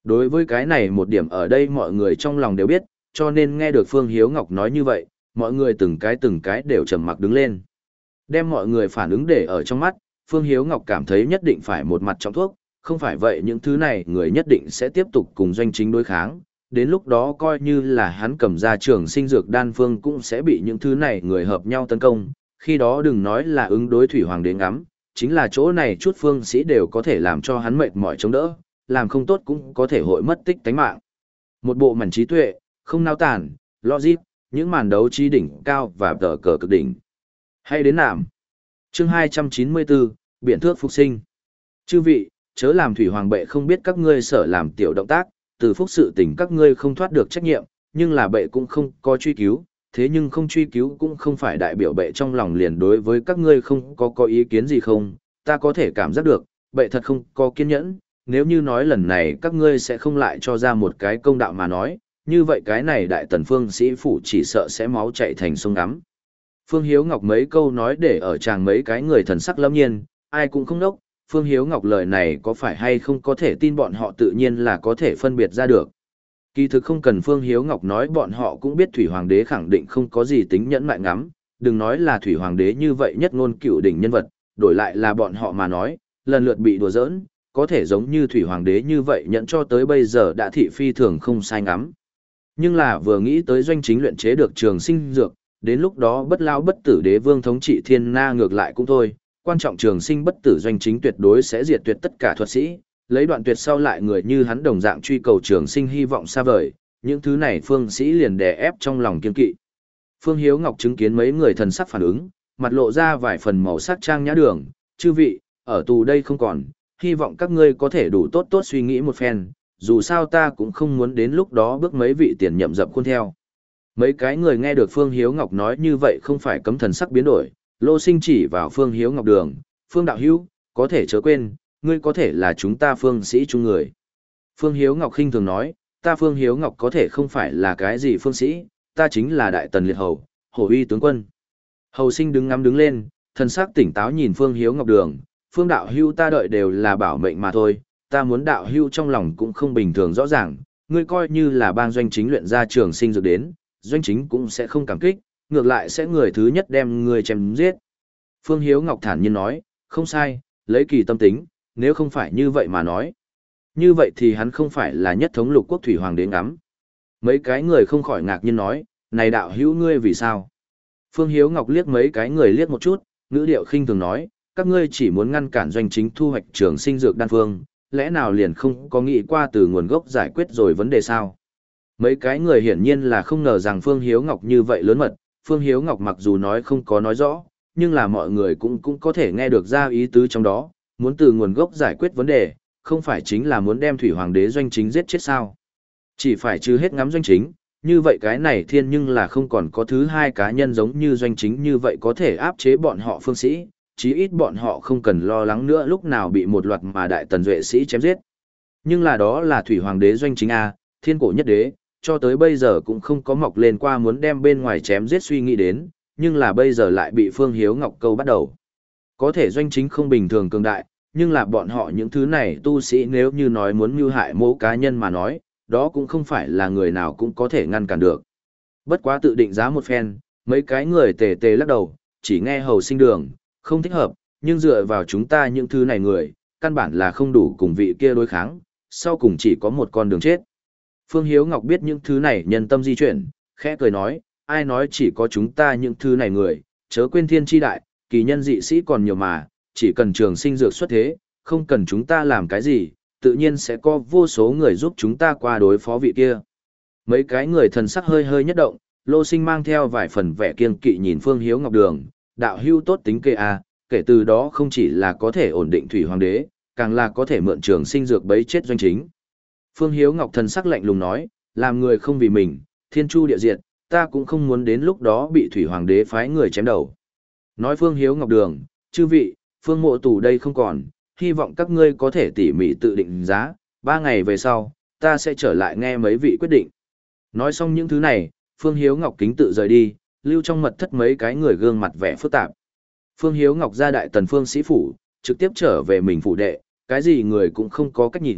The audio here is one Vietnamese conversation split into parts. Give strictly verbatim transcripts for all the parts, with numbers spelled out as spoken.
Đối với cái này một điểm ở đây mọi người trong lòng đều biết, cho nên nghe được Phương Hiếu Ngọc nói như vậy, mọi người từng cái từng cái đều trầm mặc đứng lên. Đem mọi người phản ứng để ở trong mắt, Phương Hiếu Ngọc cảm thấy nhất định phải một mặt trong thuốc, không phải vậy những thứ này người nhất định sẽ tiếp tục cùng doanh chính đối kháng. Đến lúc đó coi như là hắn cầm ra trường sinh dược đan phương cũng sẽ bị những thứ này người hợp nhau tấn công, khi đó đừng nói là ứng đối thủy hoàng đế ngắm, chính là chỗ này chút phương sĩ đều có thể làm cho hắn mệt mỏi chống đỡ, làm không tốt cũng có thể hội mất tích tánh mạng. Một bộ mảnh trí tuệ, không nao tản, logic, những màn đấu trí đỉnh cao và tờ cờ cực đỉnh. Hay đến nạm. Chương hai trăm chín mươi bốn, Biện thước phục sinh. Chư vị, chớ làm thủy hoàng bệ không biết các ngươi sở làm tiểu động tác, từ phúc sự tình các ngươi không thoát được trách nhiệm, nhưng là bệ cũng không có truy cứu, thế nhưng không truy cứu cũng không phải đại biểu bệ trong lòng liền đối với các ngươi không có có ý kiến gì không, ta có thể cảm giác được, bệ thật không có kiên nhẫn, nếu như nói lần này các ngươi sẽ không lại cho ra một cái công đạo mà nói, như vậy cái này đại tần phương sĩ phủ chỉ sợ sẽ máu chạy thành sông ngắm. Phương Hiếu Ngọc mấy câu nói để ở chàng mấy cái người thần sắc lâm nhiên, ai cũng không đốc, Phương Hiếu Ngọc lời này có phải hay không có thể tin bọn họ tự nhiên là có thể phân biệt ra được. Kỳ thực không cần Phương Hiếu Ngọc nói bọn họ cũng biết Thủy Hoàng đế khẳng định không có gì tính nhẫn mại ngắm, đừng nói là Thủy Hoàng đế như vậy nhất ngôn cựu đỉnh nhân vật, đổi lại là bọn họ mà nói, lần lượt bị đùa giỡn, có thể giống như Thủy Hoàng đế như vậy nhận cho tới bây giờ đã thị phi thường không sai ngắm. Nhưng là vừa nghĩ tới doanh chính luyện chế được trường sinh dược, đến lúc đó bất lao bất tử đế vương thống trị thiên na ngược lại cũng thôi, quan trọng trường sinh bất tử doanh chính tuyệt đối sẽ diệt tuyệt tất cả thuật sĩ, lấy đoạn tuyệt sau lại người như hắn đồng dạng truy cầu trường sinh hy vọng xa vời, những thứ này phương sĩ liền đè ép trong lòng kiên kỵ. Phương Hiếu Ngọc chứng kiến mấy người thần sắc phản ứng, mặt lộ ra vài phần màu sắc trang nhã đường, chư vị, ở tù đây không còn, hy vọng các ngươi có thể đủ tốt tốt suy nghĩ một phen, dù sao ta cũng không muốn đến lúc đó bước mấy vị tiền nhậm dập khuôn theo. Mấy cái người nghe được Phương Hiếu Ngọc nói như vậy không phải cấm thần sắc biến đổi, Lô Sinh chỉ vào Phương Hiếu Ngọc đường, Phương Đạo Hữu có thể chớ quên, ngươi có thể là chúng ta phương sĩ chung người. Phương Hiếu Ngọc khinh thường nói, ta Phương Hiếu Ngọc có thể không phải là cái gì phương sĩ, ta chính là đại tần liệt hầu, hổ uy tướng quân. Hầu Sinh đứng ngắm đứng lên, thần sắc tỉnh táo nhìn Phương Hiếu Ngọc đường, Phương Đạo Hữu ta đợi đều là bảo mệnh mà thôi, ta muốn Đạo Hữu trong lòng cũng không bình thường rõ ràng, ngươi coi như là bang doanh chính luyện ra trường sinh dược đến, doanh chính cũng sẽ không cảm kích, ngược lại sẽ người thứ nhất đem ngươi chém giết. Phương Hiếu Ngọc thản nhiên nói, không sai, lấy kỳ tâm tính, nếu không phải như vậy mà nói. Như vậy thì hắn không phải là nhất thống lục quốc thủy hoàng đế ngắm. Mấy cái người không khỏi ngạc nhiên nói, này đạo hữu ngươi vì sao? Phương Hiếu Ngọc liếc mấy cái người liếc một chút, ngữ điệu khinh thường nói, các ngươi chỉ muốn ngăn cản doanh chính thu hoạch trường sinh dược đan phương, lẽ nào liền không có nghĩ qua từ nguồn gốc giải quyết rồi vấn đề sao? Mấy cái người hiển nhiên là không ngờ rằng Phương Hiếu Ngọc như vậy lớn mật, Phương Hiếu Ngọc mặc dù nói không có nói rõ, nhưng là mọi người cũng cũng có thể nghe được ra ý tứ trong đó, muốn từ nguồn gốc giải quyết vấn đề, không phải chính là muốn đem thủy hoàng đế doanh chính giết chết sao. Chỉ phải trừ hết ngắm doanh chính, như vậy cái này thiên nhưng là không còn có thứ hai cá nhân giống như doanh chính như vậy có thể áp chế bọn họ phương sĩ, chí ít bọn họ không cần lo lắng nữa lúc nào bị một loạt mà đại tần duệ sĩ chém giết. Nhưng là đó là thủy hoàng đế doanh chính A, thiên cổ nhất đế, cho tới bây giờ cũng không có mọc lên qua muốn đem bên ngoài chém giết suy nghĩ đến, nhưng là bây giờ lại bị Phương Hiếu Ngọc câu bắt đầu. Có thể doanh chính không bình thường cường đại, nhưng là bọn họ những thứ này tu sĩ nếu như nói muốn mưu hại mỗi cá nhân mà nói, đó cũng không phải là người nào cũng có thể ngăn cản được. Bất quá tự định giá một phen, mấy cái người tề tề lắc đầu, chỉ nghe Hầu Sinh đường, không thích hợp, nhưng dựa vào chúng ta những thứ này người, căn bản là không đủ cùng vị kia đối kháng, sau cùng chỉ có một con đường chết. Phương Hiếu Ngọc biết những thứ này nhân tâm di chuyển, khẽ cười nói, ai nói chỉ có chúng ta những thứ này người, chớ quên thiên tri đại, kỳ nhân dị sĩ còn nhiều mà, chỉ cần trường sinh dược xuất thế, không cần chúng ta làm cái gì, tự nhiên sẽ có vô số người giúp chúng ta qua đối phó vị kia. Mấy cái người thần sắc hơi hơi nhất động, Lô Sinh mang theo vài phần vẻ kiêng kỵ nhìn Phương Hiếu Ngọc đường, đạo hưu tốt tính kê a, kể từ đó không chỉ là có thể ổn định thủy hoàng đế, càng là có thể mượn trường sinh dược bấy chết doanh chính. Phương Hiếu Ngọc thần sắc lạnh lùng nói, làm người không vì mình, thiên chu địa diệt, ta cũng không muốn đến lúc đó bị thủy hoàng đế phái người chém đầu. Nói Phương Hiếu Ngọc đường, chư vị, Phương Mộ Tù đây không còn, hy vọng các ngươi có thể tỉ mỉ tự định giá, ba ngày về sau, ta sẽ trở lại nghe mấy vị quyết định. Nói xong những thứ này, Phương Hiếu Ngọc kính tự rời đi, lưu trong mật thất mấy cái người gương mặt vẻ phức tạp. Phương Hiếu Ngọc ra đại tần phương sĩ phủ, trực tiếp trở về mình phủ đệ, cái gì người cũng không có cách nhìn,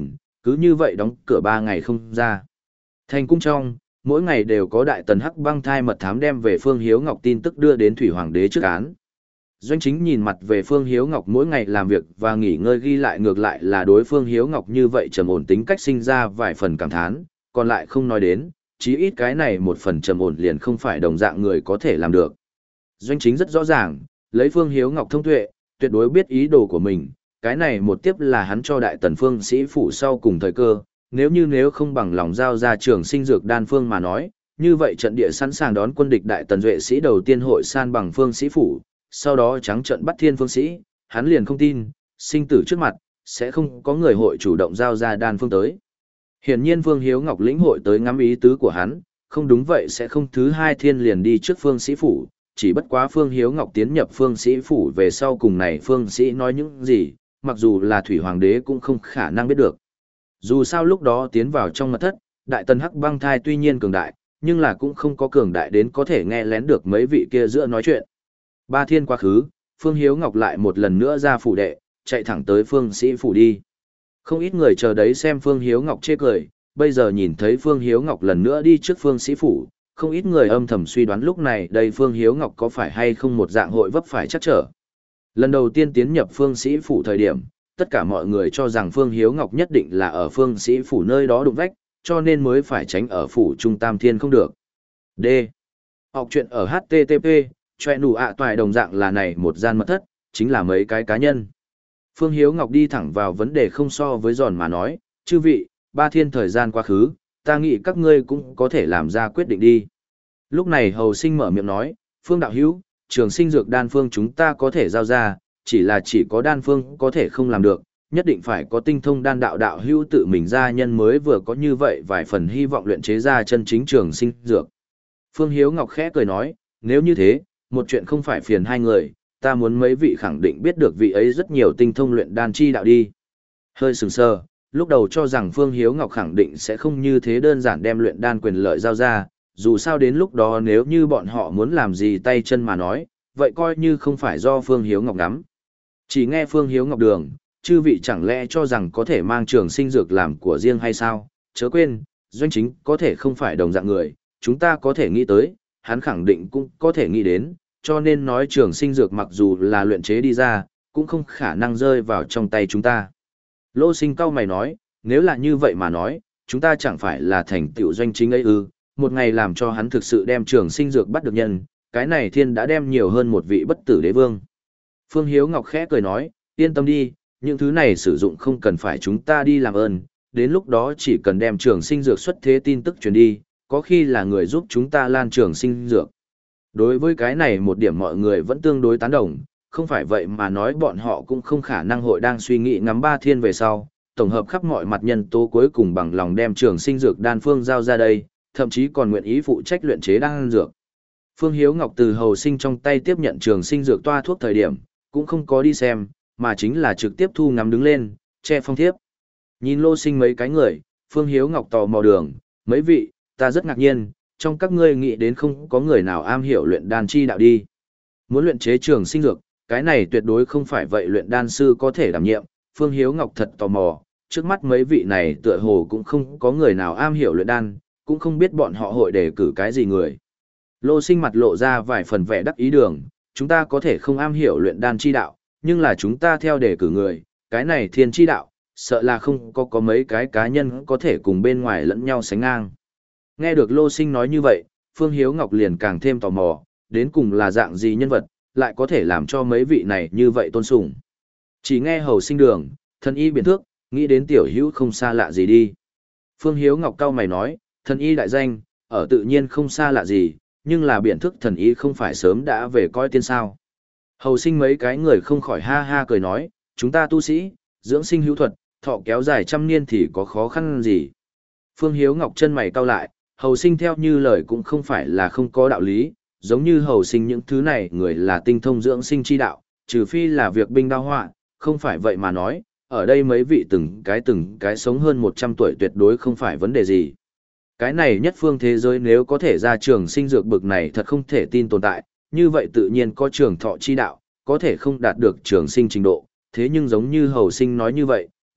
Cứ như vậy đóng cửa ba ngày không ra. Thành cung trong, mỗi ngày đều có đại tần hắc băng thai mật thám đem về Phương Hiếu Ngọc tin tức đưa đến Thủy Hoàng đế trước án. Doanh Chính nhìn mặt về Phương Hiếu Ngọc mỗi ngày làm việc và nghỉ ngơi ghi lại ngược lại là đối Phương Hiếu Ngọc như vậy trầm ổn tính cách sinh ra vài phần cảm thán, còn lại không nói đến, chí ít cái này một phần trầm ổn liền không phải đồng dạng người có thể làm được. Doanh Chính rất rõ ràng, lấy Phương Hiếu Ngọc thông tuệ, tuyệt đối biết ý đồ của mình, cái này một tiếp là hắn cho đại tần phương sĩ phủ sau cùng thời cơ, nếu như nếu không bằng lòng giao ra trường sinh dược đan phương mà nói, như vậy trận địa sẵn sàng đón quân địch đại tần duệ sĩ đầu tiên hội san bằng phương sĩ phủ, sau đó trắng trận bắt thiên phương sĩ, hắn liền không tin, sinh tử trước mặt, sẽ không có người hội chủ động giao ra đan phương tới. Hiển nhiên Phương Hiếu Ngọc lĩnh hội tới ngắm ý tứ của hắn, không đúng vậy sẽ không thứ hai thiên liền đi trước phương sĩ phủ, chỉ bất quá Phương Hiếu Ngọc tiến nhập phương sĩ phủ về sau cùng này phương sĩ nói những gì, mặc dù là Thủy Hoàng đế cũng không khả năng biết được. Dù sao lúc đó tiến vào trong mật thất, đại tần hắc băng thai tuy nhiên cường đại, nhưng là cũng không có cường đại đến có thể nghe lén được mấy vị kia giữa nói chuyện. Ba thiên quá khứ, Phương Hiếu Ngọc lại một lần nữa ra phủ đệ, chạy thẳng tới phương sĩ phủ đi. Không ít người chờ đấy xem Phương Hiếu Ngọc chê cười, bây giờ nhìn thấy Phương Hiếu Ngọc lần nữa đi trước phương sĩ phủ, không ít người âm thầm suy đoán lúc này đây Phương Hiếu Ngọc có phải hay không một dạng hội vấp phải chắc trở. Lần đầu tiên tiến nhập phương sĩ phủ thời điểm, tất cả mọi người cho rằng Phương Hiếu Ngọc nhất định là ở phương sĩ phủ nơi đó đụng vách, cho nên mới phải tránh ở phủ trung tam thiên không được. D. Học chuyện ở hát tê tê pê, choe nụ ạ toài đồng dạng là này một gian mật thất, chính là mấy cái cá nhân. Phương Hiếu Ngọc đi thẳng vào vấn đề không so với giòn mà nói, chư vị, ba thiên thời gian quá khứ, ta nghĩ các ngươi cũng có thể làm ra quyết định đi. Lúc này hầu sinh mở miệng nói, Phương đạo hữu, trường sinh dược đan phương chúng ta có thể giao ra, chỉ là chỉ có đan phương có thể không làm được, nhất định phải có tinh thông đan đạo đạo hữu tự mình ra nhân mới vừa có như vậy vài phần hy vọng luyện chế ra chân chính trường sinh dược. Phương Hiếu Ngọc khẽ cười nói, nếu như thế, một chuyện không phải phiền hai người, ta muốn mấy vị khẳng định biết được vị ấy rất nhiều tinh thông luyện đan chi đạo đi. Hơi sừng sờ, lúc đầu cho rằng Phương Hiếu Ngọc khẳng định sẽ không như thế đơn giản đem luyện đan quyền lợi giao ra, dù sao đến lúc đó nếu như bọn họ muốn làm gì tay chân mà nói, vậy coi như không phải do Phương Hiếu Ngọc nắm. Chỉ nghe Phương Hiếu Ngọc đường, chư vị chẳng lẽ cho rằng có thể mang trường sinh dược làm của riêng hay sao? Chớ quên, Doanh Chính có thể không phải đồng dạng người, chúng ta có thể nghĩ tới, hắn khẳng định cũng có thể nghĩ đến, cho nên nói trường sinh dược mặc dù là luyện chế đi ra, cũng không khả năng rơi vào trong tay chúng ta. Lô Sinh cao mày nói, nếu là như vậy mà nói, chúng ta chẳng phải là thành tựu Doanh Chính ấy ư, một ngày làm cho hắn thực sự đem trường sinh dược bắt được nhân, cái này thiên đã đem nhiều hơn một vị bất tử đế vương. Phương Hiếu Ngọc khẽ cười nói, yên tâm đi, những thứ này sử dụng không cần phải chúng ta đi làm ơn, đến lúc đó chỉ cần đem trường sinh dược xuất thế tin tức truyền đi, có khi là người giúp chúng ta lan trường sinh dược. Đối với cái này một điểm mọi người vẫn tương đối tán đồng, không phải vậy mà nói bọn họ cũng không khả năng hội đang suy nghĩ ngắm ba thiên về sau, tổng hợp khắp mọi mặt nhân tố cuối cùng bằng lòng đem trường sinh dược đan phương giao ra đây, thậm chí còn nguyện ý phụ trách luyện chế đan dược. Phương Hiếu Ngọc từ hầu sinh trong tay tiếp nhận trường sinh dược toa thuốc thời điểm, cũng không có đi xem, mà chính là trực tiếp thu ngắm đứng lên, che phong thiếp. Nhìn Lô Sinh mấy cái người, Phương Hiếu Ngọc tò mò đường, mấy vị, ta rất ngạc nhiên, trong các ngươi nghĩ đến không có người nào am hiểu luyện đan chi đạo đi. Muốn luyện chế trường sinh dược, cái này tuyệt đối không phải vậy luyện đan sư có thể đảm nhiệm, Phương Hiếu Ngọc thật tò mò, trước mắt mấy vị này tựa hồ cũng không có người nào am hiểu luyện đan, cũng không biết bọn họ hội đề cử cái gì người. Lô Sinh mặt lộ ra vài phần vẻ đắc ý đường, chúng ta có thể không am hiểu luyện đan chi đạo, nhưng là chúng ta theo đề cử người, cái này thiên chi đạo, sợ là không có có mấy cái cá nhân có thể cùng bên ngoài lẫn nhau sánh ngang. Nghe được Lô Sinh nói như vậy, Phương Hiếu Ngọc liền càng thêm tò mò, đến cùng là dạng gì nhân vật, lại có thể làm cho mấy vị này như vậy tôn sùng. Chỉ nghe hầu sinh đường, thân y biển thước, nghĩ đến tiểu hữu không xa lạ gì đi. Phương Hiếu Ngọc cao mày nói, thân y đại danh, ở tự nhiên không xa lạ gì, nhưng là biển thức thần y không phải sớm đã về coi tiên sao. Hầu sinh mấy cái người không khỏi ha ha cười nói, chúng ta tu sĩ, dưỡng sinh hữu thuật, thọ kéo dài trăm niên thì có khó khăn gì. Phương Hiếu Ngọc chân mày cau lại, hầu sinh theo như lời cũng không phải là không có đạo lý, giống như hầu sinh những thứ này người là tinh thông dưỡng sinh chi đạo, trừ phi là việc binh đao họa, không phải vậy mà nói, ở đây mấy vị từng cái từng cái sống hơn một trăm tuổi tuyệt đối không phải vấn đề gì. Cái này nhất phương thế giới nếu có thể ra trường sinh dược bực này thật không thể tin tồn tại, như vậy tự nhiên có trường thọ chi đạo, có thể không đạt được trường sinh trình độ, thế nhưng giống như hầu sinh nói như vậy,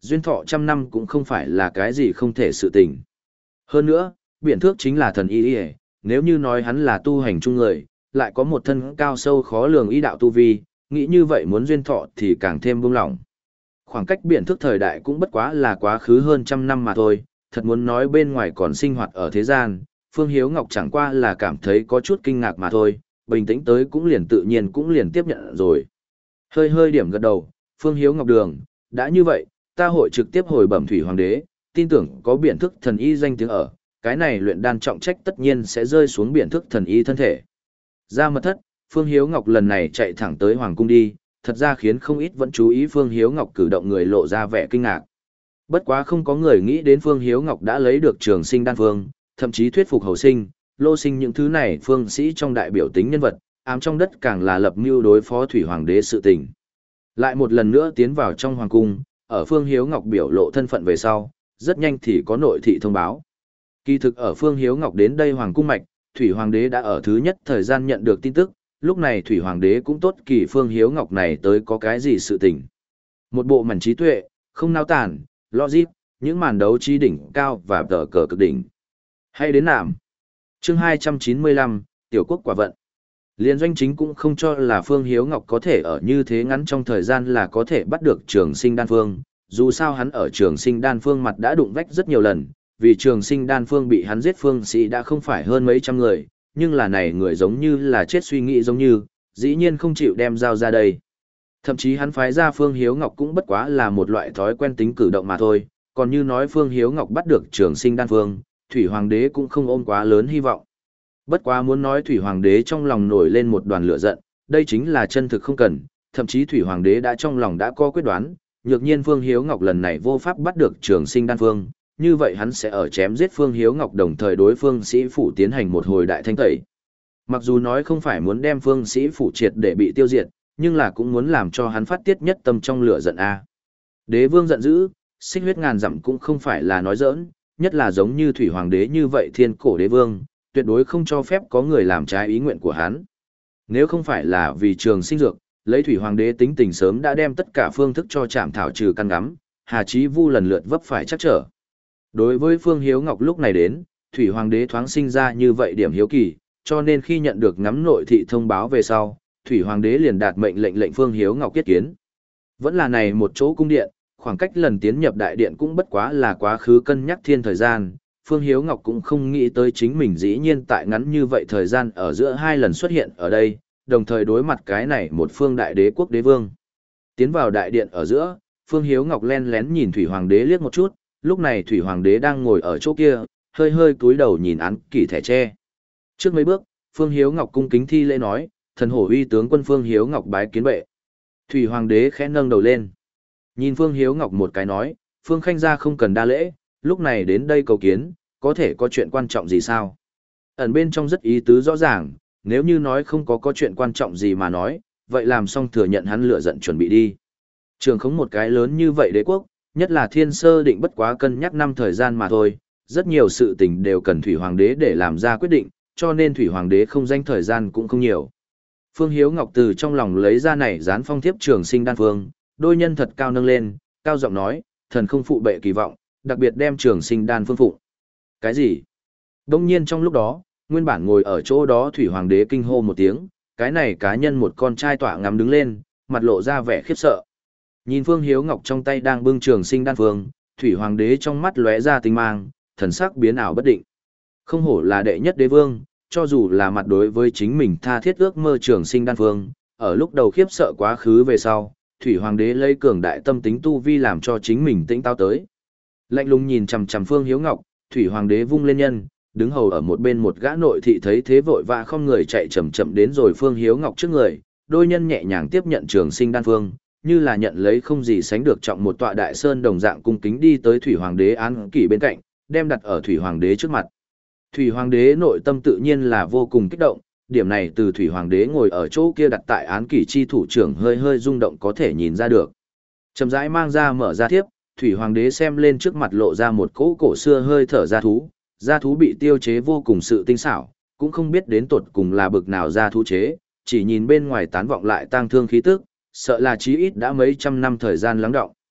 duyên thọ trăm năm cũng không phải là cái gì không thể sự tình. Hơn nữa, biện thước chính là thần y y, nếu như nói hắn là tu hành chung người, lại có một thân cao sâu khó lường ý đạo tu vi, nghĩ như vậy muốn duyên thọ thì càng thêm buông lỏng. Khoảng cách biện thước thời đại cũng bất quá là quá khứ hơn trăm năm mà thôi, thật muốn nói bên ngoài còn sinh hoạt ở thế gian, Phương Hiếu Ngọc chẳng qua là cảm thấy có chút kinh ngạc mà thôi, bình tĩnh tới cũng liền tự nhiên cũng liền tiếp nhận rồi. Hơi hơi điểm gật đầu, Phương Hiếu Ngọc Đường, đã như vậy, ta hội trực tiếp hồi bẩm thủy hoàng đế, tin tưởng có biện thức thần y danh tiếng ở, cái này luyện đan trọng trách tất nhiên sẽ rơi xuống biện thức thần y thân thể. Ra mật thất, Phương Hiếu Ngọc lần này chạy thẳng tới hoàng cung đi, thật ra khiến không ít vẫn chú ý Phương Hiếu Ngọc cử động người lộ ra vẻ kinh ngạc. Bất quá không có người nghĩ đến Phương Hiếu Ngọc đã lấy được trường sinh đan phương, thậm chí thuyết phục hầu sinh, lô sinh những thứ này phương sĩ trong đại biểu tính nhân vật, ám trong đất càng là lập mưu đối phó thủy hoàng đế sự tình. Lại một lần nữa tiến vào trong hoàng cung, ở Phương Hiếu Ngọc biểu lộ thân phận về sau, rất nhanh thì có nội thị thông báo. Kỳ thực ở Phương Hiếu Ngọc đến đây hoàng cung mạch, thủy hoàng đế đã ở thứ nhất thời gian nhận được tin tức, lúc này thủy hoàng đế cũng tốt kỳ Phương Hiếu Ngọc này tới có cái gì sự tình. Một bộ mảnh trí tuệ, không nao tản, logic, những màn đấu trí đỉnh cao và tờ cờ cực đỉnh. Hay đến nạm. Chương hai trăm chín mươi lăm, Tiểu quốc quả vận. Liên doanh chính cũng không cho là Phương Hiếu Ngọc có thể ở như thế ngắn trong thời gian là có thể bắt được trường sinh đan phương, dù sao hắn ở trường sinh đan phương mặt đã đụng vách rất nhiều lần, vì trường sinh đan phương bị hắn giết phương sĩ đã không phải hơn mấy trăm người, nhưng là này người giống như là chết suy nghĩ giống như, dĩ nhiên không chịu đem dao ra đây. Thậm chí hắn phái ra Phương Hiếu Ngọc cũng bất quá là một loại thói quen tính cử động mà thôi, còn như nói Phương Hiếu Ngọc bắt được trường sinh đan phương, Thủy Hoàng đế cũng không ôm quá lớn hy vọng. Bất quá muốn nói Thủy Hoàng đế trong lòng nổi lên một đoàn lửa giận, đây chính là chân thực không cần, thậm chí Thủy Hoàng đế đã trong lòng đã có quyết đoán, nhược nhiên Phương Hiếu Ngọc lần này vô pháp bắt được trường sinh đan phương, như vậy hắn sẽ ở chém giết Phương Hiếu Ngọc đồng thời đối phương sĩ phủ tiến hành một hồi đại thanh tẩy. Mặc dù nói không phải muốn đem phương sĩ phủ triệt để bị tiêu diệt, nhưng là cũng muốn làm cho hắn phát tiết nhất tâm trong lửa giận a. Đế vương giận dữ, xích huyết ngàn dặm cũng không phải là nói giỡn, nhất là giống như Thủy Hoàng đế như vậy thiên cổ đế vương, tuyệt đối không cho phép có người làm trái ý nguyện của hắn. Nếu không phải là vì trường sinh dược, lấy Thủy Hoàng đế tính tình sớm đã đem tất cả phương thức cho trảm thảo trừ căn ngắm, Hà Chí Vu lần lượt vấp phải chắc trở. Đối với Phương Hiếu Ngọc lúc này đến, Thủy Hoàng đế thoáng sinh ra như vậy điểm hiếu kỳ, cho nên khi nhận được ngắm nội thị thông báo về sau, Thủy Hoàng đế liền đạt mệnh lệnh lệnh Phương Hiếu Ngọc kết kiến. Vẫn là này một chỗ cung điện, khoảng cách lần tiến nhập đại điện cũng bất quá là quá khứ cân nhắc thiên thời gian, Phương Hiếu Ngọc cũng không nghĩ tới chính mình dĩ nhiên tại ngắn như vậy thời gian ở giữa hai lần xuất hiện ở đây, đồng thời đối mặt cái này một phương đại đế quốc đế vương. Tiến vào đại điện ở giữa, Phương Hiếu Ngọc len lén nhìn Thủy Hoàng đế liếc một chút, lúc này Thủy Hoàng đế đang ngồi ở chỗ kia, hơi hơi cúi đầu nhìn án kỷ thẻ tre. Trước mấy bước, Phương Hiếu Ngọc cung kính thi lễ nói, thần hổ uy tướng quân Phương Hiếu Ngọc bái kiến bệ. Thủy Hoàng đế khẽ nâng đầu lên. Nhìn Phương Hiếu Ngọc một cái nói, Phương Khanh gia không cần đa lễ, lúc này đến đây cầu kiến, có thể có chuyện quan trọng gì sao? Ẩn bên trong rất ý tứ rõ ràng, nếu như nói không có có chuyện quan trọng gì mà nói, vậy làm xong thừa nhận hắn lựa giận chuẩn bị đi. Trường không một cái lớn như vậy đế quốc, nhất là thiên sơ định bất quá cân nhắc năm thời gian mà thôi, rất nhiều sự tình đều cần Thủy Hoàng đế để làm ra quyết định, cho nên Thủy Hoàng đế không danh thời gian cũng không nhiều. Phương Hiếu Ngọc từ trong lòng lấy ra này dán phong thiếp trường sinh đan phương, đôi nhân thật cao nâng lên, cao giọng nói, thần không phụ bệ kỳ vọng, đặc biệt đem trường sinh đan phương phụ. Cái gì? Đông nhiên trong lúc đó, nguyên bản ngồi ở chỗ đó Thủy Hoàng đế kinh hô một tiếng, cái này cá nhân một con trai tỏa ngắm đứng lên, mặt lộ ra vẻ khiếp sợ. Nhìn Phương Hiếu Ngọc trong tay đang bưng trường sinh đan phương, Thủy Hoàng đế trong mắt lóe ra tinh mang, thần sắc biến ảo bất định. Không hổ là đệ nhất đế vương, cho dù là mặt đối với chính mình tha thiết ước mơ trường sinh đan phương, ở lúc đầu khiếp sợ quá khứ về sau, Thủy Hoàng đế lấy cường đại tâm tính tu vi làm cho chính mình tĩnh táo tới. Lạnh lùng nhìn chằm chằm Phương Hiếu Ngọc, Thủy Hoàng đế vung lên nhân, đứng hầu ở một bên một gã nội thị thấy thế vội vã không người chạy chậm chậm đến rồi Phương Hiếu Ngọc trước người, đôi nhân nhẹ nhàng tiếp nhận trường sinh đan phương, như là nhận lấy không gì sánh được trọng một tọa đại sơn đồng dạng cung kính đi tới Thủy Hoàng đế án kỷ bên cạnh, đem đặt ở Thủy Hoàng đế trước mặt. Thủy Hoàng đế nội tâm tự nhiên là vô cùng kích động, điểm này từ Thủy Hoàng đế ngồi ở chỗ kia đặt tại án kỷ chi thủ trưởng hơi hơi rung động có thể nhìn ra được. Chậm rãi mang ra mở ra thiếp, Thủy Hoàng đế xem lên trước mặt lộ ra một cỗ cổ xưa hơi thở gia thú, gia thú bị tiêu chế vô cùng sự tinh xảo, cũng không biết đến tột cùng là bực nào gia thú chế, chỉ nhìn bên ngoài tán vọng lại tang thương khí tức, sợ là chí ít đã mấy trăm năm thời gian lắng đọng.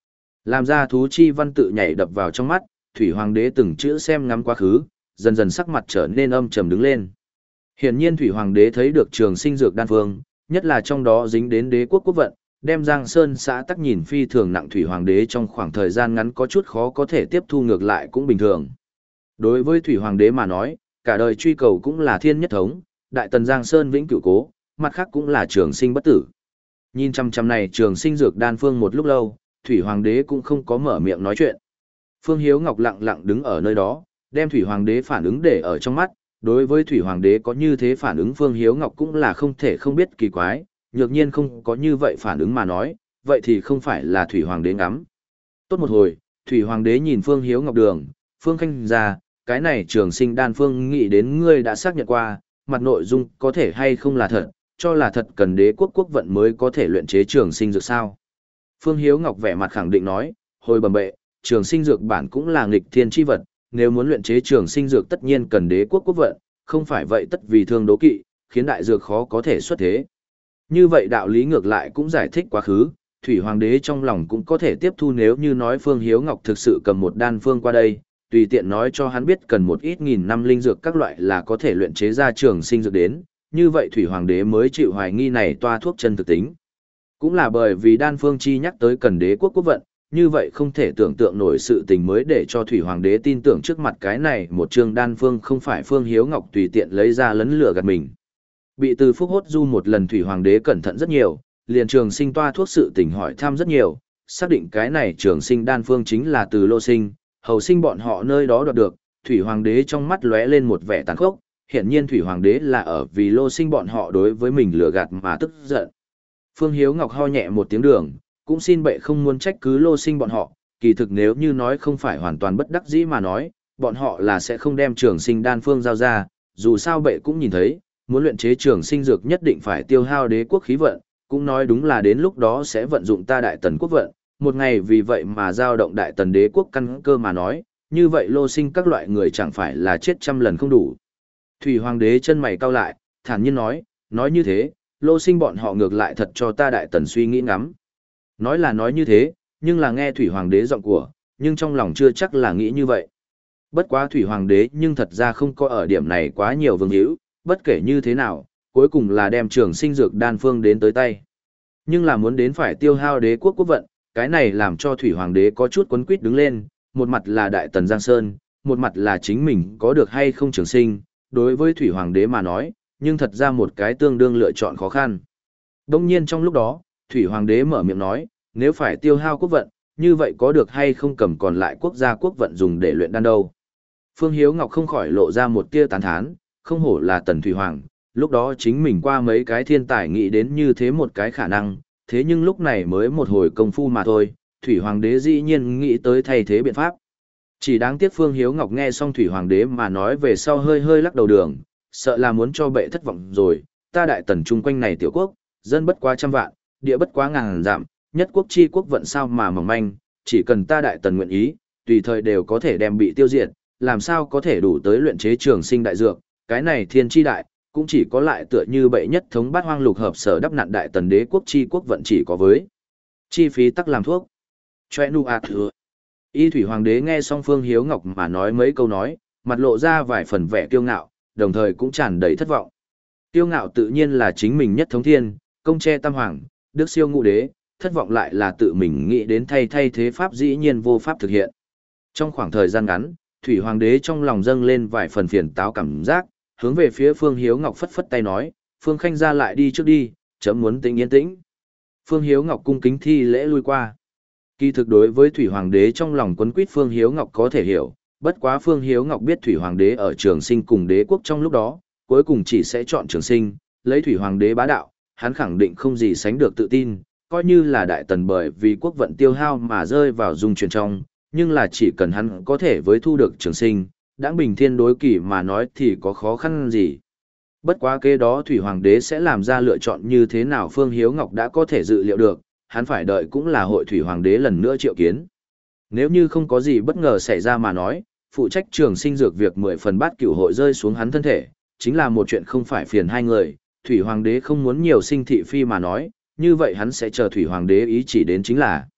Làm ra thú chi văn tự nhảy đập vào trong mắt, Thủy Hoàng đế từng chữ xem ngắm quá khứ, dần dần sắc mặt trở nên âm trầm đứng lên. Hiển nhiên Thủy Hoàng đế thấy được trường sinh dược đan phương, nhất là trong đó dính đến đế quốc quốc vận, đem Giang Sơn xã tắc nhìn phi thường nặng. Thủy Hoàng đế trong khoảng thời gian ngắn có chút khó có thể tiếp thu, ngược lại cũng bình thường. Đối với Thủy Hoàng đế mà nói, cả đời truy cầu cũng là thiên nhất thống, đại tần Giang Sơn vĩnh cửu cố, mặt khác cũng là trường sinh bất tử. Nhìn chăm chăm này trường sinh dược đan phương một lúc lâu, Thủy Hoàng đế cũng không có mở miệng nói chuyện. Phương Hiếu Ngọc lặng lặng đứng ở nơi đó, đem Thủy Hoàng đế phản ứng để ở trong mắt. Đối với Thủy Hoàng đế có như thế phản ứng, Phương Hiếu Ngọc cũng là không thể không biết kỳ quái, nhược nhiên không có như vậy phản ứng mà nói, vậy thì không phải là Thủy Hoàng đế ngắm. Tốt một hồi, Thủy Hoàng đế nhìn Phương Hiếu Ngọc đường, Phương Khanh ra, cái này trường sinh đan phương nghĩ đến ngươi đã xác nhận qua, mặt nội dung có thể hay không là thật, cho là thật cần đế quốc quốc vận mới có thể luyện chế trường sinh dược sao. Phương Hiếu Ngọc vẻ mặt khẳng định nói, hồi bẩm bệ, trường sinh dược bản cũng là nghịch thiên chi vật, nếu muốn luyện chế trường sinh dược tất nhiên cần đế quốc quốc vận, không phải vậy tất vì thương đố kỵ, khiến đại dược khó có thể xuất thế. Như vậy đạo lý ngược lại cũng giải thích quá khứ, Thủy Hoàng đế trong lòng cũng có thể tiếp thu. Nếu như nói Phương Hiếu Ngọc thực sự cầm một đan phương qua đây, tùy tiện nói cho hắn biết cần một ít nghìn năm linh dược các loại là có thể luyện chế ra trường sinh dược đến, như vậy Thủy Hoàng đế mới chịu hoài nghi này toa thuốc chân thực tính. Cũng là bởi vì đan phương chi nhắc tới cần đế quốc quốc vận, như vậy không thể tưởng tượng nổi sự tình mới để cho Thủy Hoàng đế tin tưởng trước mặt cái này một chương đan phương không phải Phương Hiếu Ngọc tùy tiện lấy ra lấn lửa gạt mình. Bị Từ Phúc hốt du một lần, Thủy Hoàng đế cẩn thận rất nhiều, liền trường sinh toa thuốc sự tình hỏi thăm rất nhiều, xác định cái này trường sinh đan phương chính là từ Lô Sinh, Hầu Sinh bọn họ nơi đó đoạt được. Thủy Hoàng đế trong mắt lóe lên một vẻ tàn khốc, hiển nhiên Thủy Hoàng đế là ở vì Lô Sinh bọn họ đối với mình lừa gạt mà tức giận. Phương Hiếu Ngọc ho nhẹ một tiếng đường, cũng xin bệ không muốn trách cứ Lô Sinh bọn họ, kỳ thực nếu như nói không phải hoàn toàn bất đắc dĩ mà nói, bọn họ là sẽ không đem trường sinh đan phương giao ra, dù sao bệ cũng nhìn thấy, muốn luyện chế trường sinh dược nhất định phải tiêu hao đế quốc khí vận, cũng nói đúng là đến lúc đó sẽ vận dụng ta đại tần quốc vận, một ngày vì vậy mà giao động đại tần đế quốc căn cơ mà nói, như vậy Lô Sinh các loại người chẳng phải là chết trăm lần không đủ. Thủy Hoàng đế chân mày cau lại, thản nhiên nói, nói như thế, Lô Sinh bọn họ ngược lại thật cho ta đại tần suy nghĩ ngắm. Nói là nói như thế, nhưng là nghe Thủy Hoàng đế giọng của, nhưng trong lòng chưa chắc là nghĩ như vậy. Bất quá Thủy Hoàng đế nhưng thật ra không có ở điểm này quá nhiều vương hữu, bất kể như thế nào, cuối cùng là đem trường sinh dược đan phương đến tới tay. Nhưng là muốn đến phải tiêu hao đế quốc quốc vận, cái này làm cho Thủy Hoàng đế có chút quấn quýt đứng lên, một mặt là đại tần Giang Sơn, một mặt là chính mình có được hay không trường sinh, đối với Thủy Hoàng đế mà nói, nhưng thật ra một cái tương đương lựa chọn khó khăn. Đông nhiên trong lúc đó, Thủy Hoàng đế mở miệng nói, nếu phải tiêu hao quốc vận, như vậy có được hay không cầm còn lại quốc gia quốc vận dùng để luyện đan đâu. Phương Hiếu Ngọc không khỏi lộ ra một tia tán thán, không hổ là tần Thủy Hoàng, lúc đó chính mình qua mấy cái thiên tài nghĩ đến như thế một cái khả năng, thế nhưng lúc này mới một hồi công phu mà thôi, Thủy Hoàng đế dĩ nhiên nghĩ tới thay thế biện pháp. Chỉ đáng tiếc Phương Hiếu Ngọc nghe xong Thủy Hoàng đế mà nói về sau hơi hơi lắc đầu đường, sợ là muốn cho bệ thất vọng rồi, ta đại tần chung quanh này tiểu quốc, dân bất quá trăm vạn, địa bất quá ngàn dặm, nhất quốc chi quốc vận sao mà mỏng manh, chỉ cần ta đại tần nguyện ý, tùy thời đều có thể đem bị tiêu diệt, làm sao có thể đủ tới luyện chế trường sinh đại dược, cái này thiên chi đại, cũng chỉ có lại tựa như bệ nhất thống bát hoang lục hợp sở đắp nặn đại tần đế quốc chi quốc vận chỉ có với chi phí tắc làm thuốc. Choe nu a thừa. Y Thủy Hoàng đế nghe xong Phương Hiếu Ngọc mà nói mấy câu nói, mặt lộ ra vài phần vẻ kiêu ngạo, đồng thời cũng tràn đầy thất vọng. Kiêu ngạo tự nhiên là chính mình nhất thống thiên, công tre tam hoàng, đức siêu ngũ đế, thất vọng lại là tự mình nghĩ đến thay thay thế pháp dĩ nhiên vô pháp thực hiện. Trong khoảng thời gian ngắn, Thủy Hoàng đế trong lòng dâng lên vài phần phiền táo cảm giác, hướng về phía Phương Hiếu Ngọc phất phất tay nói, Phương Khanh ra lại đi trước đi, chấm muốn tĩnh yên tĩnh. Phương Hiếu Ngọc cung kính thi lễ lui qua. Kỳ thực đối với Thủy Hoàng đế trong lòng quấn quýt Phương Hiếu Ngọc có thể hiểu, bất quá Phương Hiếu Ngọc biết Thủy Hoàng đế ở Trường Sinh cùng đế quốc trong lúc đó, cuối cùng chỉ sẽ chọn Trường Sinh, lấy Thủy Hoàng đế bá đạo, hắn khẳng định không gì sánh được tự tin, coi như là đại tần bởi vì quốc vận tiêu hao mà rơi vào dung chuyển trong, nhưng là chỉ cần hắn có thể với thu được Trường Sinh, đã bình thiên đối kỷ mà nói thì có khó khăn gì. Bất quá kế đó Thủy Hoàng đế sẽ làm ra lựa chọn như thế nào Phương Hiếu Ngọc đã có thể dự liệu được, hắn phải đợi cũng là hội Thủy Hoàng đế lần nữa triệu kiến. Nếu như không có gì bất ngờ xảy ra mà nói, phụ trách Trường Sinh dược việc mười phần bát cửu hội rơi xuống hắn thân thể, chính là một chuyện không phải phiền hai người, Thủy Hoàng đế không muốn nhiều sinh thị phi mà nói, như vậy hắn sẽ chờ Thủy Hoàng đế ý chỉ đến chính là.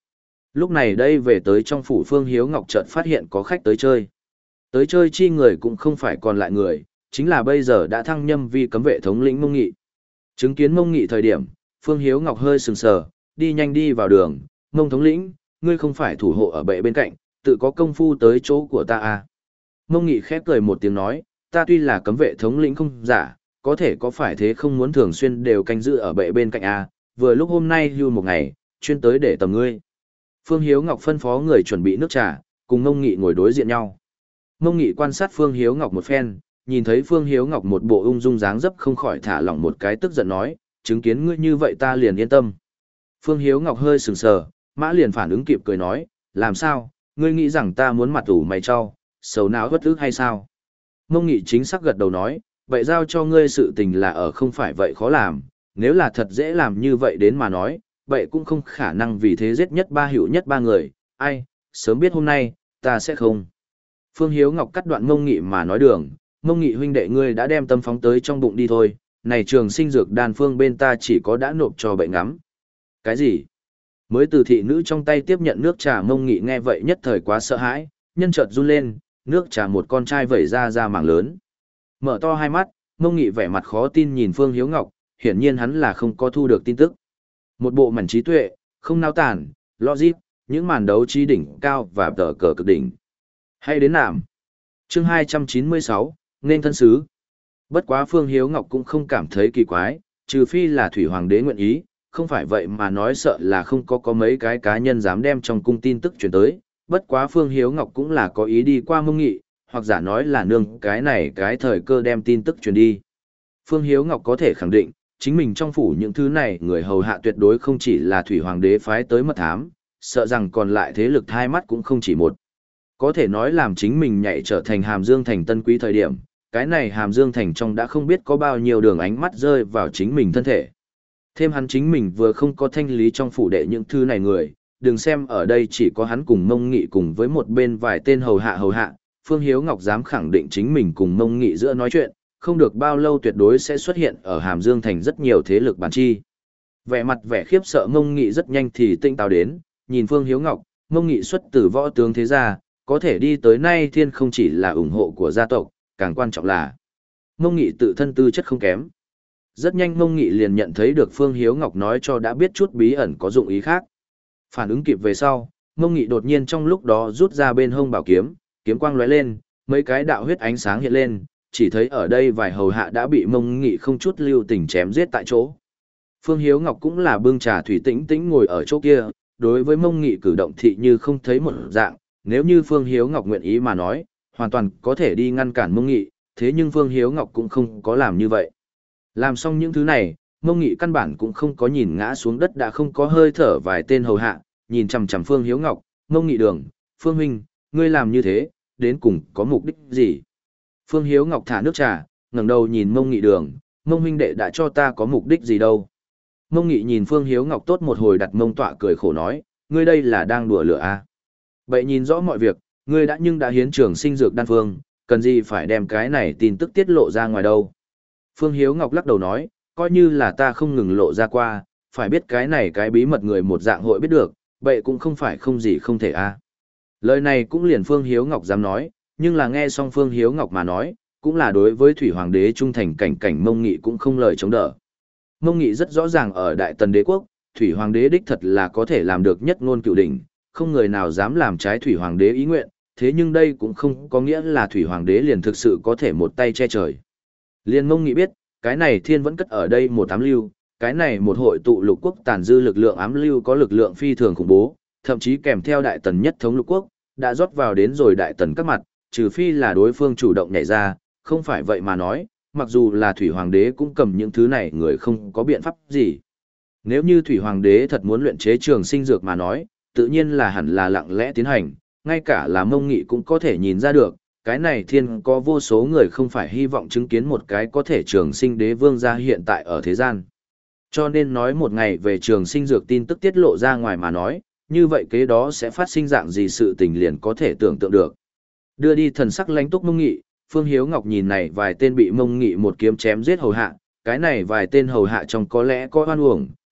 Lúc này đây về tới trong phủ Phương Hiếu Ngọc chợt phát hiện có khách tới chơi. Tới chơi chi người cũng không phải còn lại người, chính là bây giờ đã thăng nhâm vi cấm vệ thống lĩnh Mông Nghị. Chứng kiến Mông Nghị thời điểm, Phương Hiếu Ngọc hơi sừng sờ, đi nhanh đi vào đường, Mông thống lĩnh, ngươi không phải thủ hộ ở bệ bên cạnh, tự có công phu tới chỗ của ta à. Mông Nghị khép cười một tiếng nói, ta tuy là cấm vệ thống lĩnh không giả, có thể có phải thế không muốn thường xuyên đều canh giữ ở bệ bên cạnh à, vừa lúc hôm nay hưu một ngày, chuyên tới để tầm ngươi. Phương Hiếu Ngọc phân phó người chuẩn bị nước trà, cùng Mông Nghị ngồi đối diện nhau. Mông Nghị quan sát Phương Hiếu Ngọc một phen, nhìn thấy Phương Hiếu Ngọc một bộ ung dung dáng dấp không khỏi thả lỏng một cái tức giận nói, chứng kiến ngươi như vậy ta liền yên tâm. Phương Hiếu Ngọc hơi sừng sờ, mã liền phản ứng kịp cười nói, làm sao, ngươi nghĩ rằng ta muốn mặt ủ mày cho, xấu não bất ức hay sao? Mông Nghị chính xác gật đầu nói, vậy giao cho ngươi sự tình là ở không phải vậy khó làm, nếu là thật dễ làm như vậy đến mà nói, vậy cũng không khả năng vì thế giết nhất ba hữu nhất ba người, ai, sớm biết hôm nay, ta sẽ không. Phương Hiếu Ngọc cắt đoạn Mông Nghị mà nói đường, Mông Nghị huynh đệ ngươi đã đem tâm phóng tới trong bụng đi thôi, này trường sinh dược đan phương bên ta chỉ có đã nộp cho bệnh ngắm. Cái gì? Mới từ thị nữ trong tay tiếp nhận nước trà Mông Nghị nghe vậy nhất thời quá sợ hãi, nhân chợt run lên, nước trà một con trai vẩy ra ra mảng lớn. Mở to hai mắt, Mông Nghị vẻ mặt khó tin nhìn Phương Hiếu Ngọc, hiển nhiên hắn là không có thu được tin tức. Một bộ mảnh trí tuệ, không nao tản, logic, những màn đấu trí đỉnh cao và tờ cờ cực đỉnh. Hay đến nạm. Chương hai trăm chín mươi sáu, nên thân sứ. Bất quá Phương Hiếu Ngọc cũng không cảm thấy kỳ quái, trừ phi là Thủy Hoàng đế nguyện ý, không phải vậy mà nói sợ là không có có mấy cái cá nhân dám đem trong cung tin tức truyền tới. Bất quá Phương Hiếu Ngọc cũng là có ý đi qua Mông Nghị, hoặc giả nói là nương cái này cái thời cơ đem tin tức truyền đi. Phương Hiếu Ngọc có thể khẳng định, chính mình trong phủ những thứ này người hầu hạ tuyệt đối không chỉ là Thủy Hoàng đế phái tới mật thám, sợ rằng còn lại thế lực hai mắt cũng không chỉ một. Có thể nói làm chính mình nhảy trở thành Hàm Dương Thành tân quý thời điểm, cái này Hàm Dương Thành trong đã không biết có bao nhiêu đường ánh mắt rơi vào chính mình thân thể. Thêm hắn chính mình vừa không có thanh lý trong phủ đệ những thứ này người, đừng xem ở đây chỉ có hắn cùng Mông Nghị cùng với một bên vài tên hầu hạ hầu hạ, Phương Hiếu Ngọc dám khẳng định chính mình cùng Mông Nghị giữa nói chuyện, không được bao lâu tuyệt đối sẽ xuất hiện ở Hàm Dương Thành rất nhiều thế lực bản chi. Vẻ mặt vẻ khiếp sợ Mông Nghị rất nhanh thì tinh táo đến, nhìn Phương Hiếu Ngọc, Mông Nghị xuất từ võ tướng thế gia, có thể đi tới nay thiên không chỉ là ủng hộ của gia tộc, càng quan trọng là Mông Nghị tự thân tư chất không kém. Rất nhanh Mông Nghị liền nhận thấy được Phương Hiếu Ngọc nói cho đã biết chút bí ẩn có dụng ý khác. Phản ứng kịp về sau, Mông Nghị đột nhiên trong lúc đó rút ra bên hông bảo kiếm, kiếm quang lóe lên, mấy cái đạo huyết ánh sáng hiện lên, chỉ thấy ở đây vài hầu hạ đã bị Mông Nghị không chút lưu tình chém giết tại chỗ. Phương Hiếu Ngọc cũng là bưng trà thủy tĩnh tĩnh ngồi ở chỗ kia, đối với Mông Nghị cử động thị như không thấy một dạng, nếu như Phương Hiếu Ngọc nguyện ý mà nói, hoàn toàn có thể đi ngăn cản Mông Nghị, thế nhưng Phương Hiếu Ngọc cũng không có làm như vậy. Làm xong những thứ này, Mông Nghị căn bản cũng không có nhìn ngã xuống đất đã không có hơi thở vài tên hầu hạ, nhìn chằm chằm Phương Hiếu Ngọc, Mông Nghị đường, Phương huynh, ngươi làm như thế, đến cùng có mục đích gì? Phương Hiếu Ngọc thả nước trà, ngẩng đầu nhìn Mông Nghị đường, Mông huynh đệ đã cho ta có mục đích gì đâu? Mông Nghị nhìn Phương Hiếu Ngọc tốt một hồi đặt mông tọa cười khổ nói, ngươi đây là đang đùa lửa à? Vậy nhìn rõ mọi việc, ngươi đã nhưng đã hiến trường sinh dược đan phương, cần gì phải đem cái này tin tức tiết lộ ra ngoài đâu? Phương Hiếu Ngọc lắc đầu nói, coi như là ta không ngừng lộ ra qua, phải biết cái này cái bí mật người một dạng hội biết được, vậy cũng không phải không gì không thể a. À. Lời này cũng liền Phương Hiếu Ngọc dám nói, nhưng là nghe xong Phương Hiếu Ngọc mà nói, cũng là đối với Thủy Hoàng đế trung thành cảnh cảnh Mông Nghị cũng không lời chống đỡ. Mông Nghị rất rõ ràng ở Đại Tần đế quốc, Thủy Hoàng đế đích thật là có thể làm được nhất ngôn cửu đỉnh, không người nào dám làm trái Thủy Hoàng đế ý nguyện, thế nhưng đây cũng không có nghĩa là Thủy Hoàng đế liền thực sự có thể một tay che trời. Liên Mông Nghị biết, cái này thiên vẫn cất ở đây một ám lưu, cái này một hội tụ lục quốc tàn dư lực lượng ám lưu có lực lượng phi thường khủng bố, thậm chí kèm theo Đại Tần nhất thống lục quốc, đã rót vào đến rồi Đại Tần các mặt, trừ phi là đối phương chủ động nhảy ra, không phải vậy mà nói, mặc dù là Thủy Hoàng đế cũng cầm những thứ này người không có biện pháp gì. Nếu như Thủy Hoàng đế thật muốn luyện chế trường sinh dược mà nói, tự nhiên là hẳn là lặng lẽ tiến hành, ngay cả là Mông Nghị cũng có thể nhìn ra được, cái này thiên có vô số người không phải hy vọng chứng kiến một cái có thể trường sinh đế vương ra hiện tại ở thế gian. Cho nên nói một ngày về trường sinh dược tin tức tiết lộ ra ngoài mà nói, như vậy kế đó sẽ phát sinh dạng gì sự tình liền có thể tưởng tượng được. Đưa đi thần sắc lãnh túc Mông Nghị, Phương Hiếu Ngọc nhìn này vài tên bị Mông Nghị một kiếm chém giết hầu hạ, cái này vài tên hầu hạ trong có lẽ có oan uổng,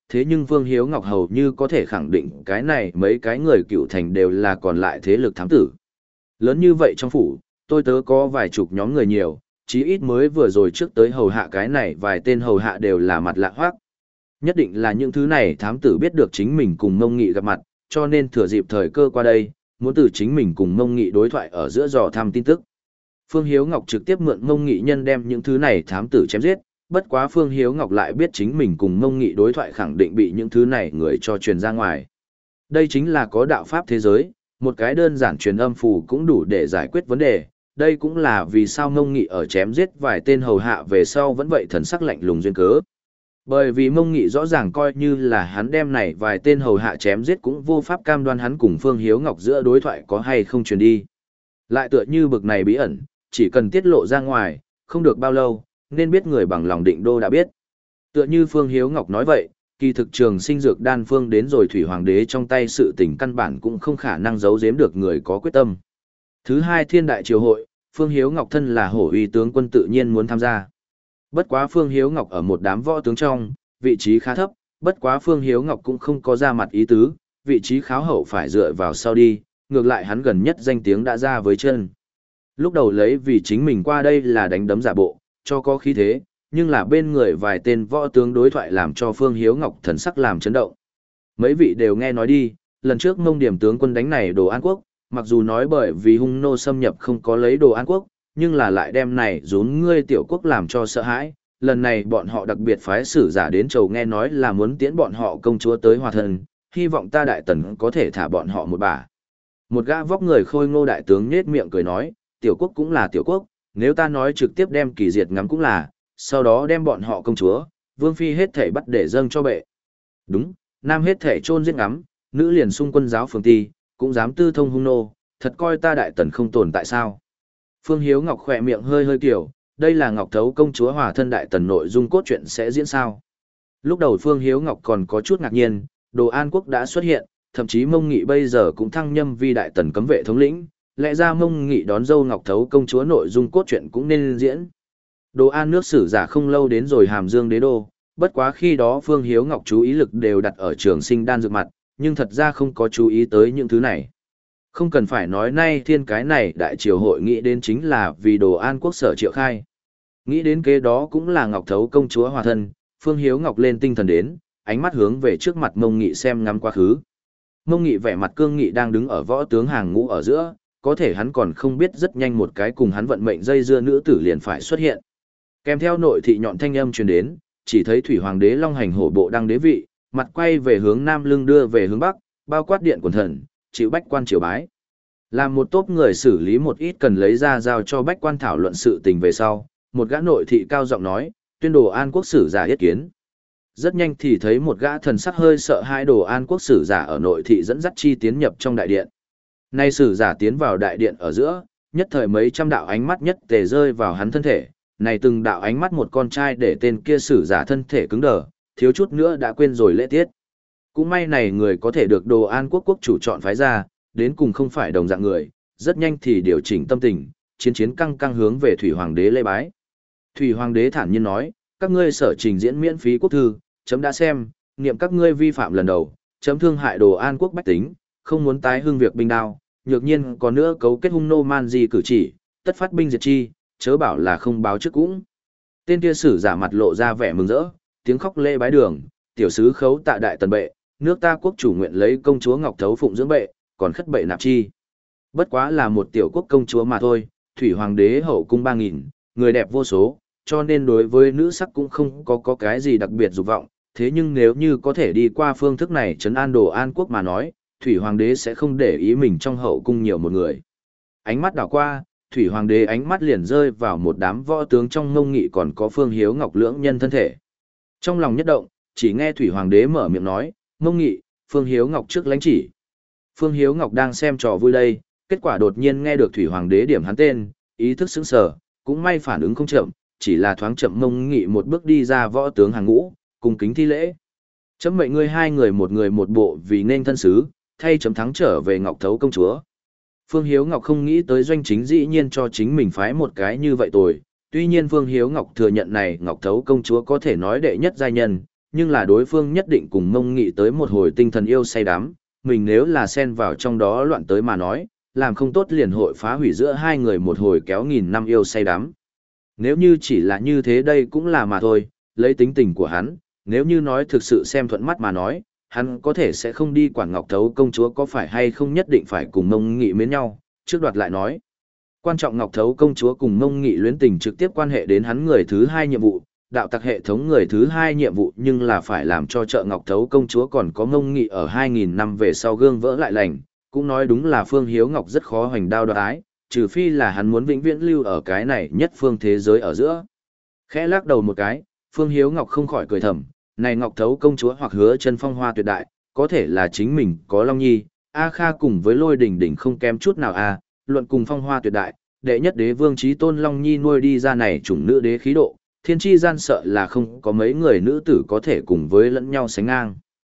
Thế nhưng Phương Hiếu Ngọc hầu như có thể khẳng định cái này mấy cái người cựu thành đều là còn lại thế lực thám tử. Lớn như vậy trong phủ, tôi tớ có vài chục nhóm người nhiều, chí ít mới vừa rồi trước tới hầu hạ cái này vài tên hầu hạ đều là mặt lạ hoác. Nhất định là những thứ này thám tử biết được chính mình cùng Mông Nghị gặp mặt, cho nên thừa dịp thời cơ qua đây, muốn từ chính mình cùng Mông Nghị đối thoại ở giữa dò thăm tin tức. Phương Hiếu Ngọc trực tiếp mượn Mông Nghị nhân đem những thứ này thám tử chém giết, bất quá Phương Hiếu Ngọc lại biết chính mình cùng Mông Nghị đối thoại khẳng định bị những thứ này người cho truyền ra ngoài. Đây chính là có đạo pháp thế giới, một cái đơn giản truyền âm phù cũng đủ để giải quyết vấn đề, đây cũng là vì sao Mông Nghị ở chém giết vài tên hầu hạ về sau vẫn vậy thần sắc lạnh lùng duyên cớ. Bởi vì Mông Nghị rõ ràng coi như là hắn đem này vài tên hầu hạ chém giết cũng vô pháp cam đoan hắn cùng Phương Hiếu Ngọc giữa đối thoại có hay không truyền đi. Lại tựa như bực này bí ẩn, chỉ cần tiết lộ ra ngoài, không được bao lâu, nên biết người bằng lòng định đô đã biết. Tựa như Phương Hiếu Ngọc nói vậy, kỳ thực trường sinh dược đan phương đến rồi Thủy Hoàng đế trong tay sự tình căn bản cũng không khả năng giấu giếm được người có quyết tâm. Thứ hai thiên đại triều hội, Phương Hiếu Ngọc thân là hổ uy tướng quân tự nhiên muốn tham gia. Bất quá Phương Hiếu Ngọc ở một đám võ tướng trong, vị trí khá thấp, bất quá Phương Hiếu Ngọc cũng không có ra mặt ý tứ, vị trí kháo hậu phải dựa vào sau đi, ngược lại hắn gần nhất danh tiếng đã ra với chân. Lúc đầu lấy vì chính mình qua đây là đánh đấm giả bộ, cho có khí thế, nhưng là bên người vài tên võ tướng đối thoại làm cho Phương Hiếu Ngọc thần sắc làm chấn động. Mấy vị đều nghe nói đi, lần trước Mông Điểm tướng quân đánh này Đồ An Quốc, mặc dù nói bởi vì hung nô xâm nhập không có lấy Đồ An Quốc, nhưng là lại đem này rún ngươi tiểu quốc làm cho sợ hãi. Lần này bọn họ đặc biệt phái sử giả đến chầu nghe nói là muốn tiễn bọn họ công chúa tới hòa thân, hy vọng ta đại tần có thể thả bọn họ một bả. Một gã vóc người khôi ngô đại tướng nhếch miệng cười nói, tiểu quốc cũng là tiểu quốc, nếu ta nói trực tiếp đem kỳ diệt ngắm cũng là, sau đó đem bọn họ công chúa, vương phi hết thể bắt để dâng cho bệ. Đúng, nam hết thể chôn giết ngắm, nữ liền xung quân giáo phường ti, cũng dám tư thông hung nô, thật coi ta đại tần không tồn tại sao. Phương Hiếu Ngọc khỏe miệng hơi hơi kiểu, đây là Ngọc Thấu công chúa hòa thân đại tần nội dung cốt truyện sẽ diễn sao. Lúc đầu Phương Hiếu Ngọc còn có chút ngạc nhiên, Đồ An Quốc đã xuất hiện, thậm chí Mông Nghị bây giờ cũng thăng nhâm vi đại tần cấm vệ thống lĩnh, lẽ ra Mông Nghị đón dâu Ngọc Thấu công chúa nội dung cốt truyện cũng nên diễn. Đồ An nước sử giả không lâu đến rồi Hàm Dương đế đô, bất quá khi đó Phương Hiếu Ngọc chú ý lực đều đặt ở trường sinh đan dược mặt, nhưng thật ra không có chú ý tới những thứ này. Không cần phải nói nay thiên cái này đại triều hội nghĩ đến chính là vì Đồ An Quốc sở triệu khai. Nghĩ đến kế đó cũng là Ngọc Thấu công chúa hòa thân, Phương Hiếu Ngọc lên tinh thần đến, ánh mắt hướng về trước mặt Mông Nghị xem ngắm quá khứ. Mông Nghị vẻ mặt cương nghị đang đứng ở võ tướng hàng ngũ ở giữa, có thể hắn còn không biết rất nhanh một cái cùng hắn vận mệnh dây dưa nữ tử liền phải xuất hiện. Kèm theo nội thị nhọn thanh âm truyền đến, chỉ thấy Thủy Hoàng đế long hành hổ bộ đang đế vị, mặt quay về hướng nam lưng đưa về hướng bắc, bao quát điện quần thần, chịu bách quan triều bái. Làm một tốp người xử lý một ít cần lấy ra giao cho bách quan thảo luận sự tình về sau, một gã nội thị cao giọng nói, tuyên Đồ An Quốc sử giả yết kiến. Rất nhanh thì thấy một gã thần sắc hơi sợ hai Đồ An Quốc sử giả ở nội thị dẫn dắt chi tiến nhập trong đại điện. Nay sử giả tiến vào đại điện ở giữa, nhất thời mấy trăm đạo ánh mắt nhất tề rơi vào hắn thân thể, này từng đạo ánh mắt một con trai để tên kia sử giả thân thể cứng đờ, thiếu chút nữa đã quên rồi lễ tiết. Cũng may này người có thể được Đồ An Quốc quốc chủ chọn phái ra, đến cùng không phải đồng dạng người, rất nhanh thì điều chỉnh tâm tình, chiến chiến căng căng hướng về Thủy Hoàng đế lễ bái. Thủy Hoàng đế thản nhiên nói, các ngươi sở trình diễn miễn phí quốc thư, chấm đã xem, niệm các ngươi vi phạm lần đầu, chấm thương hại Đồ An Quốc bách tính, không muốn tái hương việc binh đao, nhược nhiên có nữa cấu kết hung nô man di cử chỉ, tất phát binh diệt chi, chớ bảo là không báo trước cũng. Tên kia sử giả mặt lộ ra vẻ mừng rỡ, tiếng khóc lễ bái đường, tiểu sứ khấu tạ đại tần bệ, nước ta quốc chủ nguyện lấy công chúa Ngọc Thấu phụng dưỡng bệ, còn khất bệ nạp chi. Bất quá là một tiểu quốc công chúa mà thôi, Thủy Hoàng đế hậu cung ba nghìn, người đẹp vô số, cho nên đối với nữ sắc cũng không có có cái gì đặc biệt dục vọng, thế nhưng nếu như có thể đi qua phương thức này trấn an Đồ An Quốc mà nói, Thủy Hoàng đế sẽ không để ý mình trong hậu cung nhiều một người. Ánh mắt đảo qua, Thủy Hoàng đế ánh mắt liền rơi vào một đám võ tướng trong Mông Nghị còn có Phương Hiếu Ngọc lưỡng nhân thân thể. Trong lòng nhất động, chỉ nghe Thủy Hoàng đế mở miệng nói, Mông Nghị, Phương Hiếu Ngọc trước lãnh chỉ. Phương Hiếu Ngọc đang xem trò vui đây, kết quả đột nhiên nghe được Thủy Hoàng đế điểm hắn tên, ý thức sững sờ, cũng may phản ứng không chậm, chỉ là thoáng chậm Mông Nghị một bước đi ra võ tướng hàng ngũ, cùng kính thi lễ. Chấm mệnh ngươi hai người một người một bộ vì nên thân sứ, thay chấm thắng trở về Ngọc Thấu công chúa. Phương Hiếu Ngọc không nghĩ tới doanh chính dĩ nhiên cho chính mình phái một cái như vậy rồi, tuy nhiên Phương Hiếu Ngọc thừa nhận này Ngọc Thấu công chúa có thể nói đệ nhất giai nhân, nhưng là đối phương nhất định cùng Mông Nghị tới một hồi tinh thần yêu say đắm, mình nếu là xen vào trong đó loạn tới mà nói, làm không tốt liền hội phá hủy giữa hai người một hồi kéo nghìn năm yêu say đắm. Nếu như chỉ là như thế đây cũng là mà thôi, lấy tính tình của hắn, nếu như nói thực sự xem thuận mắt mà nói, hắn có thể sẽ không đi quản Ngọc Thấu công chúa có phải hay không nhất định phải cùng Mông Nghị mến nhau, trước đoạt lại nói. Quan trọng Ngọc Thấu công chúa cùng Mông Nghị luyến tình trực tiếp quan hệ đến hắn người thứ hai nhiệm vụ, đạo tặc hệ thống người thứ hai nhiệm vụ nhưng là phải làm cho chợ Ngọc Thấu công chúa còn có Mông Nghị ở hai nghìn năm về sau gương vỡ lại lành, cũng nói đúng là Phương Hiếu Ngọc rất khó hoành đao đoạt ái, trừ phi là hắn muốn vĩnh viễn lưu ở cái này nhất phương thế giới ở giữa. Khẽ lắc đầu một cái, Phương Hiếu Ngọc không khỏi cười thầm, này Ngọc Thấu công chúa hoặc hứa chân phong hoa tuyệt đại, có thể là chính mình có Long Nhi, A Kha cùng với Lôi Đỉnh Đỉnh không kém chút nào a, luận cùng phong hoa tuyệt đại, đệ nhất đế vương chí tôn Long Nhi nuôi đi ra này chủng nữ đế khí độ, thiên chi gian sợ là không có mấy người nữ tử có thể cùng với lẫn nhau sánh ngang.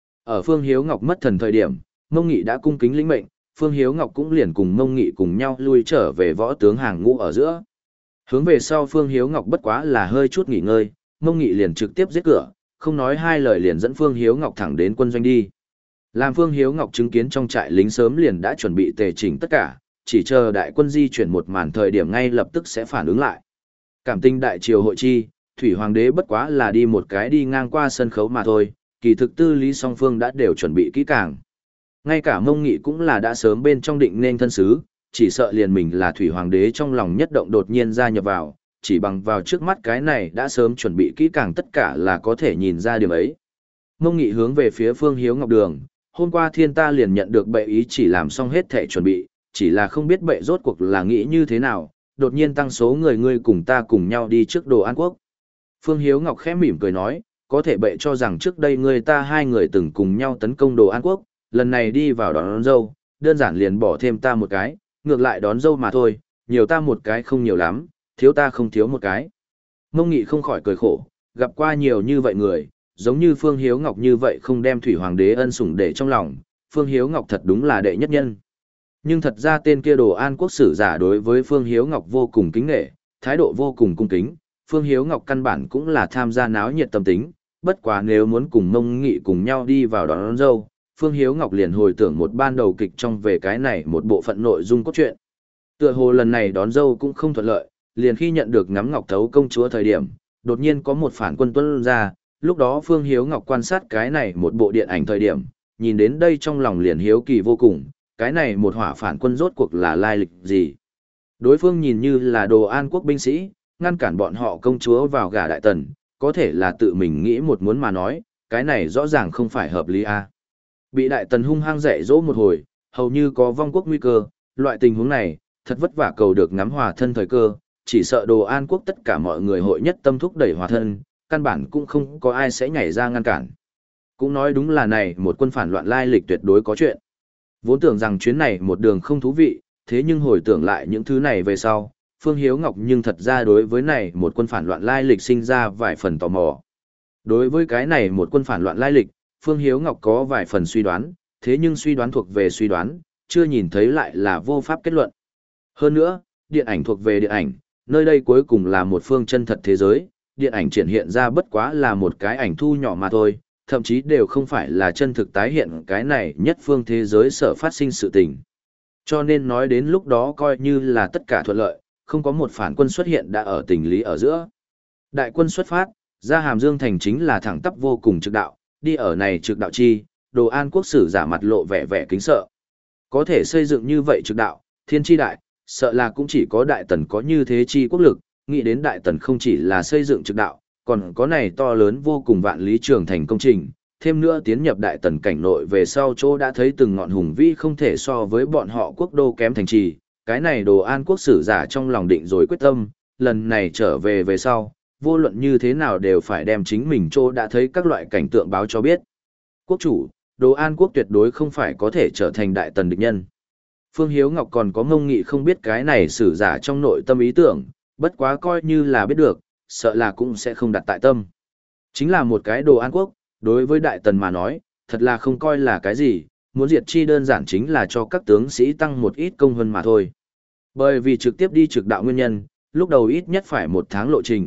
Ở Phương Hiếu Ngọc mất thần thời điểm, Mông Nghị đã cung kính lĩnh mệnh, Phương Hiếu Ngọc cũng liền cùng Mông Nghị cùng nhau lui trở về võ tướng hàng ngũ ở giữa. Hướng về sau Phương Hiếu Ngọc bất quá là hơi chút nghỉ ngơi, Mông Nghị liền trực tiếp giết cửa, không nói hai lời liền dẫn Phương Hiếu Ngọc thẳng đến quân doanh đi. Làm Phương Hiếu Ngọc chứng kiến trong trại lính sớm liền đã chuẩn bị tề chỉnh tất cả, chỉ chờ đại quân di chuyển một màn thời điểm ngay lập tức sẽ phản ứng lại. Cảm tình đại triều hội chi, Thủy Hoàng đế bất quá là đi một cái đi ngang qua sân khấu mà thôi, kỳ thực tư lý song phương đã đều chuẩn bị kỹ càng. Ngay cả Mông Nghị cũng là đã sớm bên trong định nên thân sứ, chỉ sợ liền mình là Thủy Hoàng đế trong lòng nhất động đột nhiên gia nhập vào, chỉ bằng vào trước mắt cái này đã sớm chuẩn bị kỹ càng tất cả là có thể nhìn ra điểm ấy. Mông Nghị hướng về phía Phương Hiếu Ngọc đường, hôm qua thiên ta liền nhận được bệ ý chỉ làm xong hết thể chuẩn bị, chỉ là không biết bệ rốt cuộc là nghĩ như thế nào, đột nhiên tăng số người ngươi cùng ta cùng nhau đi trước Đồ An Quốc. Phương Hiếu Ngọc khẽ mỉm cười nói, có thể bệ cho rằng trước đây ngươi ta hai người từng cùng nhau tấn công Đồ An Quốc, lần này đi vào đón, đón dâu, đơn giản liền bỏ thêm ta một cái, ngược lại đón dâu mà thôi, nhiều ta một cái không nhiều lắm, thiếu ta không thiếu một cái. Mông Nghị không khỏi cười khổ, gặp qua nhiều như vậy người, giống như Phương Hiếu Ngọc như vậy không đem Thủy Hoàng đế ân sủng để trong lòng, Phương Hiếu Ngọc thật đúng là đệ nhất nhân. Nhưng thật ra tên kia Đồ An Quốc sử giả đối với Phương Hiếu Ngọc vô cùng kính nghệ, thái độ vô cùng cung kính, Phương Hiếu Ngọc căn bản cũng là tham gia náo nhiệt tâm tính, bất quá nếu muốn cùng Mông Nghị cùng nhau đi vào đón, đón dâu, Phương Hiếu Ngọc liền hồi tưởng một ban đầu kịch trong về cái này một bộ phận nội dung cốt truyện. Tựa hồ lần này đón dâu cũng không thuận lợi, liền khi nhận được ngắm Ngọc Thấu công chúa thời điểm, đột nhiên có một phản quân tuân ra, lúc đó Phương Hiếu Ngọc quan sát cái này một bộ điện ảnh thời điểm, nhìn đến đây trong lòng liền hiếu kỳ vô cùng, cái này một hỏa phản quân rốt cuộc là lai lịch gì. Đối phương nhìn như là Đồ An Quốc binh sĩ, ngăn cản bọn họ công chúa vào gả đại tần, có thể là tự mình nghĩ một muốn mà nói, cái này rõ ràng không phải hợp lý a. Bị đại tần hung hăng dạy dỗ một hồi, hầu như có vong quốc nguy cơ, loại tình huống này, thật vất vả cầu được ngắm hòa thân thời cơ, chỉ sợ Đồ An Quốc tất cả mọi người hội nhất tâm thúc đẩy hòa thân, căn bản cũng không có ai sẽ nhảy ra ngăn cản. Cũng nói đúng là này một quân phản loạn lai lịch tuyệt đối có chuyện. Vốn tưởng rằng chuyến này một đường không thú vị, thế nhưng hồi tưởng lại những thứ này về sau, Phương Hiếu Ngọc nhưng thật ra đối với này một quân phản loạn lai lịch sinh ra vài phần tò mò. Đối với cái này một quân phản loạn lai lịch, Phương Hiếu Ngọc có vài phần suy đoán, thế nhưng suy đoán thuộc về suy đoán, chưa nhìn thấy lại là vô pháp kết luận. Hơn nữa, điện ảnh thuộc về điện ảnh, nơi đây cuối cùng là một phương chân thật thế giới, điện ảnh triển hiện ra bất quá là một cái ảnh thu nhỏ mà thôi, thậm chí đều không phải là chân thực tái hiện cái này nhất phương thế giới sở phát sinh sự tình. Cho nên nói đến lúc đó coi như là tất cả thuận lợi, không có một phản quân xuất hiện đã ở tình lý ở giữa. Đại quân xuất phát, ra Hàm Dương thành chính là thẳng tắp vô cùng trực đạo, đi ở này trực đạo chi, Đồ An Quốc sử giả mặt lộ vẻ vẻ kính sợ. Có thể xây dựng như vậy trực đạo, thiên chi đại, sợ là cũng chỉ có đại tần có như thế chi quốc lực, nghĩ đến đại tần không chỉ là xây dựng trực đạo, còn có này to lớn vô cùng vạn lý trường thành công trình, thêm nữa tiến nhập đại tần cảnh nội về sau chỗ đã thấy từng ngọn hùng vĩ không thể so với bọn họ quốc đô kém thành trì, cái này Đồ An Quốc sử giả trong lòng định rồi quyết tâm, lần này trở về về sau, vô luận như thế nào đều phải đem chính mình chỗ đã thấy các loại cảnh tượng báo cho biết. Quốc chủ, Đồ An Quốc tuyệt đối không phải có thể trở thành đại tần địch nhân. Phương Hiếu Ngọc còn có ngông nghị không biết cái này sử giả trong nội tâm ý tưởng, bất quá coi như là biết được, sợ là cũng sẽ không đặt tại tâm. Chính là một cái Đồ An Quốc, đối với đại tần mà nói, thật là không coi là cái gì, muốn diệt chi đơn giản chính là cho các tướng sĩ tăng một ít công hơn mà thôi. Bởi vì trực tiếp đi trực đạo nguyên nhân, lúc đầu ít nhất phải một tháng lộ trình,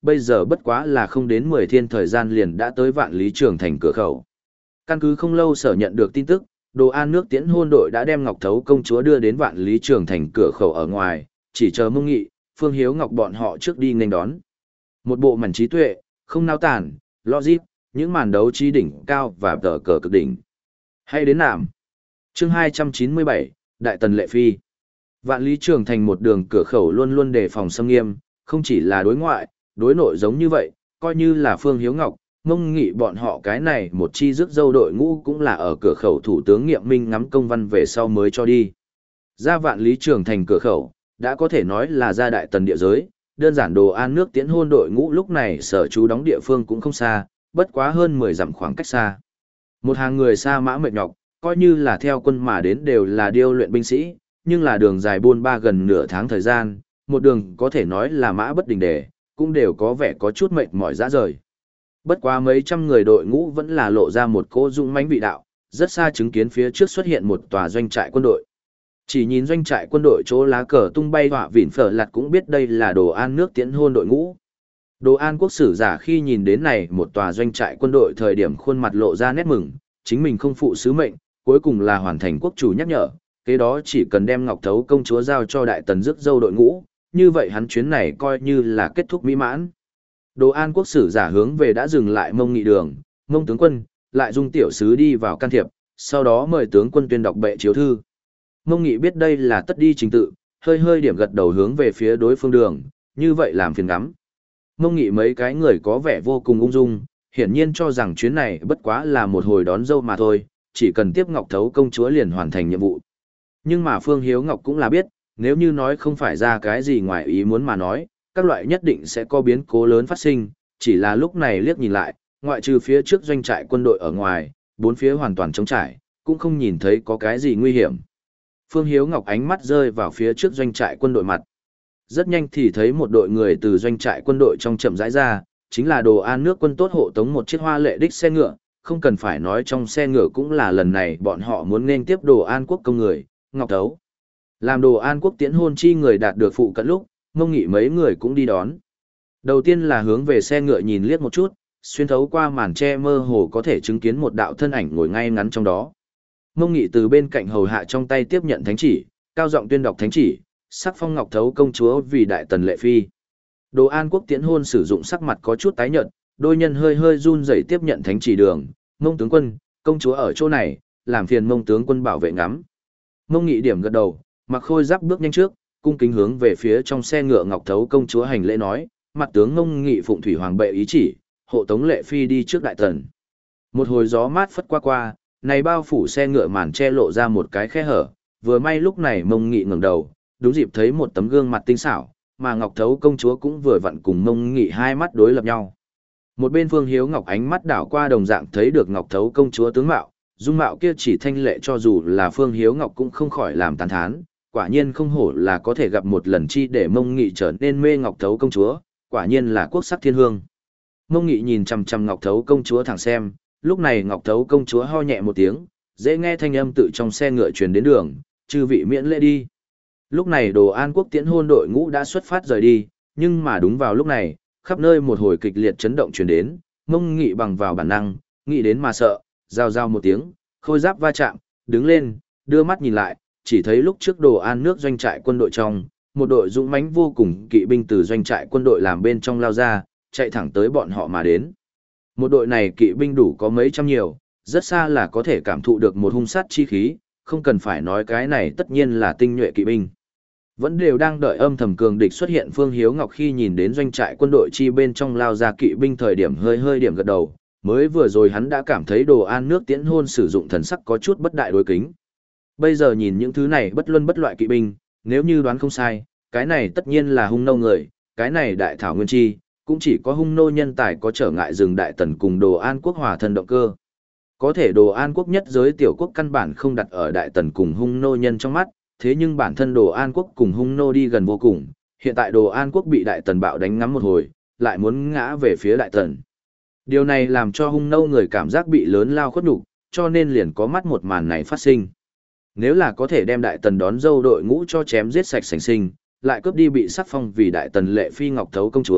bây giờ bất quá là không đến mười thiên thời gian liền đã tới Vạn Lý Trường Thành cửa khẩu. Căn cứ không lâu sở nhận được tin tức, Đồ An nước Tiễn Hôn đội đã đem Ngọc Thấu công chúa đưa đến Vạn Lý Trường Thành cửa khẩu ở ngoài, chỉ chờ Mông Nghị, Phương Hiếu Ngọc bọn họ trước đi nghênh đón. Một bộ mảnh trí tuệ, không nao tản, logic, những màn đấu trí đỉnh cao và tờ cờ cực đỉnh. Hay đến nạm. Chương hai trăm chín mươi bảy, Đại Tần Lệ Phi. Vạn Lý Trường Thành một đường cửa khẩu luôn luôn đề phòng xâm nghiêm, không chỉ là đối ngoại, đối nội giống như vậy, coi như là Phương Hiếu Ngọc, Mông Nghị bọn họ cái này một chi rước dâu đội ngũ cũng là ở cửa khẩu thủ tướng Nghiệm Minh ngắm công văn về sau mới cho đi. Ra Vạn Lý Trường Thành cửa khẩu, đã có thể nói là ra Đại Tần địa giới, đơn giản Đồ An nước Tiễn Hôn đội ngũ lúc này sở trú đóng địa phương cũng không xa, bất quá hơn mười dặm khoảng cách xa. Một hàng người xa mã mệt nhọc, coi như là theo quân mà đến đều là điêu luyện binh sĩ, nhưng là đường dài buôn ba gần nửa tháng thời gian, một đường có thể nói là mã bất đình đề, cũng đều có vẻ có chút mệt mỏi rã rời. Bất quá mấy trăm người đội ngũ vẫn là lộ ra một cỗ dũng mãnh vị đạo, rất xa chứng kiến phía trước xuất hiện một tòa doanh trại quân đội. Chỉ nhìn doanh trại quân đội chỗ lá cờ tung bay họa vỉn phở lặt cũng biết đây là Đồ An nước Tiễn Hôn đội ngũ. Đồ An quốc sử giả khi nhìn đến này một tòa doanh trại quân đội thời điểm khuôn mặt lộ ra nét mừng, chính mình không phụ sứ mệnh, cuối cùng là hoàn thành quốc chủ nhắc nhở, kế đó chỉ cần đem Ngọc Thấu công chúa giao cho Đại Tần rước dâu đội ngũ, như vậy hắn chuyến này coi như là kết thúc mỹ mãn. Đồ An quốc sử giả hướng về đã dừng lại Mông Nghị đường, Mông tướng quân, lại dung tiểu sứ đi vào can thiệp, sau đó mời tướng quân tuyên đọc bệ chiếu thư. Mông Nghị biết đây là tất đi trình tự, hơi hơi điểm gật đầu hướng về phía đối phương đường, như vậy làm phiền ngắm. Mông Nghị mấy cái người có vẻ vô cùng ung dung, hiển nhiên cho rằng chuyến này bất quá là một hồi đón dâu mà thôi, chỉ cần tiếp Ngọc Thấu công chúa liền hoàn thành nhiệm vụ. Nhưng mà Phương Hiếu Ngọc cũng là biết, nếu như nói không phải ra cái gì ngoài ý muốn mà nói, các loại nhất định sẽ có biến cố lớn phát sinh, chỉ là lúc này liếc nhìn lại, ngoại trừ phía trước doanh trại quân đội ở ngoài, bốn phía hoàn toàn trống trải, cũng không nhìn thấy có cái gì nguy hiểm. Phương Hiếu Ngọc ánh mắt rơi vào phía trước doanh trại quân đội mặt. Rất nhanh thì thấy một đội người từ doanh trại quân đội trong chậm rãi ra, chính là Đồ An nước quân tốt hộ tống một chiếc hoa lệ đích xe ngựa, không cần phải nói trong xe ngựa cũng là lần này bọn họ muốn nên tiếp Đồ An quốc công người, Ngọc Thấu. Làm Đồ An quốc Tiễn Hôn chi người đạt được phụ cận lúc, Mông Nghị mấy người cũng đi đón. Đầu tiên là hướng về xe ngựa nhìn liếc một chút, xuyên thấu qua màn che mơ hồ có thể chứng kiến một đạo thân ảnh ngồi ngay ngắn trong đó. Mông Nghị từ bên cạnh hầu hạ trong tay tiếp nhận thánh chỉ, cao giọng tuyên đọc thánh chỉ, sắc phong Ngọc Thấu công chúa vì Đại Tần Lệ Phi. Đồ An quốc Tiễn Hôn sử dụng sắc mặt có chút tái nhợt, đôi nhân hơi hơi run rẩy tiếp nhận thánh chỉ đường, Mông tướng quân, công chúa ở chỗ này, làm phiền Mông tướng quân bảo vệ ngắm. Mông Nghị điểm gật đầu, mặc khôi giáp bước nhanh trước, cung kính hướng về phía trong xe ngựa Ngọc Thấu công chúa hành lễ nói, mặt tướng Mông Nghị phụng thủy hoàng bệ ý chỉ, hộ tống Lệ Phi đi trước Đại Tần. Một hồi gió mát phất qua qua, này bao phủ xe ngựa màn che lộ ra một cái khe hở, vừa may lúc này Mông Nghị ngẩng đầu, đúng dịp thấy một tấm gương mặt tinh xảo, mà Ngọc Thấu công chúa cũng vừa vặn cùng Mông Nghị hai mắt đối lập nhau. Một bên Phương Hiếu Ngọc ánh mắt đảo qua đồng dạng thấy được Ngọc Thấu công chúa tướng mạo, dung mạo kia chỉ thanh lệ cho dù là Phương Hiếu Ngọc cũng không khỏi làm tán thán, quả nhiên không hổ là có thể gặp một lần chi để Mông Nghị trở nên mê Ngọc Thấu công chúa, quả nhiên là quốc sắc thiên hương. Mông Nghị nhìn chằm chằm Ngọc Thấu công chúa thẳng xem, lúc này Ngọc Thấu công chúa ho nhẹ một tiếng, dễ nghe thanh âm tự trong xe ngựa truyền đến đường, chư vị miễn lễ đi. Lúc này Đồ An quốc Tiễn Hôn đội ngũ đã xuất phát rời đi, nhưng mà đúng vào lúc này, khắp nơi một hồi kịch liệt chấn động truyền đến, Mông Nghị bằng vào bản năng, nghĩ đến mà sợ, rao rao một tiếng, khôi giáp va chạm, đứng lên, đưa mắt nhìn lại, chỉ thấy lúc trước Đồ An nước doanh trại quân đội trong, một đội dũng mãnh vô cùng kỵ binh từ doanh trại quân đội làm bên trong lao ra, chạy thẳng tới bọn họ mà đến. Một đội này kỵ binh đủ có mấy trăm nhiều, rất xa là có thể cảm thụ được một hung sát chi khí, không cần phải nói cái này tất nhiên là tinh nhuệ kỵ binh. Vẫn đều đang đợi âm thầm cường địch xuất hiện, Phương Hiếu Ngọc khi nhìn đến doanh trại quân đội chi bên trong lao ra kỵ binh thời điểm hơi hơi điểm gật đầu, mới vừa rồi hắn đã cảm thấy Đồ An nước Tiễn Hôn sử dụng thần sắc có chút bất đại đối kính. Bây giờ nhìn những thứ này bất luân bất loại kỵ binh, nếu như đoán không sai, cái này tất nhiên là hung nô người, cái này đại thảo nguyên chi, cũng chỉ có hung nô nhân tài có trở ngại dừng Đại Tần cùng Đồ An quốc hòa thân động cơ. Có thể Đồ An quốc nhất giới tiểu quốc căn bản không đặt ở Đại Tần cùng hung nô nhân trong mắt, thế nhưng bản thân Đồ An quốc cùng hung nô đi gần vô cùng, hiện tại Đồ An quốc bị Đại Tần bạo đánh ngắm một hồi, lại muốn ngã về phía Đại Tần. Điều này làm cho hung nô người cảm giác bị lớn lao khuất nhục, cho nên liền có mắt một màn này phát sinh. Nếu là có thể đem Đại Tần đón dâu đội ngũ cho chém giết sạch sành sinh, lại cướp đi bị sắc phong vì Đại Tần Lệ Phi Ngọc Thấu công chúa,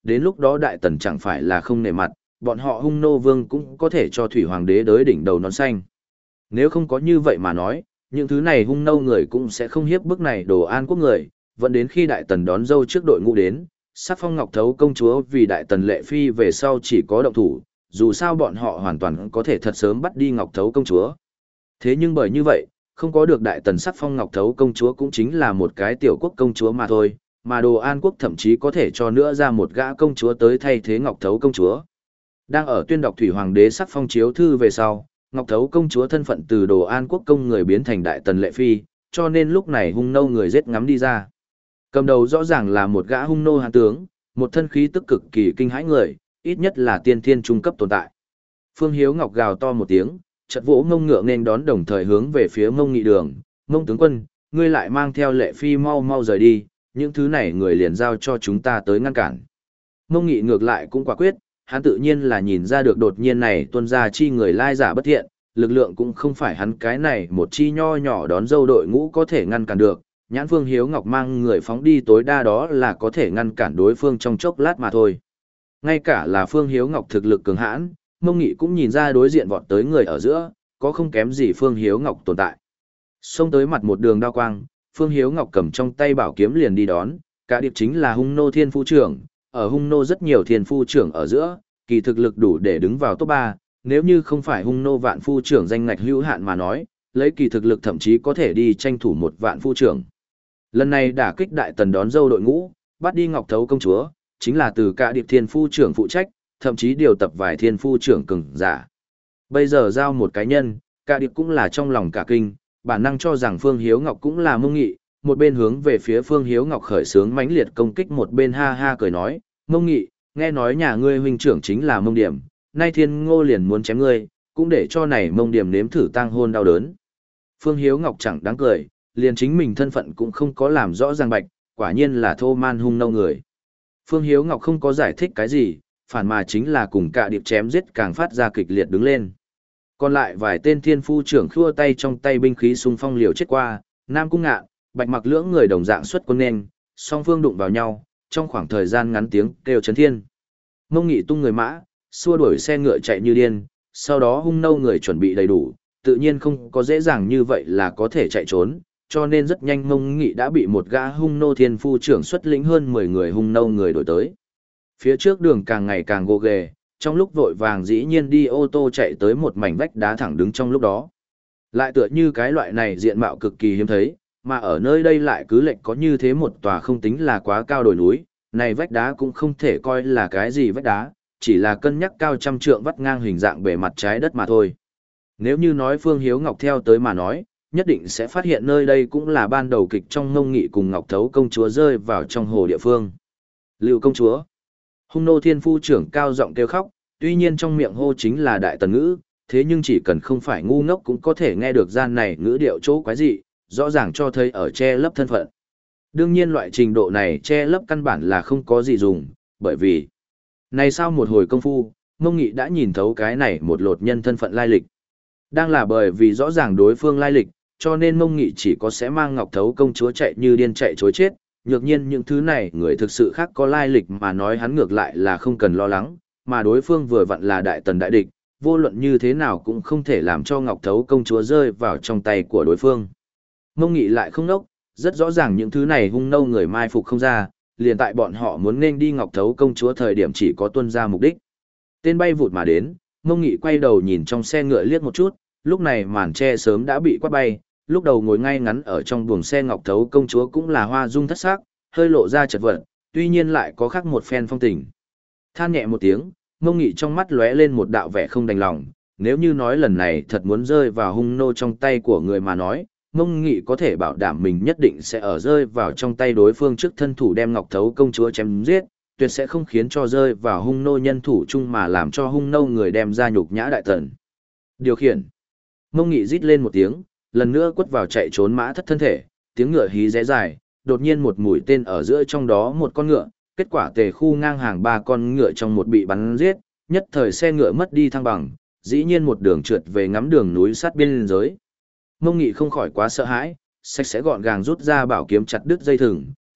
đến lúc đó đại tần chẳng phải là không nể mặt, bọn họ hung nô vương cũng có thể cho thủy hoàng đế đới đỉnh đầu nón xanh. Nếu không có như vậy mà nói, những thứ này hung nô người cũng sẽ không hiếp bức này đồ an quốc người, vẫn đến khi đại tần đón dâu trước đội ngũ đến, sắc phong Ngọc Thấu công chúa vì đại tần lệ phi về sau chỉ có động thủ, dù sao bọn họ hoàn toàn có thể thật sớm bắt đi Ngọc Thấu công chúa. Thế nhưng bởi như vậy, không có được đại tần sắc phong Ngọc Thấu công chúa cũng chính là một cái tiểu quốc công chúa mà thôi, mà đồ an quốc thậm chí có thể cho nữa ra một gã công chúa tới thay thế Ngọc Thấu công chúa. Đang ở tuyên đọc thủy hoàng đế sắc phong chiếu thư về sau, Ngọc Thấu công chúa thân phận từ đồ an quốc công người biến thành đại tần lệ phi, cho nên lúc này hung nô người giết ngắm đi ra. Cầm đầu rõ ràng là một gã hung nô hán tướng, một thân khí tức cực kỳ kinh hãi người, ít nhất là tiên thiên trung cấp tồn tại. Phương Hiếu Ngọc gào to một tiếng, chợt vỗ ngông ngựa nên đón đồng thời hướng về phía Ngông Nghị Đường, "Ngông tướng quân, ngươi lại mang theo lệ phi mau mau rời đi, những thứ này người liền giao cho chúng ta tới ngăn cản." Ngông Nghị ngược lại cũng quả quyết, hắn tự nhiên là nhìn ra được đột nhiên này tuân ra chi người lai giả bất thiện, lực lượng cũng không phải hắn cái này một chi nho nhỏ đón dâu đội ngũ có thể ngăn cản được, nhãn Phương Hiếu Ngọc mang người phóng đi tối đa đó là có thể ngăn cản đối phương trong chốc lát mà thôi. Ngay cả là Phương Hiếu Ngọc thực lực cường hãn, Mông Nghị cũng nhìn ra đối diện vọt tới người ở giữa, có không kém gì Phương Hiếu Ngọc tồn tại. Xông tới mặt một đường đao quang, Phương Hiếu Ngọc cầm trong tay bảo kiếm liền đi đón, cả điệp chính là hung nô thiên phu trưởng, ở hung nô rất nhiều thiên phu trưởng ở giữa, kỳ thực lực đủ để đứng vào top ba, nếu như không phải hung nô vạn phu trưởng danh ngạch hữu hạn mà nói, lấy kỳ thực lực thậm chí có thể đi tranh thủ một vạn phu trưởng. Lần này đả kích đại tần đón dâu đội ngũ, bắt đi Ngọc Thấu công chúa, chính là từ cả điệp thiên phu trưởng phụ trách, thậm chí điều tập vài thiên phu trưởng cường giả. Bây giờ giao một cá nhân, cả điệp cũng là trong lòng cả kinh, bản năng cho rằng Phương Hiếu Ngọc cũng là Mông Nghị, một bên hướng về phía Phương Hiếu Ngọc khởi xướng mãnh liệt công kích, một bên ha ha cười nói, "Mông Nghị, nghe nói nhà ngươi huynh trưởng chính là Mông Điểm, nay Thiên Ngô liền muốn chém ngươi, cũng để cho này Mông Điểm nếm thử tang hôn đau đớn." Phương Hiếu Ngọc chẳng đáng cười, liền chính mình thân phận cũng không có làm rõ ràng bạch, quả nhiên là thô man hung nâu người. Phương Hiếu Ngọc không có giải thích cái gì, phản mà chính là cùng cả điệp chém giết càng phát ra kịch liệt đứng lên. Còn lại vài tên thiên phu trưởng khua tay trong tay binh khí xung phong liều chết qua, Nam Cung Ngạn, Bạch Mặc lưỡng người đồng dạng xuất quân nên, song phương đụng vào nhau, trong khoảng thời gian ngắn tiếng kêu chấn thiên. Mông Nghị tung người mã, xua đuổi xe ngựa chạy như điên, sau đó hung nâu người chuẩn bị đầy đủ, tự nhiên không có dễ dàng như vậy là có thể chạy trốn, cho nên rất nhanh Mông Nghị đã bị một gã hung nô thiên phu trưởng xuất lĩnh hơn mười người hung nâu người đổi tới. Phía trước đường càng ngày càng gồ ghề, trong lúc vội vàng dĩ nhiên đi ô tô chạy tới một mảnh vách đá thẳng đứng trong lúc đó. Lại tựa như cái loại này diện mạo cực kỳ hiếm thấy, mà ở nơi đây lại cứ lệnh có như thế một tòa không tính là quá cao đồi núi, này vách đá cũng không thể coi là cái gì vách đá, chỉ là cân nhắc cao trăm trượng vắt ngang hình dạng bề mặt trái đất mà thôi. Nếu như nói Phương Hiếu Ngọc theo tới mà nói, nhất định sẽ phát hiện nơi đây cũng là ban đầu kịch trong Mông Nghị cùng Ngọc Thấu công chúa rơi vào trong hồ địa phương. Lưu công chúa. Hung nô thiên phu trưởng cao giọng kêu khóc, tuy nhiên trong miệng hô chính là đại tần ngữ, thế nhưng chỉ cần không phải ngu ngốc cũng có thể nghe được gian này ngữ điệu chỗ quái dị, rõ ràng cho thấy ở che lấp thân phận. Đương nhiên loại trình độ này che lấp căn bản là không có gì dùng, bởi vì này sau một hồi công phu, Mông Nghị đã nhìn thấu cái này một lột nhân thân phận lai lịch. Đang là bởi vì rõ ràng đối phương lai lịch, cho nên Mông Nghị chỉ có sẽ mang Ngọc Thấu công chúa chạy như điên chạy chối chết, nhược nhiên những thứ này người thực sự khác có lai lịch mà nói hắn ngược lại là không cần lo lắng, mà đối phương vừa vặn là đại tần đại địch, vô luận như thế nào cũng không thể làm cho Ngọc Thấu công chúa rơi vào trong tay của đối phương. Mông Nghị lại không nốc, rất rõ ràng những thứ này hung nâu người mai phục không ra, liền tại bọn họ muốn nên đi Ngọc Thấu công chúa thời điểm chỉ có tuân ra mục đích. Tên bay vụt mà đến, Mông Nghị quay đầu nhìn trong xe ngựa liếc một chút, lúc này màn che sớm đã bị quát bay, lúc đầu ngồi ngay ngắn ở trong buồng xe Ngọc Thấu công chúa cũng là hoa dung thất sắc, hơi lộ ra chật vật, tuy nhiên lại có khác một phen phong tình. Than nhẹ một tiếng, Mông Nghị trong mắt lóe lên một đạo vẻ không đành lòng, nếu như nói lần này thật muốn rơi vào hung nô trong tay của người mà nói, Mông Nghị có thể bảo đảm mình nhất định sẽ ở rơi vào trong tay đối phương trước thân thủ đem Ngọc Thấu công chúa chém giết, tuyệt sẽ không khiến cho rơi vào hung nô nhân thủ chung mà làm cho hung nô người đem ra nhục nhã đại tần. Điều khiển. Mông Nghị rít lên một tiếng, lần nữa quất vào chạy trốn mã thất thân thể, tiếng ngựa hí rẽ dài, đột nhiên một mũi tên ở giữa trong đó một con ngựa, kết quả tề khu ngang hàng ba con ngựa trong một bị bắn giết, nhất thời xe ngựa mất đi thăng bằng, dĩ nhiên một đường trượt về ngắm đường núi sát biên giới. Mông Nghị không khỏi quá sợ hãi, sạch sẽ gọn gàng rút ra bảo kiếm chặt đứt dây thừng,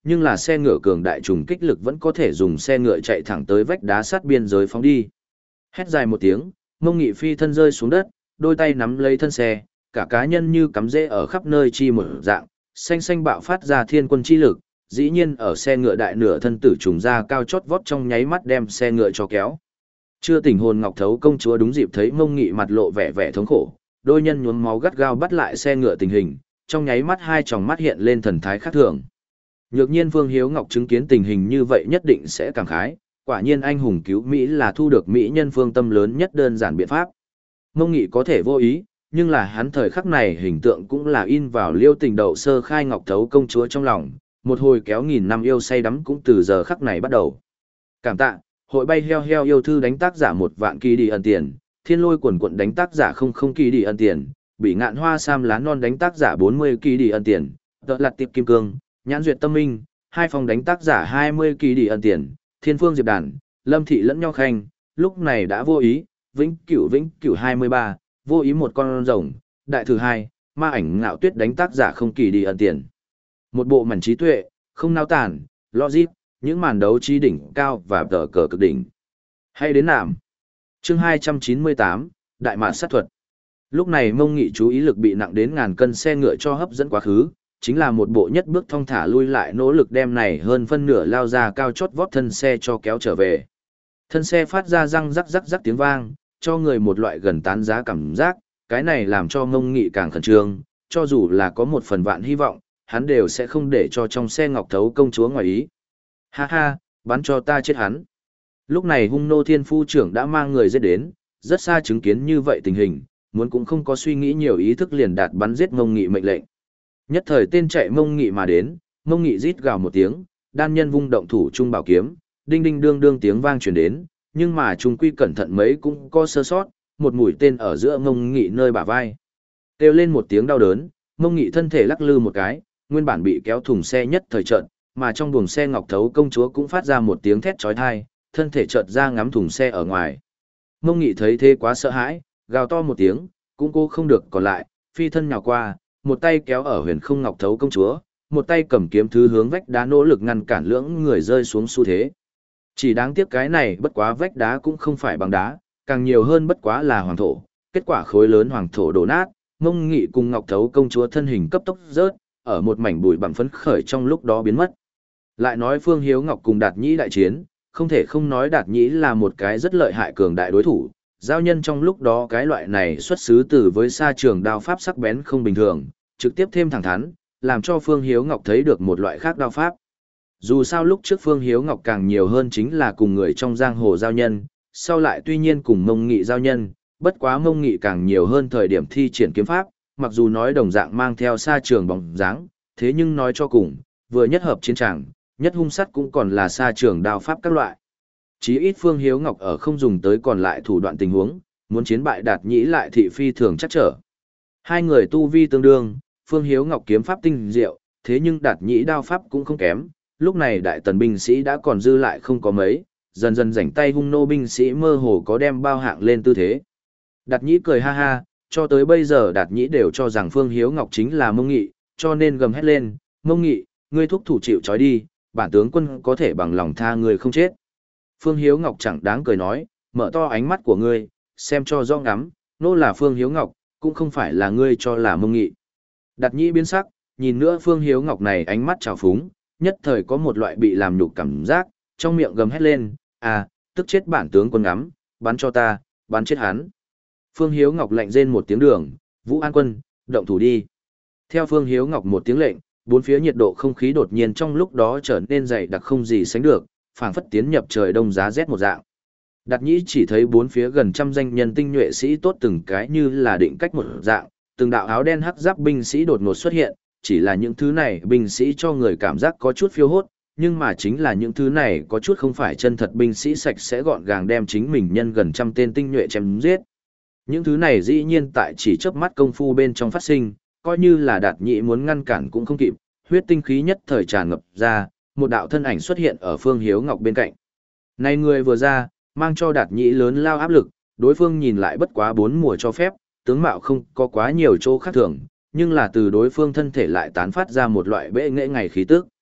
nhưng là xe ngựa cường đại trùng kích lực vẫn có thể dùng xe ngựa chạy thẳng tới vách đá sát biên giới phóng đi. Hét dài một tiếng, Mông Nghị phi thân rơi xuống đất, đôi tay nắm lấy thân xe, cả cá nhân như cắm rễ ở khắp nơi chi một dạng, xanh xanh bạo phát ra thiên quân chi lực, dĩ nhiên ở xe ngựa đại nửa thân tử trùng ra cao chót vót trong nháy mắt đem xe ngựa cho kéo. Chưa tỉnh hồn Ngọc Thấu công chúa đúng dịp thấy Mông Nghị mặt lộ vẻ vẻ thống khổ, đôi nhân nhuốm máu gắt gao bắt lại xe ngựa tình hình, trong nháy mắt hai tròng mắt hiện lên thần thái khác thường. Nhược nhiên Phương Hiếu Ngọc chứng kiến tình hình như vậy nhất định sẽ cảm khái, quả nhiên anh hùng cứu Mỹ là thu được Mỹ nhân phương tâm lớn nhất đơn giản biện pháp. Mông Nghị có thể vô ý, nhưng là hắn thời khắc này hình tượng cũng là in vào liêu tình đậu sơ khai Ngọc Thấu công chúa trong lòng, một hồi kéo nghìn năm yêu say đắm cũng từ giờ khắc này bắt đầu. Cảm tạ, hội bay heo heo yêu thư đánh tác giả một vạn kỳ đi ân tiền, thiên lôi quần quận đánh tác giả không không kỳ đi ân tiền, bị ngạn hoa sam lá non đánh tác giả bốn mươi kỳ đi ân tiền, tợ lặt tiệp kim cương, nhãn duyệt tâm minh, hai phòng đánh tác giả hai mươi kỳ đi ân tiền, thiên phương diệp đàn, lâm thị lẫn nhau khanh, lúc này đã vô ý, vĩnh cửu vĩnh cửu hai mươi ba, vô ý một con rồng, đại thứ hai, ma ảnh ngạo tuyết đánh tác giả không kỳ đi ân tiền. Một bộ mảnh trí tuệ, không nao tản, logic, những màn đấu trí đỉnh cao và tờ cờ cực đỉnh. Hay đến nạm. Chương hai trăm chín mươi tám, Đại mạn sát thuật. Lúc này Mông Nghị chú ý lực bị nặng đến ngàn cân xe ngựa cho hấp dẫn quá khứ, chính là một bộ nhất bước thong thả lui lại nỗ lực đem này hơn phân nửa lao ra cao chót vót thân xe cho kéo trở về. Thân xe phát ra răng rắc rắc rắc tiếng vang, cho người một loại gần tán giá cảm giác, cái này làm cho Mông Nghị càng khẩn trương, cho dù là có một phần vạn hy vọng, hắn đều sẽ không để cho trong xe Ngọc Thấu công chúa ngoài ý. Ha ha, bắn cho ta chết hắn. Lúc này hung nô thiên phu trưởng đã mang người giết đến, rất xa chứng kiến như vậy tình hình, muốn cũng không có suy nghĩ nhiều ý thức liền đạt bắn giết Mông Nghị mệnh lệnh. Nhất thời tên chạy Mông Nghị mà đến, Mông Nghị rít gào một tiếng, đan nhân vung động thủ trung bảo kiếm, đinh đinh đương đương tiếng vang truyền đến, nhưng mà trung quy cẩn thận mấy cũng có sơ sót, một mũi tên ở giữa Mông Nghị nơi bả vai. Kêu lên một tiếng đau đớn, Mông Nghị thân thể lắc lư một cái, nguyên bản bị kéo thùng xe nhất thời trận, mà trong buồng xe Ngọc Thấu công chúa cũng phát ra một tiếng thét chói tai, thân thể chợt ra ngắm thùng xe ở ngoài. Mông Nghị thấy thế quá sợ hãi, gào to một tiếng, cũng cô không được còn lại, phi thân nhào qua, một tay kéo ở huyền không Ngọc Thấu công chúa, một tay cầm kiếm thứ hướng vách đá nỗ lực ngăn cản lưỡng người rơi xuống xu thế. Chỉ đáng tiếc cái này bất quá vách đá cũng không phải bằng đá, càng nhiều hơn bất quá là hoàng thổ, kết quả khối lớn hoàng thổ đổ nát, Mông Nghị cùng Ngọc Thấu công chúa thân hình cấp tốc rớt, ở một mảnh bụi bặm phấn khởi trong lúc đó biến mất. Lại nói Phương Hiếu Ngọc cùng Đạt Nhĩ đại chiến, không thể không nói Đạt Nhĩ là một cái rất lợi hại cường đại đối thủ, giao nhân trong lúc đó cái loại này xuất xứ từ với sa trường đao pháp sắc bén không bình thường, trực tiếp thêm thẳng thắn, làm cho Phương Hiếu Ngọc thấy được một loại khác đao pháp. Dù sao lúc trước Phương Hiếu Ngọc càng nhiều hơn chính là cùng người trong giang hồ giao nhân, sau lại tuy nhiên cùng Mông Nghị giao nhân, bất quá Mông Nghị càng nhiều hơn thời điểm thi triển kiếm pháp, mặc dù nói đồng dạng mang theo sa trường bóng dáng, thế nhưng nói cho cùng, vừa nhất hợp chiến tràng, nhất hung sắt cũng còn là sa trường đao pháp các loại. Chí ít Phương Hiếu Ngọc ở không dùng tới còn lại thủ đoạn tình huống, muốn chiến bại Đạt Nhĩ lại thị phi thường chắc trở. Hai người tu vi tương đương, Phương Hiếu Ngọc kiếm pháp tinh diệu, thế nhưng Đạt Nhĩ đao pháp cũng không kém, lúc này đại tần binh sĩ đã còn dư lại không có mấy, dần dần rảnh tay hung nô binh sĩ mơ hồ có đem bao hạng lên tư thế. Đạt Nhĩ cười ha ha, cho tới bây giờ Đạt Nhĩ đều cho rằng Phương Hiếu Ngọc chính là Mông Nghị, cho nên gầm hét lên, Mông Nghị, ngươi thúc thủ chịu trói đi, bản tướng quân có thể bằng lòng tha người không chết. Phương Hiếu Ngọc chẳng đáng cười nói, mở to ánh mắt của ngươi, xem cho rõ ngắm, nô là Phương Hiếu Ngọc, cũng không phải là ngươi cho là Mông Nghị. Đạt Nhĩ biến sắc, nhìn nữa Phương Hiếu Ngọc này ánh mắt trào phúng, nhất thời có một loại bị làm nhục cảm giác, trong miệng gầm hét lên, à, tức chết bản tướng quân ngắm, bắn cho ta, bắn chết hắn. Phương Hiếu Ngọc lạnh rên một tiếng đường, Vũ An Quân, động thủ đi. Theo Phương Hiếu Ngọc một tiếng lệnh, bốn phía nhiệt độ không khí đột nhiên trong lúc đó trở nên dày đặc không gì sánh được, phảng phất tiến nhập trời đông giá rét một dạng. Đạt Nhĩ chỉ thấy bốn phía gần trăm danh nhân tinh nhuệ sĩ tốt từng cái như là định cách một dạng, từng đạo áo đen hắc giáp binh sĩ đột ngột xuất hiện, chỉ là những thứ này binh sĩ cho người cảm giác có chút phiêu hốt, nhưng mà chính là những thứ này có chút không phải chân thật binh sĩ sạch sẽ gọn gàng đem chính mình nhân gần trăm tên tinh nhuệ chém giết. Những thứ này dĩ nhiên tại chỉ chớp mắt công phu bên trong phát sinh, coi như là Đạt Nhĩ muốn ngăn cản cũng không kịp, huyết tinh khí nhất thời tràn ngập ra, một đạo thân ảnh xuất hiện ở Phương Hiếu Ngọc bên cạnh. Này người vừa ra, mang cho Đạt Nhĩ lớn lao áp lực, đối phương nhìn lại bất quá bốn mùa cho phép, tướng mạo không có quá nhiều chỗ khác thường, nhưng là từ đối phương thân thể lại tán phát ra một loại bệ nghệ ngày khí tức.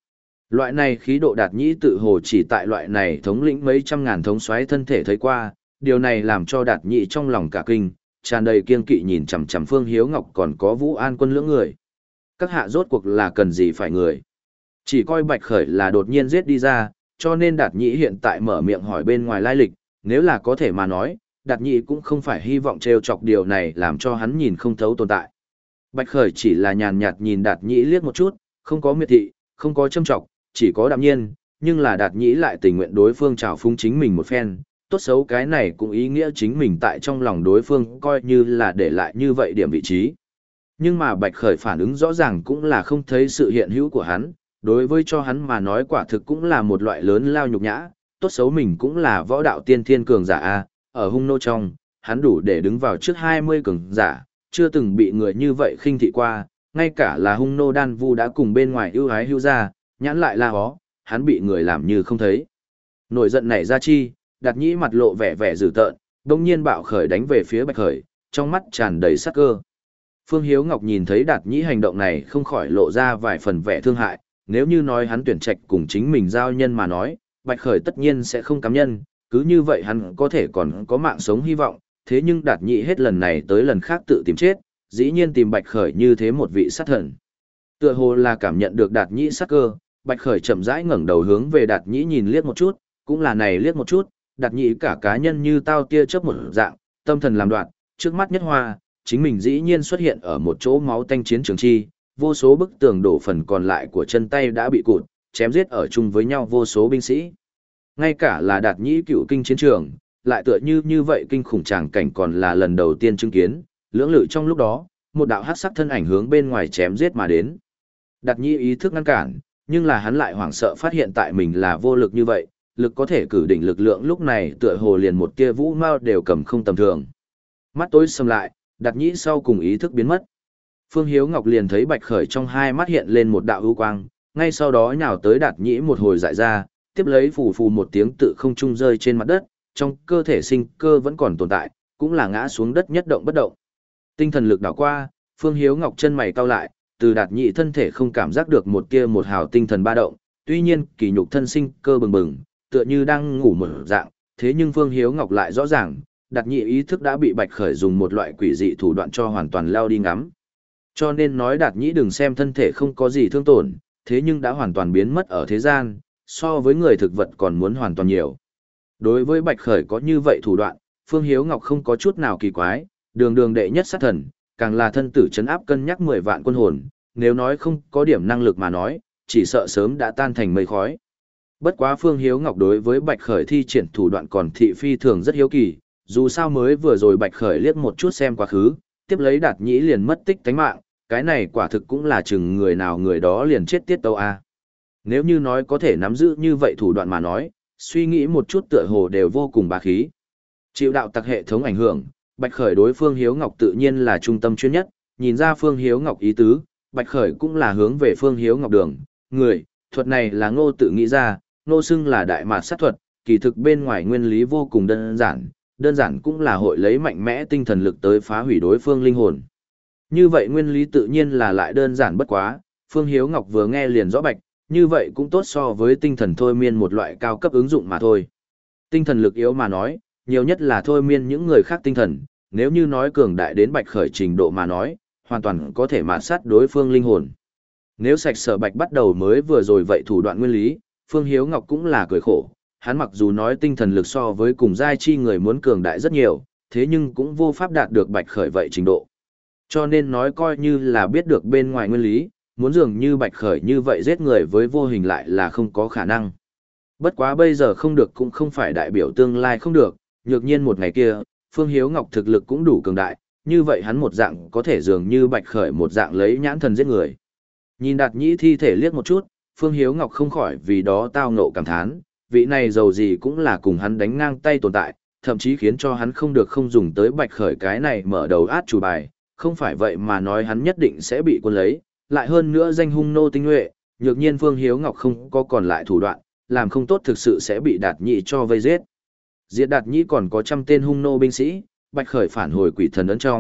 Loại này khí độ Đạt Nhĩ tự hồ chỉ tại loại này thống lĩnh mấy trăm ngàn thống soái thân thể thấy qua, điều này làm cho Đạt Nhĩ trong lòng cả kinh, tràn đầy kiên kỵ nhìn chằm chằm Phương Hiếu Ngọc còn có Vũ An Quân lưỡng người. Các hạ rốt cuộc là cần gì phải người? Chỉ coi Bạch Khởi là đột nhiên giết đi ra, cho nên Đạt Nhĩ hiện tại mở miệng hỏi bên ngoài lai lịch, nếu là có thể mà nói, Đạt Nhĩ cũng không phải hy vọng trêu chọc điều này làm cho hắn nhìn không thấu tồn tại. Bạch Khởi chỉ là nhàn nhạt nhìn Đạt Nhĩ liếc một chút, không có miệt thị, không có châm chọc, chỉ có đạm nhiên, nhưng là Đạt Nhĩ lại tình nguyện đối phương trào phúng chính mình một phen, tốt xấu cái này cũng ý nghĩa chính mình tại trong lòng đối phương coi như là để lại như vậy điểm vị trí. Nhưng mà Bạch Khởi phản ứng rõ ràng cũng là không thấy sự hiện hữu của hắn, đối với cho hắn mà nói quả thực cũng là một loại lớn lao nhục nhã, tốt xấu mình cũng là võ đạo tiên thiên cường giả A, ở hung nô trong, hắn đủ để đứng vào trước hai mươi cường giả, chưa từng bị người như vậy khinh thị qua, ngay cả là hung nô đan vu đã cùng bên ngoài ưu ái hưu ra, nhãn lại la hó, hắn bị người làm như không thấy. Nổi giận nảy ra chi, Đạt Nhĩ mặt lộ vẻ vẻ dữ tợn, đông nhiên bạo khởi đánh về phía Bạch Khởi, trong mắt tràn đầy sát cơ. Phương Hiếu Ngọc nhìn thấy Đạt Nhĩ hành động này không khỏi lộ ra vài phần vẻ thương hại, nếu như nói hắn tuyển trạch cùng chính mình giao nhân mà nói, Bạch Khởi tất nhiên sẽ không cám nhân, cứ như vậy hắn có thể còn có mạng sống hy vọng, thế nhưng Đạt Nhĩ hết lần này tới lần khác tự tìm chết, dĩ nhiên tìm Bạch Khởi như thế một vị sát thần. Tựa hồ là cảm nhận được Đạt Nhĩ sát cơ, Bạch Khởi chậm rãi ngẩng đầu hướng về Đạt Nhĩ nhìn liếc một chút, cũng là này liếc một chút, Đạt Nhĩ cả cá nhân như tao tia chớp một dạng, tâm thần làm đoạn, trước mắt nhất hoa, chính mình dĩ nhiên xuất hiện ở một chỗ máu tanh chiến trường chi, vô số bức tường đổ phần còn lại của chân tay đã bị cụt, chém giết ở chung với nhau vô số binh sĩ. Ngay cả là Đạt Nhĩ cựu kinh chiến trường, lại tựa như như vậy kinh khủng tràng cảnh còn là lần đầu tiên chứng kiến, lưỡng lự trong lúc đó, một đạo hắc sắc thân ảnh hướng bên ngoài chém giết mà đến. Đạt Nhĩ ý thức ngăn cản, nhưng là hắn lại hoảng sợ phát hiện tại mình là vô lực như vậy, lực có thể cử đỉnh lực lượng lúc này tựa hồ liền một tia vũ mao đều cầm không tầm thường. Mắt tối sầm lại, Đạt Nhĩ sau cùng ý thức biến mất. Phương Hiếu Ngọc liền thấy Bạch Khởi trong hai mắt hiện lên một đạo ưu quang, ngay sau đó nhào tới Đạt Nhĩ một hồi dại ra, tiếp lấy phù phù một tiếng tự không trung rơi trên mặt đất, trong cơ thể sinh cơ vẫn còn tồn tại, cũng là ngã xuống đất nhất động bất động. Tinh thần lực đảo qua, Phương Hiếu Ngọc chân mày cau lại, từ Đạt Nhĩ thân thể không cảm giác được một tia một hào tinh thần ba động, tuy nhiên kỳ nhục thân sinh cơ bừng bừng, tựa như đang ngủ một dạng, thế nhưng Phương Hiếu Ngọc lại rõ ràng, Đạt Nhĩ ý thức đã bị Bạch Khởi dùng một loại quỷ dị thủ đoạn cho hoàn toàn lao đi ngắm. Cho nên nói Đạt Nhĩ đừng xem thân thể không có gì thương tổn, thế nhưng đã hoàn toàn biến mất ở thế gian, so với người thực vật còn muốn hoàn toàn nhiều. Đối với Bạch Khởi có như vậy thủ đoạn, Phương Hiếu Ngọc không có chút nào kỳ quái, đường đường đệ nhất sát thần, càng là thân tử chấn áp cân nhắc mười vạn quân hồn, nếu nói không có điểm năng lực mà nói, chỉ sợ sớm đã tan thành mây khói. Bất quá Phương Hiếu Ngọc đối với Bạch Khởi thi triển thủ đoạn còn thị phi thường rất hiếu kỳ, dù sao mới vừa rồi Bạch Khởi liếc một chút xem quá khứ, tiếp lấy Đạt Nhĩ liền mất tích tánh mạng, cái này quả thực cũng là chừng người nào người đó liền chết tiết tâu a. Nếu như nói có thể nắm giữ như vậy thủ đoạn mà nói, suy nghĩ một chút tựa hồ đều vô cùng bá khí. Chịu đạo tặc hệ thống ảnh hưởng, Bạch Khởi đối Phương Hiếu Ngọc tự nhiên là trung tâm chuyên nhất, nhìn ra Phương Hiếu Ngọc ý tứ, Bạch Khởi cũng là hướng về Phương Hiếu Ngọc đường, người, thuật này là Ngô tự nghĩ ra, Ngô xưng là đại mạt sát thuật, kỳ thực bên ngoài nguyên lý vô cùng đơn giản, đơn giản cũng là hội lấy mạnh mẽ tinh thần lực tới phá hủy đối phương linh hồn. Như vậy nguyên lý tự nhiên là lại đơn giản bất quá, Phương Hiếu Ngọc vừa nghe liền rõ bạch, như vậy cũng tốt so với tinh thần thôi miên một loại cao cấp ứng dụng mà thôi. Tinh thần lực yếu mà nói, nhiều nhất là thôi miên những người khác tinh thần, nếu như nói cường đại đến Bạch Khởi trình độ mà nói, hoàn toàn có thể mạt sát đối phương linh hồn. Nếu sạch sở Bạch bắt đầu mới vừa rồi vậy thủ đoạn nguyên lý, Phương Hiếu Ngọc cũng là cười khổ, hắn mặc dù nói tinh thần lực so với cùng giai chi người muốn cường đại rất nhiều, thế nhưng cũng vô pháp đạt được Bạch Khởi vậy trình độ. Cho nên nói coi như là biết được bên ngoài nguyên lý, muốn dường như Bạch Khởi như vậy giết người với vô hình lại là không có khả năng. Bất quá bây giờ không được cũng không phải đại biểu tương lai không được, nhược nhiên một ngày kia, Phương Hiếu Ngọc thực lực cũng đủ cường đại, như vậy hắn một dạng có thể dường như Bạch Khởi một dạng lấy nhãn thần giết người. Nhìn Đạt Nhĩ thi thể liếc một chút, Phương Hiếu Ngọc không khỏi vì đó tao ngộ cảm thán, vị này giàu gì cũng là cùng hắn đánh ngang tay tồn tại, thậm chí khiến cho hắn không được không dùng tới Bạch Khởi cái này mở đầu át chủ bài, không phải vậy mà nói hắn nhất định sẽ bị quân lấy, lại hơn nữa danh hung nô tinh nhuệ, nhược nhiên Phương Hiếu Ngọc không có còn lại thủ đoạn, làm không tốt thực sự sẽ bị Đạt Nhĩ cho vây giết. Diệt Đạt Nhĩ còn có trăm tên hung nô binh sĩ, Bạch Khởi phản hồi quỷ thần ấn trong,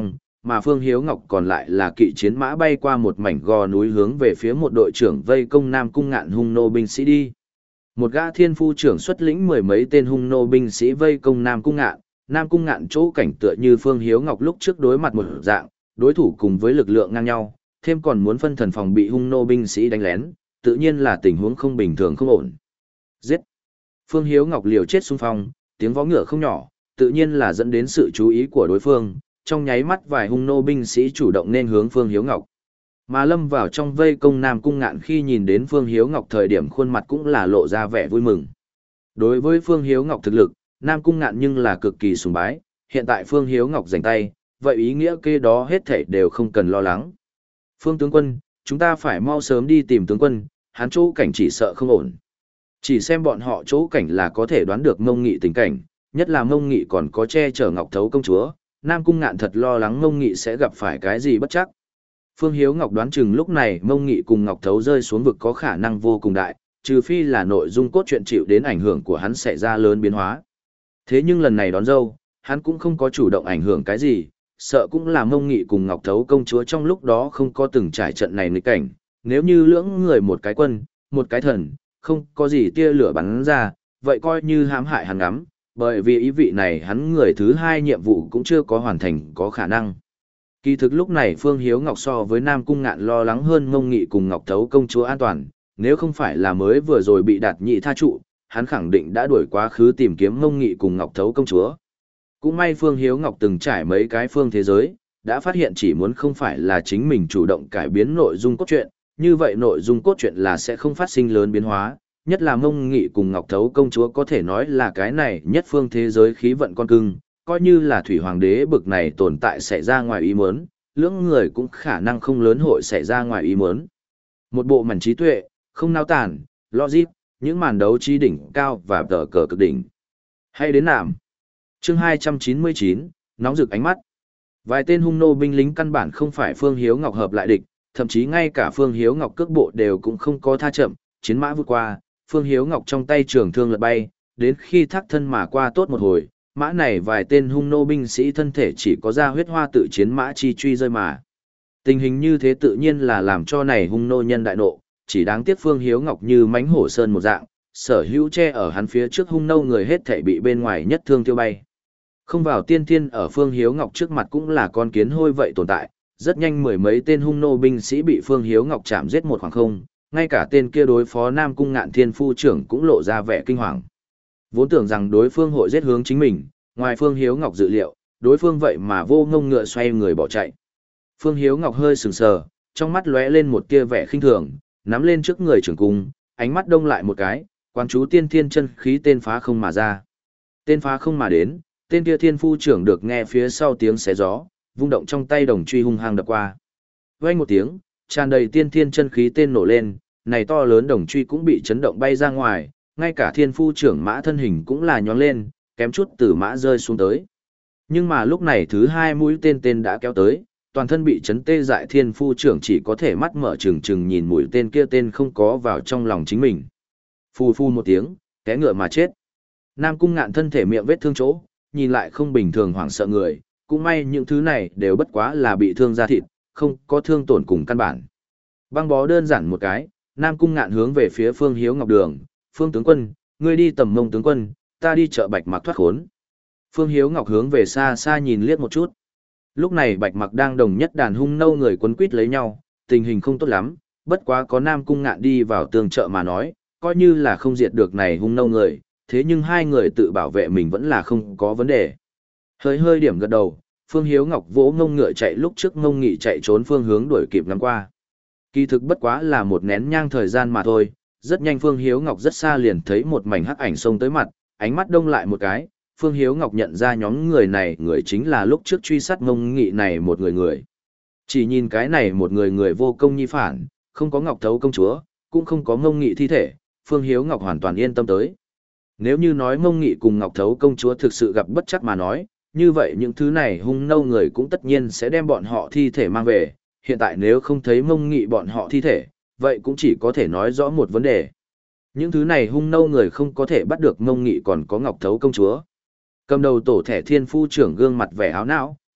mà Phương Hiếu Ngọc còn lại là kỵ chiến mã bay qua một mảnh gò núi hướng về phía một đội trưởng vây công Nam Cung Ngạn hung nô binh sĩ đi. Một gã thiên phu trưởng xuất lĩnh mười mấy tên hung nô binh sĩ vây công Nam Cung Ngạn, Nam Cung Ngạn chỗ cảnh tựa như Phương Hiếu Ngọc lúc trước đối mặt một dạng, đối thủ cùng với lực lượng ngang nhau, thêm còn muốn phân thần phòng bị hung nô binh sĩ đánh lén, tự nhiên là tình huống không bình thường không ổn. Giết! Phương Hiếu Ngọc liều chết xung phong, tiếng vó ngựa không nhỏ, tự nhiên là dẫn đến sự chú ý của đối phương, trong nháy mắt vài hung nô binh sĩ chủ động nên hướng Phương Hiếu Ngọc. Mà lâm vào trong vây công Nam Cung Ngạn khi nhìn đến Phương Hiếu Ngọc thời điểm khuôn mặt cũng là lộ ra vẻ vui mừng. Đối với Phương Hiếu Ngọc thực lực, Nam Cung Ngạn nhưng là cực kỳ sùng bái, hiện tại Phương Hiếu Ngọc giành tay, vậy ý nghĩa kê đó hết thảy đều không cần lo lắng. Phương tướng quân, chúng ta phải mau sớm đi tìm tướng quân, hắn chỗ cảnh chỉ sợ không ổn. Chỉ xem bọn họ chỗ cảnh là có thể đoán được Mông Nghị tình cảnh, nhất là Mông Nghị còn có che chở Ngọc Thấu công chúa, Nam Cung Ngạn thật lo lắng Mông Nghị sẽ gặp phải cái gì bất chắc. Phương Hiếu Ngọc đoán chừng lúc này Mông Nghị cùng Ngọc Thấu rơi xuống vực có khả năng vô cùng đại, trừ phi là nội dung cốt truyện chịu đến ảnh hưởng của hắn xảy ra lớn biến hóa. Thế nhưng lần này đón dâu, hắn cũng không có chủ động ảnh hưởng cái gì, sợ cũng là Mông Nghị cùng Ngọc Thấu công chúa trong lúc đó không có từng trải trận này nghịch cảnh, nếu như lưỡng người một cái quân, một cái thần, không có gì tia lửa bắn ra, vậy coi như hãm hại hắn ngắm, bởi vì ý vị này hắn người thứ hai nhiệm vụ cũng chưa có hoàn thành có khả năng. Kỳ thực lúc này Phương Hiếu Ngọc so với Nam Cung Ngạn lo lắng hơn Mông Nghị cùng Ngọc Thấu công chúa an toàn, nếu không phải là mới vừa rồi bị Đạt Nhị tha trụ, hắn khẳng định đã đuổi quá khứ tìm kiếm Mông Nghị cùng Ngọc Thấu công chúa. Cũng may Phương Hiếu Ngọc từng trải mấy cái phương thế giới, đã phát hiện chỉ muốn không phải là chính mình chủ động cải biến nội dung cốt truyện, như vậy nội dung cốt truyện là sẽ không phát sinh lớn biến hóa, nhất là Mông Nghị cùng Ngọc Thấu công chúa có thể nói là cái này nhất phương thế giới khí vận con cưng, coi như là thủy hoàng đế bực này tồn tại xảy ra ngoài ý muốn, lưỡng người cũng khả năng không lớn hội xảy ra ngoài ý muốn. Một bộ mảnh trí tuệ, không nao tản, logic, những màn đấu trí đỉnh cao và tờ cờ cực đỉnh. Hay đến nạm. Chương hai trăm chín mươi chín, nóng rực ánh mắt. Vài tên hung nô binh lính căn bản không phải Phương Hiếu Ngọc hợp lại địch, thậm chí ngay cả Phương Hiếu Ngọc cước bộ đều cũng không có tha chậm, chiến mã vượt qua, Phương Hiếu Ngọc trong tay trường thương lật bay, đến khi thác thân mà qua tốt một hồi, mã này vài tên hung nô binh sĩ thân thể chỉ có ra huyết hoa tự chiến mã chi truy rơi mà. Tình hình như thế tự nhiên là làm cho này hung nô nhân đại nộ, chỉ đáng tiếc Phương Hiếu Ngọc như mánh hổ sơn một dạng, sở hữu che ở hắn phía trước hung nô người hết thể bị bên ngoài nhất thương tiêu bay. Không vào tiên thiên ở Phương Hiếu Ngọc trước mặt cũng là con kiến hôi vậy tồn tại, rất nhanh mười mấy tên hung nô binh sĩ bị Phương Hiếu Ngọc chạm giết một khoảng không, ngay cả tên kia đối phó Nam Cung Ngạn Thiên phu trưởng cũng lộ ra vẻ kinh hoàng. Vốn tưởng rằng đối phương hội giết hướng chính mình, ngoài Phương Hiếu Ngọc dự liệu, đối phương vậy mà vô ngông ngựa xoay người bỏ chạy. Phương Hiếu Ngọc hơi sừng sờ, trong mắt lóe lên một tia vẻ khinh thường, nắm lên trước người trưởng cung, ánh mắt đông lại một cái, quan chú tiên thiên chân khí tên phá không mà ra. Tên phá không mà đến, tên kia thiên phu trưởng được nghe phía sau tiếng xé gió, vung động trong tay đồng truy hung hăng đập qua. Vang một tiếng, tràn đầy tiên thiên chân khí tên nổ lên, này to lớn đồng truy cũng bị chấn động bay ra ngoài, ngay cả thiên phu trưởng mã thân hình cũng là nhón lên, kém chút từ mã rơi xuống tới. Nhưng mà lúc này thứ hai mũi tên tên đã kéo tới, toàn thân bị chấn tê dại thiên phu trưởng chỉ có thể mắt mở trừng trừng nhìn mũi tên kia tên không có vào trong lòng chính mình. Phù phu một tiếng, té ngựa mà chết. Nam Cung Ngạn thân thể miệng vết thương chỗ, nhìn lại không bình thường hoảng sợ người, cũng may những thứ này đều bất quá là bị thương da thịt, không có thương tổn cùng căn bản. Băng bó đơn giản một cái, Nam Cung Ngạn hướng về phía Phương Hiếu Ngọc đường, Phương tướng quân, ngươi đi tầm Mông tướng quân, ta đi chợ Bạch Mặc thoát khốn. Phương Hiếu Ngọc hướng về xa xa nhìn liếc một chút. Lúc này Bạch Mặc đang đồng nhất đàn hung nâu người quấn quýt lấy nhau, tình hình không tốt lắm, bất quá có Nam Cung Ngạn đi vào tường chợ mà nói, coi như là không diệt được này hung nâu người, thế nhưng hai người tự bảo vệ mình vẫn là không có vấn đề. Hơi hơi điểm gật đầu, Phương Hiếu Ngọc vỗ ngông ngựa chạy lúc trước ngông nghị chạy trốn phương hướng đuổi kịp ngắm qua. Kỳ thực bất quá là một nén nhang thời gian mà thôi, rất nhanh Phương Hiếu Ngọc rất xa liền thấy một mảnh hắc ảnh xông tới mặt, ánh mắt đông lại một cái, Phương Hiếu Ngọc nhận ra nhóm người này người chính là lúc trước truy sát ngông nghị này một người người. Chỉ nhìn cái này một người người vô công nhi phản, không có Ngọc Thấu công chúa, cũng không có ngông nghị thi thể, Phương Hiếu Ngọc hoàn toàn yên tâm tới. Nếu như nói ngông nghị cùng Ngọc Thấu công chúa thực sự gặp bất chắc mà nói, như vậy những thứ này hung nâu người cũng tất nhiên sẽ đem bọn họ thi thể mang về, hiện tại nếu không thấy ngông nghị bọn họ thi thể, vậy cũng chỉ có thể nói rõ một vấn đề. Những thứ này hung nâu người không có thể bắt được ngông nghị còn có Ngọc Thấu công chúa. Cầm đầu tổ thẻ thiên phu trưởng gương mặt vẻ áo não,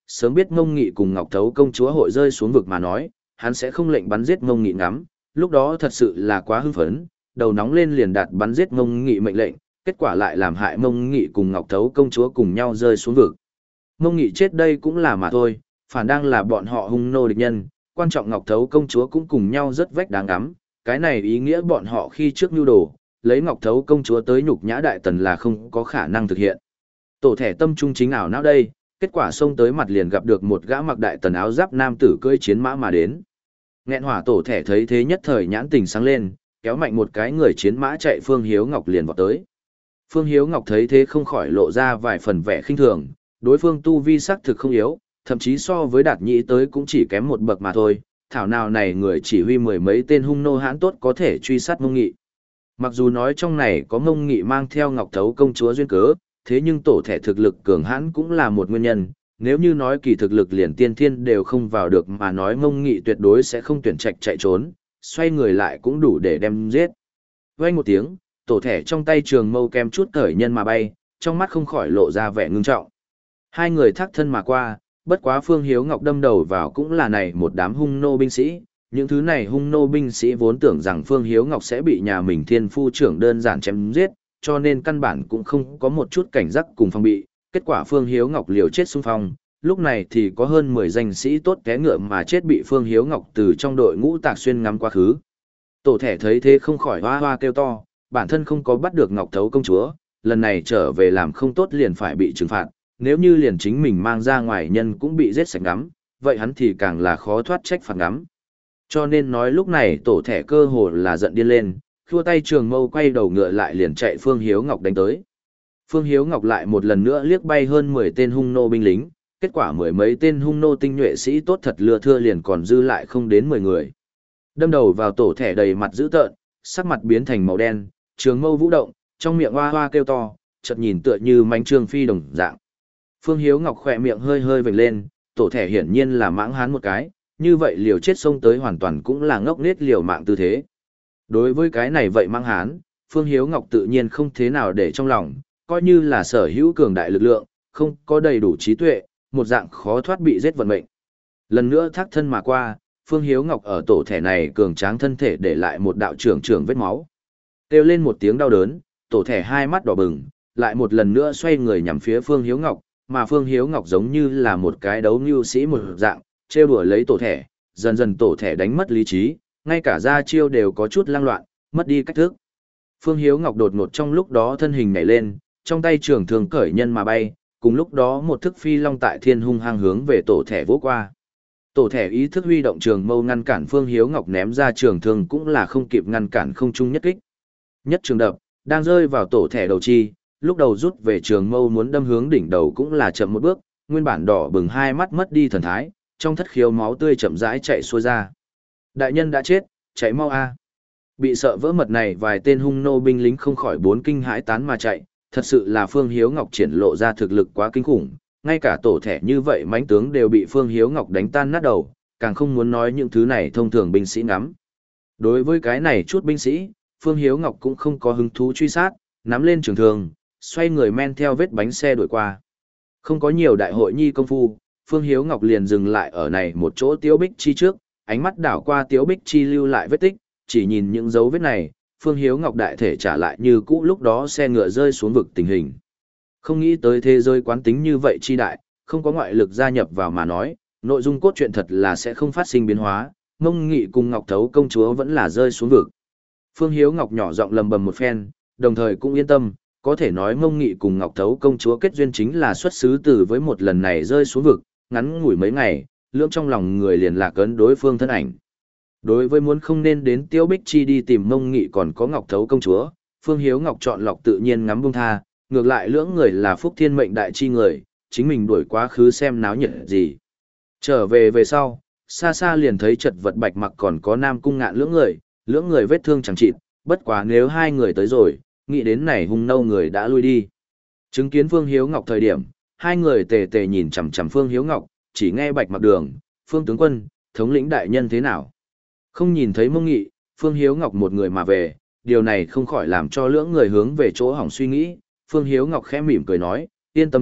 sớm biết Ngông Nghị cùng Ngọc Thấu công chúa hội rơi xuống vực mà nói, hắn sẽ không lệnh bắn giết Ngông Nghị ngắm, lúc đó thật sự là quá hưng phấn, đầu nóng lên liền đạt bắn giết Ngông Nghị mệnh lệnh, kết quả lại làm hại Ngông Nghị cùng Ngọc Thấu công chúa cùng nhau rơi xuống vực. Ngông Nghị chết đây cũng là mà thôi, phản đang là bọn họ hung nô địch nhân, quan trọng Ngọc Thấu công chúa cũng cùng nhau rất vách đáng ngắm, cái này ý nghĩa bọn họ khi trước nhu đồ, lấy Ngọc Thấu công chúa tới nhục nhã đại tần là không có khả năng thực hiện. Tổ thẻ tâm trung chính ảo não đây, kết quả xông tới mặt liền gặp được một gã mặc đại tần áo giáp nam tử cưỡi chiến mã mà đến. Nghẹn hỏa tổ thẻ thấy thế nhất thời nhãn tình sáng lên, kéo mạnh một cái người chiến mã chạy Phương Hiếu Ngọc liền vọt tới. Phương Hiếu Ngọc thấy thế không khỏi lộ ra vài phần vẻ khinh thường, đối phương tu vi sắc thực không yếu, thậm chí so với Đạt Nhĩ tới cũng chỉ kém một bậc mà thôi, thảo nào này người chỉ huy mười mấy tên hung nô hãn tốt có thể truy sát Mông Nghị. Mặc dù nói trong này có Mông Nghị mang theo Ngọc Thấu công chúa duyên cớ, thế nhưng tổ thẻ thực lực cường hãn cũng là một nguyên nhân, nếu như nói kỳ thực lực liền tiên thiên đều không vào được mà nói Mông Nghị tuyệt đối sẽ không tuyển trạch chạy trốn, xoay người lại cũng đủ để đem giết. Vang một tiếng, tổ thẻ trong tay trường mâu kem chút cởi nhân mà bay, trong mắt không khỏi lộ ra vẻ ngưng trọng. Hai người thác thân mà qua, bất quá Phương Hiếu Ngọc đâm đầu vào cũng là này một đám hung nô binh sĩ, những thứ này hung nô binh sĩ vốn tưởng rằng Phương Hiếu Ngọc sẽ bị nhà mình thiên phu trưởng đơn giản chém giết, cho nên căn bản cũng không có một chút cảnh giác cùng phòng bị, kết quả Phương Hiếu Ngọc liều chết xung phong, lúc này thì có hơn mười danh sĩ tốt té ngựa mà chết bị Phương Hiếu Ngọc từ trong đội ngũ Tạc Xuyên ngắm quá khứ. Tổ thẻ thấy thế không khỏi hoa hoa kêu to, bản thân không có bắt được Ngọc Thấu công chúa, lần này trở về làm không tốt liền phải bị trừng phạt, nếu như liền chính mình mang ra ngoài nhân cũng bị giết sạch ngắm, vậy hắn thì càng là khó thoát trách phạt ngắm. Cho nên nói lúc này tổ thẻ cơ hồ là giận điên lên, khua tay trường mâu quay đầu ngựa lại liền chạy Phương Hiếu Ngọc đánh tới. Phương Hiếu Ngọc lại một lần nữa liếc bay hơn mười tên hung nô binh lính, kết quả mười mấy tên hung nô tinh nhuệ sĩ tốt thật lừa thưa liền còn dư lại không đến mười người. Đâm đầu vào tổ thẻ đầy mặt dữ tợn, sắc mặt biến thành màu đen, trường mâu vũ động, trong miệng hoa hoa kêu to, chợt nhìn tựa như mánh trương phi đồng dạng. Phương Hiếu Ngọc khỏe miệng hơi hơi vểnh lên, tổ thẻ hiển nhiên là mãng hán một cái, như vậy liều chết xông tới hoàn toàn cũng là ngốc nghếch liều mạng tư thế. Đối với cái này vậy mãng hán, Phương Hiếu Ngọc tự nhiên không thế nào để trong lòng, coi như là sở hữu cường đại lực lượng, không có đầy đủ trí tuệ, một dạng khó thoát bị giết vận mệnh. Lần nữa thác thân mà qua, Phương Hiếu Ngọc ở tổ thẻ này cường tráng thân thể để lại một đạo trưởng trưởng vết máu. Kêu lên một tiếng đau đớn, tổ thẻ hai mắt đỏ bừng, lại một lần nữa xoay người nhằm phía Phương Hiếu Ngọc, mà Phương Hiếu Ngọc giống như là một cái đấu nhu sĩ một dạng, trêu đùa lấy tổ thẻ, dần dần tổ thẻ đánh mất lý trí, ngay cả ra chiêu đều có chút lang loạn, mất đi cách thức. Phương Hiếu Ngọc đột ngột trong lúc đó thân hình nhảy lên, trong tay trường thương cởi nhân mà bay, cùng lúc đó một thức phi long tại thiên hung hăng hướng về tổ thẻ vỗ qua. Tổ thẻ ý thức huy động trường mâu ngăn cản Phương Hiếu Ngọc ném ra trường thương cũng là không kịp ngăn cản không trung nhất kích. Nhất trường đập, đang rơi vào tổ thẻ đầu chi, lúc đầu rút về trường mâu muốn đâm hướng đỉnh đầu cũng là chậm một bước, nguyên bản đỏ bừng hai mắt mất đi thần thái, trong thất khiếu máu tươi chậm rãi chạy xuôi ra. Đại nhân đã chết, chạy mau a. Bị sợ vỡ mật này vài tên hung nô binh lính không khỏi bốn kinh hãi tán mà chạy, thật sự là Phương Hiếu Ngọc triển lộ ra thực lực quá kinh khủng, ngay cả tổ thẻ như vậy mãnh tướng đều bị Phương Hiếu Ngọc đánh tan nát đầu, càng không muốn nói những thứ này thông thường binh sĩ ngắm. Đối với cái này chút binh sĩ, Phương Hiếu Ngọc cũng không có hứng thú truy sát, nắm lên trường thương, xoay người men theo vết bánh xe đuổi qua. Không có nhiều đại hội nhi công phu, Phương Hiếu Ngọc liền dừng lại ở này một chỗ Tiếu Bích Chi trước, ánh mắt đảo qua Tiếu Bích Chi lưu lại vết tích, chỉ nhìn những dấu vết này, Phương Hiếu Ngọc đại thể trả lại như cũ lúc đó xe ngựa rơi xuống vực tình hình. Không nghĩ tới thế giới quán tính như vậy chi đại, không có ngoại lực gia nhập vào mà nói, nội dung cốt truyện thật là sẽ không phát sinh biến hóa, Mông Nghị cùng Ngọc Thấu công chúa vẫn là rơi xuống vực. Phương Hiếu Ngọc nhỏ giọng lầm bầm một phen, đồng thời cũng yên tâm, có thể nói Mông Nghị cùng Ngọc Thấu công chúa kết duyên chính là xuất xứ từ với một lần này rơi xuống vực, ngắn ngủi mấy ngày, lưỡng trong lòng người liền lạc ấn đối phương thân ảnh. Đối với muốn không nên đến Tiêu Bích Chi đi tìm Mông Nghị còn có Ngọc Thấu công chúa, Phương Hiếu Ngọc chọn lọc tự nhiên ngắm buông tha, ngược lại lưỡng người là phúc thiên mệnh đại chi người, chính mình đuổi quá khứ xem náo nhiệt gì. Trở về về sau, xa xa liền thấy chật vật Bạch Mặc còn có Nam Cung Ngạn lưỡng người, lưỡng người vết thương chẳng chịt, bất quá nếu hai người tới rồi, nghĩ đến này hung nâu người đã lui đi. Chứng kiến Phương Hiếu Ngọc thời điểm, hai người tề tề nhìn chằm chằm Phương Hiếu Ngọc, chỉ nghe Bạch Mặc đường, Phương tướng quân, thống lĩnh đại nhân thế nào. Không nhìn thấy Mông Nghị, Phương Hiếu Ngọc một người mà về, điều này không khỏi làm cho lưỡng người hướng về chỗ hỏng suy nghĩ. Phương Hiếu Ngọc khẽ mỉm cười nói, yên tâm đi,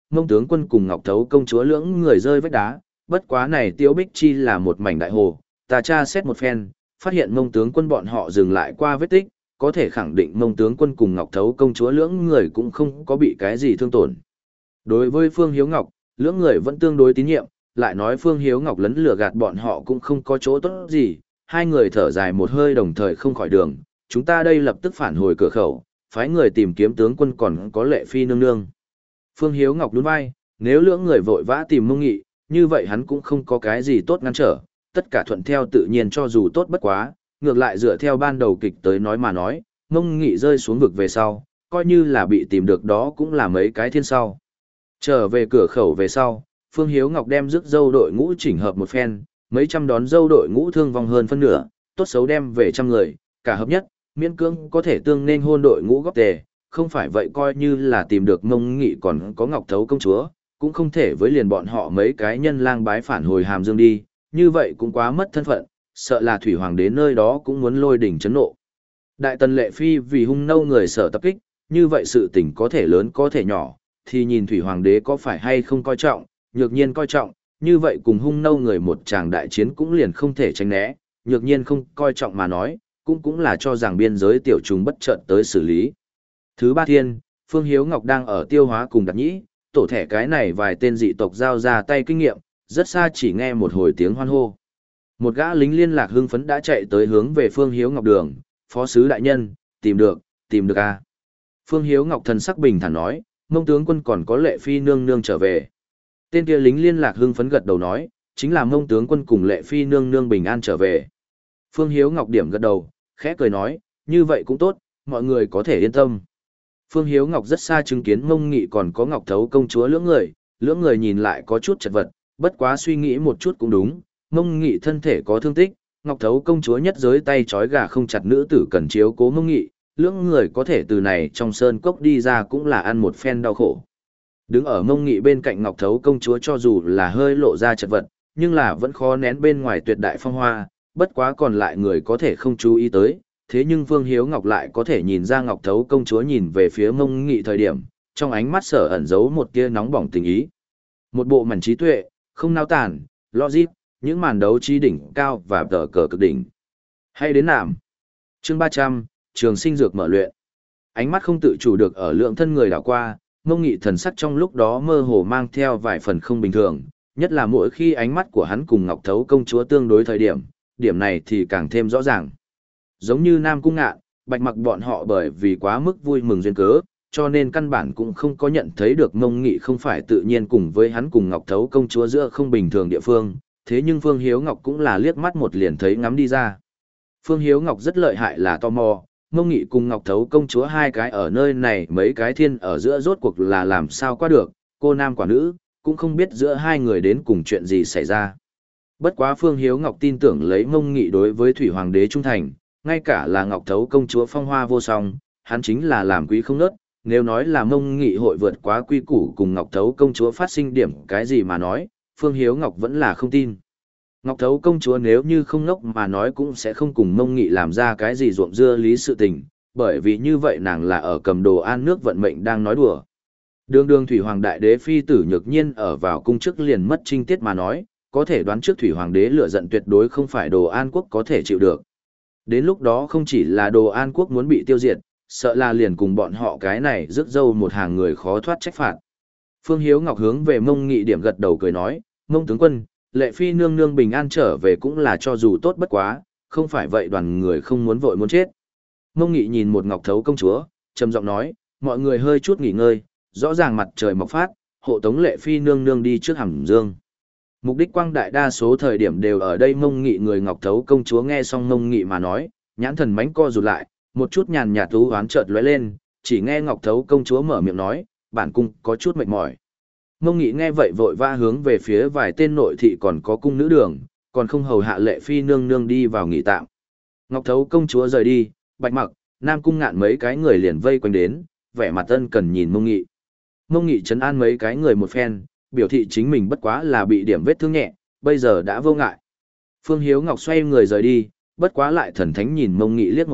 Mông tướng quân cùng Ngọc Thấu công chúa lưỡng người rơi vách đá, bất quá này Tiếu Bích Chi là một mảnh đại hồ, ta tra xét một phen, phát hiện Mông tướng quân bọn họ dừng lại qua vết tích, có thể khẳng định Mông tướng quân cùng Ngọc Thấu công chúa lưỡng người cũng không có bị cái gì thương tổn. Đối với Phương Hiếu Ngọc, lưỡng người vẫn tương đối tín nhiệm, lại nói Phương Hiếu Ngọc lấn lừa gạt bọn họ cũng không có chỗ tốt gì, hai người thở dài một hơi đồng thời không khỏi đường, chúng ta đây lập tức phản hồi cửa khẩu, phái người tìm kiếm tướng quân còn có Lệ Phi nương nương. Phương Hiếu Ngọc nhún vai, nếu lưỡng người vội vã tìm Mông Nghị, như vậy hắn cũng không có cái gì tốt ngăn trở, tất cả thuận theo tự nhiên cho dù tốt bất quá, ngược lại dựa theo ban đầu kịch tới nói mà nói, Mông Nghị rơi xuống vực về sau, coi như là bị tìm được đó cũng là mấy cái thiên sau. Trở về cửa khẩu về sau, Phương Hiếu Ngọc đem rước dâu đội ngũ chỉnh hợp một phen, mấy trăm đón dâu đội ngũ thương vong hơn phân nửa, tốt xấu đem về trăm người, cả hợp nhất, miễn cưỡng có thể tương nên hôn đội ngũ góp tề, không phải vậy coi như là tìm được Mông Nghị còn có Ngọc Thấu công chúa, cũng không thể với liền bọn họ mấy cái nhân lang bái phản hồi Hàm Dương đi, như vậy cũng quá mất thân phận, sợ là Thủy Hoàng đến nơi đó cũng muốn lôi đỉnh chấn nộ. Đại tần Lệ Phi vì hung nâu người sở tập kích, như vậy sự tình có thể lớn có thể nhỏ, thì nhìn Thủy Hoàng đế có phải hay không coi trọng, nhược nhiên coi trọng, như vậy cùng hung nâu người một tràng đại chiến cũng liền không thể tránh né, nhược nhiên không coi trọng mà nói, cũng cũng là cho rằng biên giới tiểu trùng bất chợt tới xử lý. Thứ ba thiên, Phương Hiếu Ngọc đang ở tiêu hóa cùng Đạt Nhĩ, tổ thẻ cái này vài tên dị tộc giao ra tay kinh nghiệm, rất xa chỉ nghe một hồi tiếng hoan hô. Một gã lính liên lạc hưng phấn đã chạy tới hướng về Phương Hiếu Ngọc đường, phó sứ đại nhân, tìm được, tìm được à. Phương Hiếu Ngọc thần sắc bình thản nói, Mông tướng quân còn có Lệ Phi nương nương trở về. Tên kia lính liên lạc hưng phấn gật đầu nói, chính là Mông tướng quân cùng Lệ Phi nương nương bình an trở về. Phương Hiếu Ngọc điểm gật đầu, khẽ cười nói, như vậy cũng tốt, mọi người có thể yên tâm. Phương Hiếu Ngọc rất xa chứng kiến Mông Nghị còn có Ngọc Thấu công chúa lưỡng người, lưỡng người nhìn lại có chút chật vật, bất quá suy nghĩ một chút cũng đúng, Mông Nghị thân thể có thương tích, Ngọc Thấu công chúa nhất giới tay trói gà không chặt nữ tử cần chiếu cố Mông Nghị, lưỡng người có thể từ này trong sơn cốc đi ra cũng là ăn một phen đau khổ. Đứng ở Mông Nghị bên cạnh Ngọc Thấu công chúa cho dù là hơi lộ ra chật vật, nhưng là vẫn khó nén bên ngoài tuyệt đại phong hoa, bất quá còn lại người có thể không chú ý tới, thế nhưng Phương Hiếu Ngọc lại có thể nhìn ra Ngọc Thấu công chúa nhìn về phía Mông Nghị thời điểm, trong ánh mắt sở ẩn giấu một tia nóng bỏng tình ý. Một bộ mảnh trí tuệ, không nao tản, logic, những màn đấu trí đỉnh cao và tờ cờ cực đỉnh. Hay đến nạm. Chương ba trăm, Trường sinh dược mở luyện. Ánh mắt không tự chủ được ở lượng thân người đảo qua, Mông Nghị thần sắc trong lúc đó mơ hồ mang theo vài phần không bình thường, nhất là mỗi khi ánh mắt của hắn cùng Ngọc Thấu công chúa tương đối thời điểm, điểm này thì càng thêm rõ ràng. Giống như Nam Cung Ngạn, Bạch Mặc bọn họ bởi vì quá mức vui mừng duyên cớ, cho nên căn bản cũng không có nhận thấy được Mông Nghị không phải tự nhiên cùng với hắn cùng Ngọc Thấu công chúa giữa không bình thường địa phương, thế nhưng Phương Hiếu Ngọc cũng là liếc mắt một liền thấy ngắm đi ra. Phương Hiếu Ngọc rất lợi hại là tò mò, Mông Nghị cùng Ngọc Thấu công chúa hai cái ở nơi này mấy cái thiên ở giữa rốt cuộc là làm sao qua được, cô nam quả nữ, cũng không biết giữa hai người đến cùng chuyện gì xảy ra. Bất quá Phương Hiếu Ngọc tin tưởng lấy Mông Nghị đối với Thủy Hoàng đế trung thành, ngay cả là Ngọc Thấu công chúa phong hoa vô song, hắn chính là làm quý không nớt, nếu nói là Mông Nghị hội vượt quá quy củ cùng Ngọc Thấu công chúa phát sinh điểm cái gì mà nói, Phương Hiếu Ngọc vẫn là không tin. Ngọc Thấu công chúa nếu như không ngốc mà nói cũng sẽ không cùng Mông Nghị làm ra cái gì ruộng dưa lý sự tình, bởi vì như vậy nàng là ở cầm đồ an nước vận mệnh đang nói đùa. Đường đường Thủy Hoàng đại đế phi tử nhược nhiên ở vào cung chức liền mất trinh tiết mà nói, có thể đoán trước Thủy Hoàng đế lửa giận tuyệt đối không phải đồ an quốc có thể chịu được. Đến lúc đó không chỉ là đồ an quốc muốn bị tiêu diệt, sợ là liền cùng bọn họ cái này rước dâu một hàng người khó thoát trách phạt. Phương Hiếu Ngọc hướng về Mông Nghị điểm gật đầu cười nói, Mông tướng quân, Lệ Phi nương nương bình an trở về cũng là cho dù tốt bất quá, không phải vậy đoàn người không muốn vội muốn chết. Mông Nghị nhìn một Ngọc Thấu công chúa, trầm giọng nói, mọi người hơi chút nghỉ ngơi, rõ ràng mặt trời mọc phát, hộ tống Lệ Phi nương nương đi trước Hàm Dương. Mục đích quang đại đa số thời điểm đều ở đây. Mông Nghị người Ngọc Thấu công chúa nghe xong Mông Nghị mà nói, nhãn thần mánh co rụt lại, một chút nhàn nhạt thú hoán chợt lóe lên, chỉ nghe Ngọc Thấu công chúa mở miệng nói, bản cung có chút mệt mỏi. Mông Nghị nghe vậy vội vã hướng về phía vài tên nội thị còn có cung nữ đường, còn không hầu hạ Lệ Phi nương nương đi vào nghỉ tạm. Ngọc Thấu công chúa rời đi, Bạch Mặc, Nam Cung Ngạn mấy cái người liền vây quanh đến, vẻ mặt ân cần nhìn Mông Nghị. Mông Nghị trấn an mấy cái người một phen, biểu thị chính mình bất quá là bị điểm vết thương nhẹ, bây giờ đã vô ngại. Phương Hiếu Ngọc xoay người rời đi, bất quá lại thần thánh nhìn Mông Nghị liếc một chút,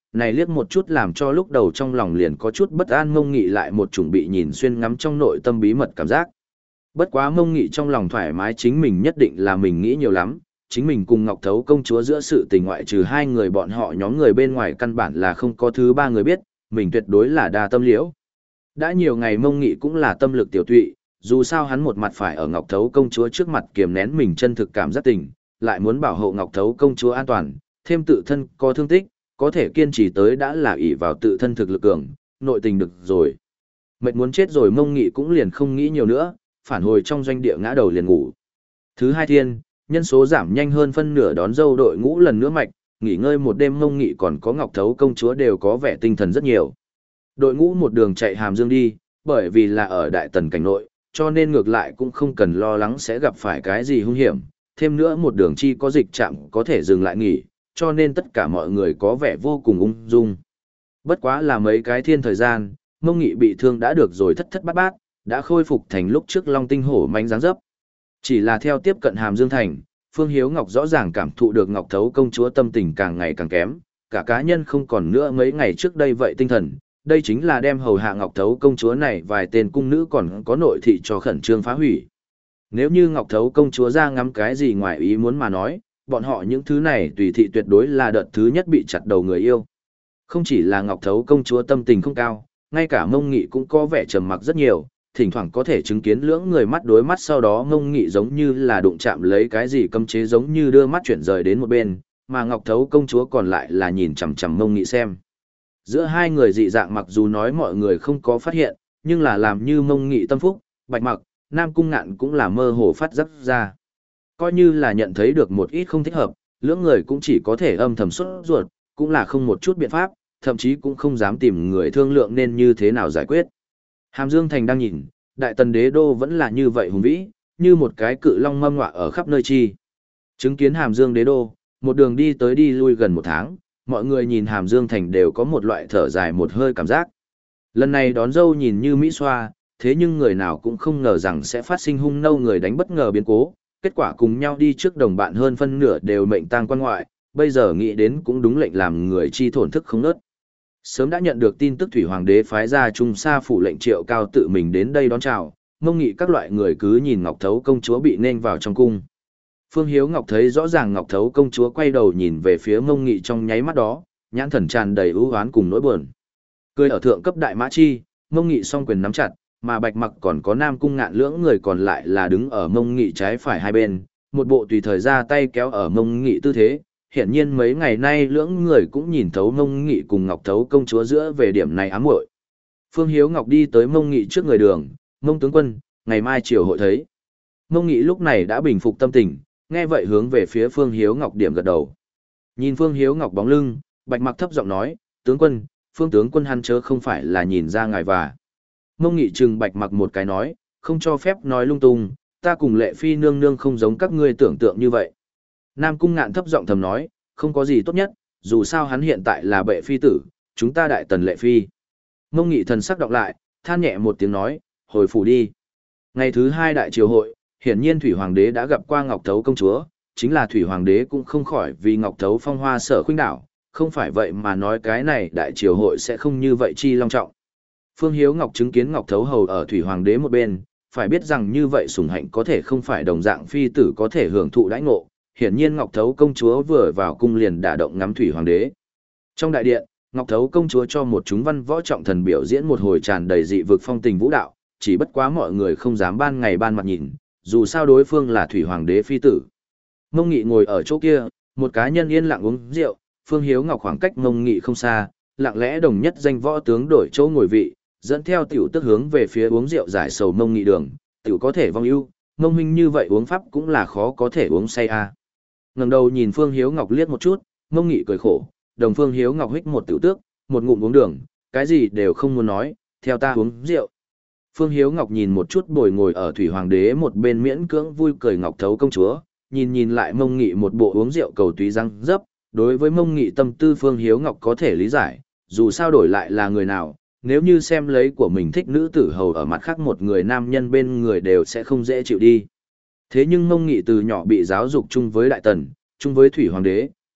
này liếc một chút làm cho lúc đầu trong lòng liền có chút bất an Mông Nghị lại một chủng bị nhìn xuyên ngắm trong nội tâm bí mật cảm giác. Bất quá Mông Nghị trong lòng thoải mái chính mình nhất định là mình nghĩ nhiều lắm, chính mình cùng Ngọc Thấu công chúa giữa sự tình ngoại trừ hai người bọn họ nhóm người bên ngoài căn bản là không có thứ ba người biết, mình tuyệt đối là đa tâm liễu. Đã nhiều ngày Mông Nghị cũng là tâm lực tiểu tụy, dù sao hắn một mặt phải ở Ngọc Thấu công chúa trước mặt kiềm nén mình chân thực cảm giác tình, lại muốn bảo hộ Ngọc Thấu công chúa an toàn, thêm tự thân có thương tích, có thể kiên trì tới đã là ỷ vào tự thân thực lực cường, nội tình được rồi. Mệt muốn chết rồi Mông Nghị cũng liền không nghĩ nhiều nữa, phản hồi trong doanh địa ngã đầu liền ngủ. Thứ hai thiên, nhân số giảm nhanh hơn phân nửa đón dâu đội ngũ lần nữa mạch, nghỉ ngơi một đêm Mông Nghị còn có Ngọc Thấu công chúa đều có vẻ tinh thần rất nhiều. Đội ngũ một đường chạy Hàm Dương đi, bởi vì là ở Đại Tần cảnh nội, cho nên ngược lại cũng không cần lo lắng sẽ gặp phải cái gì hung hiểm, thêm nữa một đường chi có dịch trạm có thể dừng lại nghỉ, cho nên tất cả mọi người có vẻ vô cùng ung dung. Bất quá là mấy cái thiên thời gian, Mông Nghị bị thương đã được rồi thất thất bát bát, đã khôi phục thành lúc trước Long Tinh hổ mãnh dáng dấp. Chỉ là theo tiếp cận Hàm Dương thành, Phương Hiếu Ngọc rõ ràng cảm thụ được Ngọc Thấu công chúa tâm tình càng ngày càng kém, cả cá nhân không còn nữa mấy ngày trước đây vậy tinh thần, đây chính là đem hầu hạ Ngọc Thấu công chúa này vài tên cung nữ còn có nội thị cho khẩn trương phá hủy. Nếu như Ngọc Thấu công chúa ra ngắm cái gì ngoài ý muốn mà nói, bọn họ những thứ này tùy thị tuyệt đối là đợt thứ nhất bị chặt đầu người yêu. Không chỉ là Ngọc Thấu công chúa tâm tình không cao, ngay cả Mông Nghị cũng có vẻ trầm mặc rất nhiều, thỉnh thoảng có thể chứng kiến lưỡng người mắt đối mắt sau đó Mông Nghị giống như là đụng chạm lấy cái gì cấm chế giống như đưa mắt chuyển rời đến một bên, mà Ngọc Thấu công chúa còn lại là nhìn chằm chằm Mông Nghị xem. Giữa hai người dị dạng mặc dù nói mọi người không có phát hiện, nhưng là làm như Mông Nghị tâm phúc, Bạch Mặc, Nam Cung Ngạn cũng là mơ hồ phát giác ra. Coi như là nhận thấy được một ít không thích hợp, lưỡng người cũng chỉ có thể âm thầm sốt ruột, cũng là không một chút biện pháp, thậm chí cũng không dám tìm người thương lượng nên như thế nào giải quyết. Hàm Dương Thành đang nhìn, Đại Tần đế đô vẫn là như vậy hùng vĩ, như một cái cự long mâm ngọa ở khắp nơi chi. Chứng kiến Hàm Dương đế đô, một đường đi tới đi lui gần một tháng, mọi người nhìn Hàm Dương Thành đều có một loại thở dài một hơi cảm giác. Lần này đón dâu nhìn như Mỹ xoa, thế nhưng người nào cũng không ngờ rằng sẽ phát sinh hung nâu người đánh bất ngờ biến cố, kết quả cùng nhau đi trước đồng bạn hơn phân nửa đều mệnh tang quan ngoại, bây giờ nghĩ đến cũng đúng lệnh làm người chi thổn thức không nớt. Sớm đã nhận được tin tức Thủy Hoàng đế phái ra Trung Sa phủ lệnh Triệu Cao tự mình đến đây đón chào, Mông Nghị các loại người cứ nhìn Ngọc Thấu công chúa bị nên vào trong cung. Phương Hiếu Ngọc thấy rõ ràng Ngọc Thấu công chúa quay đầu nhìn về phía Mông Nghị trong nháy mắt đó, nhãn thần tràn đầy ưu oán cùng nỗi buồn. Cười ở thượng cấp đại mã chi, Mông Nghị song quyền nắm chặt, mà Bạch Mặc còn có Nam Cung Ngạn lưỡng người còn lại là đứng ở Mông Nghị trái phải hai bên, một bộ tùy thời ra tay kéo ở Mông Nghị tư thế. Hiển nhiên mấy ngày nay lưỡng người cũng nhìn thấu Mông Nghị cùng Ngọc Thấu công chúa giữa về điểm này ám muội. Phương Hiếu Ngọc đi tới Mông Nghị trước người đường, Mông tướng quân, ngày mai chiều hội thấy. Mông Nghị lúc này đã bình phục tâm tình, nghe vậy hướng về phía Phương Hiếu Ngọc điểm gật đầu. Nhìn Phương Hiếu Ngọc bóng lưng, Bạch Mặc thấp giọng nói, tướng quân, Phương tướng quân hắn chớ không phải là nhìn ra ngài và. Mông Nghị trừng Bạch Mặc một cái nói, không cho phép nói lung tung, ta cùng Lệ Phi nương nương không giống các ngươi tưởng tượng như vậy. Nam Cung Ngạn thấp giọng thầm nói, không có gì tốt nhất, dù sao hắn hiện tại là bệ phi tử, chúng ta Đại Tần Lệ Phi. Mông Nghị thần sắc đọc lại, than nhẹ một tiếng nói, hồi phủ đi. Ngày thứ hai đại triều hội, hiển nhiên Thủy Hoàng đế đã gặp qua Ngọc Thấu công chúa, chính là Thủy Hoàng đế cũng không khỏi vì Ngọc Thấu phong hoa sở khuynh đảo, không phải vậy mà nói cái này đại triều hội sẽ không như vậy chi long trọng. Phương Hiếu Ngọc chứng kiến Ngọc Thấu hầu ở Thủy Hoàng đế một bên, phải biết rằng như vậy sủng hạnh có thể không phải đồng dạng phi tử có thể hưởng thụ đãi ngộ. Hiển nhiên Ngọc Thấu công chúa vừa vào cung liền đả động ngắm Thủy Hoàng đế. Trong đại điện, Ngọc Thấu công chúa cho một chúng văn võ trọng thần biểu diễn một hồi tràn đầy dị vực phong tình vũ đạo, chỉ bất quá mọi người không dám ban ngày ban mặt nhìn, dù sao đối phương là Thủy Hoàng đế phi tử. Mông Nghị ngồi ở chỗ kia, một cá nhân yên lặng uống rượu, Phương Hiếu Ngọc khoảng cách Mông Nghị không xa, lặng lẽ đồng nhất danh võ tướng đổi chỗ ngồi vị, dẫn theo tiểu tức hướng về phía uống rượu giải sầu Mông Nghị đường, tiểu có thể vong ưu, Mông huynh như vậy uống pháp cũng là khó có thể uống say a. Ngẩng đầu nhìn Phương Hiếu Ngọc liếc một chút, Mông Nghị cười khổ, đồng Phương Hiếu Ngọc hích một tiểu tước, một ngụm uống đường, cái gì đều không muốn nói, theo ta uống rượu. Phương Hiếu Ngọc nhìn một chút bồi ngồi ở Thủy Hoàng đế một bên miễn cưỡng vui cười Ngọc Thấu công chúa, nhìn nhìn lại Mông Nghị một bộ uống rượu cầu túy răng dấp, đối với Mông Nghị tâm tư Phương Hiếu Ngọc có thể lý giải, dù sao đổi lại là người nào, nếu như xem lấy của mình thích nữ tử hầu ở mặt khác một người nam nhân bên người đều sẽ không dễ chịu đi. Thế nhưng Mông Nghị từ nhỏ bị giáo dục chung với Đại Tần, chung với Thủy Hoàng đế,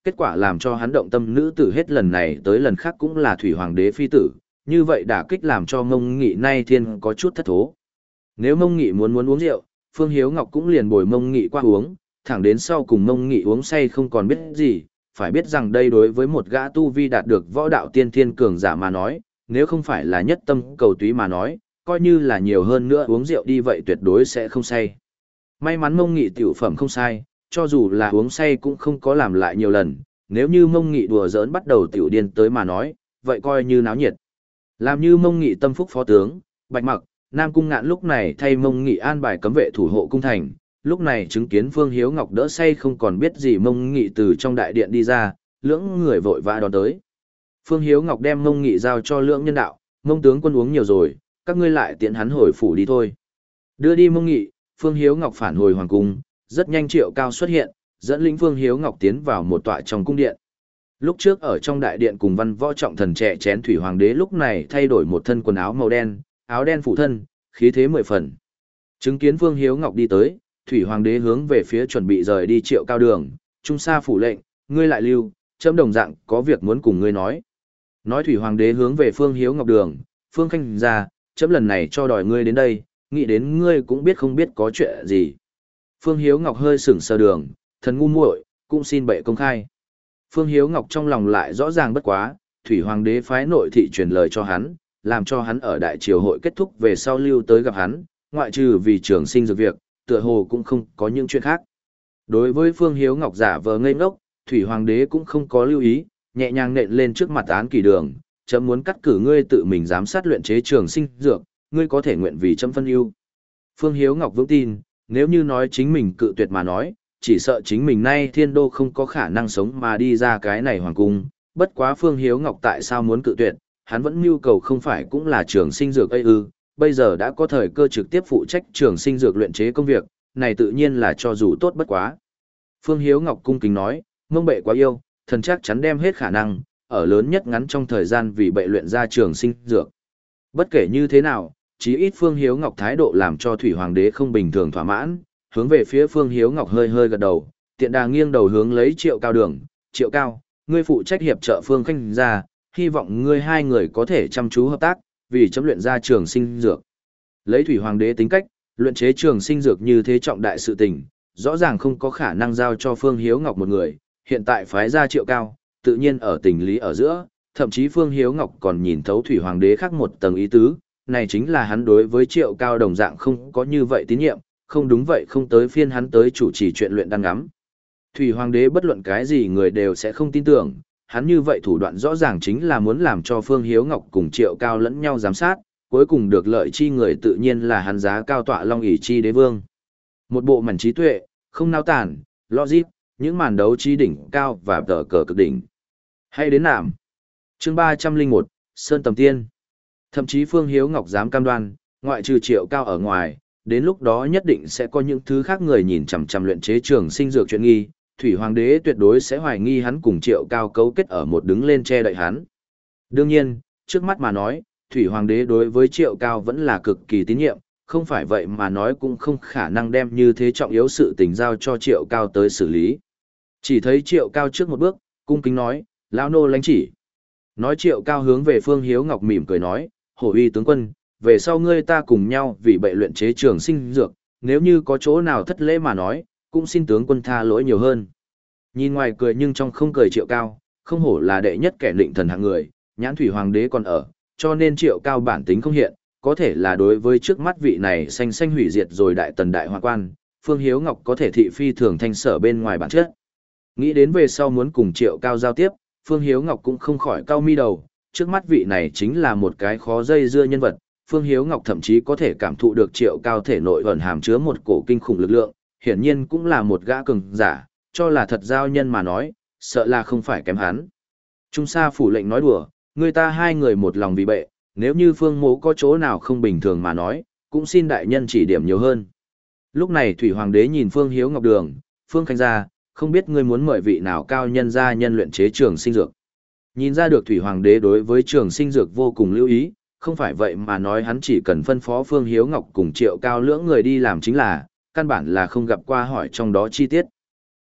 kết quả làm cho hắn động tâm nữ tử hết lần này tới lần khác cũng là thủy hoàng đế phi tử, như vậy đả kích làm cho Mông Nghị nay thiên có chút thất thố. Nếu Mông Nghị muốn muốn uống rượu, Phương Hiếu Ngọc cũng liền bồi Mông Nghị qua uống, thẳng đến sau cùng Mông Nghị uống say không còn biết gì, phải biết rằng đây đối với một gã tu vi đạt được võ đạo tiên thiên cường giả mà nói, nếu không phải là nhất tâm cầu túy mà nói, coi như là nhiều hơn nữa uống rượu đi vậy tuyệt đối sẽ không say. May mắn Mông Nghị tiểu phẩm không sai, cho dù là uống say cũng không có làm lại nhiều lần, nếu như Mông Nghị đùa giỡn bắt đầu tiểu điên tới mà nói, vậy coi như náo nhiệt. Làm như Mông Nghị tâm phúc phó tướng, Bạch Mặc, Nam Cung Ngạn lúc này thay Mông Nghị an bài cấm vệ thủ hộ cung thành, lúc này chứng kiến Phương Hiếu Ngọc đỡ say không còn biết gì Mông Nghị từ trong đại điện đi ra, lưỡng người vội vã đón tới. Phương Hiếu Ngọc đem Mông Nghị giao cho lưỡng nhân đạo, Mông tướng quân uống nhiều rồi, các ngươi lại tiện hắn hồi phủ đi thôi. Đưa đi Mông Nghị, Phương Hiếu Ngọc phản hồi hoàng cung, rất nhanh Triệu Cao xuất hiện, dẫn lĩnh Phương Hiếu Ngọc tiến vào một tọa trong cung điện. Lúc trước ở trong đại điện cùng văn võ trọng thần trẻ chén thủy hoàng đế lúc này thay đổi một thân quần áo màu đen, áo đen phủ thân, khí thế mười phần. Chứng kiến Phương Hiếu Ngọc đi tới, thủy hoàng đế hướng về phía chuẩn bị rời đi Triệu Cao đường, trung sa phủ lệnh, ngươi lại lưu, chấm đồng dạng có việc muốn cùng ngươi nói. Nói thủy hoàng đế hướng về Phương Hiếu Ngọc đường, Phương Khanh ra, chấm lần này cho đòi ngươi đến đây, nghĩ đến ngươi cũng biết không biết có chuyện gì. Phương Hiếu Ngọc hơi sững sờ đường, thần ngu muội, cũng xin bệ công khai. Phương Hiếu Ngọc trong lòng lại rõ ràng bất quá, thủy hoàng đế phái nội thị truyền lời cho hắn, làm cho hắn ở đại triều hội kết thúc về sau lưu tới gặp hắn, ngoại trừ vì trường sinh dược việc, tựa hồ cũng không có những chuyện khác. Đối với Phương Hiếu Ngọc giả vờ ngây ngốc, thủy hoàng đế cũng không có lưu ý, nhẹ nhàng nện lên trước mặt án kỳ đường, chấm muốn cắt cử ngươi tự mình giám sát luyện chế trường sinh dược, ngươi có thể nguyện vì chấm phân ưu. Phương Hiếu Ngọc vững tin, nếu như nói chính mình cự tuyệt mà nói, chỉ sợ chính mình nay thiên đô không có khả năng sống mà đi ra cái này hoàng cung, bất quá Phương Hiếu Ngọc tại sao muốn cự tuyệt, hắn vẫn mưu cầu không phải cũng là trường sinh dược ấy ư, bây giờ đã có thời cơ trực tiếp phụ trách trường sinh dược luyện chế công việc, này tự nhiên là cho dù tốt bất quá. Phương Hiếu Ngọc cung kính nói, mông bệ quá yêu, thần chắc chắn đem hết khả năng, ở lớn nhất ngắn trong thời gian vì bệ luyện ra trường sinh dược. Bất kể như thế nào, chí ít Phương Hiếu Ngọc thái độ làm cho Thủy Hoàng đế không bình thường thỏa mãn, hướng về phía Phương Hiếu Ngọc hơi hơi gật đầu, tiện đà nghiêng đầu hướng lấy Triệu Cao đường, Triệu Cao, ngươi phụ trách hiệp trợ Phương Khanh ra, hy vọng ngươi hai người có thể chăm chú hợp tác, vì chấm luyện ra trường sinh dược. Lấy Thủy Hoàng đế tính cách, luyện chế trường sinh dược như thế trọng đại sự tình, rõ ràng không có khả năng giao cho Phương Hiếu Ngọc một người, hiện tại phái ra Triệu Cao, tự nhiên ở tình lý ở giữa, thậm chí Phương Hiếu Ngọc còn nhìn thấu Thủy Hoàng đế khác một tầng ý tứ, này chính là hắn đối với Triệu Cao đồng dạng không có như vậy tín nhiệm, không đúng vậy không tới phiên hắn tới chủ trì chuyện luyện đan ngắm. Thủy Hoàng đế bất luận cái gì người đều sẽ không tin tưởng, hắn như vậy thủ đoạn rõ ràng chính là muốn làm cho Phương Hiếu Ngọc cùng Triệu Cao lẫn nhau giám sát, cuối cùng được lợi chi người tự nhiên là hắn giá cao tọa long ỷ chi đế vương. Một bộ mảnh trí tuệ, không nao tản, logic, những màn đấu chi đỉnh cao và tờ cờ cực đỉnh. Hay đến nạm. Chương ba trăm linh một, Sơn Tầm Tiên. Thậm chí Phương Hiếu Ngọc dám cam đoan, ngoại trừ Triệu Cao ở ngoài, đến lúc đó nhất định sẽ có những thứ khác người nhìn chằm chằm luyện chế trường sinh dược chuyện nghi, Thủy Hoàng đế tuyệt đối sẽ hoài nghi hắn cùng Triệu Cao cấu kết ở một đứng lên che đậy hắn. Đương nhiên, trước mắt mà nói, Thủy Hoàng đế đối với Triệu Cao vẫn là cực kỳ tín nhiệm, không phải vậy mà nói cũng không khả năng đem như thế trọng yếu sự tình giao cho Triệu Cao tới xử lý. Chỉ thấy Triệu Cao trước một bước, cung kính nói, lão nô lãnh chỉ. Nói Triệu Cao hướng về Phương Hiếu Ngọc mỉm cười nói, hổ uy tướng quân, về sau ngươi ta cùng nhau vì bệ luyện chế trường sinh dược, nếu như có chỗ nào thất lễ mà nói, cũng xin tướng quân tha lỗi nhiều hơn. Nhìn ngoài cười nhưng trong không cười Triệu Cao, không hổ là đệ nhất kẻ định thần hạng người, nhãn Thủy Hoàng đế còn ở, cho nên Triệu Cao bản tính không hiện, có thể là đối với trước mắt vị này xanh xanh hủy diệt rồi đại tần đại hoa quan, Phương Hiếu Ngọc có thể thị phi thường thanh sở bên ngoài bản chất. Nghĩ đến về sau muốn cùng Triệu Cao giao tiếp, Phương Hiếu Ngọc cũng không khỏi cau mi đầu, trước mắt vị này chính là một cái khó dây dưa nhân vật, Phương Hiếu Ngọc thậm chí có thể cảm thụ được Triệu Cao thể nội ẩn hàm chứa một cổ kinh khủng lực lượng, hiển nhiên cũng là một gã cường giả, cho là thật giao nhân mà nói, sợ là không phải kém hắn. Trung Sa phủ lệnh nói đùa, người ta hai người một lòng vì bệ, nếu như Phương Mỗ có chỗ nào không bình thường mà nói, cũng xin đại nhân chỉ điểm nhiều hơn. Lúc này Thủy Hoàng đế nhìn Phương Hiếu Ngọc đường, Phương Khanh ra, không biết ngươi muốn mời vị nào cao nhân gia nhân luyện chế trường sinh dược. Nhìn ra được Thủy Hoàng đế đối với trường sinh dược vô cùng lưu ý, không phải vậy mà nói hắn chỉ cần phân phó Phương Hiếu Ngọc cùng Triệu Cao lưỡng người đi làm chính là, căn bản là không gặp qua hỏi trong đó chi tiết.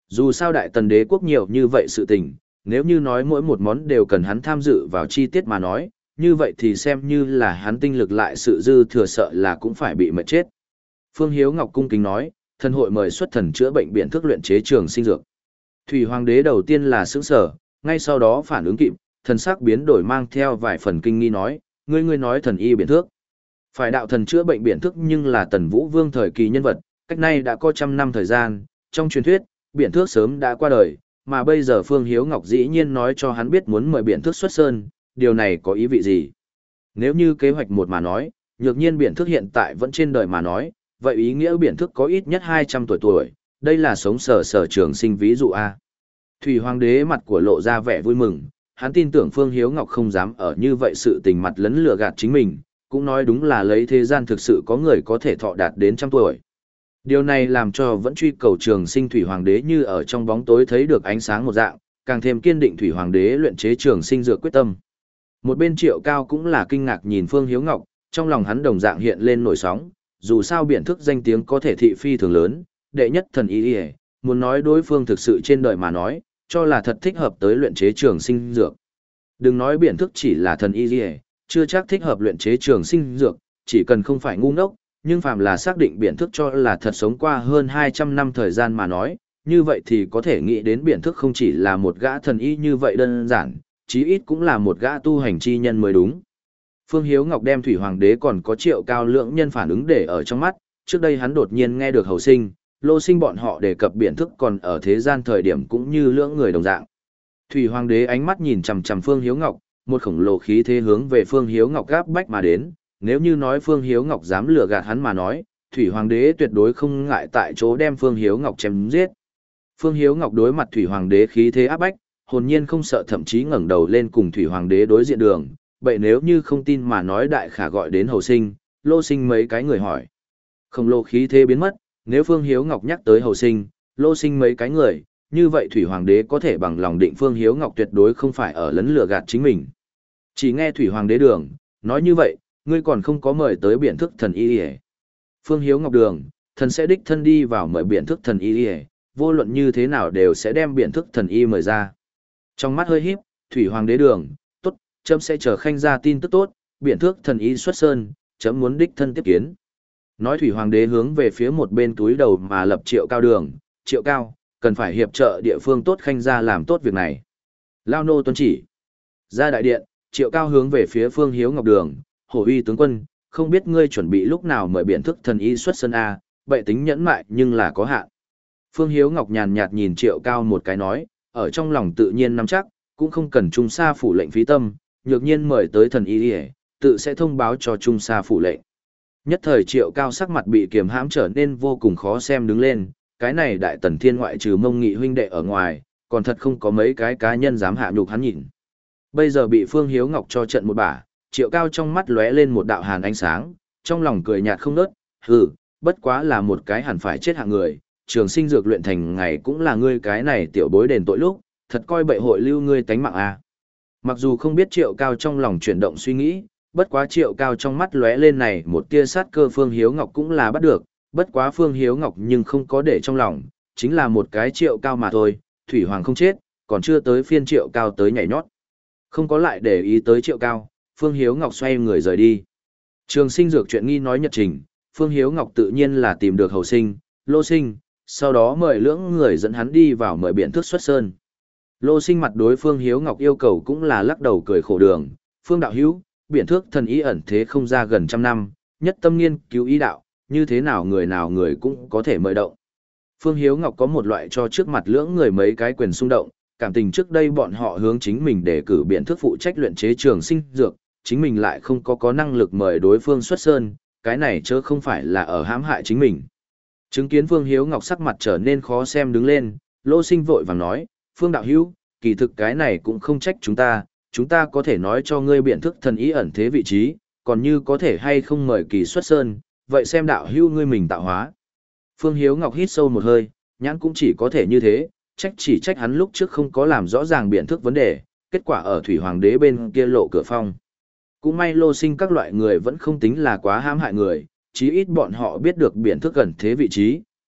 Dù sao đại tần đế quốc nhiều như vậy sự tình, nếu như nói mỗi một món đều cần hắn tham dự vào chi tiết mà nói, như vậy thì xem như là hắn tinh lực lại sự dư thừa sợ là cũng phải bị mệt chết. Phương Hiếu Ngọc cung kính nói, thần hội mời xuất thần chữa bệnh biện thức luyện chế trường sinh dược. Thủy Hoàng đế đầu tiên là sững sờ, ngay sau đó phản ứng kịp, thần sắc biến đổi mang theo vài phần kinh nghi nói, ngươi ngươi nói thần y biện thước. Phải đạo thần chữa bệnh biện thức nhưng là Tần Vũ Vương thời kỳ nhân vật, cách nay đã có trăm năm thời gian, trong truyền thuyết, biện thước sớm đã qua đời, mà bây giờ Phương Hiếu Ngọc dĩ nhiên nói cho hắn biết muốn mời biện thước xuất sơn, điều này có ý vị gì? Nếu như kế hoạch một mà nói, nhược nhiên biện thước hiện tại vẫn trên đời mà nói, vậy ý nghĩa biện thước có ít nhất hai trăm tuổi tuổi, đây là sống sở sở trường sinh ví dụ A. Thủy Hoàng đế mặt của lộ ra vẻ vui mừng, hắn tin tưởng Phương Hiếu Ngọc không dám ở như vậy sự tình mặt lấn lừa gạt chính mình, cũng nói đúng là lấy thế gian thực sự có người có thể thọ đạt đến trăm tuổi. Điều này làm cho vẫn truy cầu trường sinh Thủy Hoàng đế như ở trong bóng tối thấy được ánh sáng một dạng, càng thêm kiên định Thủy Hoàng đế luyện chế trường sinh dược quyết tâm. Một bên Triệu Cao cũng là kinh ngạc nhìn Phương Hiếu Ngọc, trong lòng hắn đồng dạng hiện lên nổi sóng, dù sao biện thức danh tiếng có thể thị phi thường lớn, đệ nhất thần y y, muốn nói đối phương thực sự trên đời mà nói, cho là thật thích hợp tới luyện chế trường sinh dược. Đừng nói biện thức chỉ là thần y y, chưa chắc thích hợp luyện chế trường sinh dược, chỉ cần không phải ngu ngốc, nhưng phàm là xác định biện thức cho là thật sống qua hơn hai trăm năm thời gian mà nói, như vậy thì có thể nghĩ đến biện thức không chỉ là một gã thần y như vậy đơn giản, chí ít cũng là một gã tu hành chi nhân mới đúng. Phương Hiếu Ngọc đem Thủy Hoàng đế còn có Triệu Cao lượng nhân phản ứng để ở trong mắt, trước đây hắn đột nhiên nghe được Hầu Sinh, Lô Sinh bọn họ đề cập biện thức còn ở thế gian thời điểm cũng như lưỡng người đồng dạng. Thủy Hoàng đế ánh mắt nhìn chằm chằm Phương Hiếu Ngọc, một khổng lồ khí thế hướng về Phương Hiếu Ngọc gáp bách mà đến, nếu như nói Phương Hiếu Ngọc dám lừa gạt hắn mà nói, Thủy Hoàng đế tuyệt đối không ngại tại chỗ đem Phương Hiếu Ngọc chém giết. Phương Hiếu Ngọc đối mặt Thủy Hoàng đế khí thế áp bách, hồn nhiên không sợ, thậm chí ngẩng đầu lên cùng Thủy Hoàng đế đối diện đường, vậy nếu như không tin mà nói đại khả gọi đến Hầu Sinh, Lô Sinh mấy cái người hỏi. Khổng lồ khí thế biến mất, nếu Phương Hiếu Ngọc nhắc tới Hầu Sinh, Lô Sinh mấy cái người, như vậy Thủy Hoàng đế có thể bằng lòng định Phương Hiếu Ngọc tuyệt đối không phải ở lấn lừa gạt chính mình. Chỉ nghe Thủy Hoàng đế đường, nói như vậy, ngươi còn không có mời tới biện thức thần y y. Phương Hiếu Ngọc đường, thần sẽ đích thân đi vào mời biện thức thần y y, vô luận như thế nào đều sẽ đem biện thức thần y mời ra. Trong mắt hơi híp, Thủy Hoàng đế đường, tốt, chấm sẽ chờ khanh ra tin tức tốt, biện thức thần y xuất sơn, chấm muốn đích thân tiếp kiến. Nói Thủy Hoàng đế hướng về phía một bên túi đầu mà lập Triệu Cao đường, Triệu Cao, cần phải hiệp trợ địa phương tốt khanh ra làm tốt việc này. Lao nô tuân chỉ. Ra đại điện, Triệu Cao hướng về phía Phương Hiếu Ngọc đường, hổ uy tướng quân, không biết ngươi chuẩn bị lúc nào mời biện thức thần y xuất sân A, bệ tính nhẫn mại nhưng là có hạn. Phương Hiếu Ngọc nhàn nhạt nhìn Triệu Cao một cái nói, ở trong lòng tự nhiên nắm chắc, cũng không cần Trung Sa phủ lệnh phí tâm, nhược nhiên mời tới thần y y, tự sẽ thông báo cho Trung Sa phủ lệnh. Nhất thời Triệu Cao sắc mặt bị kiềm hãm trở nên vô cùng khó xem đứng lên, cái này đại tần thiên ngoại trừ Mông Nghị huynh đệ ở ngoài, còn thật không có mấy cái cá nhân dám hạ nhục hắn nhìn. Bây giờ bị Phương Hiếu Ngọc cho trận một bả, Triệu Cao trong mắt lóe lên một đạo hàn ánh sáng, trong lòng cười nhạt không ngớt, hừ, bất quá là một cái hẳn phải chết hạng người, trường sinh dược luyện thành ngày cũng là ngươi cái này tiểu bối đền tội lúc, thật coi bệ hội lưu ngươi tánh mạng à. Mặc dù không biết Triệu Cao trong lòng chuyển động suy nghĩ, bất quá Triệu Cao trong mắt lóe lên này một tia sát cơ Phương Hiếu Ngọc cũng là bắt được, bất quá Phương Hiếu Ngọc nhưng không có để trong lòng, chính là một cái Triệu Cao mà thôi, Thủy Hoàng không chết, còn chưa tới phiên Triệu Cao tới nhảy nhót. Không có lại để ý tới Triệu Cao, Phương Hiếu Ngọc xoay người rời đi. Trường sinh dược chuyện nghi nói nhật trình, Phương Hiếu Ngọc tự nhiên là tìm được Hầu Sinh, Lô Sinh, sau đó mời lưỡng người dẫn hắn đi vào mời biện thức xuất sơn. Lô Sinh mặt đối Phương Hiếu Ngọc yêu cầu cũng là lắc đầu cười khổ đường, Phương đạo hữu, biện thước thần ý ẩn thế không ra gần trăm năm, nhất tâm nghiên cứu ý đạo, như thế nào người nào người cũng có thể mời động. Phương Hiếu Ngọc có một loại cho trước mặt lưỡng người mấy cái quyền xung động, cảm tình trước đây bọn họ hướng chính mình để cử biện thước phụ trách luyện chế trường sinh dược, chính mình lại không có có năng lực mời đối phương xuất sơn, cái này chớ không phải là ở hãm hại chính mình. Chứng kiến Phương Hiếu Ngọc sắc mặt trở nên khó xem đứng lên, Lô Sinh vội vàng nói, Phương đạo hữu, kỳ thực cái này cũng không trách chúng ta, chúng ta có thể nói cho ngươi biện thức thần ý ẩn thế vị trí, còn như có thể hay không mời kỳ xuất sơn, vậy xem đạo hữu ngươi mình tạo hóa. Phương Hiếu Ngọc hít sâu một hơi, nhãn cũng chỉ có thể như thế, trách chỉ trách hắn lúc trước không có làm rõ ràng biện thức vấn đề, kết quả ở Thủy Hoàng đế bên kia lộ cửa phong. Cũng may Lô Sinh các loại người vẫn không tính là quá hãm hại người, chí ít bọn họ biết được biện thức gần thế vị trí,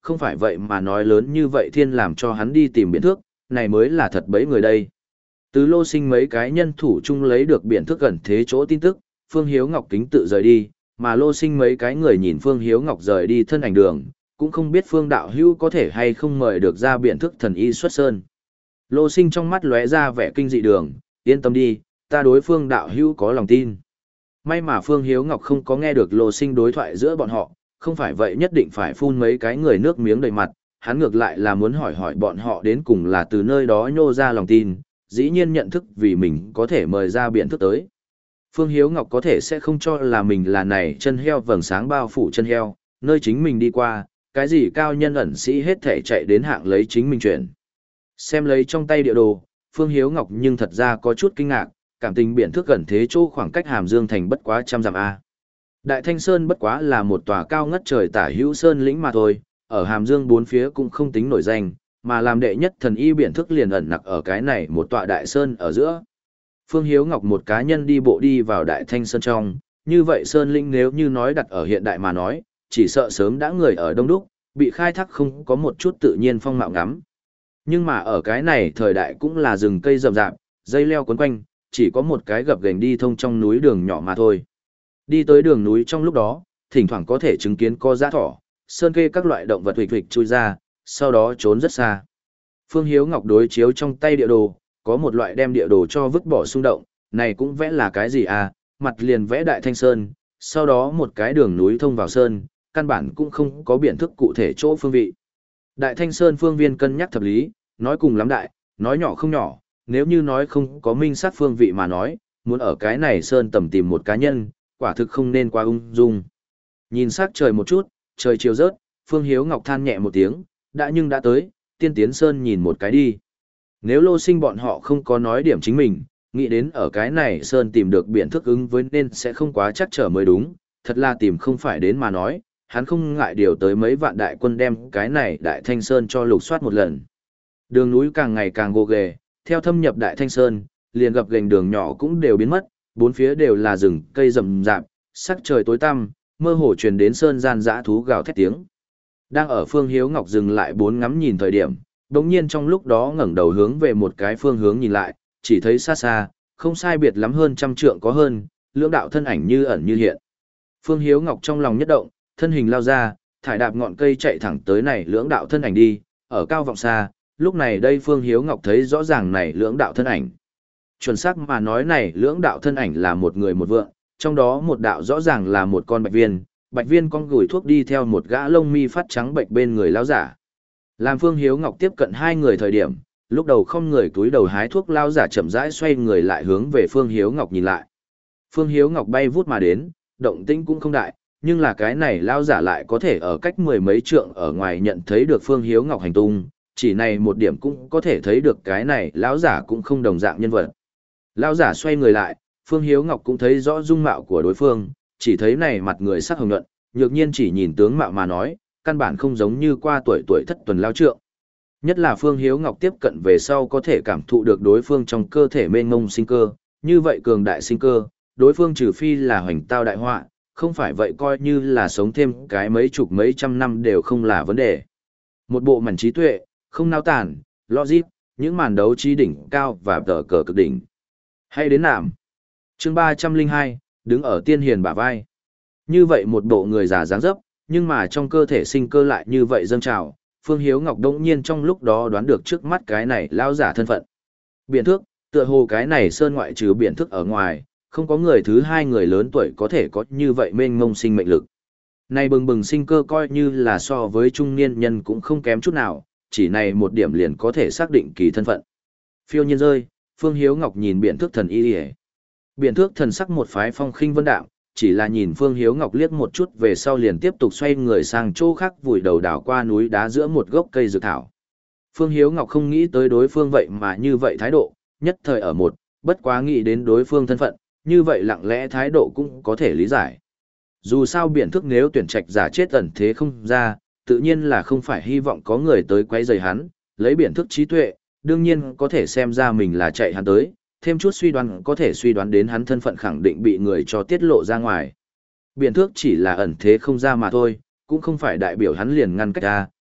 không phải vậy mà nói lớn như vậy thiên làm cho hắn đi tìm biển thước, này mới là thật bấy người đây. Từ Lô Sinh mấy cái nhân thủ chung lấy được biển thước gần thế chỗ tin tức, Phương Hiếu Ngọc kính tự rời đi, mà Lô Sinh mấy cái người nhìn Phương Hiếu Ngọc rời đi thân ảnh đường, cũng không biết Phương đạo hữu có thể hay không mời được ra biển thước thần y xuất sơn. Lô Sinh trong mắt lóe ra vẻ kinh dị đường, yên tâm đi, ta đối Phương đạo hữu có lòng tin. May mà Phương Hiếu Ngọc không có nghe được Lô Sinh đối thoại giữa bọn họ, không phải vậy nhất định phải phun mấy cái người nước miếng đầy mặt, hắn ngược lại là muốn hỏi hỏi bọn họ đến cùng là từ nơi đó nhô ra lòng tin, dĩ nhiên nhận thức vì mình có thể mời ra biển thức tới. Phương Hiếu Ngọc có thể sẽ không cho là mình là này chân heo vầng sáng bao phủ chân heo, nơi chính mình đi qua, cái gì cao nhân ẩn sĩ hết thể chạy đến hạng lấy chính mình chuyển. Xem lấy trong tay địa đồ, Phương Hiếu Ngọc nhưng thật ra có chút kinh ngạc, cảm tình biển thước gần thế chỗ khoảng cách Hàm Dương thành bất quá trăm dặm A. Đại Thanh Sơn bất quá là một tòa cao ngất trời tả hữu sơn lĩnh mà thôi, ở Hàm Dương bốn phía cũng không tính nổi danh, mà làm đệ nhất thần y biển thức liền ẩn nặc ở cái này một tọa đại sơn ở giữa. Phương Hiếu Ngọc một cá nhân đi bộ đi vào Đại Thanh Sơn trong, như vậy sơn lĩnh nếu như nói đặt ở hiện đại mà nói, chỉ sợ sớm đã người ở đông đúc, bị khai thác không có một chút tự nhiên phong mạo ngắm. Nhưng mà ở cái này thời đại cũng là rừng cây rậm rạp, dây leo quấn quanh, chỉ có một cái gập ghềnh đi thông trong núi đường nhỏ mà thôi. Đi tới đường núi trong lúc đó, thỉnh thoảng có thể chứng kiến có dã thỏ, sơn kê các loại động vật huỵch huỵch chui ra, sau đó trốn rất xa. Phương Hiếu Ngọc đối chiếu trong tay địa đồ, có một loại đem địa đồ cho vứt bỏ xung động, này cũng vẽ là cái gì à, mặt liền vẽ Đại Thanh Sơn, sau đó một cái đường núi thông vào sơn, căn bản cũng không có biển thức cụ thể chỗ phương vị. Đại Thanh Sơn phương viên cân nhắc thập lý, nói cùng lắm đại, nói nhỏ không nhỏ, nếu như nói không có minh sát phương vị mà nói, muốn ở cái này sơn tầm tìm một cá nhân, quả thực không nên quá ung dung. Nhìn sắc trời một chút, trời chiều rớt, Phương Hiếu Ngọc than nhẹ một tiếng, đã nhưng đã tới, tiên tiến sơn nhìn một cái đi. Nếu Lô Sinh bọn họ không có nói điểm chính mình, nghĩ đến ở cái này sơn tìm được biển thức ứng với nên sẽ không quá chắc trở mới đúng, thật là tìm không phải đến mà nói, hắn không ngại điều tới mấy vạn đại quân đem cái này Đại Thanh Sơn cho lục soát một lần. Đường núi càng ngày càng gồ ghề, theo thâm nhập Đại Thanh Sơn, liền gặp gành đường nhỏ cũng đều biến mất, bốn phía đều là rừng cây rậm rạp, sắc trời tối tăm, mơ hồ truyền đến sơn gian dã thú gào thét tiếng. Đang ở Phương Hiếu Ngọc dừng lại bốn ngắm nhìn thời điểm, đột nhiên trong lúc đó ngẩng đầu hướng về một cái phương hướng nhìn lại, chỉ thấy xa xa, không sai biệt lắm hơn trăm trượng có hơn, lưỡng đạo thân ảnh như ẩn như hiện. Phương Hiếu Ngọc trong lòng nhất động, thân hình lao ra, thải đạp ngọn cây chạy thẳng tới này lưỡng đạo thân ảnh đi, ở cao vọng xa, lúc này đây Phương Hiếu Ngọc thấy rõ ràng này lưỡng đạo thân ảnh. Chuẩn xác mà nói này lưỡng đạo thân ảnh là một người một vượng, trong đó một đạo rõ ràng là một con bạch viên, bạch viên con gửi thuốc đi theo một gã lông mi phát trắng bệnh bên người lão giả. Làm Phương Hiếu Ngọc tiếp cận hai người thời điểm, lúc đầu không người túi đầu hái thuốc lão giả chậm rãi xoay người lại hướng về Phương Hiếu Ngọc nhìn lại. Phương Hiếu Ngọc bay vút mà đến, động tĩnh cũng không đại, nhưng là cái này lão giả lại có thể ở cách mười mấy trượng ở ngoài nhận thấy được Phương Hiếu Ngọc hành tung, chỉ này một điểm cũng có thể thấy được cái này lão giả cũng không đồng dạng nhân vật. Lão giả xoay người lại, Phương Hiếu Ngọc cũng thấy rõ dung mạo của đối phương, chỉ thấy này mặt người sắc hồng nhuận, nhược nhiên chỉ nhìn tướng mạo mà nói, căn bản không giống như qua tuổi tuổi thất tuần lao trượng. Nhất là Phương Hiếu Ngọc tiếp cận về sau có thể cảm thụ được đối phương trong cơ thể mênh mông sinh cơ, như vậy cường đại sinh cơ, đối phương trừ phi là hoành tao đại họa, không phải vậy coi như là sống thêm cái mấy chục mấy trăm năm đều không là vấn đề. Một bộ mảnh trí tuệ, không nao tản, logic, những màn đấu trí đỉnh cao và tờ cờ cực đỉnh. Hay đến nạm. Chương ba trăm linh hai, đứng ở tiên hiền bả vai. Như vậy một bộ người già dáng dấp, nhưng mà trong cơ thể sinh cơ lại như vậy dâng trào, Phương Hiếu Ngọc đống nhiên trong lúc đó đoán được trước mắt cái này lao giả thân phận. Biển thước, tựa hồ cái này sơn ngoại trừ biển thước ở ngoài, không có người thứ hai người lớn tuổi có thể có như vậy mênh mông sinh mệnh lực. Này bừng bừng sinh cơ coi như là so với trung niên nhân cũng không kém chút nào, chỉ này một điểm liền có thể xác định kỳ thân phận. Phiêu nhiên rơi, Phương Hiếu Ngọc nhìn biển thước thần y hề. Biển thước thần sắc một phái phong khinh vân đạm, chỉ là nhìn Phương Hiếu Ngọc liếc một chút về sau liền tiếp tục xoay người sang chỗ khác vùi đầu đảo qua núi đá giữa một gốc cây dược thảo. Phương Hiếu Ngọc không nghĩ tới đối phương vậy mà như vậy thái độ, nhất thời ở một, bất quá nghĩ đến đối phương thân phận, như vậy lặng lẽ thái độ cũng có thể lý giải. Dù sao biển thước nếu tuyển trạch giả chết ẩn thế không ra, tự nhiên là không phải hy vọng có người tới quấy rầy hắn, lấy biển thước trí tuệ, đương nhiên có thể xem ra mình là chạy hắn tới, thêm chút suy đoán có thể suy đoán đến hắn thân phận khẳng định bị người cho tiết lộ ra ngoài. Biển thước chỉ là ẩn thế không ra mà thôi, cũng không phải đại biểu hắn liền ngăn cách ra,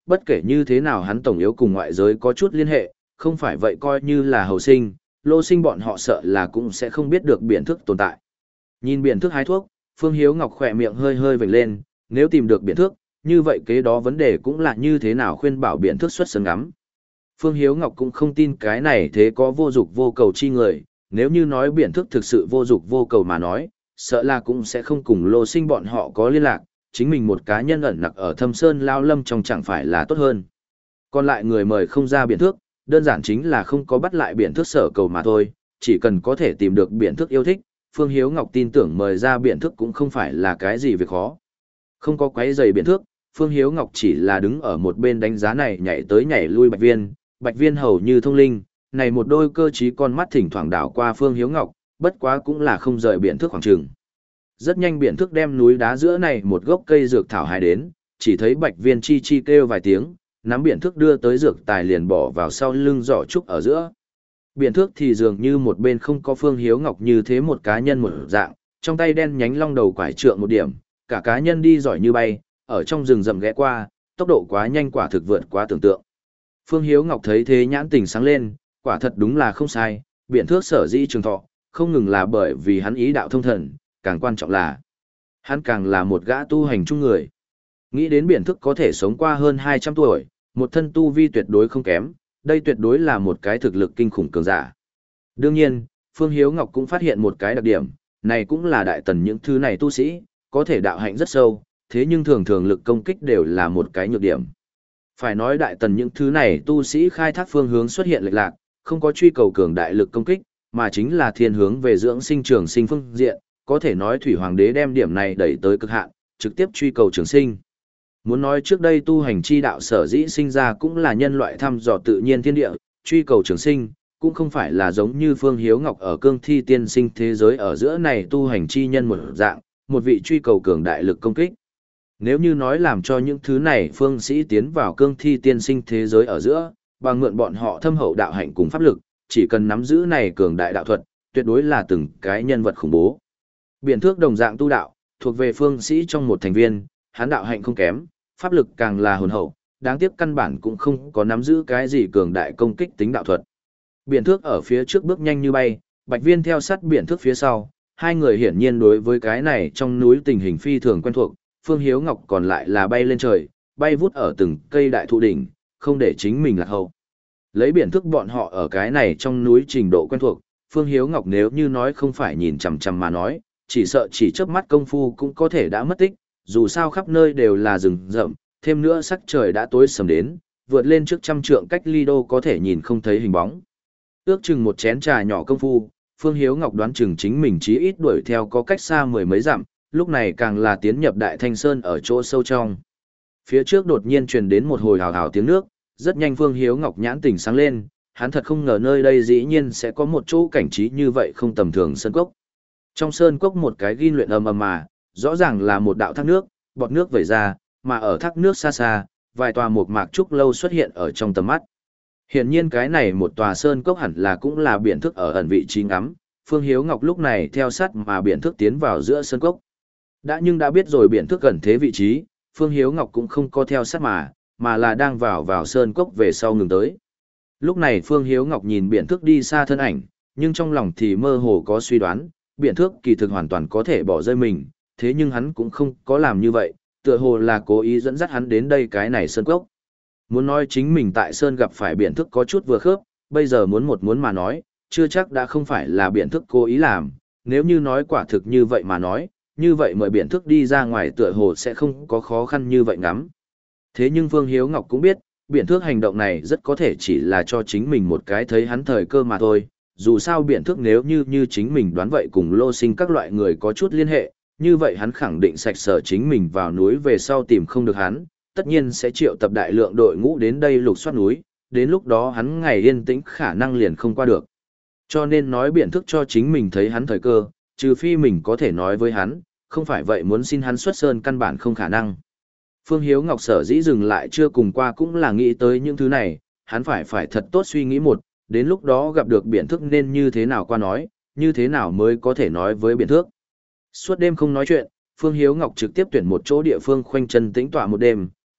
bất kể như thế nào hắn tổng yếu cùng ngoại giới có chút liên hệ, không phải vậy coi như là hầu sinh, Lô Sinh bọn họ sợ là cũng sẽ không biết được biện thước tồn tại. Nhìn biện thước hái thuốc, Phương Hiếu Ngọc khỏe miệng hơi hơi vểnh lên, nếu tìm được biện thước, như vậy kế đó vấn đề cũng là như thế nào khuyên bảo biện thước xuất sân ngắm. Phương Hiếu Ngọc cũng không tin cái này thế có vô dục vô cầu chi người, nếu như nói biện thước thực sự vô dục vô cầu mà nói, sợ là cũng sẽ không cùng Lô Sinh bọn họ có liên lạc, chính mình một cá nhân ẩn nặc ở thâm sơn lao lâm trong chẳng phải là tốt hơn. Còn lại người mời không ra biện thước, đơn giản chính là không có bắt lại biện thước sở cầu mà thôi, chỉ cần có thể tìm được biện thước yêu thích, Phương Hiếu Ngọc tin tưởng mời ra biện thước cũng không phải là cái gì việc khó. Không có quấy giày biện thước, Phương Hiếu Ngọc chỉ là đứng ở một bên đánh giá này nhảy tới nhảy lui Bạch Viên, Bạch Viên hầu như thông linh, này một đôi cơ trí con mắt thỉnh thoảng đảo qua Phương Hiếu Ngọc, bất quá cũng là không rời biện thước khoảng trường. Rất nhanh biện thước đem núi đá giữa này một gốc cây dược thảo hái đến, chỉ thấy Bạch Viên chi chi kêu vài tiếng, nắm biện thước đưa tới dược tài liền bỏ vào sau lưng giỏ trúc ở giữa. Biện thước thì dường như một bên không có Phương Hiếu Ngọc như thế một cá nhân một dạng, trong tay đen nhánh long đầu quải trượng một điểm, cả cá nhân đi giỏi như bay, ở trong rừng rậm ghé qua, tốc độ quá nhanh quả thực vượt quá tưởng tượng. Phương Hiếu Ngọc thấy thế nhãn tình sáng lên, quả thật đúng là không sai, biện thước sở dĩ trường thọ, không ngừng là bởi vì hắn ý đạo thông thần, càng quan trọng là hắn càng là một gã tu hành chung người. Nghĩ đến biện thước có thể sống qua hơn hai trăm tuổi, một thân tu vi tuyệt đối không kém, đây tuyệt đối là một cái thực lực kinh khủng cường giả. Đương nhiên, Phương Hiếu Ngọc cũng phát hiện một cái đặc điểm, này cũng là đại tần những thứ này tu sĩ, có thể đạo hạnh rất sâu, thế nhưng thường thường lực công kích đều là một cái nhược điểm. Phải nói đại tần những thứ này tu sĩ khai thác phương hướng xuất hiện lệch lạc, không có truy cầu cường đại lực công kích, mà chính là thiên hướng về dưỡng sinh trường sinh phương diện, có thể nói Thủy Hoàng đế đem điểm này đẩy tới cực hạn, trực tiếp truy cầu trường sinh. Muốn nói trước đây tu hành chi đạo sở dĩ sinh ra cũng là nhân loại thăm dò tự nhiên thiên địa, truy cầu trường sinh, cũng không phải là giống như Phương Hiếu Ngọc ở cương thi tiên sinh thế giới ở giữa này tu hành chi nhân một dạng, một vị truy cầu cường đại lực công kích. Nếu như nói làm cho những thứ này phương sĩ tiến vào cương thi tiên sinh thế giới ở giữa, bằng mượn bọn họ thâm hậu đạo hạnh cùng pháp lực, chỉ cần nắm giữ này cường đại đạo thuật, tuyệt đối là từng cái nhân vật khủng bố. Biện thước đồng dạng tu đạo, thuộc về phương sĩ trong một thành viên, hắn đạo hạnh không kém, pháp lực càng là hồn hậu, đáng tiếc căn bản cũng không có nắm giữ cái gì cường đại công kích tính đạo thuật. Biện thước ở phía trước bước nhanh như bay, Bạch Viên theo sát biện thước phía sau, hai người hiển nhiên đối với cái này trong núi tình hình phi thường quen thuộc, Phương Hiếu Ngọc còn lại là bay lên trời, bay vút ở từng cây đại thụ đỉnh, không để chính mình lạc hậu. Lấy biện thước bọn họ ở cái này trong núi trình độ quen thuộc, Phương Hiếu Ngọc nếu như nói không phải nhìn chằm chằm mà nói, chỉ sợ chỉ chớp mắt công phu cũng có thể đã mất tích, dù sao khắp nơi đều là rừng rậm, thêm nữa sắc trời đã tối sầm đến, vượt lên trước trăm trượng cách ly đô có thể nhìn không thấy hình bóng. Ước chừng một chén trà nhỏ công phu, Phương Hiếu Ngọc đoán chừng chính mình chí ít đuổi theo có cách xa mười mấy dặm, lúc này càng là tiến nhập Đại Thanh Sơn ở chỗ sâu trong. Phía trước đột nhiên truyền đến một hồi hào hào tiếng nước, rất nhanh Phương Hiếu Ngọc nhãn tỉnh sáng lên, hắn thật không ngờ nơi đây dĩ nhiên sẽ có một chỗ cảnh trí như vậy không tầm thường sơn cốc. Trong sơn cốc một cái ghi luyện ầm ầm mà, rõ ràng là một đạo thác nước, bọt nước vẩy ra, mà ở thác nước xa xa, vài tòa một mạc trúc lâu xuất hiện ở trong tầm mắt. Hiển nhiên cái này một tòa sơn cốc hẳn là cũng là biển thức ở ẩn vị trí ngắm, Phương Hiếu Ngọc lúc này theo sát mà biển thức tiến vào giữa sơn cốc. Đã nhưng đã biết rồi biển thức gần thế vị trí, Phương Hiếu Ngọc cũng không có theo sát mà, mà là đang vào vào sơn cốc về sau ngừng tới. Lúc này Phương Hiếu Ngọc nhìn biển thức đi xa thân ảnh, nhưng trong lòng thì mơ hồ có suy đoán, biển thức kỳ thực hoàn toàn có thể bỏ rơi mình, thế nhưng hắn cũng không có làm như vậy, tựa hồ là cố ý dẫn dắt hắn đến đây cái này sơn cốc. Muốn nói chính mình tại sơn gặp phải biển thức có chút vừa khớp, bây giờ muốn một muốn mà nói, chưa chắc đã không phải là biển thức cố ý làm, nếu như nói quả thực như vậy mà nói, như vậy mời biển thức đi ra ngoài tựa hồ sẽ không có khó khăn như vậy ngắm. Thế nhưng Phương Hiếu Ngọc cũng biết, biển thức hành động này rất có thể chỉ là cho chính mình một cái thấy hắn thời cơ mà thôi, dù sao biển thức nếu như như chính mình đoán vậy cùng Lô Sinh các loại người có chút liên hệ, như vậy hắn khẳng định sạch sở chính mình vào núi về sau tìm không được hắn, tất nhiên sẽ triệu tập đại lượng đội ngũ đến đây lục soát núi, đến lúc đó hắn ngày yên tĩnh khả năng liền không qua được. Cho nên nói biện thức cho chính mình thấy hắn thời cơ, trừ phi mình có thể nói với hắn, không phải vậy muốn xin hắn xuất sơn căn bản không khả năng. Phương Hiếu Ngọc sở dĩ dừng lại chưa cùng qua cũng là nghĩ tới những thứ này, hắn phải phải thật tốt suy nghĩ một, đến lúc đó gặp được biện thức nên như thế nào qua nói, như thế nào mới có thể nói với biện thức. Suốt đêm không nói chuyện, Phương Hiếu Ngọc trực tiếp tuyển một chỗ địa phương khoanh chân tĩnh tọa một đêm,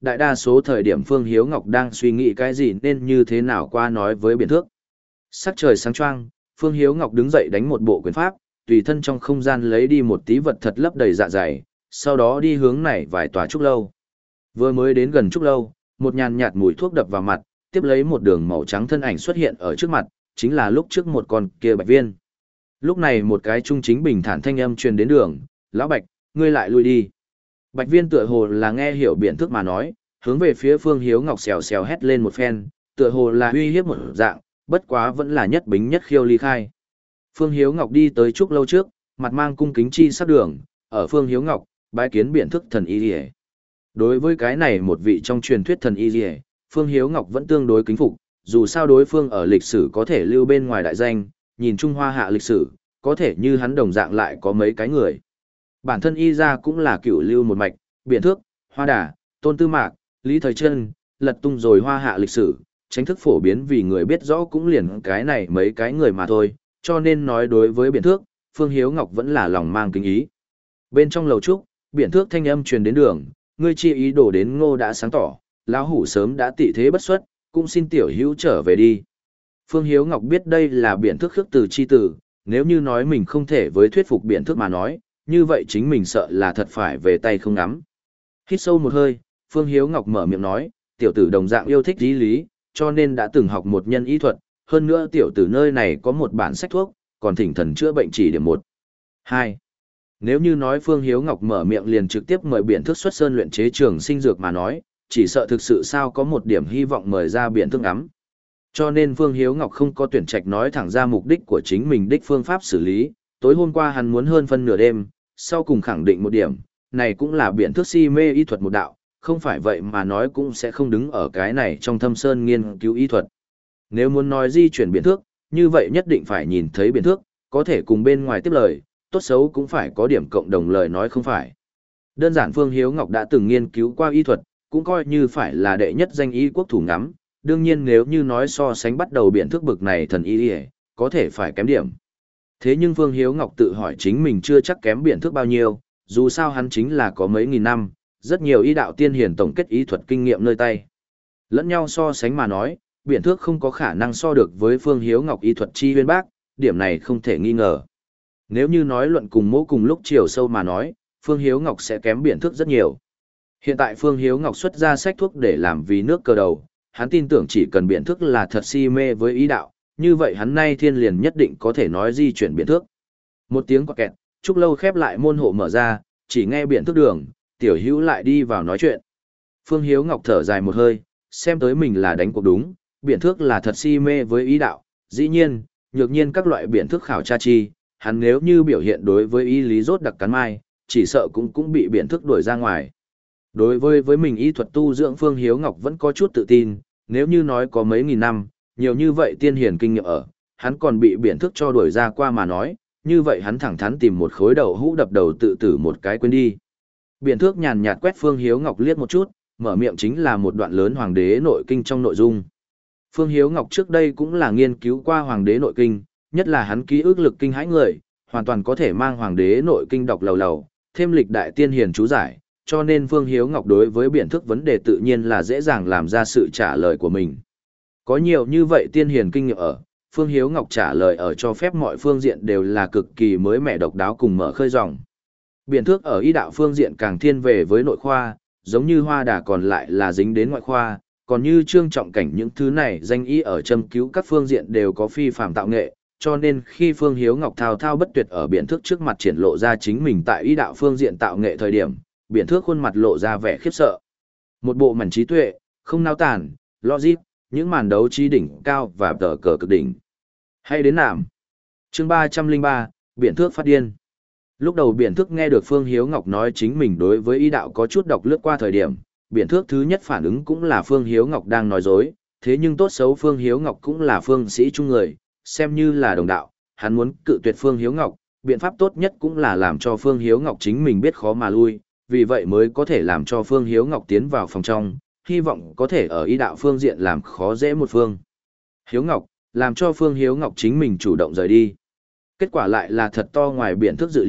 đại đa số thời điểm Phương Hiếu Ngọc đang suy nghĩ cái gì nên như thế nào qua nói với Biện Thước. Sắc trời sáng choang, Phương Hiếu Ngọc đứng dậy đánh một bộ quyền pháp, tùy thân trong không gian lấy đi một tí vật thật lấp đầy dạ dày, sau đó đi hướng này vài tòa trúc lâu. Vừa mới đến gần trúc lâu, một nhàn nhạt mùi thuốc đập vào mặt, tiếp lấy một đường màu trắng thân ảnh xuất hiện ở trước mặt, chính là lúc trước một con kia Bạch Viên. Lúc này một cái trung chính bình thản thanh âm truyền đến đường, "Lão Bạch, ngươi lại lui đi." Bạch Viên tựa hồ là nghe hiểu Biện Thước mà nói, hướng về phía Phương Hiếu Ngọc xèo xèo hét lên một phen, tựa hồ là uy hiếp một dạng, bất quá vẫn là nhất bính nhất khiêu ly khai. Phương Hiếu Ngọc đi tới trúc lâu trước, mặt mang cung kính chi sắc đường, ở Phương Hiếu Ngọc, bái kiến Biện Thước thần y liề. Đối với cái này một vị trong truyền thuyết thần y liề, Phương Hiếu Ngọc vẫn tương đối kính phục, dù sao đối phương ở lịch sử có thể lưu bên ngoài đại danh, nhìn Trung Hoa hạ lịch sử, có thể như hắn đồng dạng lại có mấy cái người. Bản thân y ra cũng là cựu lưu một mạch, Biện Thước, Hoa Đà, Tôn Tư Mạc, Lý Thời Trân, lật tung rồi Hoa hạ lịch sử, tránh thức phổ biến vì người biết rõ cũng liền cái này mấy cái người mà thôi, cho nên nói đối với Biện Thước, Phương Hiếu Ngọc vẫn là lòng mang kính ý. Bên trong lầu trúc, Biện Thước thanh âm truyền đến đường, ngươi chi ý đồ đến Ngô đã sáng tỏ, lão hủ sớm đã tị thế bất xuất, cũng xin tiểu hữu trở về đi. Phương Hiếu Ngọc biết đây là Biện Thước khước từ chi tử, nếu như nói mình không thể với thuyết phục Biện Thước mà nói, như vậy chính mình sợ là thật phải về tay không ngắm. Hít sâu một hơi, Phương Hiếu Ngọc mở miệng nói, tiểu tử đồng dạng yêu thích lý lý, cho nên đã từng học một nhân y thuật, hơn nữa tiểu tử nơi này có một bản sách thuốc, còn thỉnh thần chữa bệnh chỉ điểm một. Hai. Nếu như nói Phương Hiếu Ngọc mở miệng liền trực tiếp mời Biện Thước xuất sơn luyện chế trường sinh dược mà nói, chỉ sợ thực sự sao có một điểm hy vọng mời ra Biện Thước ngắm. Cho nên Phương Hiếu Ngọc không có tuyển trạch nói thẳng ra mục đích của chính mình đích phương pháp xử lý, tối hôm qua hắn muốn hơn phân nửa đêm, sau cùng khẳng định một điểm, này cũng là Biện Thước si mê y thuật một đạo, không phải vậy mà nói cũng sẽ không đứng ở cái này trong thâm sơn nghiên cứu y thuật. Nếu muốn nói di chuyển Biện Thước, như vậy nhất định phải nhìn thấy Biện Thước, có thể cùng bên ngoài tiếp lời, tốt xấu cũng phải có điểm cộng đồng lời nói không phải. Đơn giản Phương Hiếu Ngọc đã từng nghiên cứu qua y thuật, cũng coi như phải là đệ nhất danh y quốc thủ ngắm, đương nhiên nếu như nói so sánh bắt đầu Biện Thước bực này thần y, có thể phải kém điểm. Thế nhưng Phương Hiếu Ngọc tự hỏi chính mình chưa chắc kém Biện Thước bao nhiêu, dù sao hắn chính là có mấy nghìn năm, rất nhiều y đạo tiên hiền tổng kết y thuật kinh nghiệm nơi tay. Lẫn nhau so sánh mà nói, Biện Thước không có khả năng so được với Phương Hiếu Ngọc y thuật chi uyên bác, điểm này không thể nghi ngờ. Nếu như nói luận cùng mỗ cùng lúc chiều sâu mà nói, Phương Hiếu Ngọc sẽ kém Biện Thước rất nhiều. Hiện tại Phương Hiếu Ngọc xuất ra sách thuốc để làm vì nước cờ đầu, hắn tin tưởng chỉ cần Biện Thước là thật si mê với ý đạo, như vậy hắn nay thiên liền nhất định có thể nói di chuyển Biện Thước. Một tiếng quạt kẹt, trúc lâu khép lại môn hộ mở ra, chỉ nghe Biện Thước đường, tiểu hữu lại đi vào nói chuyện. Phương Hiếu Ngọc thở dài một hơi, xem tới mình là đánh cuộc đúng, Biện Thước là thật si mê với ý đạo, dĩ nhiên, nhược nhiên các loại Biện Thước khảo tra chi, hắn nếu như biểu hiện đối với ý lý rốt đặc cắn mai, chỉ sợ cũng cũng bị Biện Thước đuổi ra ngoài. Đối với với mình y thuật tu dưỡng Phương Hiếu Ngọc vẫn có chút tự tin, nếu như nói có mấy nghìn năm, nhiều như vậy tiên hiền kinh nghiệm ở, hắn còn bị Biện Thước cho đuổi ra qua mà nói, như vậy hắn thẳng thắn tìm một khối đầu hũ đập đầu tự tử một cái quên đi. Biện Thước nhàn nhạt quét Phương Hiếu Ngọc liếc một chút, mở miệng chính là một đoạn lớn Hoàng đế nội kinh trong nội dung. Phương Hiếu Ngọc trước đây cũng là nghiên cứu qua Hoàng đế nội kinh, nhất là hắn ký ức lực kinh hãi người, hoàn toàn có thể mang Hoàng đế nội kinh đọc lầu lầu, thêm lịch đại tiên hiền chú giải, cho nên Phương Hiếu Ngọc đối với Biện Thước vấn đề tự nhiên là dễ dàng làm ra sự trả lời của mình. Có nhiều như vậy tiên hiền kinh nghiệm ở, Phương Hiếu Ngọc trả lời ở cho phép mọi phương diện đều là cực kỳ mới mẻ độc đáo cùng mở khơi dòng. Biện Thước ở y đạo phương diện càng thiên về với nội khoa, giống như Hoa Đà còn lại là dính đến ngoại khoa, còn như Trương Trọng Cảnh những thứ này danh y ở châm cứu các phương diện đều có phi phàm tạo nghệ, cho nên khi Phương Hiếu Ngọc thao thao bất tuyệt ở Biện Thước trước mặt triển lộ ra chính mình tại y đạo phương diện tạo nghệ thời điểm, Biện Thước khuôn mặt lộ ra vẻ khiếp sợ. Một bộ mảnh trí tuệ, không nao tản, logic, những màn đấu trí đỉnh cao và tờ cờ cực đỉnh. Hay đến nàm. Chương ba trăm lẻ ba, Biện Thước phát điên. Lúc đầu Biện Thước nghe được Phương Hiếu Ngọc nói chính mình đối với y đạo có chút đọc lướt qua thời điểm, Biện Thước thứ nhất phản ứng cũng là Phương Hiếu Ngọc đang nói dối, thế nhưng tốt xấu Phương Hiếu Ngọc cũng là phương sĩ trung người, xem như là đồng đạo, hắn muốn cự tuyệt Phương Hiếu Ngọc, biện pháp tốt nhất cũng là làm cho Phương Hiếu Ngọc chính mình biết khó mà lui, vì vậy mới có thể làm cho Phương Hiếu Ngọc tiến vào phòng trong, hy vọng có thể ở y đạo phương diện làm khó dễ một Phương Hiếu Ngọc, làm cho Phương Hiếu Ngọc chính mình chủ động rời đi. Kết quả lại là thật to ngoài Biện Thước dự liệu,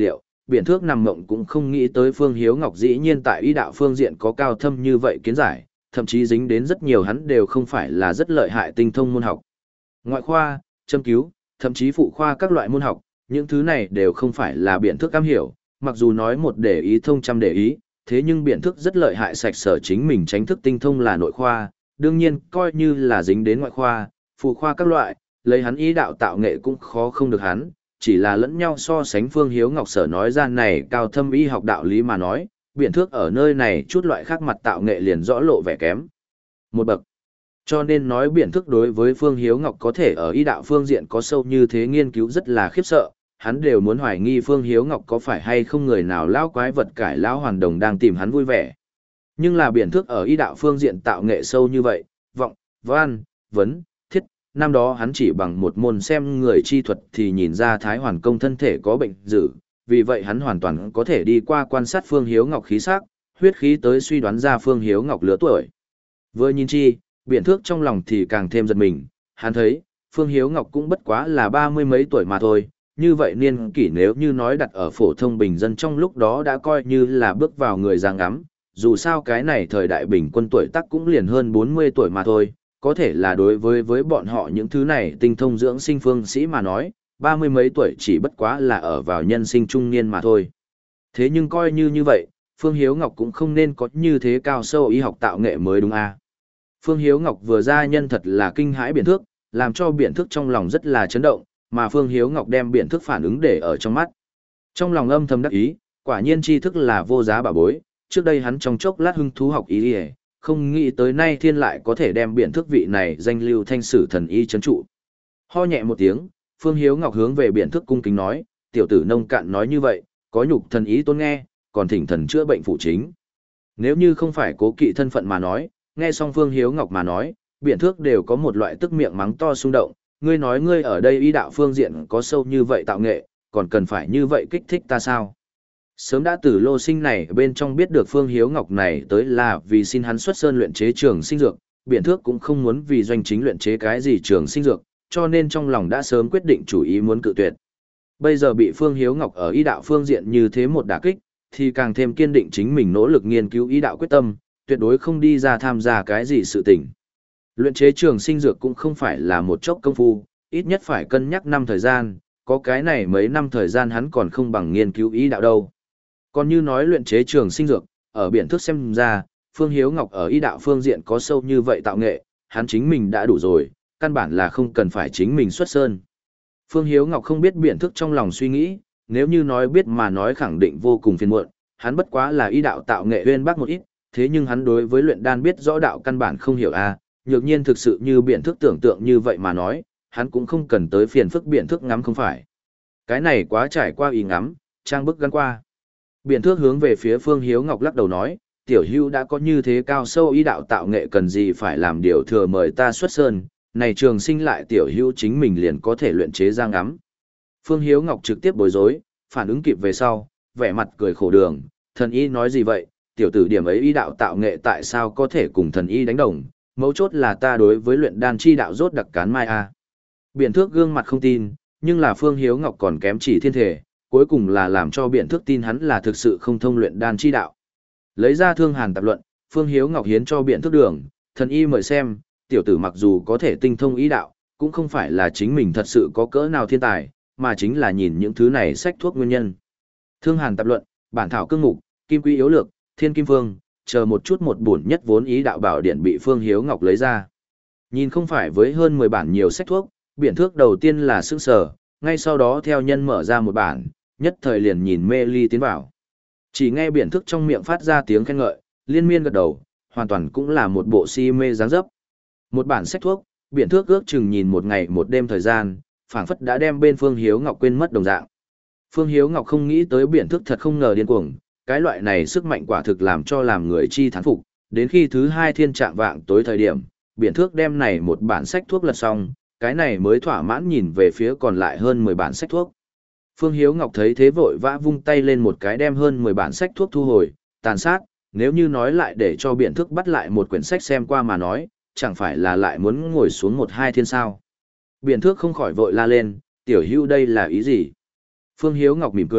Biện Thước nằm mộng cũng không nghĩ tới Phương Hiếu Ngọc dĩ nhiên tại y đạo phương diện có cao thâm như vậy kiến giải, thậm chí dính đến rất nhiều hắn đều không phải là rất lợi hại tinh thông môn học. Ngoại khoa, châm cứu, thậm chí phụ khoa các loại môn học, những thứ này đều không phải là Biện Thước am hiểu, mặc dù nói một để ý thông trăm để ý, thế nhưng Biện Thước rất lợi hại sạch sở chính mình tránh thức tinh thông là nội khoa, đương nhiên coi như là dính đến ngoại khoa, phụ khoa các loại, lấy hắn ý đạo tạo nghệ cũng khó không được hắn, chỉ là lẫn nhau so sánh Phương Hiếu Ngọc sở nói ra này cao thâm y học đạo lý mà nói, Biện Thước ở nơi này chút loại khác mặt tạo nghệ liền rõ lộ vẻ kém. Một bậc. Cho nên nói Biện Thước đối với Phương Hiếu Ngọc có thể ở y đạo phương diện có sâu như thế nghiên cứu rất là khiếp sợ, hắn đều muốn hoài nghi Phương Hiếu Ngọc có phải hay không người nào lão quái vật cải lão hoàn đồng đang tìm hắn vui vẻ. Nhưng là Biện Thước ở y đạo phương diện tạo nghệ sâu như vậy, vọng, văn, vấn, thiết, năm đó hắn chỉ bằng một môn xem người chi thuật thì nhìn ra Thái Hoàn Công thân thể có bệnh dữ, vì vậy hắn hoàn toàn có thể đi qua quan sát Phương Hiếu Ngọc khí sắc, huyết khí tới suy đoán ra Phương Hiếu Ngọc lứa tuổi. Vừa nhìn chi, Biện Thước trong lòng thì càng thêm giật mình, hắn thấy, Phương Hiếu Ngọc cũng bất quá là ba mươi mấy tuổi mà thôi, như vậy niên kỷ nếu như nói đặt ở phổ thông bình dân trong lúc đó đã coi như là bước vào người già ngắm, dù sao cái này thời đại bình quân tuổi tác cũng liền hơn bốn mươi tuổi mà thôi, có thể là đối với với bọn họ những thứ này tinh thông dưỡng sinh phương sĩ mà nói, ba mươi mấy tuổi chỉ bất quá là ở vào nhân sinh trung niên mà thôi. Thế nhưng coi như như vậy, Phương Hiếu Ngọc cũng không nên có như thế cao sâu y học tạo nghệ mới đúng à. Phương Hiếu Ngọc vừa ra nhân thật là kinh hãi Biện Thước, làm cho Biện Thước trong lòng rất là chấn động, mà Phương Hiếu Ngọc đem Biện Thước phản ứng để ở trong mắt. Trong lòng âm thầm đắc ý, quả nhiên tri thức là vô giá bảo bối, trước đây hắn trong chốc lát hưng thú học y, không nghĩ tới nay thiên lại có thể đem Biện Thước vị này danh lưu thanh sử thần y chấn trụ. Ho nhẹ một tiếng, Phương Hiếu Ngọc hướng về Biện Thước cung kính nói, tiểu tử nông cạn nói như vậy, có nhục thần ý tôn nghe, còn thỉnh thần chữa bệnh phụ chính. Nếu như không phải cố kỵ thân phận mà nói, nghe xong Phương Hiếu Ngọc mà nói, Biện Thước đều có một loại tức miệng mắng to xung động, ngươi nói ngươi ở đây y đạo phương diện có sâu như vậy tạo nghệ, còn cần phải như vậy kích thích ta sao? Sớm đã từ lô sinh này bên trong biết được Phương Hiếu Ngọc này tới là vì xin hắn xuất sơn luyện chế trường sinh dược, Biện Thước cũng không muốn vì doanh chính luyện chế cái gì trường sinh dược, cho nên trong lòng đã sớm quyết định chủ ý muốn cự tuyệt. Bây giờ bị Phương Hiếu Ngọc ở y đạo phương diện như thế một đả kích, thì càng thêm kiên định chính mình nỗ lực nghiên cứu y đạo quyết tâm, tuyệt đối không đi ra tham gia cái gì sự tình. Luyện chế trường sinh dược cũng không phải là một chốc công phu, ít nhất phải cân nhắc năm thời gian, có cái này mấy năm thời gian hắn còn không bằng nghiên cứu y đạo đâu. Còn như nói luyện chế trường sinh dược, ở Biện Thước xem ra, Phương Hiếu Ngọc ở y đạo phương diện có sâu như vậy tạo nghệ, hắn chính mình đã đủ rồi, căn bản là không cần phải chính mình xuất sơn. Phương Hiếu Ngọc không biết Biện Thước trong lòng suy nghĩ, nếu như nói biết mà nói khẳng định vô cùng phiền muộn, hắn bất quá là y đạo tạo nghệ uyên bác một ít, thế nhưng hắn đối với luyện đan biết rõ đạo căn bản không hiểu a, nhược nhiên thực sự như Biện Thước tưởng tượng như vậy mà nói, hắn cũng không cần tới phiền phức Biện Thước ngắm không phải. Cái này quá trải qua ý ngắm, trang bức gắn qua. Biện Thước hướng về phía Phương Hiếu Ngọc lắc đầu nói, tiểu hưu đã có như thế cao sâu ý đạo tạo nghệ cần gì phải làm điều thừa mời ta xuất sơn, này trường sinh lại tiểu hưu chính mình liền có thể luyện chế ra ngắm. Phương Hiếu Ngọc trực tiếp bối rối, phản ứng kịp về sau, vẻ mặt cười khổ đường, thần y nói gì vậy, tiểu tử điểm ấy ý đạo tạo nghệ tại sao có thể cùng thần y đánh đồng, mấu chốt là ta đối với luyện đan chi đạo rốt đặc cán mai a. Biện Thước gương mặt không tin, nhưng là Phương Hiếu Ngọc còn kém chỉ thiên thể, cuối cùng là làm cho Biện Thước tin hắn là thực sự không thông luyện đan chi đạo. Lấy ra Thương Hàn tạp luận, Phương Hiếu Ngọc hiến cho Biện Thước đường, thần y mời xem, tiểu tử mặc dù có thể tinh thông ý đạo, cũng không phải là chính mình thật sự có cỡ nào thiên tài, mà chính là nhìn những thứ này sách thuốc nguyên nhân. Thương Hàn tạp luận, bản thảo cương mục, kim quy yếu lược, thiên kim phương, chờ một chút một bổn nhất vốn ý đạo bảo điển bị Phương Hiếu Ngọc lấy ra. Nhìn không phải với hơn mười bản nhiều sách thuốc, Biện Thước đầu tiên là sững sờ, ngay sau đó theo nhân mở ra một bản, nhất thời liền nhìn mê ly tiến vào. Chỉ nghe Biện Thước trong miệng phát ra tiếng khen ngợi, liên miên gật đầu, hoàn toàn cũng là một bộ si mê dáng dấp. Một bản sách thuốc, Biện Thước ước chừng nhìn một ngày một đêm thời gian, phảng phất đã đem bên Phương Hiếu Ngọc quên mất đồng dạng. Phương Hiếu Ngọc không nghĩ tới Biện Thước thật không ngờ điên cuồng, cái loại này sức mạnh quả thực làm cho làm người chi thán phục, đến khi thứ hai thiên trạng vạng tối thời điểm, Biện Thước đem này một bản sách thuốc lật xong, cái này mới thỏa mãn nhìn về phía còn lại hơn mười bản sách thuốc. Phương Hiếu Ngọc thấy thế vội vã vung tay lên một cái đem hơn mười bản sách thuốc thu hồi, tàn sát, nếu như nói lại để cho Biện Thước bắt lại một quyển sách xem qua mà nói, chẳng phải là lại muốn ngồi xuống một hai thiên sao. Biện Thước không khỏi vội la lên, tiểu hưu đây là ý gì? Phương Hiếu Ngọc mỉm cười,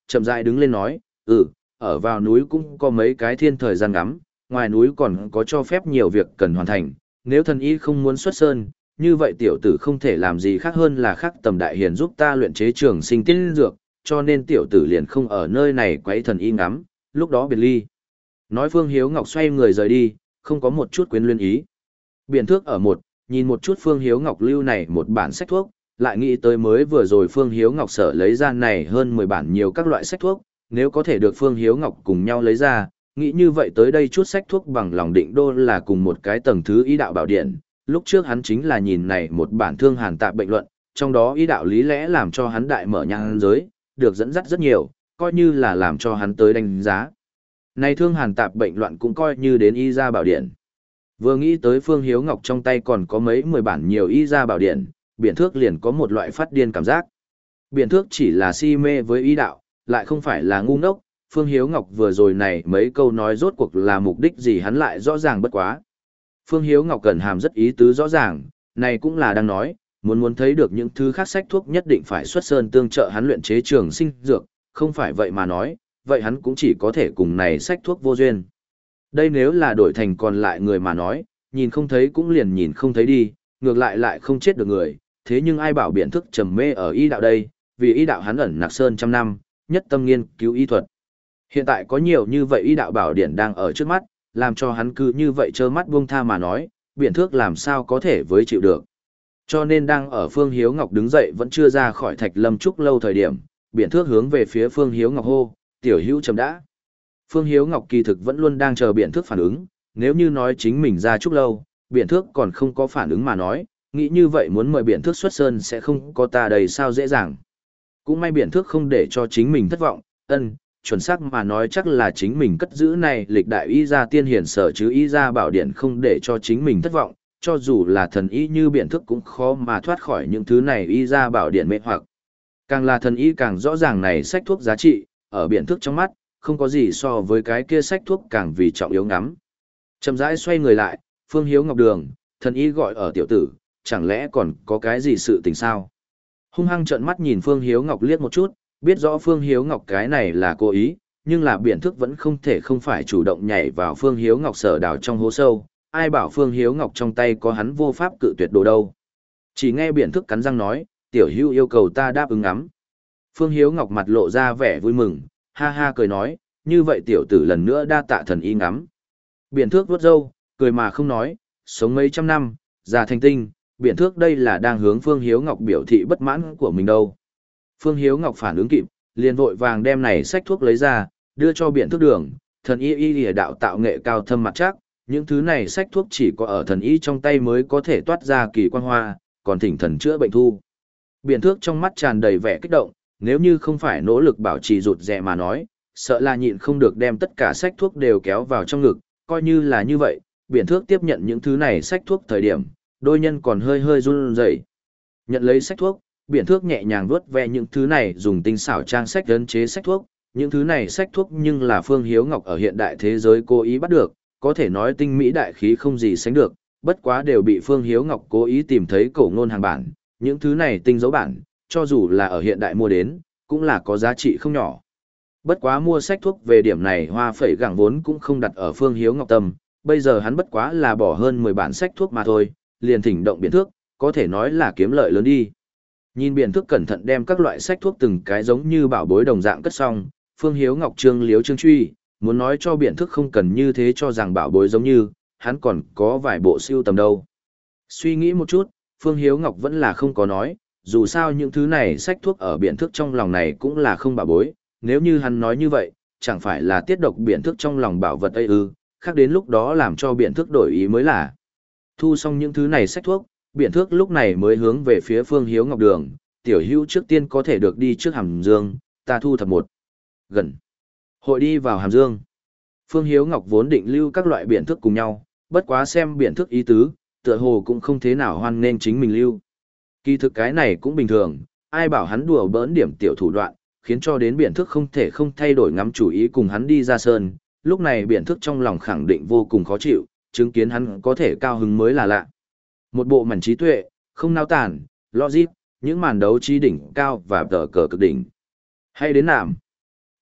chậm rãi đứng lên nói, ừ, ở vào núi cũng có mấy cái thiên thời gian ngắm, ngoài núi còn có cho phép nhiều việc cần hoàn thành, nếu thần y không muốn xuất sơn, như vậy tiểu tử không thể làm gì khác hơn là khắc tầm đại hiền giúp ta luyện chế trường sinh tiên dược, cho nên tiểu tử liền không ở nơi này quấy thần y ngắm, lúc đó biệt ly. Nói Phương Hiếu Ngọc xoay người rời đi, không có một chút quyến luyến ý. Biển thước ở một, nhìn một chút Phương Hiếu Ngọc lưu này một bản sách thuốc, lại nghĩ tới mới vừa rồi Phương Hiếu Ngọc sở lấy ra này hơn mười bản nhiều các loại sách thuốc, nếu có thể được Phương Hiếu Ngọc cùng nhau lấy ra, nghĩ như vậy tới đây chút sách thuốc bằng lòng định đô là cùng một cái tầng thứ ý đạo bảo điện, lúc trước hắn chính là nhìn này một bản thương hàn tạp bệnh luận, trong đó ý đạo lý lẽ làm cho hắn đại mở nhãn giới, được dẫn dắt rất nhiều, coi như là làm cho hắn tới đánh giá. Này thương hàn tạp bệnh loạn cũng coi như đến y gia bảo điện. Vừa nghĩ tới Phương Hiếu Ngọc trong tay còn có mấy mười bản nhiều y gia bảo điện, Biển Thước liền có một loại phát điên cảm giác. Biển Thước chỉ là si mê với y đạo, lại không phải là ngu ngốc, Phương Hiếu Ngọc vừa rồi này mấy câu nói rốt cuộc là mục đích gì hắn lại rõ ràng bất quá. Phương Hiếu Ngọc cần hàm rất ý tứ rõ ràng, này cũng là đang nói, muốn muốn thấy được những thứ khác sách thuốc nhất định phải xuất sơn tương trợ hắn luyện chế trường sinh dược, không phải vậy mà nói, vậy hắn cũng chỉ có thể cùng này sách thuốc vô duyên. Đây nếu là đổi thành còn lại người mà nói, nhìn không thấy cũng liền nhìn không thấy đi, ngược lại lại không chết được người, thế nhưng ai bảo Biển Thức trầm mê ở y đạo đây, vì y đạo hắn ẩn nặc sơn trăm năm, nhất tâm nghiên cứu y thuật. Hiện tại có nhiều như vậy y đạo bảo điển đang ở trước mắt, làm cho hắn cứ như vậy trơ mắt buông tha mà nói, Biển Thước làm sao có thể với chịu được. Cho nên đang ở Phương Hiếu Ngọc đứng dậy vẫn chưa ra khỏi Thạch Lâm Trúc lâu thời điểm, Biển Thước hướng về phía Phương Hiếu Ngọc hô, tiểu hữu chấm đã. Phương Hiếu Ngọc kỳ thực vẫn luôn đang chờ Biển Thước phản ứng, nếu như nói chính mình ra Trúc lâu, Biển Thước còn không có phản ứng mà nói, nghĩ như vậy muốn mời Biển Thước xuất sơn sẽ không có ta đầy sao dễ dàng. Cũng may Biển Thước không để cho chính mình thất vọng, ân, chuẩn xác mà nói chắc là chính mình cất giữ này lịch đại y gia tiên hiển sở chứ y gia bảo điển không để cho chính mình thất vọng, cho dù là thần y như Biển Thước cũng khó mà thoát khỏi những thứ này y gia bảo điển mê hoặc. Càng là thần y càng rõ ràng này sách thuốc giá trị, ở Biển Thước trong mắt, không có gì so với cái kia sách thuốc càng vì trọng yếu ngắm. Chậm rãi xoay người lại, Phương Hiếu Ngọc Đường, thần y gọi ở tiểu tử, chẳng lẽ còn có cái gì sự tình sao? Hung hăng trợn mắt nhìn Phương Hiếu Ngọc liếc một chút, biết rõ Phương Hiếu Ngọc cái này là cố ý, nhưng là Biển Thước vẫn không thể không phải chủ động nhảy vào Phương Hiếu Ngọc sở đào trong hố sâu, ai bảo Phương Hiếu Ngọc trong tay có hắn vô pháp cự tuyệt đồ đâu. Chỉ nghe Biển Thước cắn răng nói, tiểu hữu yêu cầu ta đáp ứng ngắm. Phương Hiếu Ngọc mặt lộ ra vẻ vui mừng, ha ha cười nói, như vậy tiểu tử lần nữa đa tạ thần y ngắm. Biển Thước vuốt râu, cười mà không nói, sống mấy trăm năm, già thành tinh, Biển Thước đây là đang hướng Phương Hiếu Ngọc biểu thị bất mãn của mình đâu. Phương Hiếu Ngọc phản ứng kịp, liền vội vàng đem này sách thuốc lấy ra, đưa cho Biển Thước đường, thần y y lìa đạo tạo nghệ cao thâm mặt chắc, những thứ này sách thuốc chỉ có ở thần y trong tay mới có thể toát ra kỳ quan hoa, còn thỉnh thần chữa bệnh thu. Biển Thước trong mắt tràn đầy vẻ kích động, nếu như không phải nỗ lực bảo trì rụt rè mà nói, sợ là nhịn không được đem tất cả sách thuốc đều kéo vào trong ngực, coi như là như vậy, Biển Thước tiếp nhận những thứ này sách thuốc thời điểm, đôi nhân còn hơi hơi run rẩy. Nhận lấy sách thuốc, Biển Thước nhẹ nhàng vuốt ve những thứ này dùng tinh xảo trang sách ấn chế sách thuốc, những thứ này sách thuốc nhưng là Phương Hiếu Ngọc ở hiện đại thế giới cố ý bắt được, có thể nói tinh mỹ đại khí không gì sánh được, bất quá đều bị Phương Hiếu Ngọc cố ý tìm thấy cổ ngôn hàng bản, những thứ này tinh dấu bản, cho dù là ở hiện đại mua đến, cũng là có giá trị không nhỏ. Bất quá mua sách thuốc về điểm này hoa phẩy gẳng vốn cũng không đặt ở Phương Hiếu Ngọc tâm, bây giờ hắn bất quá là bỏ hơn mười bản sách thuốc mà thôi, liền thỉnh động Biển Thước, có thể nói là kiếm lợi lớn đi. Nhìn Biển Thước cẩn thận đem các loại sách thuốc từng cái giống như bảo bối đồng dạng cất xong, Phương Hiếu Ngọc trương liếu trương truy, muốn nói cho Biển Thước không cần như thế cho rằng bảo bối giống như, hắn còn có vài bộ siêu tầm đâu. Suy nghĩ một chút, Phương Hiếu Ngọc vẫn là không có nói, dù sao những thứ này sách thuốc ở Biển Thước trong lòng này cũng là không bảo bối, nếu như hắn nói như vậy, chẳng phải là tiết độc Biển Thước trong lòng bảo vật ấy ư, khác đến lúc đó làm cho Biển Thước đổi ý mới là. Thu xong những thứ này sách thuốc, Biển Thước lúc này mới hướng về phía Phương Hiếu Ngọc đường, tiểu hữu trước tiên có thể được đi trước Hàm Dương, ta thu thập một. Gần. Hội đi vào Hàm Dương. Phương Hiếu Ngọc vốn định lưu các loại Biển Thước cùng nhau, bất quá xem Biển Thước ý tứ, tựa hồ cũng không thế nào hoan nên chính mình lưu. Kỳ thực cái này cũng bình thường, ai bảo hắn đùa bỡn điểm tiểu thủ đoạn, khiến cho đến Biển Thước không thể không thay đổi ngắm chủ ý cùng hắn đi ra sơn, lúc này Biển Thước trong lòng khẳng định vô cùng khó chịu, chứng kiến hắn có thể cao hứng mới là lạ. Một bộ mảnh trí tuệ, không nao tản, logic, những màn đấu trí đỉnh cao và tờ cờ cực đỉnh. Hay đến nạm.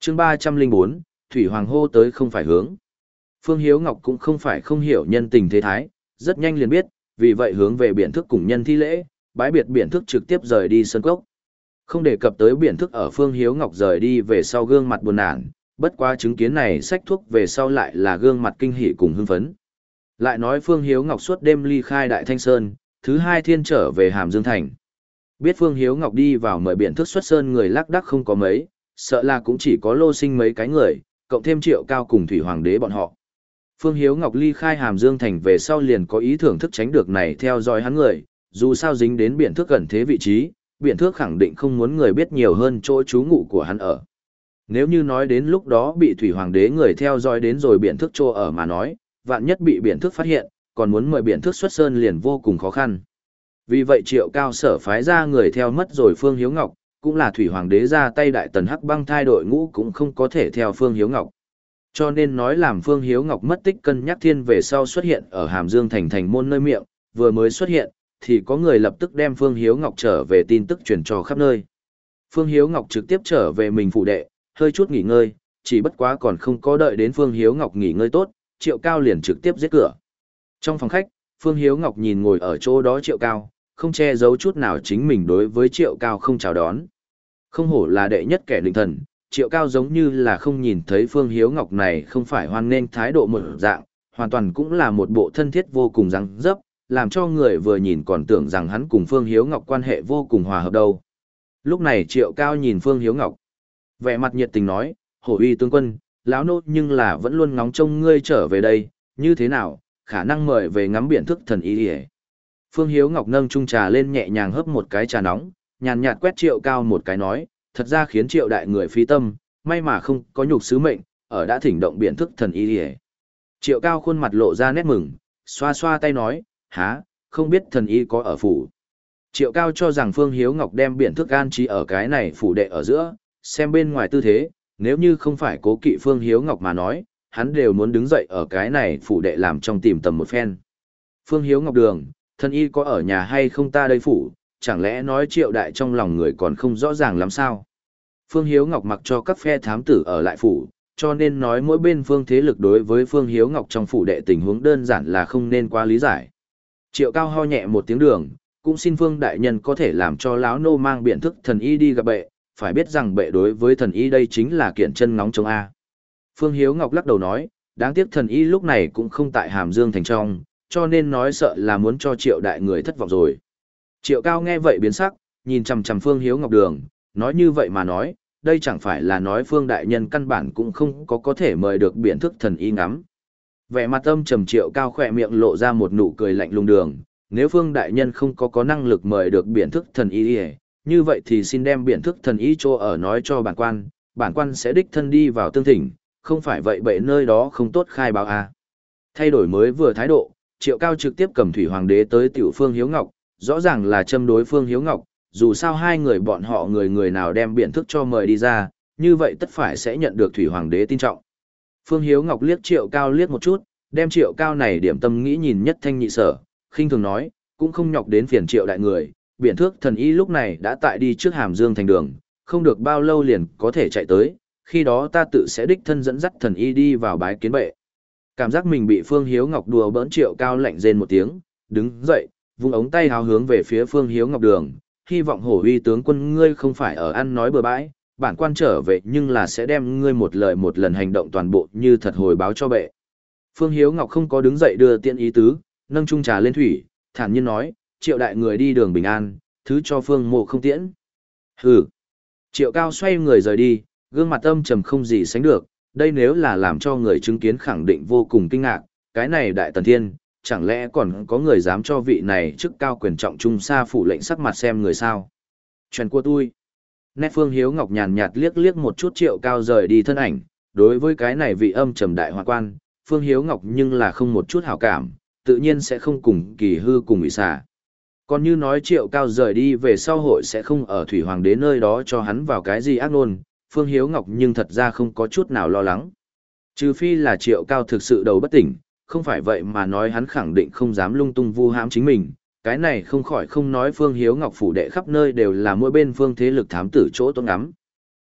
chương ba trăm linh bốn, Thủy Hoàng hô tới không phải hướng. Phương Hiếu Ngọc cũng không phải không hiểu nhân tình thế thái, rất nhanh liền biết, vì vậy hướng về biển thức cùng nhân thi lễ, bái biệt biển thức trực tiếp rời đi sân cốc. Không đề cập tới biển thức ở Phương Hiếu Ngọc rời đi về sau gương mặt buồn nản, bất quá chứng kiến này sách thuốc về sau lại là gương mặt kinh hỉ cùng hưng phấn. Lại nói Phương Hiếu Ngọc suốt đêm ly khai Đại Thanh Sơn, thứ hai thiên trở về Hàm Dương Thành. Biết Phương Hiếu Ngọc đi vào mời biển thức xuất sơn người lác đác không có mấy, sợ là cũng chỉ có Lô Sinh mấy cái người, cộng thêm Triệu Cao cùng Thủy Hoàng đế bọn họ. Phương Hiếu Ngọc ly khai Hàm Dương Thành về sau liền có ý thưởng thức tránh được này theo dõi hắn người, dù sao dính đến biển thước gần thế vị trí, biển thước khẳng định không muốn người biết nhiều hơn chỗ trú ngụ của hắn ở. Nếu như nói đến lúc đó bị Thủy Hoàng đế người theo dõi đến rồi biển thước chỗ ở mà nói, vạn nhất bị biển thước phát hiện, còn muốn mời biển thước xuất sơn liền vô cùng khó khăn. Vì vậy Triệu Cao sở phái ra người theo mất rồi Phương Hiếu Ngọc, cũng là Thủy Hoàng đế ra tay đại tần hắc băng thai đội ngũ cũng không có thể theo Phương Hiếu Ngọc. Cho nên nói làm Phương Hiếu Ngọc mất tích cân nhắc thiên về sau xuất hiện ở Hàm Dương thành thành môn nơi miệng, vừa mới xuất hiện, thì có người lập tức đem Phương Hiếu Ngọc trở về tin tức truyền cho khắp nơi. Phương Hiếu Ngọc trực tiếp trở về mình phụ đệ, hơi chút nghỉ ngơi, chỉ bất quá còn không có đợi đến Phương Hiếu Ngọc nghỉ ngơi tốt, Triệu Cao liền trực tiếp giết cửa. Trong phòng khách, Phương Hiếu Ngọc nhìn ngồi ở chỗ đó Triệu Cao, không che giấu chút nào chính mình đối với Triệu Cao không chào đón. Không hổ là đệ nhất kẻ định thần, Triệu Cao giống như là không nhìn thấy Phương Hiếu Ngọc này không phải hoan nghênh thái độ một dạng, hoàn toàn cũng là một bộ thân thiết vô cùng răng dấp, làm cho người vừa nhìn còn tưởng rằng hắn cùng Phương Hiếu Ngọc quan hệ vô cùng hòa hợp đâu. Lúc này Triệu Cao nhìn Phương Hiếu Ngọc, vẻ mặt nhiệt tình nói, hổ uy tướng quân, lão nô nhưng là vẫn luôn ngóng trông ngươi trở về đây, như thế nào, khả năng mời về ngắm biển thức thần y hề. Phương Hiếu Ngọc nâng chung trà lên nhẹ nhàng hấp một cái trà nóng, nhàn nhạt quét Triệu Cao một cái nói, thật ra khiến Triệu đại người phí tâm, may mà không có nhục sứ mệnh, ở đã thỉnh động biển thức thần y hề. Triệu Cao khuôn mặt lộ ra nét mừng, xoa xoa tay nói, há, không biết thần y có ở phủ. Triệu Cao cho rằng Phương Hiếu Ngọc đem biển thức an trí ở cái này phủ đệ ở giữa, xem bên ngoài tư thế, nếu như không phải cố kỵ Phương Hiếu Ngọc mà nói, hắn đều muốn đứng dậy ở cái này phủ đệ làm trong tìm tầm một phen. Phương Hiếu Ngọc đường, thần y có ở nhà hay không ta đây phủ, chẳng lẽ nói Triệu đại trong lòng người còn không rõ ràng lắm sao? Phương Hiếu Ngọc mặc cho các phe thám tử ở lại phủ, cho nên nói mỗi bên phương thế lực đối với Phương Hiếu Ngọc trong phủ đệ tình huống đơn giản là không nên quá lý giải. Triệu Cao ho nhẹ một tiếng đường, cũng xin Phương đại nhân có thể làm cho lão nô mang biện thức thần y đi gặp bệ, phải biết rằng bệ đối với thần y đây chính là kiện chân ngóng trông A. Phương Hiếu Ngọc lắc đầu nói, đáng tiếc thần y lúc này cũng không tại Hàm Dương thành trong, cho nên nói sợ là muốn cho Triệu đại người thất vọng rồi. Triệu Cao nghe vậy biến sắc, nhìn chằm chằm Phương Hiếu Ngọc đường, nói như vậy mà nói, đây chẳng phải là nói Phương đại nhân căn bản cũng không có có thể mời được biện thức thần y ngắm. Vẻ mặt âm trầm Triệu Cao khỏe miệng lộ ra một nụ cười lạnh lùng đường, nếu Phương đại nhân không có có năng lực mời được biện thức thần y, như vậy thì xin đem biện thức thần y cho ở nói cho bản quan, bản quan sẽ đích thân đi vào tương thỉnh, không phải vậy bệ nơi đó không tốt khai báo a. Thay đổi mới vừa thái độ, Triệu Cao trực tiếp cầm Thủy Hoàng đế tới tiểu Phương Hiếu Ngọc, rõ ràng là châm đối Phương Hiếu Ngọc, dù sao hai người bọn họ người người nào đem biện thức cho mời đi ra, như vậy tất phải sẽ nhận được Thủy Hoàng đế tin trọng. Phương Hiếu Ngọc liếc Triệu Cao liếc một chút, đem Triệu Cao này điểm tâm nghĩ nhìn nhất thanh nhị sở, khinh thường nói, cũng không nhọc đến phiền Triệu đại người, biện thước thần y lúc này đã tại đi trước Hàm Dương thành đường, không được bao lâu liền có thể chạy tới, khi đó ta tự sẽ đích thân dẫn dắt thần y đi vào bái kiến bệ. Cảm giác mình bị Phương Hiếu Ngọc đùa bỡn Triệu Cao lạnh rên một tiếng, đứng dậy, vung ống tay háo hướng về phía Phương Hiếu Ngọc đường, hy vọng hổ uy tướng quân ngươi không phải ở ăn nói bừa bãi, bản quan trở về nhưng là sẽ đem ngươi một lời một lần hành động toàn bộ như thật hồi báo cho bệ. Phương Hiếu Ngọc không có đứng dậy đưa tiện ý tứ, nâng chung trà lên thủy, thản nhiên nói, Triệu đại người đi đường bình an, thứ cho Phương mộ không tiễn. Hừ. Triệu Cao xoay người rời đi, gương mặt âm trầm không gì sánh được, đây nếu là làm cho người chứng kiến khẳng định vô cùng kinh ngạc, cái này đại tần thiên, chẳng lẽ còn có người dám cho vị này chức cao quyền trọng trung sa phủ lệnh sắc mặt xem người sao? Chuyện của tôi. Nét Phương Hiếu Ngọc nhàn nhạt liếc liếc một chút Triệu Cao rời đi thân ảnh, đối với cái này vị âm trầm đại hoa quan, Phương Hiếu Ngọc nhưng là không một chút hảo cảm, tự nhiên sẽ không cùng kỳ hư cùng ủy xả. Còn như nói Triệu Cao rời đi về sau hội sẽ không ở Thủy Hoàng đế nơi đó cho hắn vào cái gì ác nôn, Phương Hiếu Ngọc nhưng thật ra không có chút nào lo lắng. Trừ phi là Triệu Cao thực sự đầu bất tỉnh, không phải vậy mà nói hắn khẳng định không dám lung tung vu hãm chính mình, cái này không khỏi không nói Phương Hiếu Ngọc phủ đệ khắp nơi đều là mỗi bên phương thế lực thám tử chỗ tốt ngắm.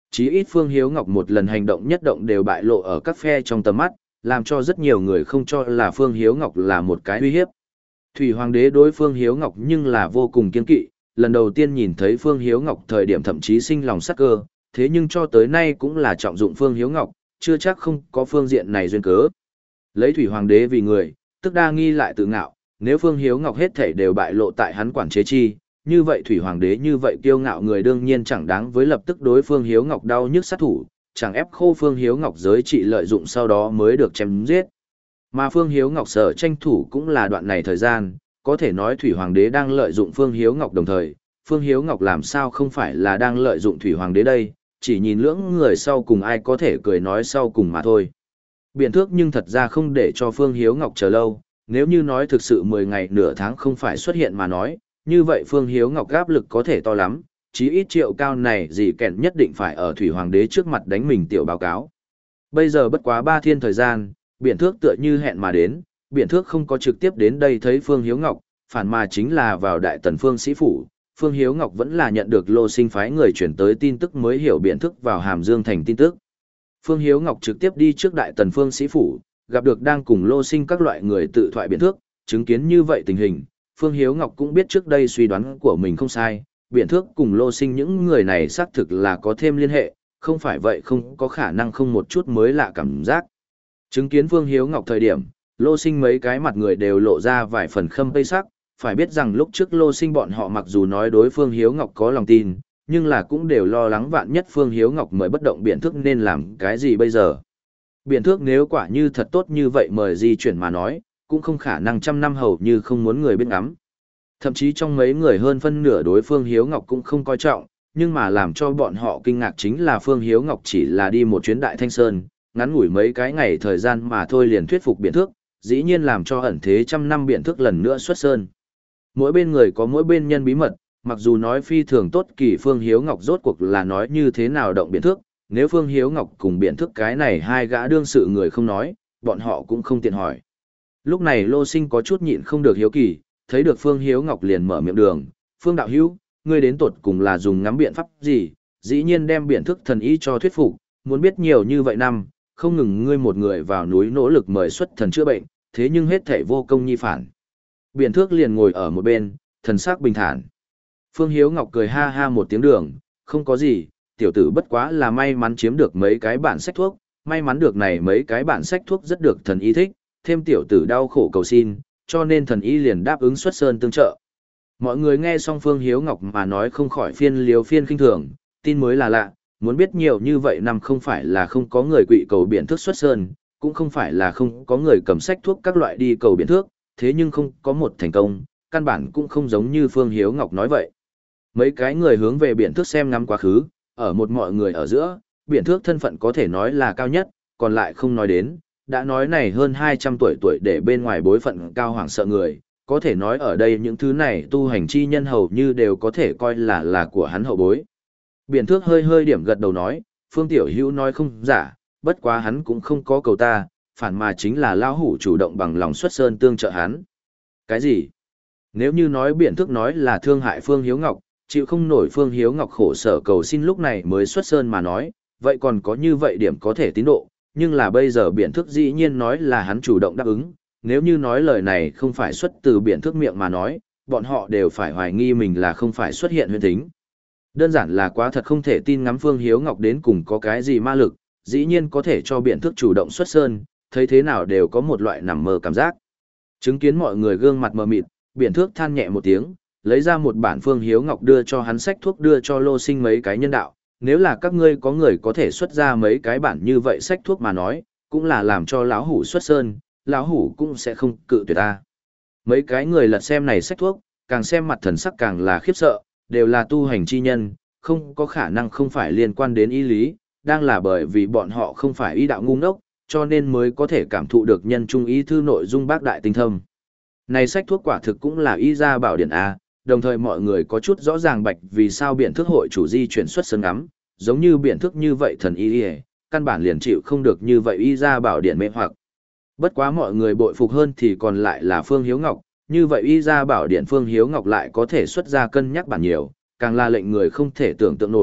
Chí ít Phương Hiếu Ngọc một lần hành động nhất động đều bại lộ ở các phe trong tầm mắt, làm cho rất nhiều người không cho là Phương Hiếu Ngọc là một cái uy hiếp. Thủy Hoàng đế đối Phương Hiếu Ngọc nhưng là vô cùng kiên kỵ, lần đầu tiên nhìn thấy Phương Hiếu Ngọc thời điểm thậm chí sinh lòng sắc cơ, thế nhưng cho tới nay cũng là trọng dụng Phương Hiếu Ngọc, chưa chắc không có phương diện này duyên cớ. Lấy Thủy Hoàng đế vì người, tức đa nghi lại tự ngạo, nếu Phương Hiếu Ngọc hết thảy đều bại lộ tại hắn quản chế chi, như vậy Thủy Hoàng đế như vậy kiêu ngạo người đương nhiên chẳng đáng với lập tức đối Phương Hiếu Ngọc đau nhức sát thủ, chẳng ép khô Phương Hiếu Ngọc giới trị lợi dụng sau đó mới được chém giết. Mà Phương Hiếu Ngọc sở tranh thủ cũng là đoạn này thời gian, có thể nói Thủy Hoàng đế đang lợi dụng Phương Hiếu Ngọc đồng thời, Phương Hiếu Ngọc làm sao không phải là đang lợi dụng Thủy Hoàng đế đây, chỉ nhìn lưỡng người sau cùng ai có thể cười nói sau cùng mà thôi. Biện thước nhưng thật ra không để cho Phương Hiếu Ngọc chờ lâu, nếu như nói thực sự mười ngày nửa tháng không phải xuất hiện mà nói, như vậy Phương Hiếu Ngọc áp lực có thể to lắm, chí ít triệu cao này gì kẹn nhất định phải ở Thủy Hoàng đế trước mặt đánh mình tiểu báo cáo. Bây giờ bất quá ba thiên thời gian, biện thước tựa như hẹn mà đến, biện thước không có trực tiếp đến đây thấy Phương Hiếu Ngọc, phản mà chính là vào đại tần Phương Sĩ Phủ. Phương Hiếu Ngọc vẫn là nhận được Lô Sinh phái người chuyển tới tin tức mới hiểu biện thức vào Hàm Dương thành tin tức. Phương Hiếu Ngọc trực tiếp đi trước đại tần Phương Sĩ Phủ, gặp được đang cùng Lô Sinh các loại người tự thoại biện thước, chứng kiến như vậy tình hình, Phương Hiếu Ngọc cũng biết trước đây suy đoán của mình không sai, biện thước cùng Lô Sinh những người này xác thực là có thêm liên hệ, không phải vậy không có khả năng không một chút mới lạ cảm giác. Chứng kiến Phương Hiếu Ngọc thời điểm, Lô Sinh mấy cái mặt người đều lộ ra vài phần khâm tây sắc, phải biết rằng lúc trước Lô Sinh bọn họ mặc dù nói đối Phương Hiếu Ngọc có lòng tin, nhưng là cũng đều lo lắng vạn nhất Phương Hiếu Ngọc mới bất động biện thước nên làm cái gì bây giờ. Biện thước nếu quả như thật tốt như vậy mời di chuyển mà nói, cũng không khả năng trăm năm hầu như không muốn người biết ngắm. Thậm chí trong mấy người hơn phân nửa đối Phương Hiếu Ngọc cũng không coi trọng, nhưng mà làm cho bọn họ kinh ngạc chính là Phương Hiếu Ngọc chỉ là đi một chuyến Đại Thanh Sơn, ngắn ngủi mấy cái ngày thời gian mà thôi liền thuyết phục biện thước, dĩ nhiên làm cho ẩn thế trăm năm biện thước lần nữa xuất sơn. Mỗi bên người có mỗi bên nhân bí mật, mặc dù nói phi thường tốt kỳ Phương Hiếu Ngọc rốt cuộc là nói như thế nào động biện thước, nếu Phương Hiếu Ngọc cùng biện thước cái này hai gã đương sự người không nói, bọn họ cũng không tiện hỏi. Lúc này Lô Sinh có chút nhịn không được hiếu kỳ, thấy được Phương Hiếu Ngọc liền mở miệng đường, Phương đạo hữu, ngươi đến tột cùng là dùng ngắm biện pháp gì, dĩ nhiên đem biện thước thần ý cho thuyết phục, muốn biết nhiều như vậy năm, không ngừng ngươi một người vào núi nỗ lực mời xuất thần chữa bệnh, thế nhưng hết thảy vô công nhi phản. Biện thước liền ngồi ở một bên, thần sắc bình thản. Phương Hiếu Ngọc cười ha ha một tiếng đường, không có gì, tiểu tử bất quá là may mắn chiếm được mấy cái bản sách thuốc, may mắn được này mấy cái bản sách thuốc rất được thần y thích, thêm tiểu tử đau khổ cầu xin, cho nên thần y liền đáp ứng xuất sơn tương trợ. Mọi người nghe xong Phương Hiếu Ngọc mà nói không khỏi phiên liều phiên khinh thường, tin mới là lạ, muốn biết nhiều như vậy năm không phải là không có người quỵ cầu biện thước xuất sơn, cũng không phải là không có người cầm sách thuốc các loại đi cầu biện thước, thế nhưng không có một thành công, căn bản cũng không giống như Phương Hiếu Ngọc nói vậy. Mấy cái người hướng về biện thước xem ngắm quá khứ, ở một mọi người ở giữa, biện thước thân phận có thể nói là cao nhất, còn lại không nói đến, đã nói này hơn hai trăm tuổi tuổi để bên ngoài bối phận cao hoảng sợ người, có thể nói ở đây những thứ này tu hành chi nhân hầu như đều có thể coi là là của hắn hậu bối. Biện thước hơi hơi điểm gật đầu nói, Phương Tiểu Hữu nói không giả, bất quá hắn cũng không có cầu ta, phản mà chính là lão hủ chủ động bằng lòng xuất sơn tương trợ hắn. Cái gì? Nếu như nói biện thước nói là thương hại Phương Hiếu Ngọc, chịu không nổi Phương Hiếu Ngọc khổ sở cầu xin lúc này mới xuất sơn mà nói, vậy còn có như vậy điểm có thể tín độ, nhưng là bây giờ biện thước dĩ nhiên nói là hắn chủ động đáp ứng, nếu như nói lời này không phải xuất từ biện thước miệng mà nói, bọn họ đều phải hoài nghi mình là không phải xuất hiện huyền tính. Đơn giản là quá thật không thể tin ngắm Phương Hiếu Ngọc đến cùng có cái gì ma lực, dĩ nhiên có thể cho biện thước chủ động xuất sơn, thấy thế nào đều có một loại nằm mơ cảm giác. Chứng kiến mọi người gương mặt mờ mịt, biện thước than nhẹ một tiếng, lấy ra một bản Phương Hiếu Ngọc đưa cho hắn sách thuốc đưa cho Lô Sinh mấy cái nhân đạo, nếu là các ngươi có người có thể xuất ra mấy cái bản như vậy sách thuốc mà nói, cũng là làm cho lão hủ xuất sơn, lão hủ cũng sẽ không cự tuyệt ta. Mấy cái người lật xem này sách thuốc, càng xem mặt thần sắc càng là khiếp sợ, đều là tu hành chi nhân, không có khả năng không phải liên quan đến y lý, đang là bởi vì bọn họ không phải y đạo ngu ngốc, cho nên mới có thể cảm thụ được nhân trung ý thư nội dung bác đại tinh thâm. Này sách thuốc quả thực cũng là y gia bảo điển A, đồng thời mọi người có chút rõ ràng bạch vì sao biện thức hội chủ di chuyển xuất sân ngắm, giống như biện thức như vậy thần y y, căn bản liền chịu không được như vậy y gia bảo điển mê hoặc. Bất quá mọi người bội phục hơn thì còn lại là Phương Hiếu Ngọc, như vậy y gia bảo điển Phương Hiếu Ngọc lại có thể xuất ra cân nhắc bản nhiều, càng là lệnh người không thể tưởng tượng nổi,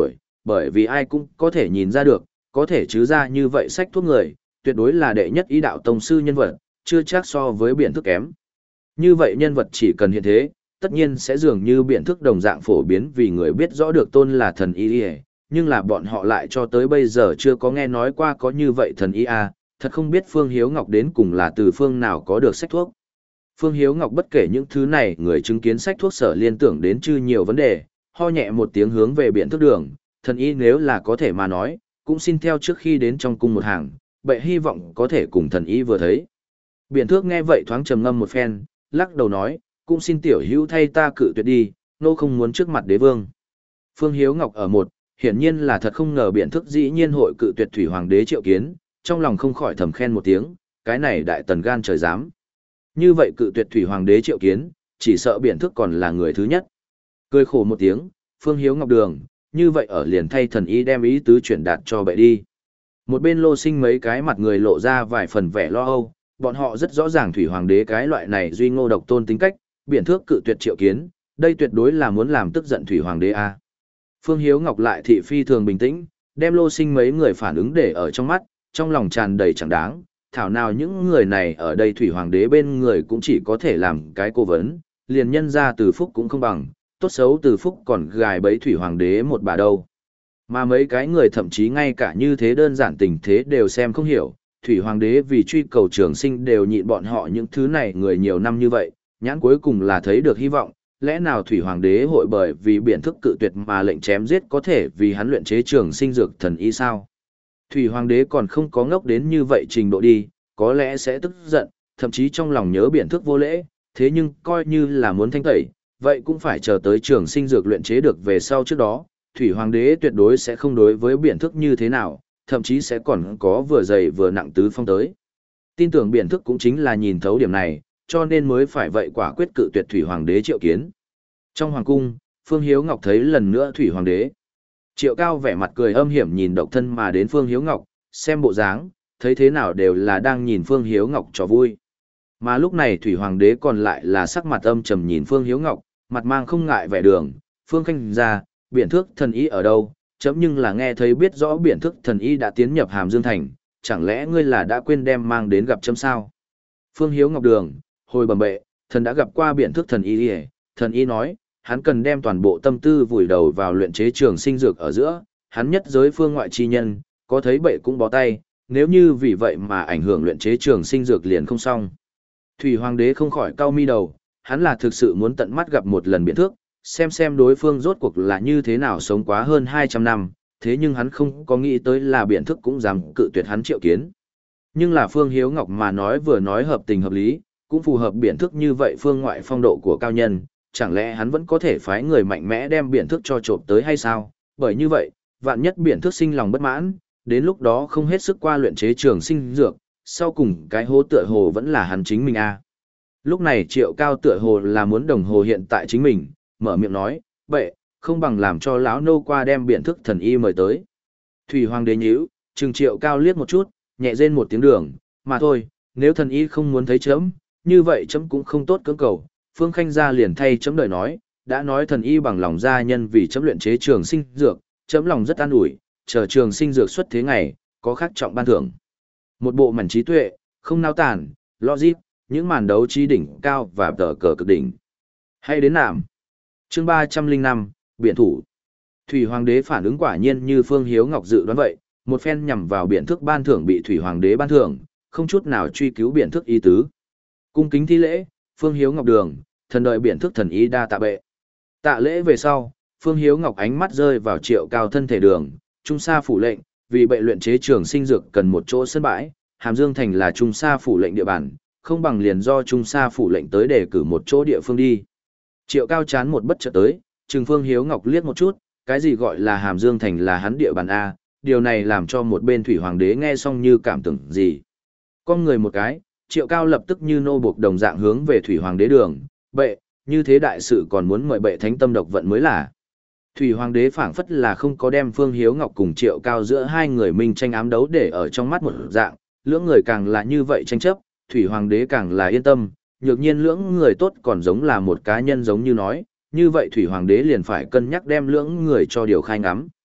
bởi vì ai cũng có thể nhìn ra được, có thể chứ ra như vậy sách thuốc người, tuyệt đối là đệ nhất ý đạo tông sư nhân vật, chưa chắc so với biện thức kém. Như vậy nhân vật chỉ cần hiện thế, tất nhiên sẽ dường như biện thức đồng dạng phổ biến vì người biết rõ được tôn là thần y y, nhưng là bọn họ lại cho tới bây giờ chưa có nghe nói qua có như vậy thần y a, thật không biết Phương Hiếu Ngọc đến cùng là từ phương nào có được sách thuốc. Phương Hiếu Ngọc bất kể những thứ này người chứng kiến sách thuốc sở liên tưởng đến chư nhiều vấn đề, ho nhẹ một tiếng hướng về biện thức đường, thần y nếu là có thể mà nói, cũng xin theo trước khi đến trong cung một hàng, bệ hy vọng có thể cùng thần y vừa thấy. Biện thước nghe vậy thoáng trầm ngâm một phen, lắc đầu nói, cũng xin tiểu hữu thay ta cự tuyệt đi, nô không muốn trước mặt đế vương. Phương Hiếu Ngọc ở một, hiển nhiên là thật không ngờ biện thức dĩ nhiên hội cự tuyệt thủy hoàng đế triệu kiến, trong lòng không khỏi thầm khen một tiếng, cái này đại tần gan trời dám. Như vậy cự tuyệt thủy hoàng đế triệu kiến, chỉ sợ biện thức còn là người thứ nhất. Cười khổ một tiếng, Phương Hiếu Ngọc đường, như vậy ở liền thay thần y đem ý tứ chuyển đạt cho bệ đi. Một bên Lô Sinh mấy cái mặt người lộ ra vài phần vẻ lo âu, bọn họ rất rõ ràng thủy hoàng đế cái loại này duy ngô độc tôn tính cách, biện thước cự tuyệt triệu kiến, đây tuyệt đối là muốn làm tức giận thủy hoàng đế a. Phương Hiếu Ngọc lại thị phi thường bình tĩnh, đem Lô Sinh mấy người phản ứng để ở trong mắt, trong lòng tràn đầy chẳng đáng, thảo nào những người này ở đây thủy hoàng đế bên người cũng chỉ có thể làm cái cố vấn, liền nhân ra từ phúc cũng không bằng, tốt xấu từ phúc còn gài bẫy thủy hoàng đế một bà đâu. Mà mấy cái người thậm chí ngay cả như thế đơn giản tình thế đều xem không hiểu, thủy hoàng đế vì truy cầu trường sinh đều nhịn bọn họ những thứ này người nhiều năm như vậy, nhãn cuối cùng là thấy được hy vọng, lẽ nào thủy hoàng đế hội bởi vì biện thức cự tuyệt mà lệnh chém giết có thể vì hắn luyện chế trường sinh dược thần y sao? Thủy hoàng đế còn không có ngốc đến như vậy trình độ đi, có lẽ sẽ tức giận, thậm chí trong lòng nhớ biện thức vô lễ, thế nhưng coi như là muốn thanh tẩy, vậy cũng phải chờ tới trường sinh dược luyện chế được về sau trước đó, thủy hoàng đế tuyệt đối sẽ không đối với biện thức như thế nào, thậm chí sẽ còn có vừa dày vừa nặng tứ phong tới. Tin tưởng biện thức cũng chính là nhìn thấu điểm này, cho nên mới phải vậy quả quyết cự tuyệt thủy hoàng đế triệu kiến. Trong hoàng cung, Phương Hiếu Ngọc thấy lần nữa thủy hoàng đế. Triệu Cao vẻ mặt cười âm hiểm nhìn độc thân mà đến Phương Hiếu Ngọc, xem bộ dáng, thấy thế nào đều là đang nhìn Phương Hiếu Ngọc cho vui. Mà lúc này thủy hoàng đế còn lại là sắc mặt âm trầm nhìn Phương Hiếu Ngọc, mặt mang không ngại vẻ đường, Phương Khanh ra, biện thước thần y ở đâu, chấm nhưng là nghe thấy biết rõ biện thước thần y đã tiến nhập Hàm Dương Thành, chẳng lẽ ngươi là đã quên đem mang đến gặp chấm sao? Phương Hiếu Ngọc đường, hồi bẩm bệ, thần đã gặp qua biện thước thần y, thần y nói, hắn cần đem toàn bộ tâm tư vùi đầu vào luyện chế trường sinh dược ở giữa, hắn nhất giới phương ngoại chi nhân, có thấy bệ cũng bó tay, nếu như vì vậy mà ảnh hưởng luyện chế trường sinh dược liền không xong. Thủy hoàng đế không khỏi cau mi đầu, hắn là thực sự muốn tận mắt gặp một lần biện thước, xem xem đối phương rốt cuộc là như thế nào sống quá hơn hai trăm năm, thế nhưng hắn không có nghĩ tới là biện thước cũng dám cự tuyệt hắn triệu kiến. Nhưng là Phương Hiếu Ngọc mà nói vừa nói hợp tình hợp lý, cũng phù hợp biện thước như vậy phương ngoại phong độ của cao nhân, chẳng lẽ hắn vẫn có thể phái người mạnh mẽ đem biện thước cho trộm tới hay sao? Bởi như vậy, vạn nhất biện thước sinh lòng bất mãn, đến lúc đó không hết sức qua luyện chế trường sinh dược, sau cùng cái hố tựa hồ vẫn là hắn chính mình a. À. Lúc này Triệu Cao tựa hồ là muốn đồng hồ hiện tại chính mình, mở miệng nói, "Bệ, không bằng làm cho lão nô qua đem biện thức thần y mời tới." Thủy hoàng đế nhíu, trừng Triệu Cao liếc một chút, nhẹ rên một tiếng đường, "Mà thôi, nếu thần y không muốn thấy chấm, như vậy chấm cũng không tốt cưỡng cầu." Phương Khanh gia liền thay chấm đời nói, đã nói thần y bằng lòng gia nhân vì chấm luyện chế trường sinh dược, chấm lòng rất an ủi, chờ trường sinh dược xuất thế ngày, có khắc trọng ban thưởng. Một bộ mảnh trí tuệ, không nao tản, logic, những màn đấu trí đỉnh cao và tờ cờ cực đỉnh. Hay đến nạm. Chương ba trăm linh năm, Biện thủ. Thủy Hoàng đế phản ứng quả nhiên như Phương Hiếu Ngọc dự đoán vậy, một phen nhằm vào biện thức ban thưởng bị Thủy Hoàng đế ban thưởng, không chút nào truy cứu biện thức ý tứ. Cung kính thi lễ, Phương Hiếu Ngọc đường, thần đợi biện thức thần ý đa tạ bệ. Tạ lễ về sau, Phương Hiếu Ngọc ánh mắt rơi vào Triệu Cao thân thể đường, Trung Sa phủ lệnh, vì bệ luyện chế trường sinh dược cần một chỗ sân bãi, Hàm Dương Thành là Trung Sa phủ lệnh địa bàn, không bằng liền do Trung Sa phủ lệnh tới để cử một chỗ địa phương đi. Triệu Cao chán một bất chợt tới, trừng Phương Hiếu Ngọc liếc một chút, cái gì gọi là Hàm Dương Thành là hắn địa bàn A, điều này làm cho một bên Thủy Hoàng đế nghe xong như cảm tưởng gì. Con người một cái, Triệu Cao lập tức như nô buộc đồng dạng hướng về Thủy Hoàng đế đường, bệ, như thế đại sự còn muốn mời bệ thánh tâm độc vận mới là. Thủy Hoàng đế phảng phất là không có đem Phương Hiếu Ngọc cùng Triệu Cao giữa hai người minh tranh ám đấu để ở trong mắt một dạng, lưỡng người càng là như vậy tranh chấp, Thủy Hoàng đế càng là yên tâm, nhược nhiên lưỡng người tốt còn giống là một cá nhân giống như nói, như vậy Thủy Hoàng đế liền phải cân nhắc đem lưỡng người cho điều khai ngắm.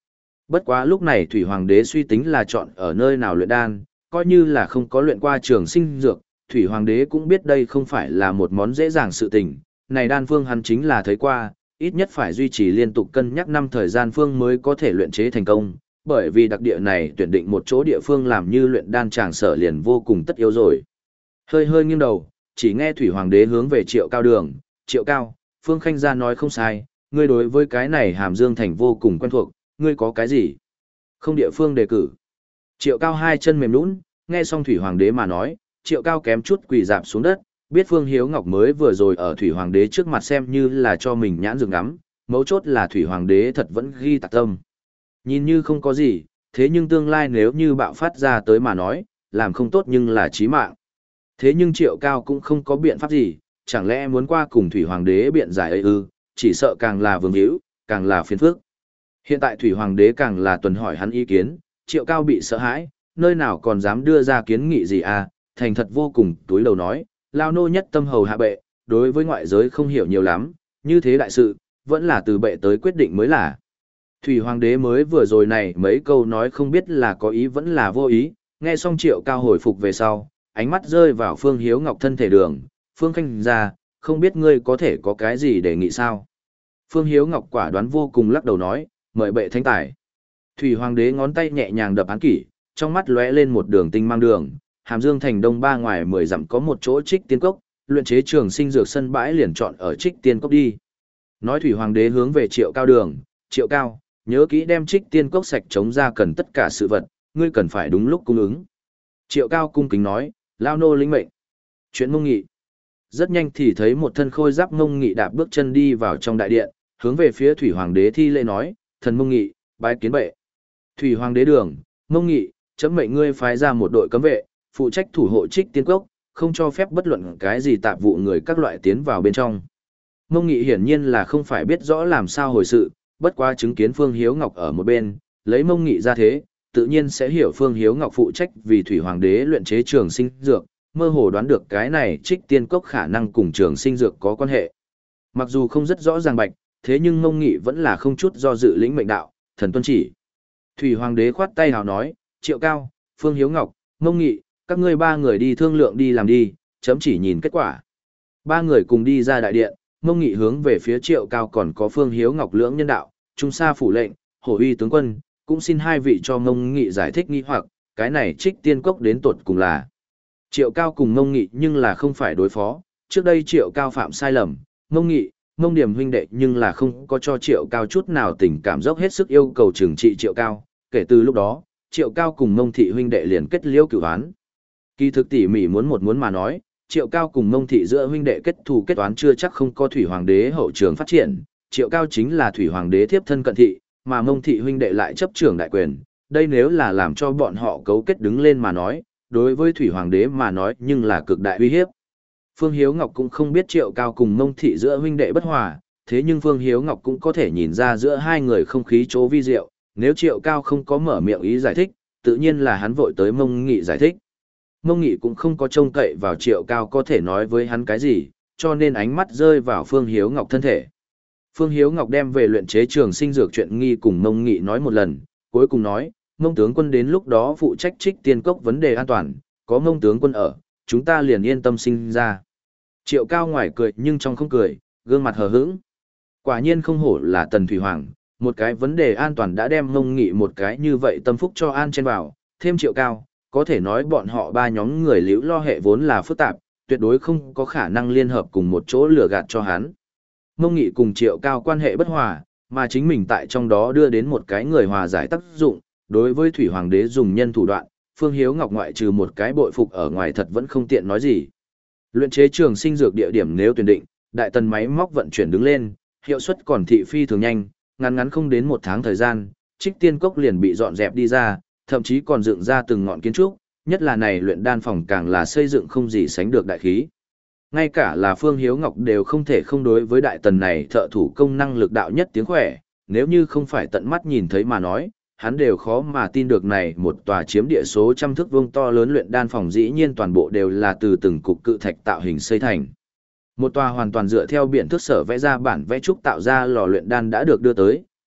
Bất quá lúc này Thủy Hoàng đế suy tính là chọn ở nơi nào luyện đan, coi như là không có luyện qua trường sinh dược, Thủy Hoàng đế cũng biết đây không phải là một món dễ dàng sự tình, này đan phương hắn chính là thấy qua, ít nhất phải duy trì liên tục cân nhắc năm thời gian phương mới có thể luyện chế thành công, bởi vì đặc địa này tuyển định một chỗ địa phương làm như luyện đan tràng sở liền vô cùng tất yếu rồi. Hơi hơi nghiêng đầu, chỉ nghe Thủy Hoàng đế hướng về Triệu Cao đường, Triệu Cao, Phương Khanh gia nói không sai, ngươi đối với cái này Hàm Dương Thành vô cùng quen thuộc, ngươi có cái gì? Không địa phương đề cử. Triệu Cao hai chân mềm nhũn, nghe xong Thủy Hoàng đế mà nói, Triệu Cao kém chút quỳ dạp xuống đất, biết Phương Hiếu Ngọc mới vừa rồi ở Thủy Hoàng đế trước mặt xem như là cho mình nhãn dược ngắm, mấu chốt là Thủy Hoàng đế thật vẫn ghi tạc tâm. Nhìn như không có gì, thế nhưng tương lai nếu như bạo phát ra tới mà nói, làm không tốt nhưng là chí mạng. Thế nhưng Triệu Cao cũng không có biện pháp gì, chẳng lẽ muốn qua cùng Thủy Hoàng đế biện giải ấy ư, chỉ sợ càng là vương hữu, càng là phiền phức. Hiện tại Thủy Hoàng đế càng là tuần hỏi hắn ý kiến, Triệu Cao bị sợ hãi, nơi nào còn dám đưa ra kiến nghị gì à, thành thật vô cùng túi đầu nói, lao nô nhất tâm hầu hạ bệ, đối với ngoại giới không hiểu nhiều lắm, như thế đại sự, vẫn là từ bệ tới quyết định mới là. Thủy Hoàng đế mới vừa rồi này mấy câu nói không biết là có ý vẫn là vô ý, nghe xong Triệu Cao hồi phục về sau, ánh mắt rơi vào Phương Hiếu Ngọc thân thể đường, Phương Khanh ra, không biết ngươi có thể có cái gì để nghị sao. Phương Hiếu Ngọc quả đoán vô cùng lắc đầu nói, mời bệ thánh tài. Thủy Hoàng đế ngón tay nhẹ nhàng đập án kỷ, trong mắt lóe lên một đường tinh mang đường, Hàm Dương thành đông ba ngoài mười dặm có một chỗ Trích Tiên Cốc, luyện chế trường sinh dược sân bãi liền chọn ở Trích Tiên Cốc đi. Nói Thủy Hoàng đế hướng về Triệu Cao đường, Triệu Cao, nhớ kỹ đem Trích Tiên Cốc sạch chống ra cần tất cả sự vật, ngươi cần phải đúng lúc cung ứng. Triệu Cao cung kính nói, lao nô lĩnh mệnh. Chuyện Mông Nghị. Rất nhanh thì thấy một thân khôi giáp Mông Nghị đạp bước chân đi vào trong đại điện, hướng về phía Thủy Hoàng đế thi lễ nói, thần Mông Nghị, bái kiến bệ. Thủy Hoàng đế đường, Mông Nghị, chấm mệnh ngươi phái ra một đội cấm vệ, phụ trách thủ hộ Trích Tiên Cốc, không cho phép bất luận cái gì tạp vụ người các loại tiến vào bên trong. Mông Nghị hiển nhiên là không phải biết rõ làm sao hồi sự, bất quá chứng kiến Phương Hiếu Ngọc ở một bên, lấy Mông Nghị ra thế, tự nhiên sẽ hiểu Phương Hiếu Ngọc phụ trách vì Thủy Hoàng đế luyện chế trường sinh dược, mơ hồ đoán được cái này Trích Tiên Cốc khả năng cùng trường sinh dược có quan hệ. Mặc dù không rất rõ ràng bạch, thế nhưng Mông Nghị vẫn là không chút do dự lĩnh mệnh đạo, thần tuân chỉ. Thủy Hoàng đế khoát tay hào nói, Triệu Cao, Phương Hiếu Ngọc, Mông Nghị, các ngươi ba người đi thương lượng đi làm đi, chấm chỉ nhìn kết quả. Ba người cùng đi ra đại điện, Mông Nghị hướng về phía Triệu Cao còn có Phương Hiếu Ngọc lưỡng nhân đạo, trung sa phủ lệnh, hổ uy tướng quân, cũng xin hai vị cho Mông Nghị giải thích nghi hoặc, cái này Trích Tiên Cốc đến tột cùng là. Triệu Cao cùng Mông Nghị nhưng là không phải đối phó, trước đây Triệu Cao phạm sai lầm, Mông Nghị, Mông Điểm huynh đệ nhưng là không có cho Triệu Cao chút nào tình cảm dốc hết sức yêu cầu trừng trị Triệu Cao, kể từ lúc đó, Triệu Cao cùng Mông Thị huynh đệ liền kết liễu cửu án. Kỳ thực tỉ mỉ muốn một muốn mà nói, Triệu Cao cùng Mông Thị giữa huynh đệ kết thù kết toán chưa chắc không có Thủy Hoàng đế hậu trường phát triển, Triệu Cao chính là Thủy Hoàng đế thiếp thân cận thị, mà Mông Thị huynh đệ lại chấp trưởng đại quyền, đây nếu là làm cho bọn họ cấu kết đứng lên mà nói, đối với Thủy Hoàng đế mà nói nhưng là cực đại uy hiếp. Phương Hiếu Ngọc cũng không biết Triệu Cao cùng Mông Thị giữa huynh đệ bất hòa, thế nhưng Phương Hiếu Ngọc cũng có thể nhìn ra giữa hai người không khí chỗ vi diệu, nếu Triệu Cao không có mở miệng ý giải thích, tự nhiên là hắn vội tới Mông Nghị giải thích. Mông Nghị cũng không có trông cậy vào Triệu Cao có thể nói với hắn cái gì, cho nên ánh mắt rơi vào Phương Hiếu Ngọc thân thể. Phương Hiếu Ngọc đem về luyện chế trường sinh dược chuyện nghi cùng Mông Nghị nói một lần, cuối cùng nói, Mông tướng quân đến lúc đó phụ trách Trích Tiên Cốc vấn đề an toàn, có Mông tướng quân ở, chúng ta liền yên tâm sinh ra. Triệu Cao ngoài cười nhưng trong không cười, gương mặt hờ hững. Quả nhiên không hổ là Tần Thủy Hoàng, một cái vấn đề an toàn đã đem Mông Nghị một cái như vậy tâm phúc cho an trên vào, thêm Triệu Cao, có thể nói bọn họ ba nhóm người liễu lo hệ vốn là phức tạp, tuyệt đối không có khả năng liên hợp cùng một chỗ lừa gạt cho hắn. Mông Nghị cùng Triệu Cao quan hệ bất hòa, mà chính mình tại trong đó đưa đến một cái người hòa giải tác dụng, đối với Thủy Hoàng đế dùng nhân thủ đoạn, Phương Hiếu Ngọc ngoại trừ một cái bội phục ở ngoài thật vẫn không tiện nói gì. Luyện chế trường sinh dược địa điểm nếu tuyển định, đại tần máy móc vận chuyển đứng lên, hiệu suất còn thị phi thường nhanh, ngắn ngắn không đến một tháng thời gian, Trích Tiên Cốc liền bị dọn dẹp đi ra, thậm chí còn dựng ra từng ngọn kiến trúc, nhất là này luyện đan phòng càng là xây dựng không gì sánh được đại khí. Ngay cả là Phương Hiếu Ngọc đều không thể không đối với đại tần này thợ thủ công năng lực đạo nhất tiếng khỏe, nếu như không phải tận mắt nhìn thấy mà nói, hắn đều khó mà tin được này một tòa chiếm địa số trăm thước vuông to lớn luyện đan phòng dĩ nhiên toàn bộ đều là từ từng cục cự thạch tạo hình xây thành. Một tòa hoàn toàn dựa theo biện thức sở vẽ ra bản vẽ trúc tạo ra lò luyện đan đã được đưa tới,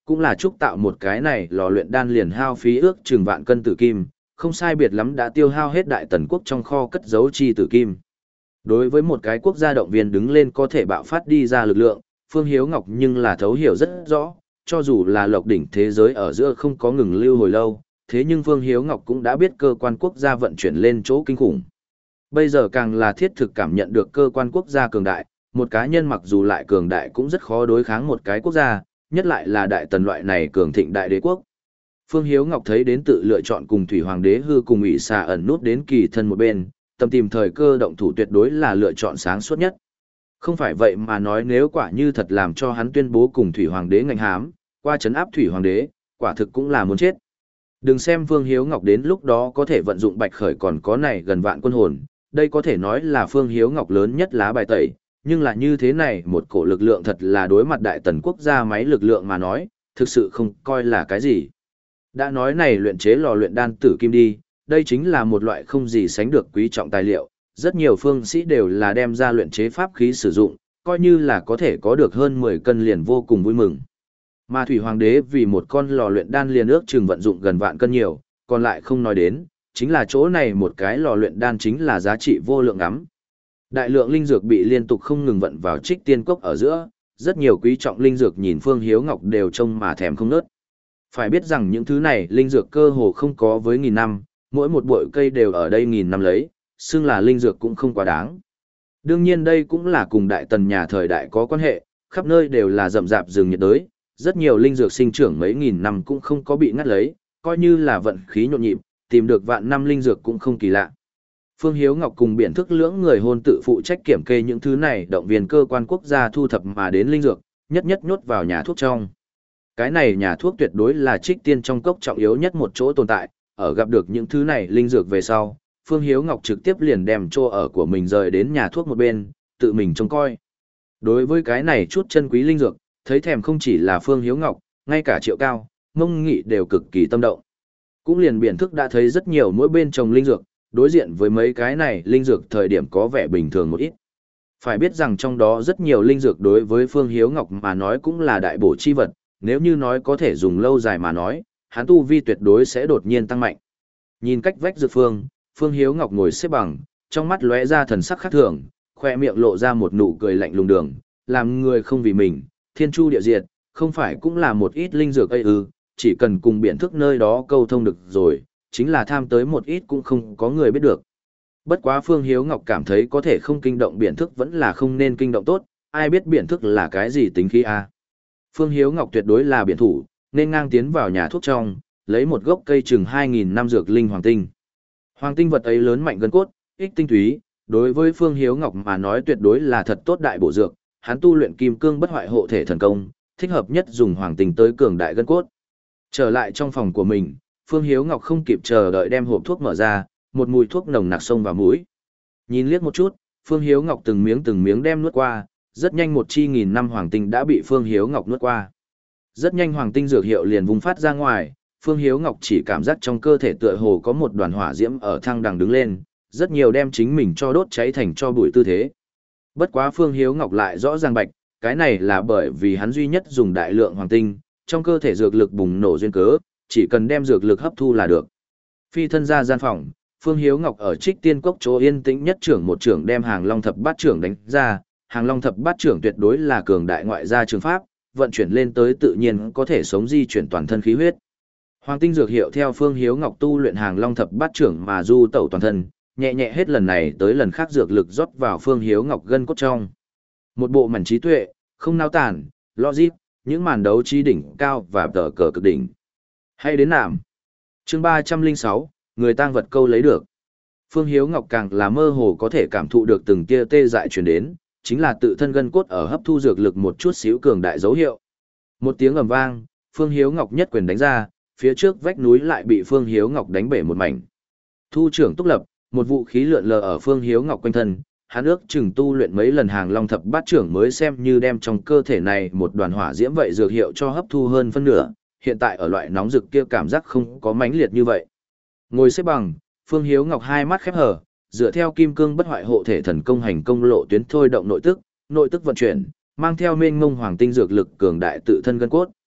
cũng là trúc tạo một cái này lò luyện đan liền hao phí ước chừng vạn cân tử kim, không sai biệt lắm đã tiêu hao hết Đại Tần quốc trong kho cất giấu chi tử kim. Đối với một cái quốc gia động viên đứng lên có thể bạo phát đi ra lực lượng, Phương Hiếu Ngọc nhưng là thấu hiểu rất rõ, cho dù là lộc đỉnh thế giới ở giữa không có ngừng lưu hồi lâu, thế nhưng Phương Hiếu Ngọc cũng đã biết cơ quan quốc gia vận chuyển lên chỗ kinh khủng. Bây giờ càng là thiết thực cảm nhận được cơ quan quốc gia cường đại, một cá nhân mặc dù lại cường đại cũng rất khó đối kháng một cái quốc gia, nhất lại là Đại Tần loại này cường thịnh đại đế quốc. Phương Hiếu Ngọc thấy đến tự lựa chọn cùng Thủy Hoàng đế hư cùng ủy xà ẩn nút đến kỳ thân một bên, tầm tìm thời cơ động thủ tuyệt đối là lựa chọn sáng suốt nhất. Không phải vậy mà nói nếu quả như thật làm cho hắn tuyên bố cùng Thủy Hoàng đế ngạnh hám, qua chấn áp Thủy Hoàng đế, quả thực cũng là muốn chết. Đừng xem Phương Hiếu Ngọc đến lúc đó có thể vận dụng bạch khởi còn có này gần vạn quân hồn, đây có thể nói là Phương Hiếu Ngọc lớn nhất lá bài tẩy, nhưng là như thế này một cổ lực lượng thật là đối mặt Đại Tần quốc gia máy lực lượng mà nói, thực sự không coi là cái gì. Đã nói này luyện chế lò luyện đan tử kim đi, đây chính là một loại không gì sánh được quý trọng tài liệu, rất nhiều phương sĩ đều là đem ra luyện chế pháp khí sử dụng, coi như là có thể có được hơn mười cân liền vô cùng vui mừng. Mà Thủy Hoàng đế vì một con lò luyện đan liền ước chừng vận dụng gần vạn cân nhiều, còn lại không nói đến, chính là chỗ này một cái lò luyện đan chính là giá trị vô lượng ngắm. Đại lượng linh dược bị liên tục không ngừng vận vào Trích Tiên cốc ở giữa, rất nhiều quý trọng linh dược nhìn Phương Hiếu Ngọc đều trông mà thèm không nớt. Phải biết rằng những thứ này linh dược cơ hồ không có với nghìn năm, mỗi một bụi cây đều ở đây nghìn năm lấy, xưng là linh dược cũng không quá đáng. Đương nhiên đây cũng là cùng Đại Tần nhà thời đại có quan hệ, khắp nơi đều là rậm rạp rừng nhiệt đới, rất nhiều linh dược sinh trưởng mấy nghìn năm cũng không có bị ngắt lấy, coi như là vận khí nhộn nhịp, tìm được vạn năm linh dược cũng không kỳ lạ. Phương Hiếu Ngọc cùng Biện Thức lưỡng người hôn tự phụ trách kiểm kê những thứ này động viên cơ quan quốc gia thu thập mà đến linh dược, nhất nhất nhốt vào nhà thuốc trong. Cái này nhà thuốc tuyệt đối là Trích Tiên trong cốc trọng yếu nhất một chỗ tồn tại, ở gặp được những thứ này linh dược về sau, Phương Hiếu Ngọc trực tiếp liền đem chỗ ở của mình rời đến nhà thuốc một bên, tự mình trông coi. Đối với cái này chút chân quý linh dược, thấy thèm không chỉ là Phương Hiếu Ngọc, ngay cả Triệu Cao, Mông Nghị đều cực kỳ tâm động. Cũng liền Biện Thức đã thấy rất nhiều mỗi bên trồng linh dược, đối diện với mấy cái này linh dược thời điểm có vẻ bình thường một ít. Phải biết rằng trong đó rất nhiều linh dược đối với Phương Hiếu Ngọc mà nói cũng là đại bổ chi vật, nếu như nói có thể dùng lâu dài mà nói, hắn tu vi tuyệt đối sẽ đột nhiên tăng mạnh. Nhìn cách vách dược phương, Phương Hiếu Ngọc ngồi xếp bằng, trong mắt lóe ra thần sắc khác thường, khoe miệng lộ ra một nụ cười lạnh lùng đường, làm người không vì mình, thiên chu địa diệt, không phải cũng là một ít linh dược ấy ư, chỉ cần cùng Biện Thức nơi đó câu thông được rồi, chính là tham tới một ít cũng không có người biết được. Bất quá Phương Hiếu Ngọc cảm thấy có thể không kinh động Biện Thức vẫn là không nên kinh động tốt, ai biết Biện Thức là cái gì tính khí a. Phương Hiếu Ngọc tuyệt đối là biện thủ, nên ngang tiến vào nhà thuốc trong, lấy một gốc cây chừng hai nghìn năm dược linh hoàng tinh. Hoàng tinh vật ấy lớn mạnh gân cốt, ích tinh túy, đối với Phương Hiếu Ngọc mà nói tuyệt đối là thật tốt đại bổ dược, hắn tu luyện kim cương bất hoại hộ thể thần công, thích hợp nhất dùng hoàng tinh tới cường đại gân cốt. Trở lại trong phòng của mình, Phương Hiếu Ngọc không kịp chờ đợi đem hộp thuốc mở ra, một mùi thuốc nồng nặc xông vào mũi. Nhìn liếc một chút, Phương Hiếu Ngọc từng miếng từng miếng đem nuốt qua, rất nhanh một chi nghìn năm hoàng tinh đã bị Phương Hiếu Ngọc nuốt qua. Rất nhanh hoàng tinh dược hiệu liền vùng phát ra ngoài, Phương Hiếu Ngọc chỉ cảm giác trong cơ thể tựa hồ có một đoàn hỏa diễm ở thăng đằng đứng lên, rất nhiều đem chính mình cho đốt cháy thành cho bụi tư thế. Bất quá Phương Hiếu Ngọc lại rõ ràng bạch, cái này là bởi vì hắn duy nhất dùng đại lượng hoàng tinh, trong cơ thể dược lực bùng nổ duyên cớ, chỉ cần đem dược lực hấp thu là được. Phi thân ra gian phòng, Phương Hiếu Ngọc ở Trích Tiên cốc chỗ yên tĩnh nhất trưởng một trưởng đem Hàng Long thập bát trưởng đánh ra, Hàng Long thập bát trưởng tuyệt đối là cường đại ngoại gia trường pháp, vận chuyển lên tới tự nhiên có thể sống di chuyển toàn thân khí huyết. Hoàng tinh dược hiệu theo Phương Hiếu Ngọc tu luyện Hàng Long thập bát trưởng mà du tẩu toàn thân, nhẹ nhẹ hết lần này tới lần khác dược lực rót vào Phương Hiếu Ngọc gân cốt trong. Một bộ mảnh trí tuệ, không nao tản, logic, những màn đấu trí đỉnh cao và tờ cờ cực đỉnh. Hay đến nạm. Chương ba trăm lẻ sáu, người tang vật câu lấy được. Phương Hiếu Ngọc càng là mơ hồ có thể cảm thụ được từng tia tê dại truyền đến, chính là tự thân gân cốt ở hấp thu dược lực một chút xíu cường đại dấu hiệu. Một tiếng ầm vang, Phương Hiếu Ngọc nhất quyền đánh ra, phía trước vách núi lại bị Phương Hiếu Ngọc đánh bể một mảnh. Thu trưởng túc lập, một vũ khí lượn lờ ở Phương Hiếu Ngọc quanh thân, hắn ước chừng tu luyện mấy lần Hàng Long thập bát trưởng mới xem như đem trong cơ thể này một đoàn hỏa diễm vậy dược hiệu cho hấp thu hơn phân nửa, hiện tại ở loại nóng rực kia cảm giác không có mãnh liệt như vậy. Ngồi xếp bằng, Phương Hiếu Ngọc hai mắt khép hờ, dựa theo kim cương bất hoại hộ thể thần công hành công lộ tuyến thôi động nội tức, nội tức vận chuyển, mang theo mênh mông hoàng tinh dược lực cường đại tự thân gân cốt.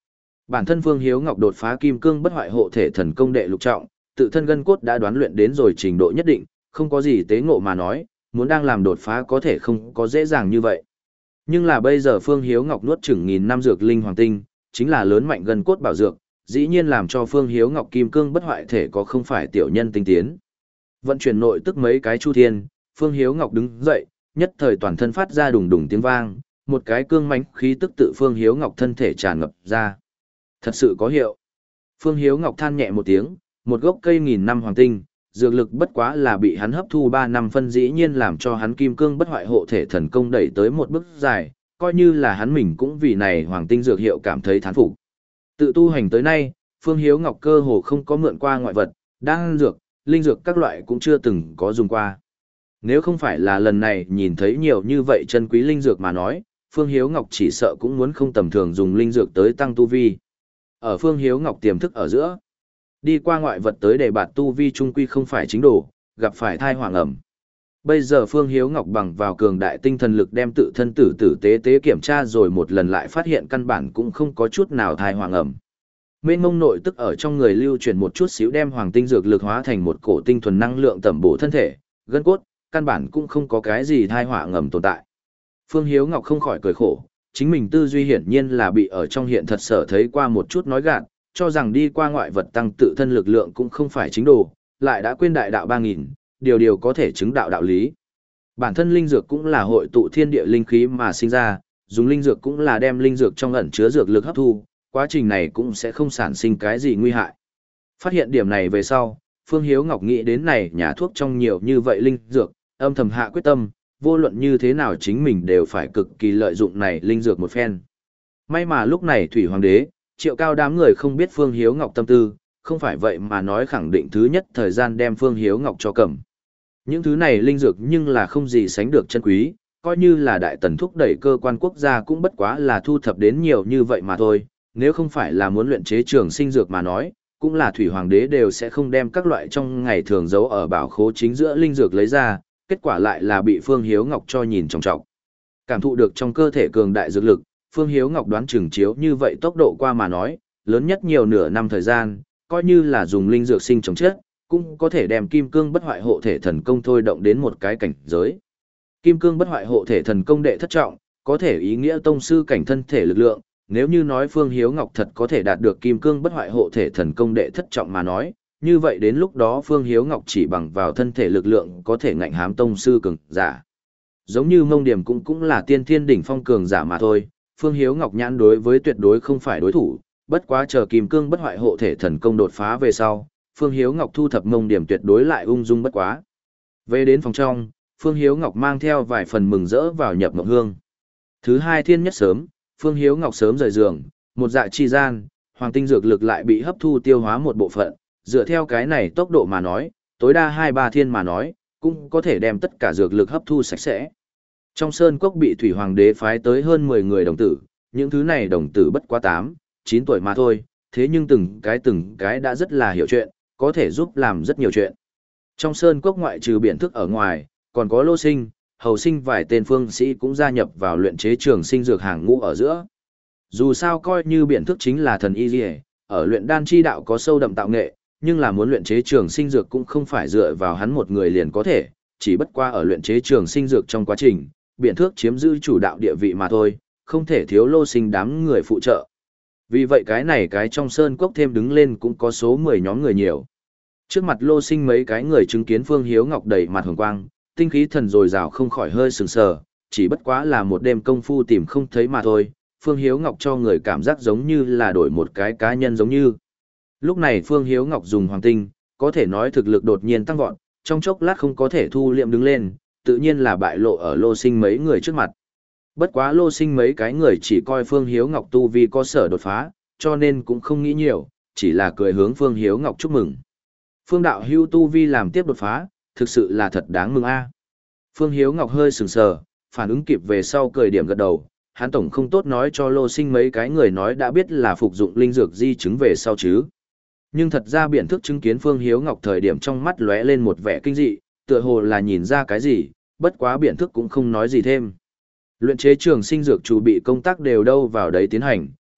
Bản thân Phương Hiếu Ngọc đột phá kim cương bất hoại hộ thể thần công đệ lục trọng, tự thân gân cốt đã đoán luyện đến rồi trình độ nhất định, không có gì tế ngộ mà nói, muốn đang làm đột phá có thể không có dễ dàng như vậy. Nhưng là bây giờ Phương Hiếu Ngọc nuốt chửng nghìn năm dược linh hoàng tinh, chính là lớn mạnh gân cốt bảo dược, dĩ nhiên làm cho Phương Hiếu Ngọc kim cương bất hoại thể có không phải tiểu nhân tinh tiến. Vận chuyển nội tức mấy cái chu thiên, Phương Hiếu Ngọc đứng dậy, nhất thời toàn thân phát ra đùng đùng tiếng vang, một cái cương mãnh khí tức tự Phương Hiếu Ngọc thân thể tràn ngập ra. Thật sự có hiệu. Phương Hiếu Ngọc than nhẹ một tiếng, một gốc cây nghìn năm hoàng tinh, dược lực bất quá là bị hắn hấp thu ba năm phân dĩ nhiên làm cho hắn kim cương bất hoại hộ thể thần công đẩy tới một bước dài, coi như là hắn mình cũng vì này hoàng tinh dược hiệu cảm thấy thán phục. Tự tu hành tới nay, Phương Hiếu Ngọc cơ hồ không có mượn qua ngoại vật, đan dược, linh dược các loại cũng chưa từng có dùng qua. Nếu không phải là lần này nhìn thấy nhiều như vậy chân quý linh dược mà nói, Phương Hiếu Ngọc chỉ sợ cũng muốn không tầm thường dùng linh dược tới tăng tu vi. Ở Phương Hiếu Ngọc tiềm thức ở giữa, đi qua ngoại vật tới để bạt tu vi trung quy không phải chính đồ, gặp phải thai hoàng ẩm. Bây giờ Phương Hiếu Ngọc bằng vào cường đại tinh thần lực đem tự thân tử tử tế tế kiểm tra rồi một lần lại phát hiện căn bản cũng không có chút nào thai hoàng ẩm. Mênh mông nội tức ở trong người lưu chuyển một chút xíu đem hoàng tinh dược lực hóa thành một cổ tinh thuần năng lượng tẩm bổ thân thể, gân cốt, căn bản cũng không có cái gì thai họa ngầm tồn tại. Phương Hiếu Ngọc không khỏi cười khổ, chính mình tư duy hiển nhiên là bị ở trong hiện thật sở thấy qua một chút nói gạt, cho rằng đi qua ngoại vật tăng tự thân lực lượng cũng không phải chính đồ, lại đã quên đại đạo ba nghìn, điều điều có thể chứng đạo đạo lý. Bản thân linh dược cũng là hội tụ thiên địa linh khí mà sinh ra, dùng linh dược cũng là đem linh dược trong ẩn chứa dược lực hấp thu, quá trình này cũng sẽ không sản sinh cái gì nguy hại. Phát hiện điểm này về sau, Phương Hiếu Ngọc nghĩ đến này nhà thuốc trong nhiều như vậy linh dược, âm thầm hạ quyết tâm, vô luận như thế nào chính mình đều phải cực kỳ lợi dụng này linh dược một phen. May mà lúc này Thủy Hoàng đế, Triệu Cao đám người không biết Phương Hiếu Ngọc tâm tư, không phải vậy mà nói khẳng định thứ nhất thời gian đem Phương Hiếu Ngọc cho cầm. Những thứ này linh dược nhưng là không gì sánh được chân quý, coi như là đại tần thúc đẩy cơ quan quốc gia cũng bất quá là thu thập đến nhiều như vậy mà thôi, nếu không phải là muốn luyện chế trường sinh dược mà nói, cũng là Thủy Hoàng đế đều sẽ không đem các loại trong ngày thường giấu ở bảo khố chính giữa linh dược lấy ra, kết quả lại là bị Phương Hiếu Ngọc cho nhìn trọng trọng. Cảm thụ được trong cơ thể cường đại dược lực, Phương Hiếu Ngọc đoán chừng chiếu như vậy tốc độ qua mà nói, lớn nhất nhiều nửa năm thời gian, coi như là dùng linh dược sinh chống chết, cũng có thể đem kim cương bất hoại hộ thể thần công thôi động đến một cái cảnh giới. Kim cương bất hoại hộ thể thần công đệ thất trọng, có thể ý nghĩa tông sư cảnh thân thể lực lượng, nếu như nói Phương Hiếu Ngọc thật có thể đạt được kim cương bất hoại hộ thể thần công đệ thất trọng mà nói, như vậy đến lúc đó Phương Hiếu Ngọc chỉ bằng vào thân thể lực lượng có thể ngạnh hám tông sư cường giả. Giống như Mông Điểm cũng cũng là tiên thiên đỉnh phong cường giả mà thôi, Phương Hiếu Ngọc nhãn đối với tuyệt đối không phải đối thủ, bất quá chờ kim cương bất hoại hộ thể thần công đột phá về sau, Phương Hiếu Ngọc thu thập Mông Điểm tuyệt đối lại ung dung bất quá. Về đến phòng trong, Phương Hiếu Ngọc mang theo vài phần mừng rỡ vào nhập mộng hương. Thứ hai thiên nhất sớm, Phương Hiếu Ngọc sớm rời giường, một dạ chi gian, hoàng tinh dược lực lại bị hấp thu tiêu hóa một bộ phận, dựa theo cái này tốc độ mà nói, tối đa hai ba thiên mà nói, cũng có thể đem tất cả dược lực hấp thu sạch sẽ. Trong sơn cốc bị Thủy Hoàng đế phái tới hơn mười người đồng tử, những thứ này đồng tử bất quá tám, chín tuổi mà thôi, thế nhưng từng cái từng cái đã rất là hiểu chuyện, có thể giúp làm rất nhiều chuyện. Trong sơn cốc ngoại trừ biện thức ở ngoài, còn có Lô Sinh, Hầu Sinh vài tên phương sĩ cũng gia nhập vào luyện chế trường sinh dược hàng ngũ ở giữa. Dù sao coi như biện thức chính là thần y liề, ở luyện đan chi đạo có sâu đậm tạo nghệ, nhưng là muốn luyện chế trường sinh dược cũng không phải dựa vào hắn một người liền có thể, chỉ bất qua ở luyện chế trường sinh dược trong quá trình, biện thước chiếm giữ chủ đạo địa vị mà thôi, không thể thiếu Lô Sinh đám người phụ trợ. Vì vậy cái này cái trong sơn cốc thêm đứng lên cũng có số mười nhóm người nhiều. Trước mặt Lô Sinh mấy cái người chứng kiến Phương Hiếu Ngọc đầy mặt hồng quang, tinh khí thần dồi dào không khỏi hơi sừng sờ, chỉ bất quá là một đêm công phu tìm không thấy mà thôi, Phương Hiếu Ngọc cho người cảm giác giống như là đổi một cái cá nhân giống như. Lúc này Phương Hiếu Ngọc dùng hoàng tinh, có thể nói thực lực đột nhiên tăng vọt, trong chốc lát không có thể thu liệm đứng lên, tự nhiên là bại lộ ở Lô Sinh mấy người trước mặt. Bất quá Lô Sinh mấy cái người chỉ coi Phương Hiếu Ngọc tu vi có sở đột phá, cho nên cũng không nghĩ nhiều, chỉ là cười hướng Phương Hiếu Ngọc chúc mừng. Phương đạo hưu tu vi làm tiếp đột phá, thực sự là thật đáng mừng a. Phương Hiếu Ngọc hơi sừng sờ, phản ứng kịp về sau cười điểm gật đầu, hắn tổng không tốt nói cho Lô Sinh mấy cái người nói đã biết là phục dụng linh dược di chứng về sau chứ. Nhưng thật ra biện thức chứng kiến Phương Hiếu Ngọc thời điểm trong mắt lóe lên một vẻ kinh dị, tựa hồ là nhìn ra cái gì, bất quá biện thức cũng không nói gì thêm. Luyện chế trường sinh dược chủ bị công tác đều đâu vào đấy tiến hành,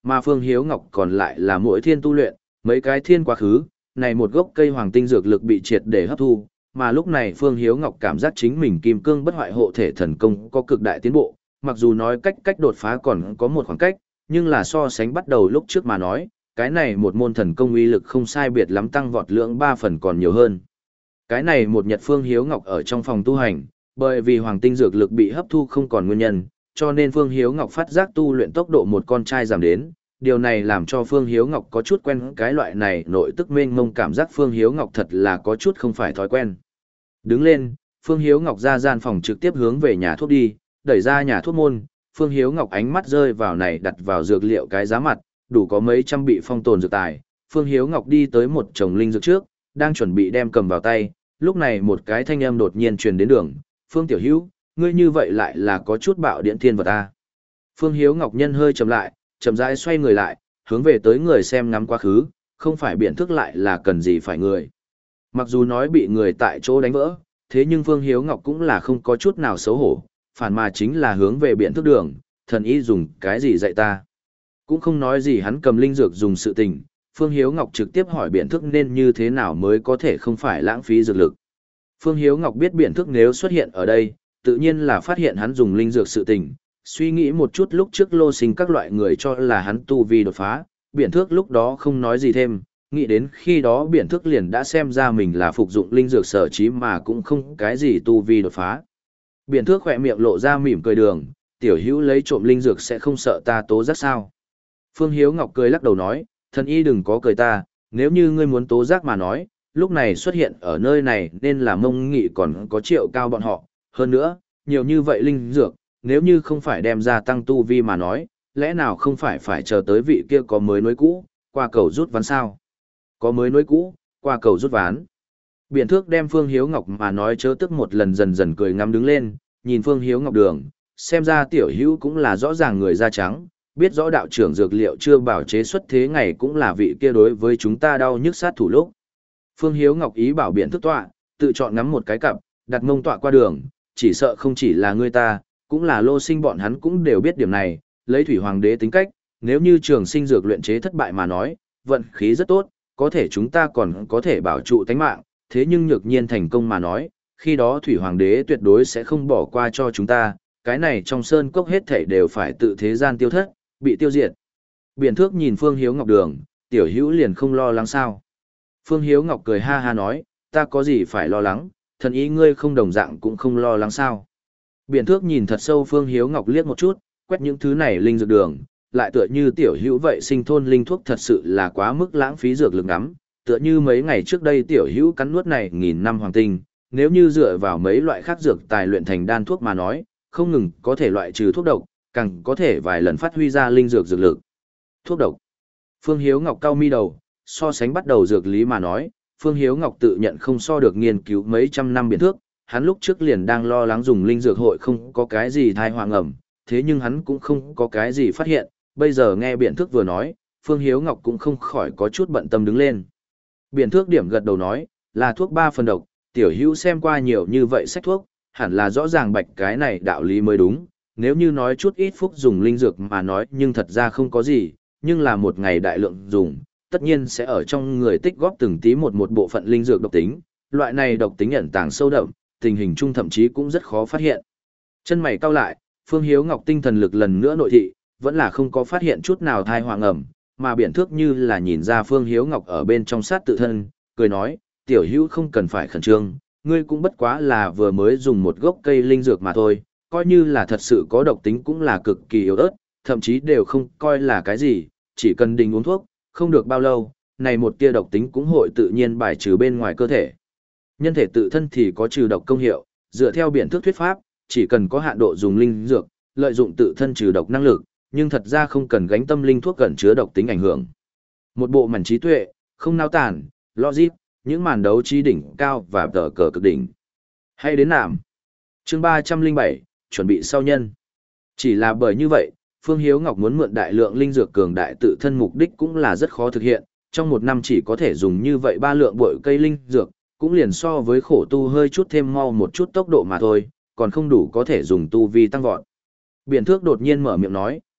mà Phương Hiếu Ngọc còn lại là mỗi thiên tu luyện, mấy cái thiên quá khứ, này một gốc cây hoàng tinh dược lực bị triệt để hấp thu, mà lúc này Phương Hiếu Ngọc cảm giác chính mình kim cương bất hoại hộ thể thần công có cực đại tiến bộ, mặc dù nói cách cách đột phá còn có một khoảng cách, nhưng là so sánh bắt đầu lúc trước mà nói, cái này một môn thần công uy lực không sai biệt lắm tăng vọt lượng ba phần còn nhiều hơn. Cái này một nhật Phương Hiếu Ngọc ở trong phòng tu hành, bởi vì hoàng tinh dược lực bị hấp thu không còn nguyên nhân, cho nên Phương Hiếu Ngọc phát giác tu luyện tốc độ một con trai giảm đến, điều này làm cho Phương Hiếu Ngọc có chút quen cái loại này nội tức mênh mông cảm giác Phương Hiếu Ngọc thật là có chút không phải thói quen. Đứng lên, Phương Hiếu Ngọc ra gian phòng trực tiếp hướng về nhà thuốc đi, đẩy ra nhà thuốc môn, Phương Hiếu Ngọc ánh mắt rơi vào này đặt vào dược liệu cái giá mặt, đủ có mấy trăm bị phong tồn dược tài. Phương Hiếu Ngọc đi tới một chồng linh dược trước, đang chuẩn bị đem cầm vào tay, lúc này một cái thanh âm đột nhiên truyền đến đường, "Phương Tiểu Hữu, ngươi như vậy lại là có chút bạo điện thiên vật ta." Phương Hiếu Ngọc nhân hơi chậm lại, chậm rãi xoay người lại, hướng về tới người xem ngắm quá khứ, không phải biện thức lại là cần gì phải người. Mặc dù nói bị người tại chỗ đánh vỡ, thế nhưng Phương Hiếu Ngọc cũng là không có chút nào xấu hổ, phản mà chính là hướng về biện thức đường, thần y dùng cái gì dạy ta. Cũng không nói gì hắn cầm linh dược dùng sự tình, Phương Hiếu Ngọc trực tiếp hỏi biện thức nên như thế nào mới có thể không phải lãng phí dược lực. Phương Hiếu Ngọc biết biện thức nếu xuất hiện ở đây, tự nhiên là phát hiện hắn dùng linh dược sự tình, suy nghĩ một chút lúc trước lô sinh các loại người cho là hắn tu vi đột phá, biện thước lúc đó không nói gì thêm, nghĩ đến khi đó biện thước liền đã xem ra mình là phục dụng linh dược sở trí mà cũng không cái gì tu vi đột phá. Biện thước khỏe miệng lộ ra mỉm cười đường, "Tiểu Hữu lấy trộm linh dược sẽ không sợ ta tố giác sao?" Phương Hiếu Ngọc cười lắc đầu nói, "Thần y đừng có cười ta, nếu như ngươi muốn tố giác mà nói, lúc này xuất hiện ở nơi này nên là Mông Nghị còn có Triệu Cao bọn họ, hơn nữa, nhiều như vậy linh dược, nếu như không phải đem ra tăng tu vi mà nói, lẽ nào không phải phải chờ tới vị kia có mới nối cũ, qua cầu rút ván sao?" Có mới nối cũ, qua cầu rút ván. Biện thước đem Phương Hiếu Ngọc mà nói chớ tức một lần dần dần cười ngắm đứng lên, nhìn Phương Hiếu Ngọc đường, xem ra Tiểu Hữu cũng là rõ ràng người da trắng, biết rõ đạo trưởng dược liệu chưa bảo chế xuất thế ngày cũng là vị kia đối với chúng ta đau nhức sát thủ lúc. Phương Hiếu Ngọc ý bảo biện thức tọa, tự chọn ngắm một cái cặp, đặt mông tọa qua đường, chỉ sợ không chỉ là người ta, cũng là lô sinh bọn hắn cũng đều biết điểm này, lấy thủy hoàng đế tính cách, nếu như trường sinh dược luyện chế thất bại mà nói, vận khí rất tốt, có thể chúng ta còn có thể bảo trụ tánh mạng, thế nhưng nhược nhiên thành công mà nói, khi đó thủy hoàng đế tuyệt đối sẽ không bỏ qua cho chúng ta, cái này trong sơn cốc hết thảy đều phải tự thế gian tiêu thất, bị tiêu diệt. Biện thước nhìn Phương Hiếu Ngọc đường, "Tiểu Hữu liền không lo lắng sao?" Phương Hiếu Ngọc cười ha ha nói, "Ta có gì phải lo lắng, thần ý ngươi không đồng dạng cũng không lo lắng sao?" Biện thước nhìn thật sâu Phương Hiếu Ngọc liếc một chút, quét những thứ này linh dược đường, lại tựa như Tiểu Hữu vậy sinh thôn linh thuốc thật sự là quá mức lãng phí dược lực lắm, tựa như mấy ngày trước đây Tiểu Hữu cắn nuốt này nghìn năm hoàng tinh, nếu như dựa vào mấy loại khác dược tài luyện thành đan thuốc mà nói, không ngừng có thể loại trừ thuốc độc, càng có thể vài lần phát huy ra linh dược dược lực. Thuốc độc. Phương Hiếu Ngọc cau mi đầu, so sánh bắt đầu dược lý mà nói, Phương Hiếu Ngọc tự nhận không so được nghiên cứu mấy trăm năm biện thước, hắn lúc trước liền đang lo lắng dùng linh dược hội không có cái gì thai hoàng ẩm, thế nhưng hắn cũng không có cái gì phát hiện, bây giờ nghe biện thước vừa nói, Phương Hiếu Ngọc cũng không khỏi có chút bận tâm đứng lên. Biện thước điểm gật đầu nói, là thuốc ba phần độc, Tiểu Hữu xem qua nhiều như vậy sách thuốc, hẳn là rõ ràng bạch cái này đạo lý mới đúng, nếu như nói chút ít phúc dùng linh dược mà nói nhưng thật ra không có gì, nhưng là một ngày đại lượng dùng, tất nhiên sẽ ở trong người tích góp từng tí một một bộ phận linh dược độc tính, loại này độc tính ẩn tàng sâu đậm, tình hình chung thậm chí cũng rất khó phát hiện. Chân mày cau lại, Phương Hiếu Ngọc tinh thần lực lần nữa nội thị, vẫn là không có phát hiện chút nào thai hoàng ẩm, mà biện thước như là nhìn ra Phương Hiếu Ngọc ở bên trong sát tự thân, cười nói, "Tiểu Hữu không cần phải khẩn trương, ngươi cũng bất quá là vừa mới dùng một gốc cây linh dược mà thôi, coi như là thật sự có độc tính cũng là cực kỳ yếu ớt, thậm chí đều không coi là cái gì, chỉ cần đình uống thuốc, không được bao lâu, này một tia độc tính cũng hội tự nhiên bài trừ bên ngoài cơ thể. Nhân thể tự thân thì có trừ độc công hiệu, dựa theo biện thước thuyết pháp, chỉ cần có hạn độ dùng linh dược, lợi dụng tự thân trừ độc năng lực, nhưng thật ra không cần gánh tâm linh thuốc gần chứa độc tính ảnh hưởng. Một bộ mảnh trí tuệ, không nao tản, logic, những màn đấu trí đỉnh cao và tờ cờ cực đỉnh. Hay đến nạm. Chương ba trăm linh bảy, chuẩn bị sau nhân. Chỉ là bởi như vậy, Phương Hiếu Ngọc muốn mượn đại lượng linh dược cường đại tự thân mục đích cũng là rất khó thực hiện, trong một năm chỉ có thể dùng như vậy ba lượng bội cây linh dược, cũng liền so với khổ tu hơi chút thêm mau một chút tốc độ mà thôi, còn không đủ có thể dùng tu vi tăng vọt. Biện thước đột nhiên mở miệng nói,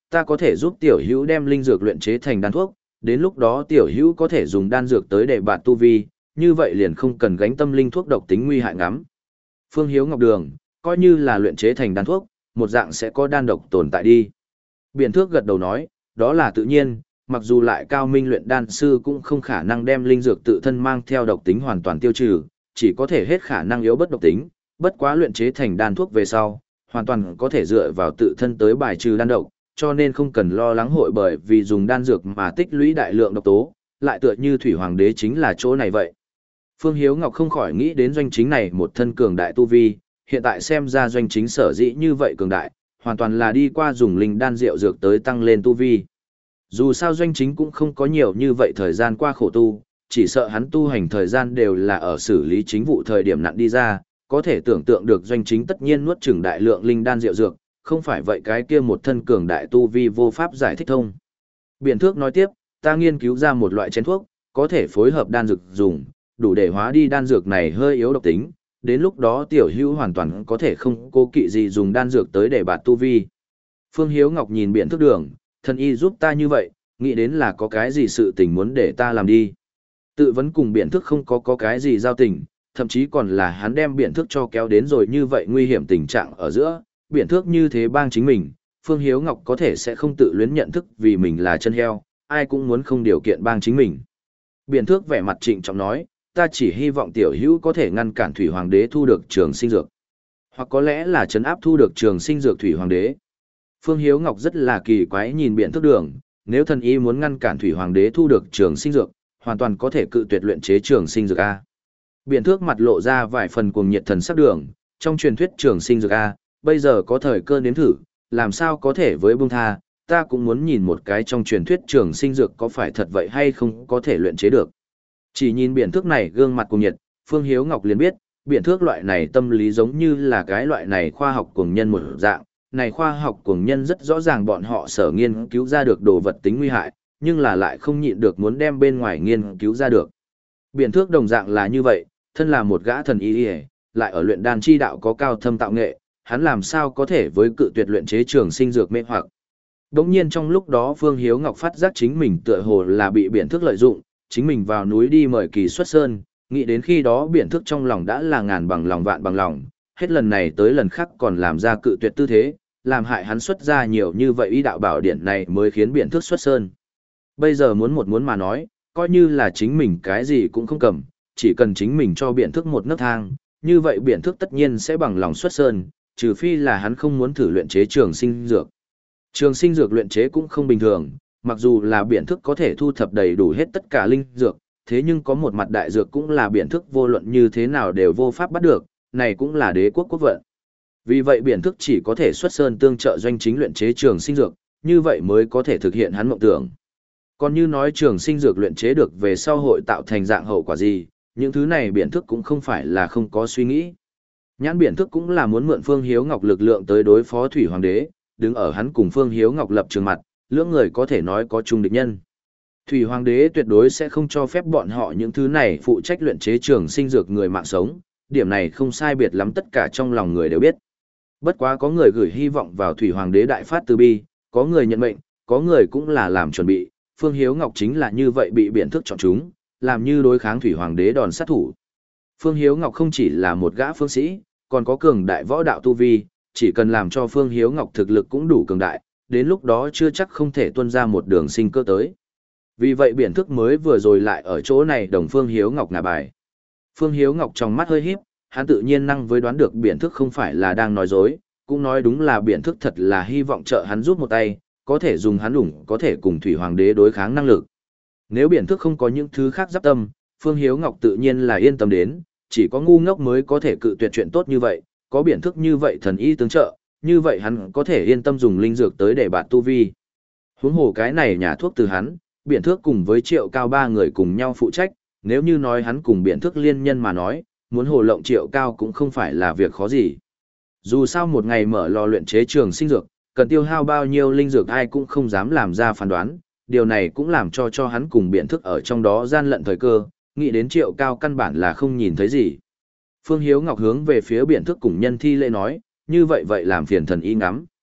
ta có thể giúp tiểu hữu đem linh dược luyện chế thành đan thuốc, đến lúc đó tiểu hữu có thể dùng đan dược tới để bạt tu vi, như vậy liền không cần gánh tâm linh thuốc độc tính nguy hại ngắm. Phương Hiếu Ngọc Đường, coi như là luyện chế thành đan thuốc, một dạng sẽ có đan độc tồn tại đi. Biện Thước gật đầu nói, đó là tự nhiên, mặc dù lại cao minh luyện đan sư cũng không khả năng đem linh dược tự thân mang theo độc tính hoàn toàn tiêu trừ, chỉ có thể hết khả năng yếu bất độc tính, bất quá luyện chế thành đan thuốc về sau, hoàn toàn có thể dựa vào tự thân tới bài trừ đan độc, cho nên không cần lo lắng hội bởi vì dùng đan dược mà tích lũy đại lượng độc tố, lại tựa như Thủy Hoàng đế chính là chỗ này vậy. Phương Hiếu Ngọc không khỏi nghĩ đến Doanh Chính này một thân cường đại tu vi, hiện tại xem ra Doanh Chính sở dĩ như vậy cường đại, hoàn toàn là đi qua dùng linh đan rượu dược tới tăng lên tu vi. Dù sao Doanh Chính cũng không có nhiều như vậy thời gian qua khổ tu, chỉ sợ hắn tu hành thời gian đều là ở xử lý chính vụ thời điểm nặng đi ra, có thể tưởng tượng được Doanh Chính tất nhiên nuốt chửng đại lượng linh đan rượu dược, không phải vậy cái kia một thân cường đại tu vi vô pháp giải thích thông. Biện Thước nói tiếp, ta nghiên cứu ra một loại chén thuốc, có thể phối hợp đan dược dùng, đủ để hóa đi đan dược này hơi yếu độc tính, đến lúc đó tiểu hữu hoàn toàn có thể không cố kỵ gì dùng đan dược tới để bạt tu vi. Phương Hiếu Ngọc nhìn Biện Thước đường, thần y giúp ta như vậy, nghĩ đến là có cái gì sự tình muốn để ta làm đi. Tự vấn cùng Biện Thước không có có cái gì giao tình, thậm chí còn là hắn đem Biện Thước cho kéo đến rồi như vậy nguy hiểm tình trạng ở giữa, Biện Thước như thế bang chính mình, Phương Hiếu Ngọc có thể sẽ không tự luyến nhận thức vì mình là chân heo, ai cũng muốn không điều kiện bang chính mình. Biện Thước vẻ mặt trịnh trọng nói, ta chỉ hy vọng tiểu hữu có thể ngăn cản Thủy Hoàng đế thu được trường sinh dược. Hoặc có lẽ là trấn áp thu được trường sinh dược Thủy Hoàng đế. Phương Hiếu Ngọc rất là kỳ quái nhìn Biện Thước đường, nếu thần y muốn ngăn cản Thủy Hoàng đế thu được trường sinh dược, hoàn toàn có thể cự tuyệt luyện chế trường sinh dược A. Biện Thước mặt lộ ra vài phần cuồng nhiệt thần sắc đường, trong truyền thuyết trường sinh dược A, bây giờ có thời cơ nếm thử, làm sao có thể với buông tha, ta cũng muốn nhìn một cái trong truyền thuyết trường sinh dược có phải thật vậy hay không có thể luyện chế được. Chỉ nhìn Biện Thước này gương mặt cuồng nhiệt, Phương Hiếu Ngọc liền biết, Biện Thước loại này tâm lý giống như là cái loại này khoa học cuồng nhân một dạng, này khoa học cuồng nhân rất rõ ràng bọn họ sở nghiên cứu ra được đồ vật tính nguy hại, nhưng là lại không nhịn được muốn đem bên ngoài nghiên cứu ra được. Biện Thước đồng dạng là như vậy, thân là một gã thần y, lại ở luyện đan chi đạo có cao thâm tạo nghệ, hắn làm sao có thể với cự tuyệt luyện chế trường sinh dược mê hoặc. Đống nhiên trong lúc đó Phương Hiếu Ngọc phát giác chính mình tựa hồ là bị Biện Thước lợi dụng, chính mình vào núi đi mời kỳ xuất sơn, nghĩ đến khi đó Biện Thước trong lòng đã là ngàn bằng lòng vạn bằng lòng, hết lần này tới lần khác còn làm ra cự tuyệt tư thế, làm hại hắn xuất ra nhiều như vậy ý đạo bảo điển này mới khiến Biện Thước xuất sơn. Bây giờ muốn một muốn mà nói, coi như là chính mình cái gì cũng không cầm, chỉ cần chính mình cho Biện Thước một nấc thang, như vậy Biện Thước tất nhiên sẽ bằng lòng xuất sơn, trừ phi là hắn không muốn thử luyện chế trường sinh dược. Trường sinh dược luyện chế cũng không bình thường, mặc dù là Biện Thước có thể thu thập đầy đủ hết tất cả linh dược, thế nhưng có một mặt đại dược cũng là Biện Thước vô luận như thế nào đều vô pháp bắt được, này cũng là đế quốc quốc vận. Vì vậy Biện Thước chỉ có thể xuất sơn tương trợ Doanh Chính luyện chế trường sinh dược, như vậy mới có thể thực hiện hắn mộng tưởng. Còn như nói trường sinh dược luyện chế được về sau hội tạo thành dạng hậu quả gì, những thứ này Biện Thước cũng không phải là không có suy nghĩ. Nhãn Biện Thước cũng là muốn mượn Phương Hiếu Ngọc lực lượng tới đối phó Thủy Hoàng đế, đứng ở hắn cùng Phương Hiếu Ngọc lập trường mặt, lưỡng người có thể nói có chung địch nhân. Thủy Hoàng đế tuyệt đối sẽ không cho phép bọn họ những thứ này phụ trách luyện chế trường sinh dược người mạng sống, điểm này không sai biệt lắm tất cả trong lòng người đều biết. Bất quá có người gửi hy vọng vào Thủy Hoàng đế đại phát từ bi, có người nhận mệnh, có người cũng là làm chuẩn bị, Phương Hiếu Ngọc chính là như vậy bị Biện Thước chọn chúng, làm như đối kháng Thủy Hoàng đế đòn sát thủ. Phương Hiếu Ngọc không chỉ là một gã phương sĩ, còn có cường đại võ đạo tu vi, chỉ cần làm cho Phương Hiếu Ngọc thực lực cũng đủ cường đại, đến lúc đó chưa chắc không thể tuân ra một đường sinh cơ tới. Vì vậy Biện Thước mới vừa rồi lại ở chỗ này đồng Phương Hiếu Ngọc ngả bài. Phương Hiếu Ngọc trong mắt hơi híp, hắn tự nhiên năng với đoán được Biện Thước không phải là đang nói dối, cũng nói đúng là Biện Thước thật là hy vọng trợ hắn giúp một tay, có thể dùng hắn ủng có thể cùng Thủy Hoàng đế đối kháng năng lực. Nếu Biện Thước không có những thứ khác giáp tâm, Phương Hiếu Ngọc tự nhiên là yên tâm đến, chỉ có ngu ngốc mới có thể cự tuyệt chuyện tốt như vậy, có Biện Thước như vậy thần y tướng trợ, như vậy hắn có thể yên tâm dùng linh dược tới để bạt tu vi. Huống hồ cái này nhà thuốc từ hắn, Biện Thước cùng với Triệu Cao ba người cùng nhau phụ trách, nếu như nói hắn cùng Biện Thước liên nhân mà nói, muốn hồ lộng Triệu Cao cũng không phải là việc khó gì. Dù sao một ngày mở lò luyện chế trường sinh dược, cần tiêu hao bao nhiêu linh dược ai cũng không dám làm ra phán đoán, điều này cũng làm cho cho hắn cùng Biện Thước ở trong đó gian lận thời cơ, nghĩ đến Triệu Cao căn bản là không nhìn thấy gì. Phương Hiếu Ngọc hướng về phía Biện Thước cùng nhân thi lễ nói, như vậy vậy làm phiền thần y ngắm.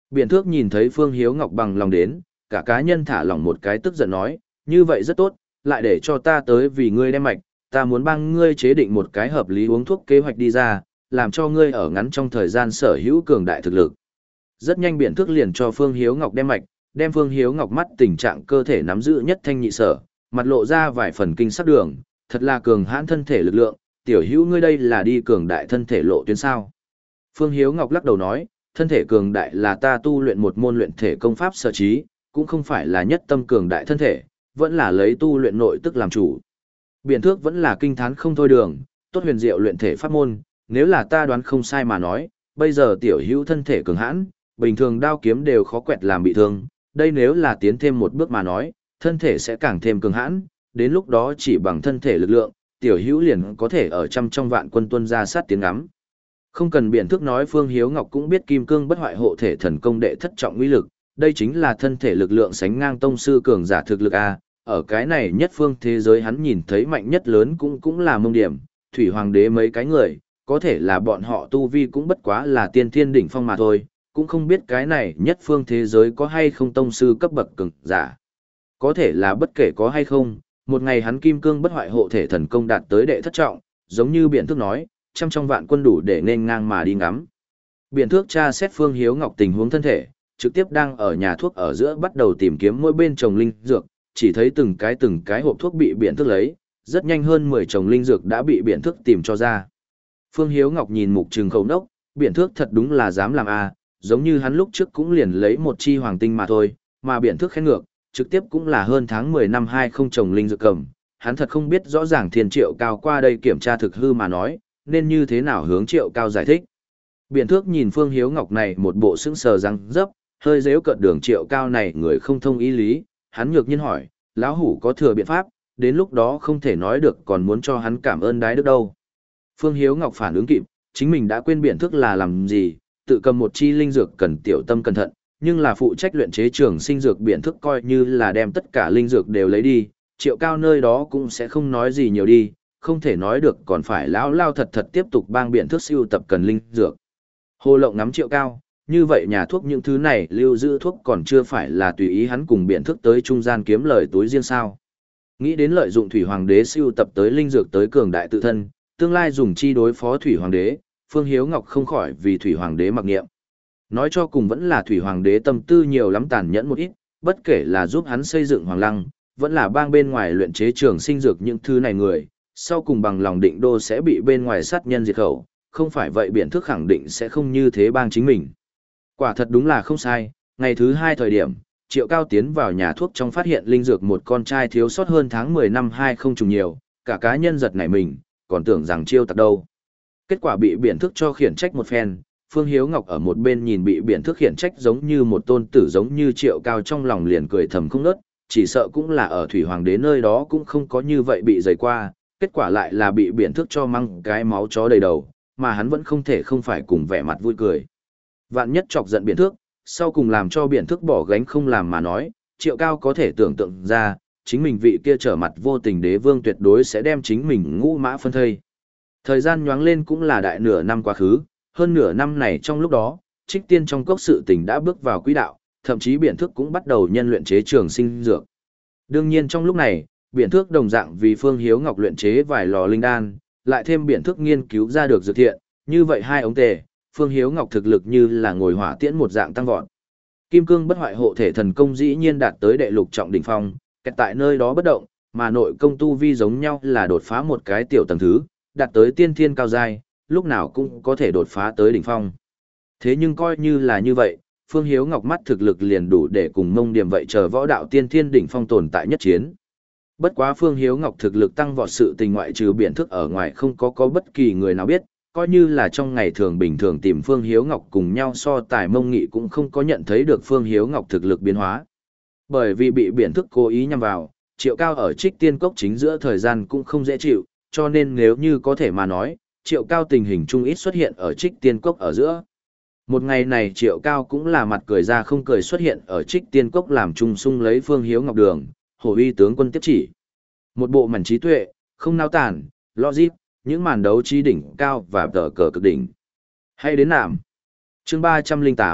Biện thước nhìn thấy Phương Hiếu Ngọc bằng lòng đến, cả cá nhân thả lỏng một cái tức giận nói, như vậy rất tốt, lại để cho ta tới vì ngươi đem mạch, ta muốn帮ngươi chế định một cái hợp lý uống thuốc kế hoạch đi ra, làm cho ngươi ở ngắn trong thời gian sở hữu cường đại thực lực. Rất nhanh Biện thước liền cho Phương Hiếu Ngọc đem mạch, đem Phương Hiếu Ngọc mắt tình trạng cơ thể nắm giữ nhất thanh nhị sở, mặt lộ ra vài phần kinh sắc đường, thật là cường hãn thân thể lực lượng, tiểu hữu ngươi đây là đi cường đại thân thể lộ tuyến sao. Phương Hiếu Ngọc lắc đầu nói, thân thể cường đại là ta tu luyện một môn luyện thể công pháp sở trí, cũng không phải là nhất tâm cường đại thân thể, vẫn là lấy tu luyện nội tức làm chủ. Biện thước vẫn là kinh thán không thôi đường, tốt huyền diệu luyện thể pháp môn, nếu là ta đoán không sai mà nói, bây giờ tiểu hữu thân thể cường hãn, bình thường đao kiếm đều khó quẹt làm bị thương, đây nếu là tiến thêm một bước mà nói, thân thể sẽ càng thêm cường hãn, đến lúc đó chỉ bằng thân thể lực lượng, tiểu hữu liền có thể ở trăm trong vạn quân tuân ra sát tiếng ngắm. Không cần biện thước nói Phương Hiếu Ngọc cũng biết kim cương bất hoại hộ thể thần công đệ thất trọng uy lực, đây chính là thân thể lực lượng sánh ngang tông sư cường giả thực lực A, ở cái này nhất phương thế giới hắn nhìn thấy mạnh nhất lớn cũng cũng là mông điểm, thủy hoàng đế mấy cái người, có thể là bọn họ tu vi cũng bất quá là tiên thiên đỉnh phong mà thôi, cũng không biết cái này nhất phương thế giới có hay không tông sư cấp bậc cường giả. Có thể là bất kể có hay không, một ngày hắn kim cương bất hoại hộ thể thần công đạt tới đệ thất trọng, giống như biện thước nói, trăm trong vạn quân đủ để nên ngang mà đi ngắm. Biện thước tra xét Phương Hiếu Ngọc tình huống thân thể, trực tiếp đang ở nhà thuốc ở giữa bắt đầu tìm kiếm mỗi bên trồng linh dược, chỉ thấy từng cái từng cái hộp thuốc bị biện thước lấy, rất nhanh hơn mười trồng linh dược đã bị biện thước tìm cho ra. Phương Hiếu Ngọc nhìn mục trừng khẩu nốc, biện thước thật đúng là dám làm a, giống như hắn lúc trước cũng liền lấy một chi hoàng tinh mà thôi, mà biện thước khen ngược, trực tiếp cũng là hơn tháng mười năm hai không trồng linh dược cầm, hắn thật không biết rõ ràng Thiên Triệu Cao qua đây kiểm tra thực hư mà nói, nên như thế nào hướng Triệu Cao giải thích. Biện thước nhìn Phương Hiếu Ngọc này một bộ sững sờ răng dấp, hơi dễu cợt đường Triệu Cao này người không thông ý lý, hắn nhược nhiên hỏi, lão hủ có thừa biện pháp, đến lúc đó không thể nói được còn muốn cho hắn cảm ơn đái đức đâu. Phương Hiếu Ngọc phản ứng kịp, chính mình đã quên biện thước là làm gì, tự cầm một chi linh dược cần tiểu tâm cẩn thận, nhưng là phụ trách luyện chế trường sinh dược biện thước coi như là đem tất cả linh dược đều lấy đi, Triệu Cao nơi đó cũng sẽ không nói gì nhiều đi, không thể nói được còn phải lão lao thật thật tiếp tục bang biện thước siêu tập cần linh dược. Hồ Lộng ngắm Triệu Cao, như vậy nhà thuốc những thứ này lưu giữ thuốc còn chưa phải là tùy ý hắn cùng biện thước tới trung gian kiếm lời túi riêng sao. Nghĩ đến lợi dụng Thủy Hoàng đế siêu tập tới linh dược tới cường đại tự thân, tương lai dùng chi đối phó Thủy Hoàng đế, Phương Hiếu Ngọc không khỏi vì Thủy Hoàng đế mặc niệm. Nói cho cùng vẫn là Thủy Hoàng đế tâm tư nhiều lắm tàn nhẫn một ít, bất kể là giúp hắn xây dựng hoàng lăng, vẫn là bang bên ngoài luyện chế trường sinh dược những thứ này người, sau cùng bằng lòng định đô sẽ bị bên ngoài sát nhân diệt khẩu, không phải vậy biện thước khẳng định sẽ không như thế bang chính mình. Quả thật đúng là không sai, ngày thứ hai thời điểm, Triệu Cao tiến vào nhà thuốc trong phát hiện linh dược một con trai thiếu sót hơn tháng mười năm hai không trùng nhiều, cả cá nhân giật nảy mình, còn tưởng rằng chiêu tặc đâu. Kết quả bị biện thước cho khiển trách một phen, Phương Hiếu Ngọc ở một bên nhìn bị biện thước khiển trách giống như một tôn tử giống như Triệu Cao trong lòng liền cười thầm không ngớt, chỉ sợ cũng là ở Thủy Hoàng đế nơi đó cũng không có như vậy bị dày qua, kết quả lại là bị biện thước cho mang cái máu chó đầy đầu, mà hắn vẫn không thể không phải cùng vẻ mặt vui cười. Vạn nhất chọc giận biện thước, sau cùng làm cho biện thước bỏ gánh không làm mà nói, Triệu Cao có thể tưởng tượng ra, chính mình vị kia trở mặt vô tình đế vương tuyệt đối sẽ đem chính mình ngũ mã phân thây. Thời gian nhoáng lên cũng là đại nửa năm quá khứ, hơn nửa năm này trong lúc đó, Trích Tiên trong cốc sự tình đã bước vào quỹ đạo, thậm chí biện thước cũng bắt đầu nhân luyện chế trường sinh dược. Đương nhiên trong lúc này, biện thước đồng dạng vì Phương Hiếu Ngọc luyện chế vài lò linh đan, lại thêm biện thước nghiên cứu ra được dược thiện, như vậy hai ống tề, Phương Hiếu Ngọc thực lực như là ngồi hỏa tiễn một dạng tăng vọt. Kim cương bất hoại hộ thể thần công dĩ nhiên đạt tới đệ lục trọng đỉnh phong, kẹt tại nơi đó bất động, mà nội công tu vi giống nhau là đột phá một cái tiểu tầng thứ, đạt tới tiên thiên cao giai, lúc nào cũng có thể đột phá tới đỉnh phong. Thế nhưng coi như là như vậy, Phương Hiếu Ngọc mắt thực lực liền đủ để cùng Mông Điểm vậy chờ võ đạo tiên thiên đỉnh phong tồn tại nhất chiến. Bất quá Phương Hiếu Ngọc thực lực tăng vọt sự tình ngoại trừ biện thức ở ngoài không có có bất kỳ người nào biết, coi như là trong ngày thường bình thường tìm Phương Hiếu Ngọc cùng nhau so tài Mông Nghị cũng không có nhận thấy được Phương Hiếu Ngọc thực lực biến hóa. Bởi vì bị biện thức cố ý nhằm vào, Triệu Cao ở Trích Tiên cốc chính giữa thời gian cũng không dễ chịu, cho nên nếu như có thể mà nói, Triệu Cao tình hình chung ít xuất hiện ở Trích Tiên cốc ở giữa. Một ngày này Triệu Cao cũng là mặt cười ra không cười xuất hiện ở Trích Tiên cốc làm chung sung lấy Phương Hiếu Ngọc đường, hổ uy tướng quân tiếp chỉ. Một bộ mảnh trí tuệ, không nao tản, logic, những màn đấu trí đỉnh cao và tờ cờ cực đỉnh. Hay đến nạm. Chương ba trăm linh tám,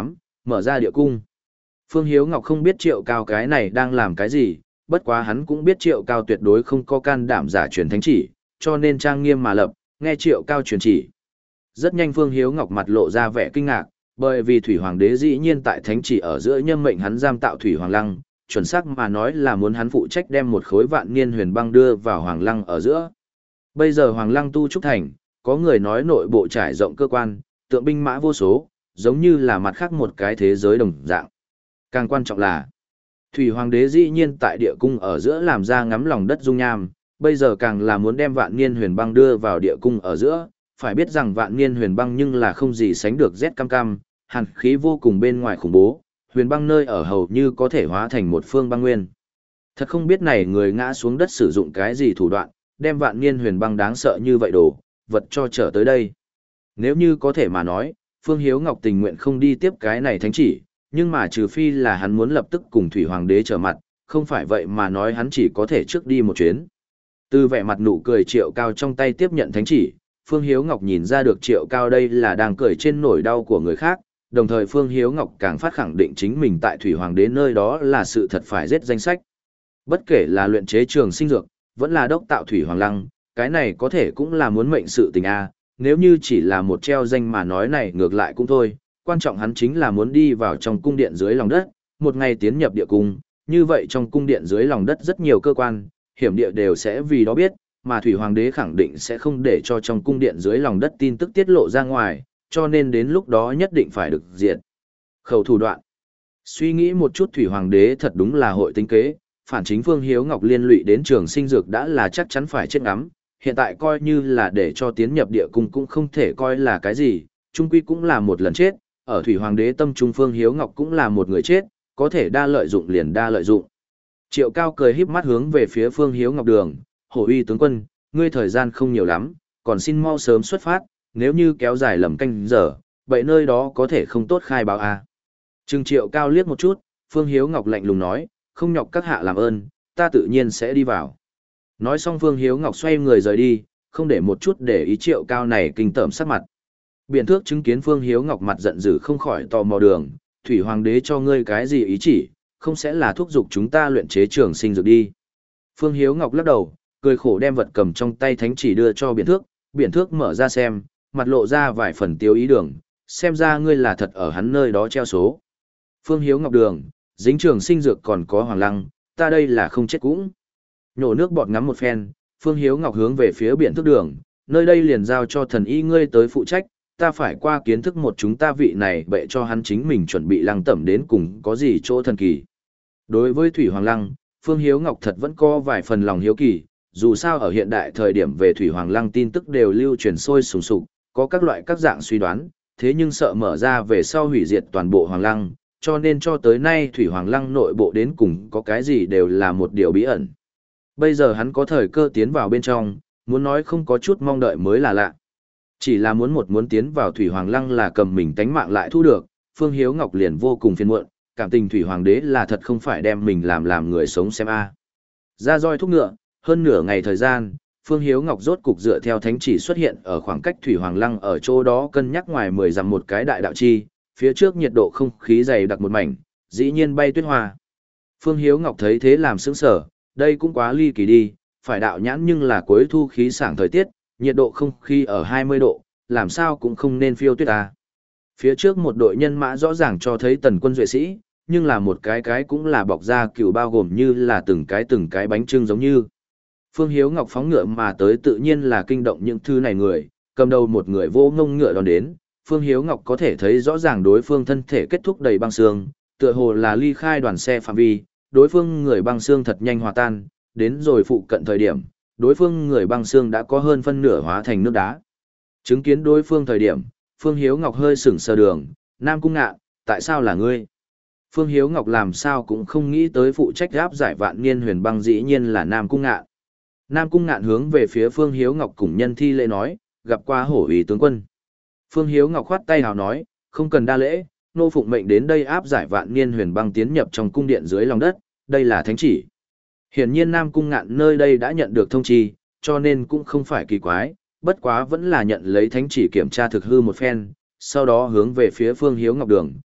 Mở ra địa cung. Phương Hiếu Ngọc không biết Triệu Cao cái này đang làm cái gì, bất quá hắn cũng biết Triệu Cao tuyệt đối không có can đảm giả truyền thánh chỉ, cho nên trang nghiêm mà lập, nghe Triệu Cao truyền chỉ. Rất nhanh Phương Hiếu Ngọc mặt lộ ra vẻ kinh ngạc, bởi vì Thủy Hoàng đế dĩ nhiên tại thánh chỉ ở giữa nhâm mệnh hắn giam tạo Thủy Hoàng Lăng, chuẩn xác mà nói là muốn hắn phụ trách đem một khối vạn niên huyền băng đưa vào Hoàng Lăng ở giữa. Bây giờ Hoàng Lăng tu trúc thành, có người nói nội bộ trải rộng cơ quan, tượng binh mã vô số, giống như là mặt khác một cái thế giới đồng dạng. Càng quan trọng là, Thủy Hoàng đế dĩ nhiên tại địa cung ở giữa làm ra ngắm lòng đất dung nham, bây giờ càng là muốn đem vạn niên huyền băng đưa vào địa cung ở giữa, phải biết rằng vạn niên huyền băng nhưng là không gì sánh được rét cam cam, hàn khí vô cùng bên ngoài khủng bố, huyền băng nơi ở hầu như có thể hóa thành một phương băng nguyên. Thật không biết này người ngã xuống đất sử dụng cái gì thủ đoạn, đem vạn niên huyền băng đáng sợ như vậy đồ, vật cho trở tới đây. Nếu như có thể mà nói, Phương Hiếu Ngọc tình nguyện không đi tiếp cái này thánh chỉ, nhưng mà trừ phi là hắn muốn lập tức cùng Thủy Hoàng đế trở mặt, không phải vậy mà nói hắn chỉ có thể trước đi một chuyến. Từ vẻ mặt nụ cười Triệu Cao trong tay tiếp nhận thánh chỉ, Phương Hiếu Ngọc nhìn ra được Triệu Cao đây là đang cười trên nỗi đau của người khác, đồng thời Phương Hiếu Ngọc càng phát khẳng định chính mình tại Thủy Hoàng đế nơi đó là sự thật phải giết danh sách. Bất kể là luyện chế trường sinh dược, vẫn là đốc tạo Thủy Hoàng Lăng, cái này có thể cũng là muốn mệnh sự tình a, nếu như chỉ là một treo danh mà nói này ngược lại cũng thôi, quan trọng hắn chính là muốn đi vào trong cung điện dưới lòng đất, một ngày tiến nhập địa cung, như vậy trong cung điện dưới lòng đất rất nhiều cơ quan, hiểm địa đều sẽ vì đó biết, mà Thủy Hoàng đế khẳng định sẽ không để cho trong cung điện dưới lòng đất tin tức tiết lộ ra ngoài, cho nên đến lúc đó nhất định phải được diệt. Khẩu thủ đoạn. Suy nghĩ một chút Thủy Hoàng đế thật đúng là hội tính kế, phản chính Phương Hiếu Ngọc liên lụy đến trường sinh dược đã là chắc chắn phải chết ngắm, hiện tại coi như là để cho tiến nhập địa cung cũng không thể coi là cái gì, chung quy cũng là một lần chết, ở Thủy Hoàng đế tâm trung Phương Hiếu Ngọc cũng là một người chết, có thể đa lợi dụng liền đa lợi dụng. Triệu Cao cười híp mắt hướng về phía Phương Hiếu Ngọc đường, hổ uy tướng quân, ngươi thời gian không nhiều lắm, còn xin mau sớm xuất phát, nếu như kéo dài lầm canh giờ, vậy nơi đó có thể không tốt khai báo a. Trừng Triệu Cao liếc một chút, Phương Hiếu Ngọc lạnh lùng nói, không nhọc các hạ làm ơn, ta tự nhiên sẽ đi vào. Nói xong Phương Hiếu Ngọc xoay người rời đi, không để một chút để ý Triệu Cao này kinh tởm sắc mặt. Biện thước chứng kiến Phương Hiếu Ngọc mặt giận dữ không khỏi tò mò đường, Thủy Hoàng đế cho ngươi cái gì ý chỉ, không sẽ là thúc giục chúng ta luyện chế trường sinh dược đi. Phương Hiếu Ngọc lắc đầu, cười khổ đem vật cầm trong tay thánh chỉ đưa cho Biện thước, Biện thước mở ra xem, mặt lộ ra vài phần tiêu ý đường, xem ra ngươi là thật ở hắn nơi đó treo số. Phương Hiếu Ngọc đường, dính trường sinh dược còn có Hoàng Lăng, ta đây là không chết cũng. Nhổ nước bọt ngắm một phen, Phương Hiếu Ngọc hướng về phía Biện thước đường, nơi đây liền giao cho thần y ngươi tới phụ trách, ta phải qua kiến thức một chúng ta vị này bệ cho hắn chính mình chuẩn bị lăng tẩm đến cùng có gì chỗ thần kỳ. Đối với Thủy Hoàng Lăng, Phương Hiếu Ngọc thật vẫn có vài phần lòng hiếu kỳ, dù sao ở hiện đại thời điểm về Thủy Hoàng Lăng tin tức đều lưu truyền sôi sùng sục, có các loại các dạng suy đoán, thế nhưng sợ mở ra về sau hủy diệt toàn bộ Hoàng Lăng, cho nên cho tới nay Thủy Hoàng Lăng nội bộ đến cùng có cái gì đều là một điều bí ẩn. Bây giờ hắn có thời cơ tiến vào bên trong, muốn nói không có chút mong đợi mới là lạ. Chỉ là muốn một muốn tiến vào Thủy Hoàng Lăng là cầm mình tánh mạng lại thu được, Phương Hiếu Ngọc liền vô cùng phiền muộn, cảm tình Thủy Hoàng đế là thật không phải đem mình làm làm người sống xem a. Ra roi thúc ngựa, hơn nửa ngày thời gian, Phương Hiếu Ngọc rốt cục dựa theo thánh chỉ xuất hiện ở khoảng cách Thủy Hoàng Lăng ở chỗ đó cân nhắc ngoài mười dặm một cái đại đạo chi, phía trước nhiệt độ không khí dày đặc một mảnh, dĩ nhiên bay tuyết hoa. Phương Hiếu Ngọc thấy thế làm sững sờ, đây cũng quá ly kỳ đi, phải đạo nhãn nhưng là cuối thu khí sảng thời tiết, nhiệt độ không khí ở hai mươi độ, làm sao cũng không nên phiêu tuyết à. Phía trước một đội nhân mã rõ ràng cho thấy tần quân duệ sĩ, nhưng là một cái cái cũng là bọc da cừu bao gồm như là từng cái từng cái bánh trưng giống như. Phương Hiếu Ngọc phóng ngựa mà tới tự nhiên là kinh động những thứ này người, cầm đầu một người vô ngông ngựa đón đến, Phương Hiếu Ngọc có thể thấy rõ ràng đối phương thân thể kết thúc đầy băng xương, tựa hồ là ly khai đoàn xe phạm vi, đối phương người băng xương thật nhanh hòa tan, đến rồi phụ cận thời điểm, đối phương người băng xương đã có hơn phân nửa hóa thành nước đá. Chứng kiến đối phương thời điểm, Phương Hiếu Ngọc hơi sững sờ đường, Nam Cung Ngạn, tại sao là ngươi? Phương Hiếu Ngọc làm sao cũng không nghĩ tới phụ trách áp giải vạn niên huyền băng dĩ nhiên là Nam Cung Ngạn. Nam Cung Ngạn hướng về phía Phương Hiếu Ngọc cùng nhân thi lễ nói, gặp qua hổ ủy tướng quân. Phương Hiếu Ngọc khoát tay hào nói, không cần đa lễ, nô phụng mệnh đến đây áp giải vạn niên huyền băng tiến nhập trong cung điện dưới lòng đất, đây là thánh chỉ. Hiển nhiên Nam Cung Ngạn nơi đây đã nhận được thông chi, cho nên cũng không phải kỳ quái, bất quá vẫn là nhận lấy thánh chỉ kiểm tra thực hư một phen, sau đó hướng về phía Phương Hiếu Ngọc đường,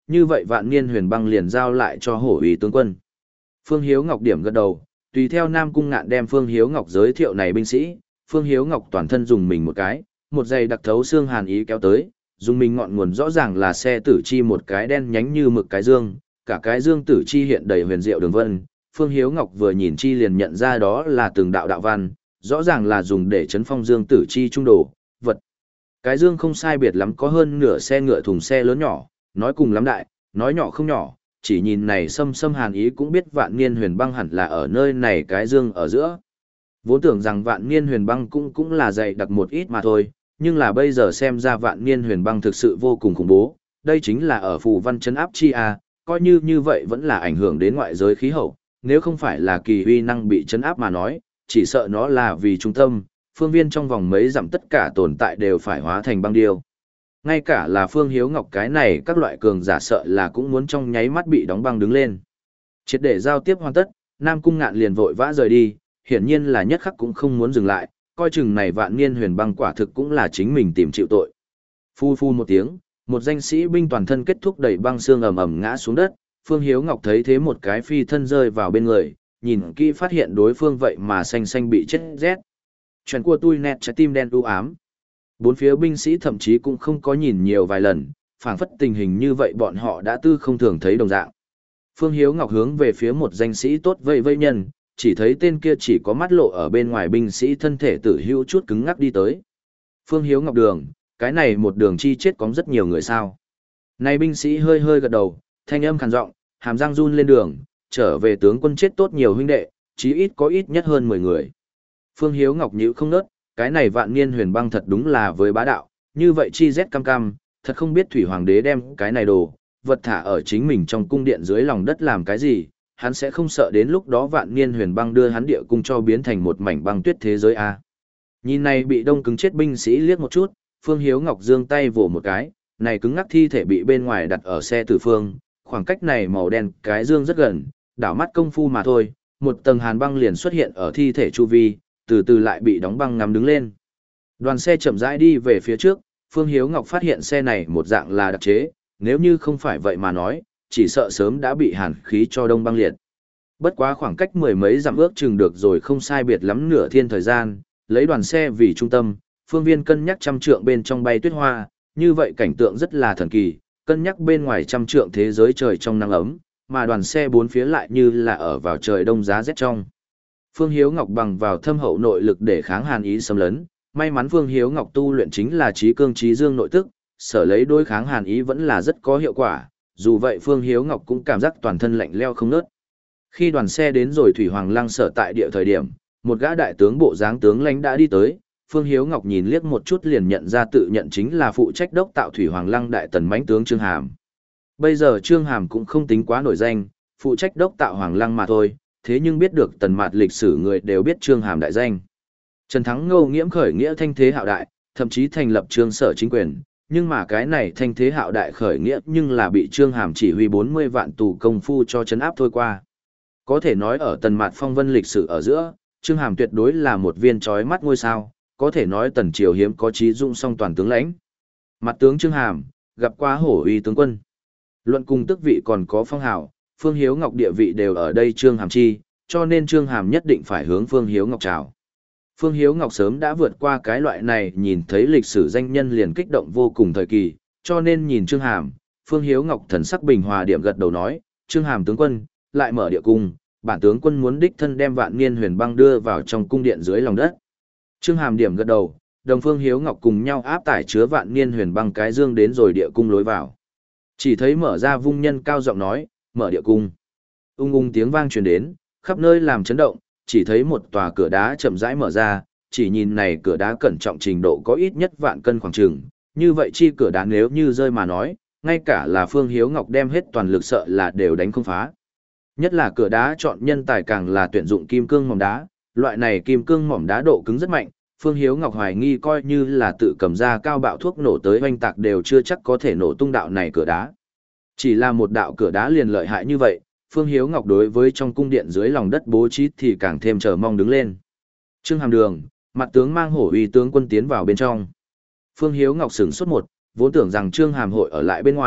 như vậy vạn niên huyền băng liền giao lại cho hổ uy tướng quân. Phương Hiếu Ngọc điểm gật đầu, tùy theo Nam Cung Ngạn đem Phương Hiếu Ngọc giới thiệu này binh sĩ, Phương Hiếu Ngọc toàn thân dùng mình một cái, một giày đặc thấu xương hàn ý kéo tới, dùng mình ngọn nguồn rõ ràng là xe tử chi một cái đen nhánh như mực cái dương, cả cái dương tử chi hiện đầy huyền diệu đường vân. Phương Hiếu Ngọc vừa nhìn chi liền nhận ra đó là từng đạo đạo văn, rõ ràng là dùng để chấn phong dương tử chi trung đồ, vật. Cái dương không sai biệt lắm có hơn nửa xe ngựa thùng xe lớn nhỏ, nói cùng lắm đại, nói nhỏ không nhỏ, chỉ nhìn này xâm xâm hàn ý cũng biết vạn niên huyền băng hẳn là ở nơi này cái dương ở giữa. Vốn tưởng rằng vạn niên huyền băng cũng cũng là dày đặc một ít mà thôi, nhưng là bây giờ xem ra vạn niên huyền băng thực sự vô cùng khủng bố, đây chính là ở phù văn chấn áp chi a, coi như như vậy vẫn là ảnh hưởng đến ngoại giới khí hậu, nếu không phải là kỳ uy năng bị chấn áp mà nói, chỉ sợ nó là vì trung tâm, phương viên trong vòng mấy dặm tất cả tồn tại đều phải hóa thành băng điêu. Ngay cả là Phương Hiếu Ngọc cái này các loại cường giả sợ là cũng muốn trong nháy mắt bị đóng băng đứng lên. Triệt để giao tiếp hoàn tất, Nam Cung Ngạn liền vội vã rời đi, hiển nhiên là nhất khắc cũng không muốn dừng lại, coi chừng này vạn niên huyền băng quả thực cũng là chính mình tìm chịu tội. Phu phu một tiếng, một danh sĩ binh toàn thân kết thúc đẩy băng xương ầm ầm ngã xuống đất, Phương Hiếu Ngọc thấy thế một cái phi thân rơi vào bên người, nhìn kỹ phát hiện đối phương vậy mà xanh xanh bị chết rét. Chuyện của tôi nét trái tim đen u ám. Bốn phía binh sĩ thậm chí cũng không có nhìn nhiều vài lần, phảng phất tình hình như vậy bọn họ đã tư không thường thấy đồng dạng. Phương Hiếu Ngọc hướng về phía một danh sĩ tốt vây vây nhân, chỉ thấy tên kia chỉ có mắt lộ ở bên ngoài binh sĩ thân thể tử hữu chút cứng ngắc đi tới. Phương Hiếu Ngọc đường, cái này một đường chi chết có rất nhiều người sao. Này binh sĩ hơi hơi gật đầu, thanh âm khàn giọng, hàm răng run lên đường, trở về tướng quân chết tốt nhiều huynh đệ, chí ít có ít nhất hơn mười người. Phương Hiếu Ngọc nhíu không nớt, cái này vạn niên huyền băng thật đúng là với bá đạo, như vậy chi rét cam cam, thật không biết thủy hoàng đế đem cái này đồ, vật thả ở chính mình trong cung điện dưới lòng đất làm cái gì, hắn sẽ không sợ đến lúc đó vạn niên huyền băng đưa hắn địa cung cho biến thành một mảnh băng tuyết thế giới a. À. Nhìn này bị đông cứng chết binh sĩ liếc một chút, Phương Hiếu Ngọc giương tay vỗ một cái, này cứng ngắc thi thể bị bên ngoài đặt ở xe tử phương, khoảng cách này màu đen cái dương rất gần, đảo mắt công phu mà thôi, một tầng hàn băng liền xuất hiện ở thi thể chu vi, từ từ lại bị đóng băng ngắm đứng lên. Đoàn xe chậm rãi đi về phía trước, Phương Hiếu Ngọc phát hiện xe này một dạng là đặc chế, nếu như không phải vậy mà nói, chỉ sợ sớm đã bị hàn khí cho đông băng liệt. Bất quá khoảng cách mười mấy dặm ước chừng được rồi không sai biệt lắm nửa thiên thời gian, lấy đoàn xe vì trung tâm, phương viên cân nhắc trăm trượng bên trong bay tuyết hoa, như vậy cảnh tượng rất là thần kỳ, cân nhắc bên ngoài trăm trượng thế giới trời trong nắng ấm, mà đoàn xe bốn phía lại như là ở vào trời đông giá rét trong. Phương Hiếu Ngọc bằng vào thâm hậu nội lực để kháng hàn ý xâm lấn, may mắn Phương Hiếu Ngọc tu luyện chính là trí cương trí dương nội tức, sở lấy đối kháng hàn ý vẫn là rất có hiệu quả, dù vậy Phương Hiếu Ngọc cũng cảm giác toàn thân lạnh leo không ngớt. Khi đoàn xe đến rồi Thủy Hoàng Lăng sở tại địa thời điểm, một gã đại tướng bộ dáng tướng lãnh đã đi tới, Phương Hiếu Ngọc nhìn liếc một chút liền nhận ra tự nhận chính là phụ trách đốc tạo Thủy Hoàng Lăng đại tần mãnh tướng Trương Hàm. Bây giờ Trương Hàm cũng không tính quá nổi danh, phụ trách đốc tạo Hoàng Lăng mà thôi, thế nhưng biết được tần mạt lịch sử người đều biết Trương Hàm đại danh. Trần Thắng Ngô nghiễm khởi nghĩa thanh thế hạo đại, thậm chí thành lập Trương Sở chính quyền, nhưng mà cái này thanh thế hạo đại khởi nghĩa nhưng là bị Trương Hàm chỉ huy bốn mươi vạn tù công phu cho chấn áp thôi qua. Có thể nói ở tần mạt phong vân lịch sử ở giữa, Trương Hàm tuyệt đối là một viên chói mắt ngôi sao, có thể nói tần triều hiếm có trí dụng song toàn tướng lãnh. Mặt tướng Trương Hàm, gặp qua hổ uy tướng quân. Luận cùng tước vị còn có phong hào, Phương Hiếu Ngọc địa vị đều ở đây Trương Hàm chi, cho nên Trương Hàm nhất định phải hướng Phương Hiếu Ngọc chào. Phương Hiếu Ngọc sớm đã vượt qua cái loại này nhìn thấy lịch sử danh nhân liền kích động vô cùng thời kỳ, cho nên nhìn Trương Hàm, Phương Hiếu Ngọc thần sắc bình hòa điểm gật đầu nói, Trương Hàm tướng quân, lại mở địa cung, bản tướng quân muốn đích thân đem vạn niên huyền băng đưa vào trong cung điện dưới lòng đất. Trương Hàm điểm gật đầu, đồng Phương Hiếu Ngọc cùng nhau áp tải chứa vạn niên huyền băng cái dương đến rồi địa cung lối vào. Chỉ thấy mở ra vung nhân cao giọng nói, mở địa cung. Ung ung tiếng vang truyền đến, khắp nơi làm chấn động, chỉ thấy một tòa cửa đá chậm rãi mở ra, chỉ nhìn này cửa đá cẩn trọng trình độ có ít nhất vạn cân khoảng chừng, như vậy chi cửa đá nếu như rơi mà nói, ngay cả là Phương Hiếu Ngọc đem hết toàn lực sợ là đều đánh không phá. Nhất là cửa đá chọn nhân tài càng là tuyển dụng kim cương mỏm đá, loại này kim cương mỏm đá độ cứng rất mạnh, Phương Hiếu Ngọc hoài nghi coi như là tự cầm ra cao bạo thuốc nổ tới hoành tạc đều chưa chắc có thể nổ tung đạo này cửa đá. Chỉ là một đạo cửa đá liền lợi hại như vậy, Phương Hiếu Ngọc đối với trong cung điện dưới lòng đất bố trí thì càng thêm chờ mong đứng lên. Trương Hàm đường, mặt tướng mang hổ uy tướng quân tiến vào bên trong. Phương Hiếu Ngọc sửng sốt một, vốn tưởng rằng Trương Hàm hội ở lại bên ngoài,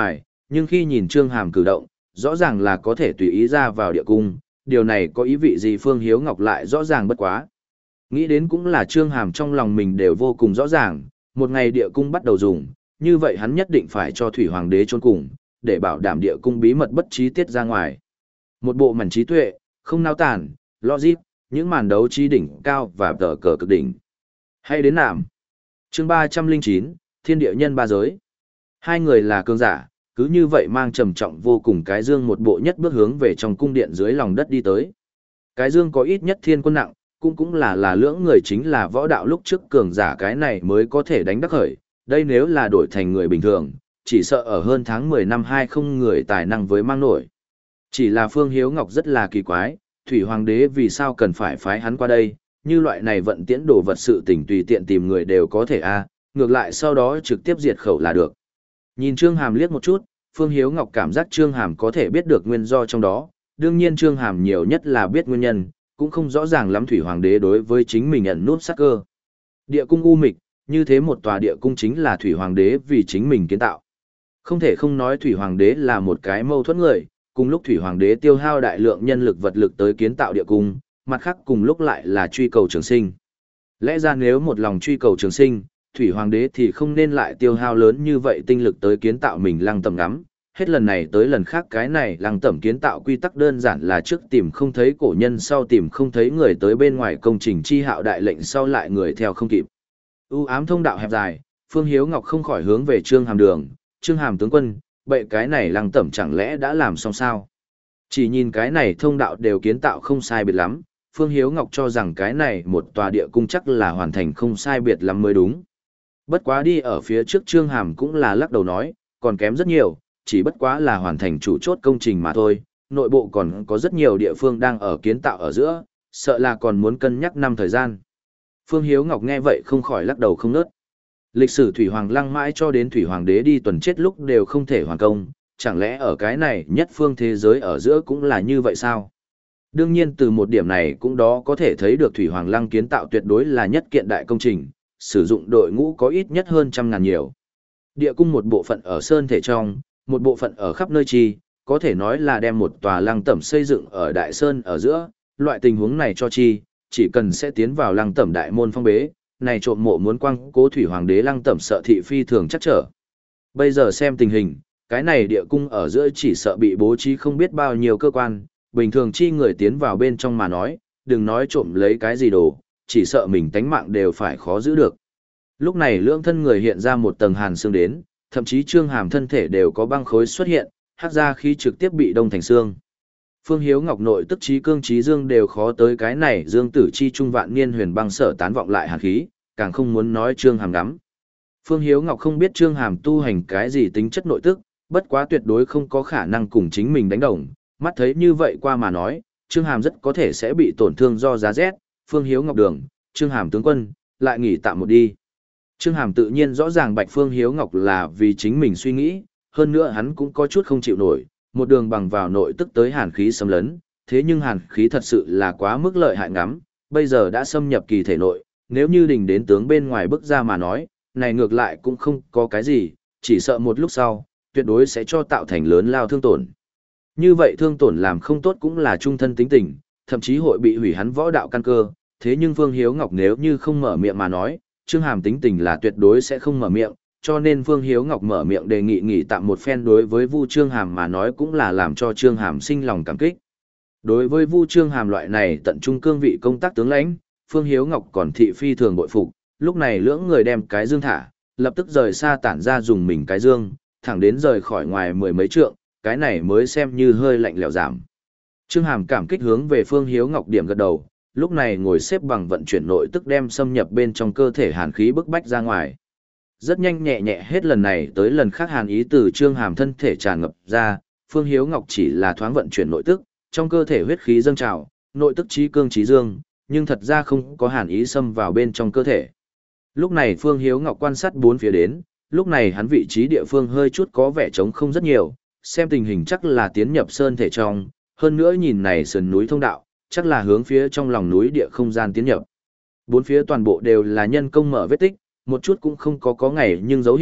nhưng khi nhìn Trương Hàm cử động, rõ ràng là có thể tùy ý ra vào địa cung, điều này có ý vị gì Phương Hiếu Ngọc lại rõ ràng bất quá. Nghĩ đến cũng là Trương Hàm trong lòng mình đều vô cùng rõ ràng, một ngày địa cung bắt đầu dùng, như vậy hắn nhất định phải cho Thủy Hoàng đế chôn cùng, để bảo đảm địa cung bí mật bất trí tiết ra ngoài. Một bộ mảnh trí tuệ, không nao tản, logic, những màn đấu trí đỉnh cao và tờ cờ cực đỉnh. Hay đến nạm. Chương ba trăm linh chín, Thiên địa nhân ba giới. Hai người là cường giả, cứ như vậy mang trầm trọng vô cùng cái dương một bộ nhất bước hướng về trong cung điện dưới lòng đất đi tới. Cái dương có ít nhất thiên quân nặng, cũng cũng là là lưỡng người chính là võ đạo lúc trước cường giả cái này mới có thể đánh đắc khởi, đây nếu là đổi thành người bình thường, chỉ sợ ở hơn tháng mười năm hai không người tài năng với mang nổi. Chỉ là Phương Hiếu Ngọc rất là kỳ quái, Thủy Hoàng đế vì sao cần phải phái hắn qua đây, như loại này vận tiễn đồ vật sự tình tùy tiện tìm người đều có thể a, ngược lại sau đó trực tiếp diệt khẩu là được. Nhìn Trương Hàm liếc một chút, Phương Hiếu Ngọc cảm giác Trương Hàm có thể biết được nguyên do trong đó, đương nhiên Trương Hàm nhiều nhất là biết nguyên nhân, cũng không rõ ràng lắm Thủy Hoàng đế đối với chính mình ẩn nút sát cơ. Địa cung u mịch, như thế một tòa địa cung chính là Thủy Hoàng đế vì chính mình kiến tạo. Không thể không nói Thủy Hoàng đế là một cái mâu thuẫn người, cùng lúc Thủy Hoàng đế tiêu hao đại lượng nhân lực vật lực tới kiến tạo địa cung, mặt khác cùng lúc lại là truy cầu trường sinh. Lẽ ra nếu một lòng truy cầu trường sinh, Thủy Hoàng đế thì không nên lại tiêu hao lớn như vậy tinh lực tới kiến tạo mình lăng tẩm ngắm. Hết lần này tới lần khác cái này lăng tẩm kiến tạo quy tắc đơn giản là trước tìm không thấy cổ nhân sau tìm không thấy người tới bên ngoài công trình chi hạo đại lệnh sau lại người theo không kịp. U ám thông đạo hẹp dài, Phương Hiếu Ngọc không khỏi hướng về Trương Hàm đường, Trương Hàm tướng quân, vậy cái này lăng tẩm chẳng lẽ đã làm xong sao? Chỉ nhìn cái này thông đạo đều kiến tạo không sai biệt lắm, Phương Hiếu Ngọc cho rằng cái này một tòa địa cung chắc là hoàn thành không sai biệt lắm mới đúng. Bất quá đi ở phía trước Trương Hàm cũng là lắc đầu nói, còn kém rất nhiều, chỉ bất quá là hoàn thành chủ chốt công trình mà thôi, nội bộ còn có rất nhiều địa phương đang ở kiến tạo ở giữa, sợ là còn muốn cân nhắc năm thời gian. Phương Hiếu Ngọc nghe vậy không khỏi lắc đầu không nớt. Lịch sử Thủy Hoàng Lăng mãi cho đến Thủy Hoàng đế đi tuần chết lúc đều không thể hoàn công, chẳng lẽ ở cái này nhất phương thế giới ở giữa cũng là như vậy sao? Đương nhiên từ một điểm này cũng đó có thể thấy được Thủy Hoàng Lăng kiến tạo tuyệt đối là nhất kiện đại công trình, sử dụng đội ngũ có ít nhất hơn trăm ngàn nhiều. Địa cung một bộ phận ở sơn thể trong, một bộ phận ở khắp nơi chi, có thể nói là đem một tòa lăng tẩm xây dựng ở đại sơn ở giữa, loại tình huống này cho chi, chỉ cần sẽ tiến vào lăng tẩm đại môn phong bế, này trộm mộ muốn quăng cố Thủy Hoàng đế lăng tẩm sợ thị phi thường chắc trở. Bây giờ xem tình hình, cái này địa cung ở giữa chỉ sợ bị bố trí không biết bao nhiêu cơ quan, bình thường chi người tiến vào bên trong mà nói, đừng nói trộm lấy cái gì đồ, chỉ sợ mình tánh mạng đều phải khó giữ được. Lúc này lưỡng thân người hiện ra một tầng hàn xương đến, thậm chí Trương Hàm thân thể đều có băng khối xuất hiện, hắc ra khi trực tiếp bị đông thành xương. Phương Hiếu Ngọc nội tức trí cương trí dương đều khó tới cái này dương tử chi trung vạn niên huyền băng sở tán vọng lại hàn khí, càng không muốn nói Trương Hàm ngắm. Phương Hiếu Ngọc không biết Trương Hàm tu hành cái gì tính chất nội tức, bất quá tuyệt đối không có khả năng cùng chính mình đánh đồng, mắt thấy như vậy qua mà nói, Trương Hàm rất có thể sẽ bị tổn thương do giá rét, Phương Hiếu Ngọc đường, Trương Hàm tướng quân, lại nghỉ tạm một đi. Trương Hàm tự nhiên rõ ràng Bạch Phương Hiếu Ngọc là vì chính mình suy nghĩ, hơn nữa hắn cũng có chút không chịu nổi, một đường bằng vào nội tức tới hàn khí xâm lấn, thế nhưng hàn khí thật sự là quá mức lợi hại ngắm, bây giờ đã xâm nhập kỳ thể nội, nếu như đình đến tướng bên ngoài bước ra mà nói, này ngược lại cũng không có cái gì, chỉ sợ một lúc sau, tuyệt đối sẽ cho tạo thành lớn lao thương tổn. Như vậy thương tổn làm không tốt cũng là trung thân tính tình, thậm chí hội bị hủy hắn võ đạo căn cơ, thế nhưng Phương Hiếu Ngọc nếu như không mở miệng mà nói, Trương Hàm tính tình là tuyệt đối sẽ không mở miệng, cho nên Phương Hiếu Ngọc mở miệng đề nghị nghỉ tạm một phen đối với Vu Trương Hàm mà nói cũng là làm cho Trương Hàm sinh lòng cảm kích. Đối với Vu Trương Hàm loại này tận trung cương vị công tác tướng lãnh, Phương Hiếu Ngọc còn thị phi thường bội phục, lúc này lưỡng người đem cái dương thả, lập tức rời xa tản ra dùng mình cái dương, thẳng đến rời khỏi ngoài mười mấy trượng, cái này mới xem như hơi lạnh lẽo giảm. Trương Hàm cảm kích hướng về Phương Hiếu Ngọc điểm gật đầu, lúc này ngồi xếp bằng vận chuyển nội tức đem xâm nhập bên trong cơ thể hàn khí bức bách ra ngoài. Rất nhanh nhẹ nhẹ hết lần này tới lần khác hàn ý từ Trương Hàm thân thể tràn ngập ra, Phương Hiếu Ngọc chỉ là thoáng vận chuyển nội tức, trong cơ thể huyết khí dâng trào, nội tức trí cương trí dương, nhưng thật ra không có hàn ý xâm vào bên trong cơ thể. Lúc này Phương Hiếu Ngọc quan sát bốn phía đến, lúc này hắn vị trí địa phương hơi chút có vẻ trống không rất nhiều, xem tình hình chắc là tiến nhập sơn thể trong, hơn nữa nhìn này sườn núi thông đạo, chắc là hướng phía trong lòng núi địa không gian tiến nhập. Bốn phía toàn bộ đều là nhân công mở vết tích, một chút cũng không có có ngày nhưng dấu hiệu,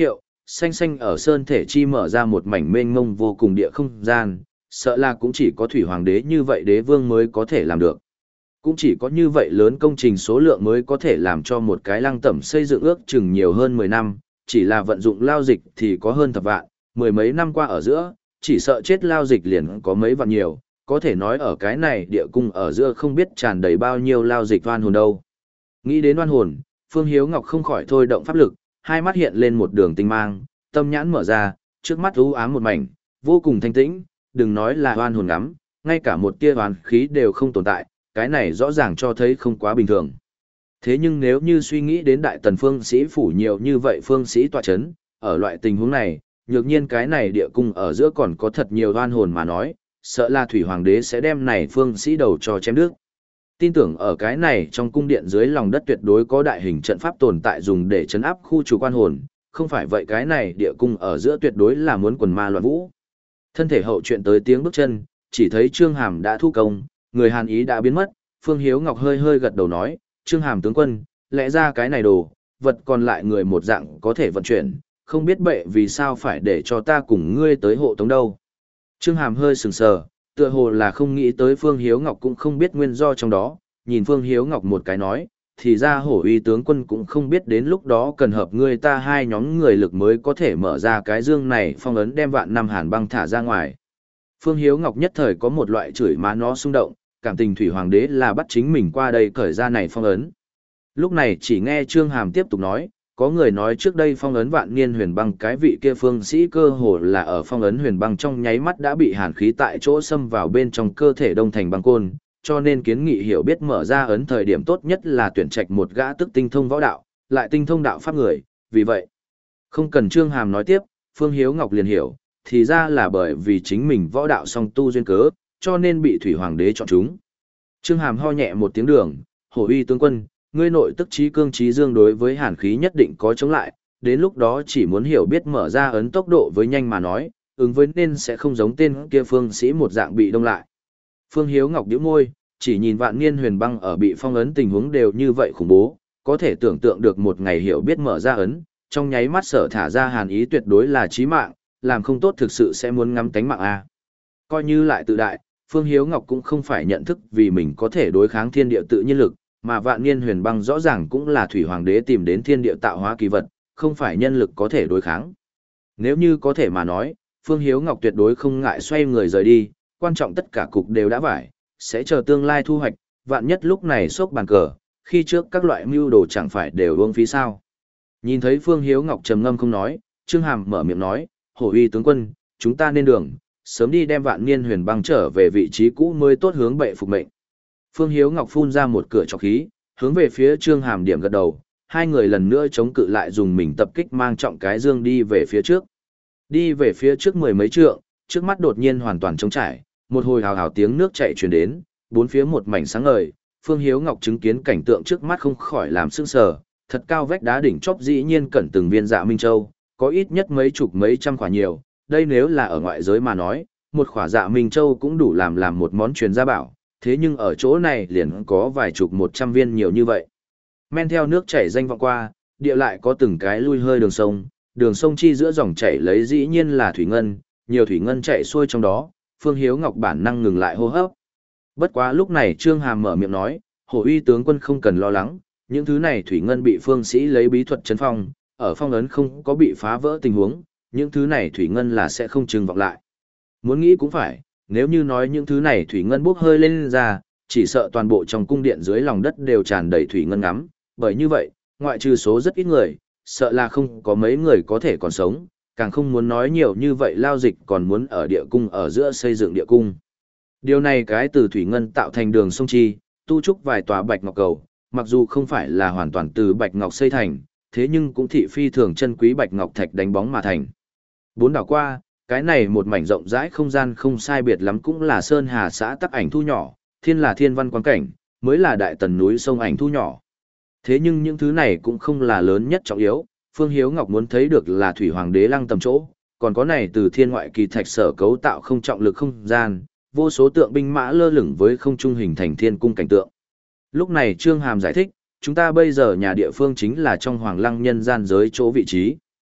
xanh xanh ở sơn thể chi mở ra một mảnh mênh mông vô cùng địa không gian, sợ là cũng chỉ có thủy hoàng đế như vậy đế vương mới có thể làm được. Cũng chỉ có như vậy lớn công trình số lượng mới có thể làm cho một cái lăng tẩm xây dựng ước chừng nhiều hơn mười năm, chỉ là vận dụng lao dịch thì có hơn thập vạn, mười mấy năm qua ở giữa, chỉ sợ chết lao dịch liền có mấy vạn nhiều, có thể nói ở cái này địa cung ở giữa không biết tràn đầy bao nhiêu lao dịch oan hồn đâu. Nghĩ đến oan hồn, Phương Hiếu Ngọc không khỏi thôi động pháp lực, hai mắt hiện lên một đường tinh mang, tâm nhãn mở ra, trước mắt u ám một mảnh, vô cùng thanh tĩnh, đừng nói là oan hồn ngắm, ngay cả một tia oán khí đều không tồn tại, cái này rõ ràng cho thấy không quá bình thường. Thế nhưng nếu như suy nghĩ đến đại tần phương sĩ phủ nhiều như vậy phương sĩ tọa chấn, ở loại tình huống này, nhược nhiên cái này địa cung ở giữa còn có thật nhiều oan hồn mà nói, sợ là thủy hoàng đế sẽ đem này phương sĩ đầu cho chém đứt. Tin tưởng ở cái này trong cung điện dưới lòng đất tuyệt đối có đại hình trận pháp tồn tại dùng để chấn áp khu trục oan hồn, không phải vậy cái này địa cung ở giữa tuyệt đối là muốn quần ma loạn vũ. Thân thể hậu chuyện tới tiếng bước chân, chỉ thấy Trương Hàm đã thu công, người Hàn ý đã biến mất, Phương Hiếu Ngọc hơi hơi gật đầu nói, Trương Hàm tướng quân, lẽ ra cái này đồ, vật còn lại người một dạng có thể vận chuyển, không biết bệ vì sao phải để cho ta cùng ngươi tới hộ tống đâu. Trương Hàm hơi sừng sờ, tựa hồ là không nghĩ tới Phương Hiếu Ngọc cũng không biết nguyên do trong đó, nhìn Phương Hiếu Ngọc một cái nói, thì ra hổ uy tướng quân cũng không biết đến lúc đó cần hợp ngươi ta hai nhóm người lực mới có thể mở ra cái dương này phong ấn đem vạn năm hàn băng thả ra ngoài. Phương Hiếu Ngọc nhất thời có một loại chửi má nó xung động, cảm tình thủy hoàng đế là bắt chính mình qua đây cởi ra này phong ấn. Lúc này chỉ nghe Trương Hàm tiếp tục nói, có người nói trước đây phong ấn vạn niên huyền băng cái vị kia phương sĩ cơ hồ là ở phong ấn huyền băng trong nháy mắt đã bị hàn khí tại chỗ xâm vào bên trong cơ thể đông thành băng côn, cho nên kiến nghị hiểu biết mở ra ấn thời điểm tốt nhất là tuyển trạch một gã tức tinh thông võ đạo, lại tinh thông đạo pháp người, vì vậy, không cần Trương Hàm nói tiếp, Phương Hiếu Ngọc liền hiểu, thì ra là bởi vì chính mình võ đạo song tu duyên cớ, cho nên bị thủy hoàng đế chọn chúng. Trương Hàm ho nhẹ một tiếng đường, hổ uy tướng quân, ngươi nội tức trí cương trí dương đối với hàn khí nhất định có chống lại, đến lúc đó chỉ muốn hiểu biết mở ra ấn tốc độ với nhanh mà nói, ứng với nên sẽ không giống tên kia phương sĩ một dạng bị đông lại. Phương Hiếu Ngọc nhíu môi, chỉ nhìn vạn niên huyền băng ở bị phong ấn tình huống đều như vậy khủng bố, có thể tưởng tượng được một ngày hiểu biết mở ra ấn, trong nháy mắt sở thả ra hàn ý tuyệt đối là chí mạng, làm không tốt thực sự sẽ muốn ngắm tánh mạng a. Coi như lại tự đại, Phương Hiếu Ngọc cũng không phải nhận thức vì mình có thể đối kháng thiên địa tự nhiên lực, mà vạn niên huyền băng rõ ràng cũng là thủy hoàng đế tìm đến thiên địa tạo hóa kỳ vật, không phải nhân lực có thể đối kháng. Nếu như có thể mà nói, Phương Hiếu Ngọc tuyệt đối không ngại xoay người rời đi, quan trọng tất cả cục đều đã vải, sẽ chờ tương lai thu hoạch, vạn nhất lúc này sốc bàn cờ, khi trước các loại mưu đồ chẳng phải đều uổng phí sao. Nhìn thấy Phương Hiếu Ngọc trầm ngâm không nói, Trương Hàm mở miệng nói, hổ uy tướng quân, chúng ta nên đường, sớm đi đem vạn niên huyền băng trở về vị trí cũ mới tốt hướng bệ phục mệnh. Phương Hiếu Ngọc phun ra một cửa trọc khí, hướng về phía Trương Hàm điểm gật đầu, hai người lần nữa chống cự lại dùng mình tập kích mang trọng cái dương đi về phía trước. Đi về phía trước mười mấy trượng, trước mắt đột nhiên hoàn toàn trống trải, một hồi hào hào tiếng nước chảy truyền đến, bốn phía một mảnh sáng ngời, Phương Hiếu Ngọc chứng kiến cảnh tượng trước mắt không khỏi làm sững sờ, thật cao vách đá đỉnh chóp dĩ nhiên cẩn từng viên dạ minh châu, có ít nhất mấy chục mấy trăm quả nhiều, đây nếu là ở ngoại giới mà nói, một quả dạ minh châu cũng đủ làm làm một món truyền gia bảo, thế nhưng ở chỗ này liền có vài chục một trăm viên nhiều như vậy. Men theo nước chảy danh vọng qua, địa lại có từng cái lui hơi đường sông, đường sông chi giữa dòng chảy lấy dĩ nhiên là thủy ngân, nhiều thủy ngân chảy xuôi trong đó, Phương Hiếu Ngọc bản năng ngừng lại hô hấp. Bất quá lúc này Trương Hàm mở miệng nói, hổ uy tướng quân không cần lo lắng, những thứ này thủy ngân bị phương sĩ lấy bí thuật chấn phong, ở phong ấn không có bị phá vỡ tình huống, những thứ này thủy ngân là sẽ không trừng vọng lại. Muốn nghĩ cũng phải, nếu như nói những thứ này thủy ngân bốc hơi lên ra, chỉ sợ toàn bộ trong cung điện dưới lòng đất đều tràn đầy thủy ngân ngắm, bởi như vậy, ngoại trừ số rất ít người, sợ là không có mấy người có thể còn sống, càng không muốn nói nhiều như vậy lao dịch còn muốn ở địa cung ở giữa xây dựng địa cung. Điều này cái từ thủy ngân tạo thành đường sông chi, tu trúc vài tòa bạch ngọc cầu, mặc dù không phải là hoàn toàn từ bạch ngọc xây thành, thế nhưng cũng thị phi thường chân quý bạch ngọc thạch đánh bóng mà thành. Bốn đảo qua, cái này một mảnh rộng rãi không gian không sai biệt lắm cũng là Sơn Hà xã Tắc Ảnh Thu nhỏ, thiên là thiên văn quang cảnh, mới là đại tần núi sông Ảnh Thu nhỏ. Thế nhưng những thứ này cũng không là lớn nhất trọng yếu, Phương Hiếu Ngọc muốn thấy được là thủy hoàng đế lăng tầm chỗ, còn có này từ thiên ngoại kỳ thạch sở cấu tạo không trọng lực không gian, vô số tượng binh mã lơ lửng với không trung hình thành thiên cung cảnh tượng. Lúc này Trương Hàm giải thích, chúng ta bây giờ nhà địa phương chính là trong hoàng lăng nhân gian giới chỗ vị trí.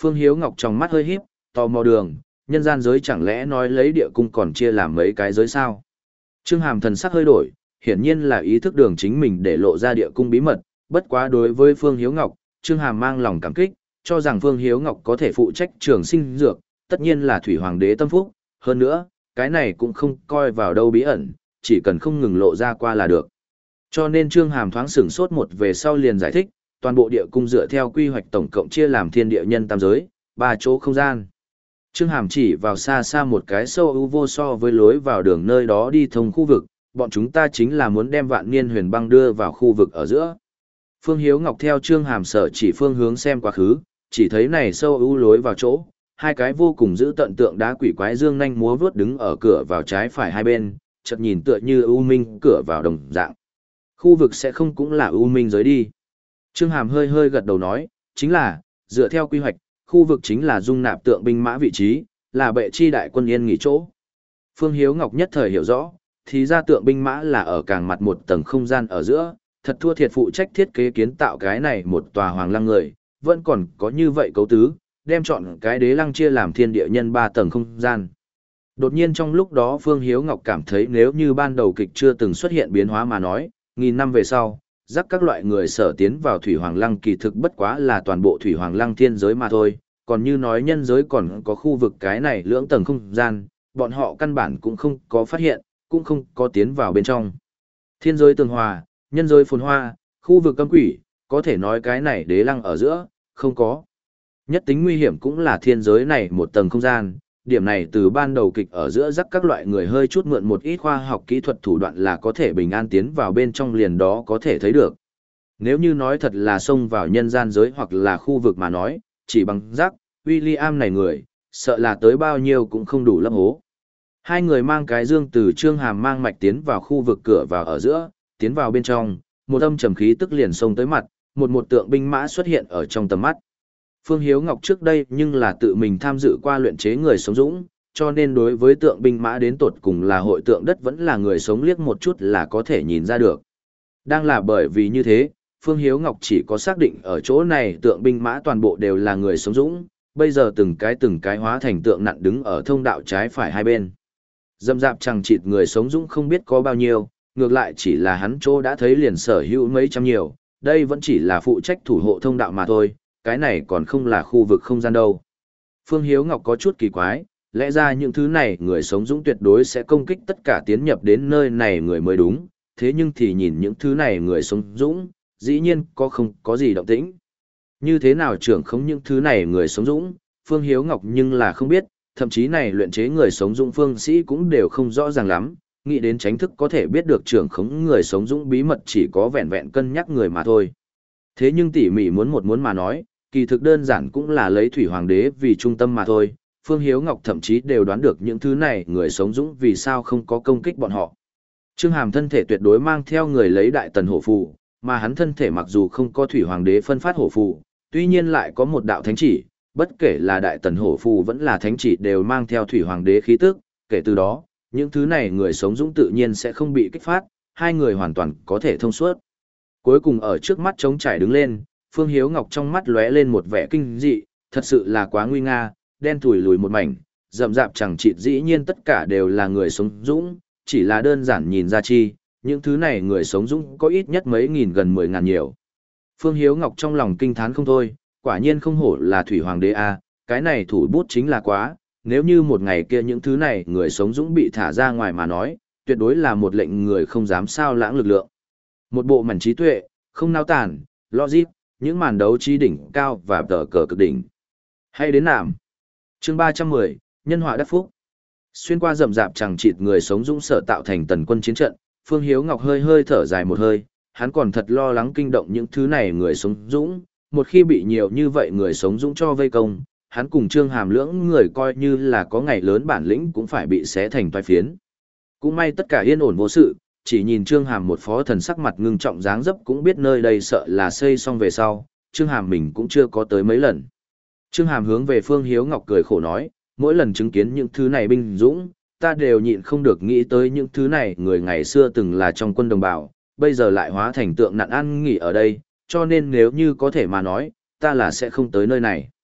Phương Hiếu Ngọc trong mắt hơi híp, tò mò đường, nhân gian giới chẳng lẽ nói lấy địa cung còn chia làm mấy cái giới sao? Trương Hàm thần sắc hơi đổi, hiển nhiên là ý thức đường chính mình để lộ ra địa cung bí mật, bất quá đối với Phương Hiếu Ngọc, Trương Hàm mang lòng cảm kích, cho rằng Phương Hiếu Ngọc có thể phụ trách trường sinh dược, tất nhiên là thủy hoàng đế tâm phúc, hơn nữa, cái này cũng không coi vào đâu bí ẩn, chỉ cần không ngừng lộ ra qua là được. Cho nên Trương Hàm thoáng sửng sốt một về sau liền giải thích, toàn bộ địa cung dựa theo quy hoạch tổng cộng chia làm thiên địa nhân tam giới, ba chỗ không gian. Trương Hàm chỉ vào xa xa một cái sâu ưu vô so với lối vào đường nơi đó đi thông khu vực, bọn chúng ta chính là muốn đem vạn niên huyền băng đưa vào khu vực ở giữa. Phương Hiếu Ngọc theo Trương Hàm sở chỉ phương hướng xem quá khứ, chỉ thấy này sâu ưu lối vào chỗ, hai cái vô cùng giữ tận tượng đá quỷ quái dương nhanh múa vướt đứng ở cửa vào trái phải hai bên, chợt nhìn tựa như ưu minh cửa vào đồng dạng. Khu vực sẽ không cũng là ưu minh giới đi. Trương Hàm hơi hơi gật đầu nói, chính là, dựa theo quy hoạch, khu vực chính là dung nạp tượng binh mã vị trí, là bệ chi đại quân yên nghỉ chỗ. Phương Hiếu Ngọc nhất thời hiểu rõ, thì ra tượng binh mã là ở càng mặt một tầng không gian ở giữa, thật thua thiệt phụ trách thiết kế kiến tạo cái này một tòa hoàng lăng người, vẫn còn có như vậy cấu tứ, đem chọn cái đế lăng chia làm thiên địa nhân ba tầng không gian. Đột nhiên trong lúc đó Phương Hiếu Ngọc cảm thấy nếu như ban đầu kịch chưa từng xuất hiện biến hóa mà nói, nghìn năm về sau, rắc các loại người sở tiến vào thủy hoàng lăng kỳ thực bất quá là toàn bộ thủy hoàng lăng thiên giới mà thôi, còn như nói nhân giới còn có khu vực cái này lưỡng tầng không gian, bọn họ căn bản cũng không có phát hiện, cũng không có tiến vào bên trong. Thiên giới tường hòa, nhân giới phồn hoa, khu vực cấm quỷ, có thể nói cái này đế lăng ở giữa, không có. Nhất tính nguy hiểm cũng là thiên giới này một tầng không gian, điểm này từ ban đầu kịch ở giữa rắc các loại người hơi chút mượn một ít khoa học kỹ thuật thủ đoạn là có thể bình an tiến vào bên trong liền đó có thể thấy được. Nếu như nói thật là xông vào nhân gian giới hoặc là khu vực mà nói, chỉ bằng rắc, William này người, sợ là tới bao nhiêu cũng không đủ lấp hố. Hai người mang cái dương từ Trương Hàm mang mạch tiến vào khu vực cửa vào ở giữa, tiến vào bên trong, một âm trầm khí tức liền xông tới mặt, một một tượng binh mã xuất hiện ở trong tầm mắt. Phương Hiếu Ngọc trước đây nhưng là tự mình tham dự qua luyện chế người sống dũng, cho nên đối với tượng binh mã đến tột cùng là hội tượng đất vẫn là người sống liếc một chút là có thể nhìn ra được. Đang là bởi vì như thế, Phương Hiếu Ngọc chỉ có xác định ở chỗ này tượng binh mã toàn bộ đều là người sống dũng, bây giờ từng cái từng cái hóa thành tượng nặng đứng ở thông đạo trái phải hai bên. Dâm dạp chẳng chịt người sống dũng không biết có bao nhiêu, ngược lại chỉ là hắn chỗ đã thấy liền sở hữu mấy trăm nhiều, đây vẫn chỉ là phụ trách thủ hộ thông đạo mà thôi, cái này còn không là khu vực không gian đâu. Phương Hiếu Ngọc có chút kỳ quái, lẽ ra những thứ này người sống dũng tuyệt đối sẽ công kích tất cả tiến nhập đến nơi này người mới đúng, thế nhưng thì nhìn những thứ này người sống dũng, dĩ nhiên có không có gì động tĩnh. Như thế nào trưởng không những thứ này người sống dũng, Phương Hiếu Ngọc nhưng là không biết, thậm chí này luyện chế người sống dũng phương sĩ cũng đều không rõ ràng lắm, nghĩ đến tránh thức có thể biết được trưởng khống người sống dũng bí mật chỉ có vẹn vẹn cân nhắc người mà thôi. Thế nhưng tỉ mỉ muốn một muốn mà nói, kỳ thực đơn giản cũng là lấy thủy hoàng đế vì trung tâm mà thôi, Phương Hiếu Ngọc thậm chí đều đoán được những thứ này người sống dũng vì sao không có công kích bọn họ. Trương Hàm thân thể tuyệt đối mang theo người lấy đại tần hổ phù, mà hắn thân thể mặc dù không có thủy hoàng đế phân phát hổ phù, tuy nhiên lại có một đạo thánh chỉ, bất kể là đại tần hổ phù vẫn là thánh chỉ đều mang theo thủy hoàng đế khí tức, kể từ đó, những thứ này người sống dũng tự nhiên sẽ không bị kích phát, hai người hoàn toàn có thể thông suốt. Cuối cùng ở trước mắt trống trải đứng lên, Phương Hiếu Ngọc trong mắt lóe lên một vẻ kinh dị, thật sự là quá nguy nga, đen thủi lùi một mảnh, rậm rạp chẳng chịt dĩ nhiên tất cả đều là người sống dũng, chỉ là đơn giản nhìn ra chi, những thứ này người sống dũng có ít nhất mấy nghìn gần mười ngàn nhiều. Phương Hiếu Ngọc trong lòng kinh thán không thôi, quả nhiên không hổ là thủy hoàng đế a, cái này thủ bút chính là quá, nếu như một ngày kia những thứ này người sống dũng bị thả ra ngoài mà nói, tuyệt đối là một lệnh người không dám sao lãng lực lượng. Một bộ mảnh trí tuệ, không nao tản, logic, những màn đấu trí đỉnh cao và tờ cờ cực đỉnh. Hay đến nạm. Chương ba trăm mười, nhân họa đắc phúc. Xuyên qua rậm rạp chẳng chịt người sống dũng sở tạo thành tần quân chiến trận, Phương Hiếu Ngọc hơi hơi thở dài một hơi, hắn còn thật lo lắng kinh động những thứ này người sống dũng, một khi bị nhiều như vậy người sống dũng cho vây công, hắn cùng Trương Hàm lưỡng người coi như là có ngày lớn bản lĩnh cũng phải bị xé thành toái phiến. Cũng may tất cả yên ổn vô sự, chỉ nhìn Trương Hàm một phó thần sắc mặt ngưng trọng dáng dấp cũng biết nơi đây sợ là xây xong về sau, Trương Hàm mình cũng chưa có tới mấy lần. Trương Hàm hướng về Phương Hiếu Ngọc cười khổ nói, mỗi lần chứng kiến những thứ này binh dũng, ta đều nhịn không được nghĩ tới những thứ này người ngày xưa từng là trong quân đồng bào, bây giờ lại hóa thành tượng nạn ăn nghỉ ở đây, cho nên nếu như có thể mà nói, ta là sẽ không tới nơi này.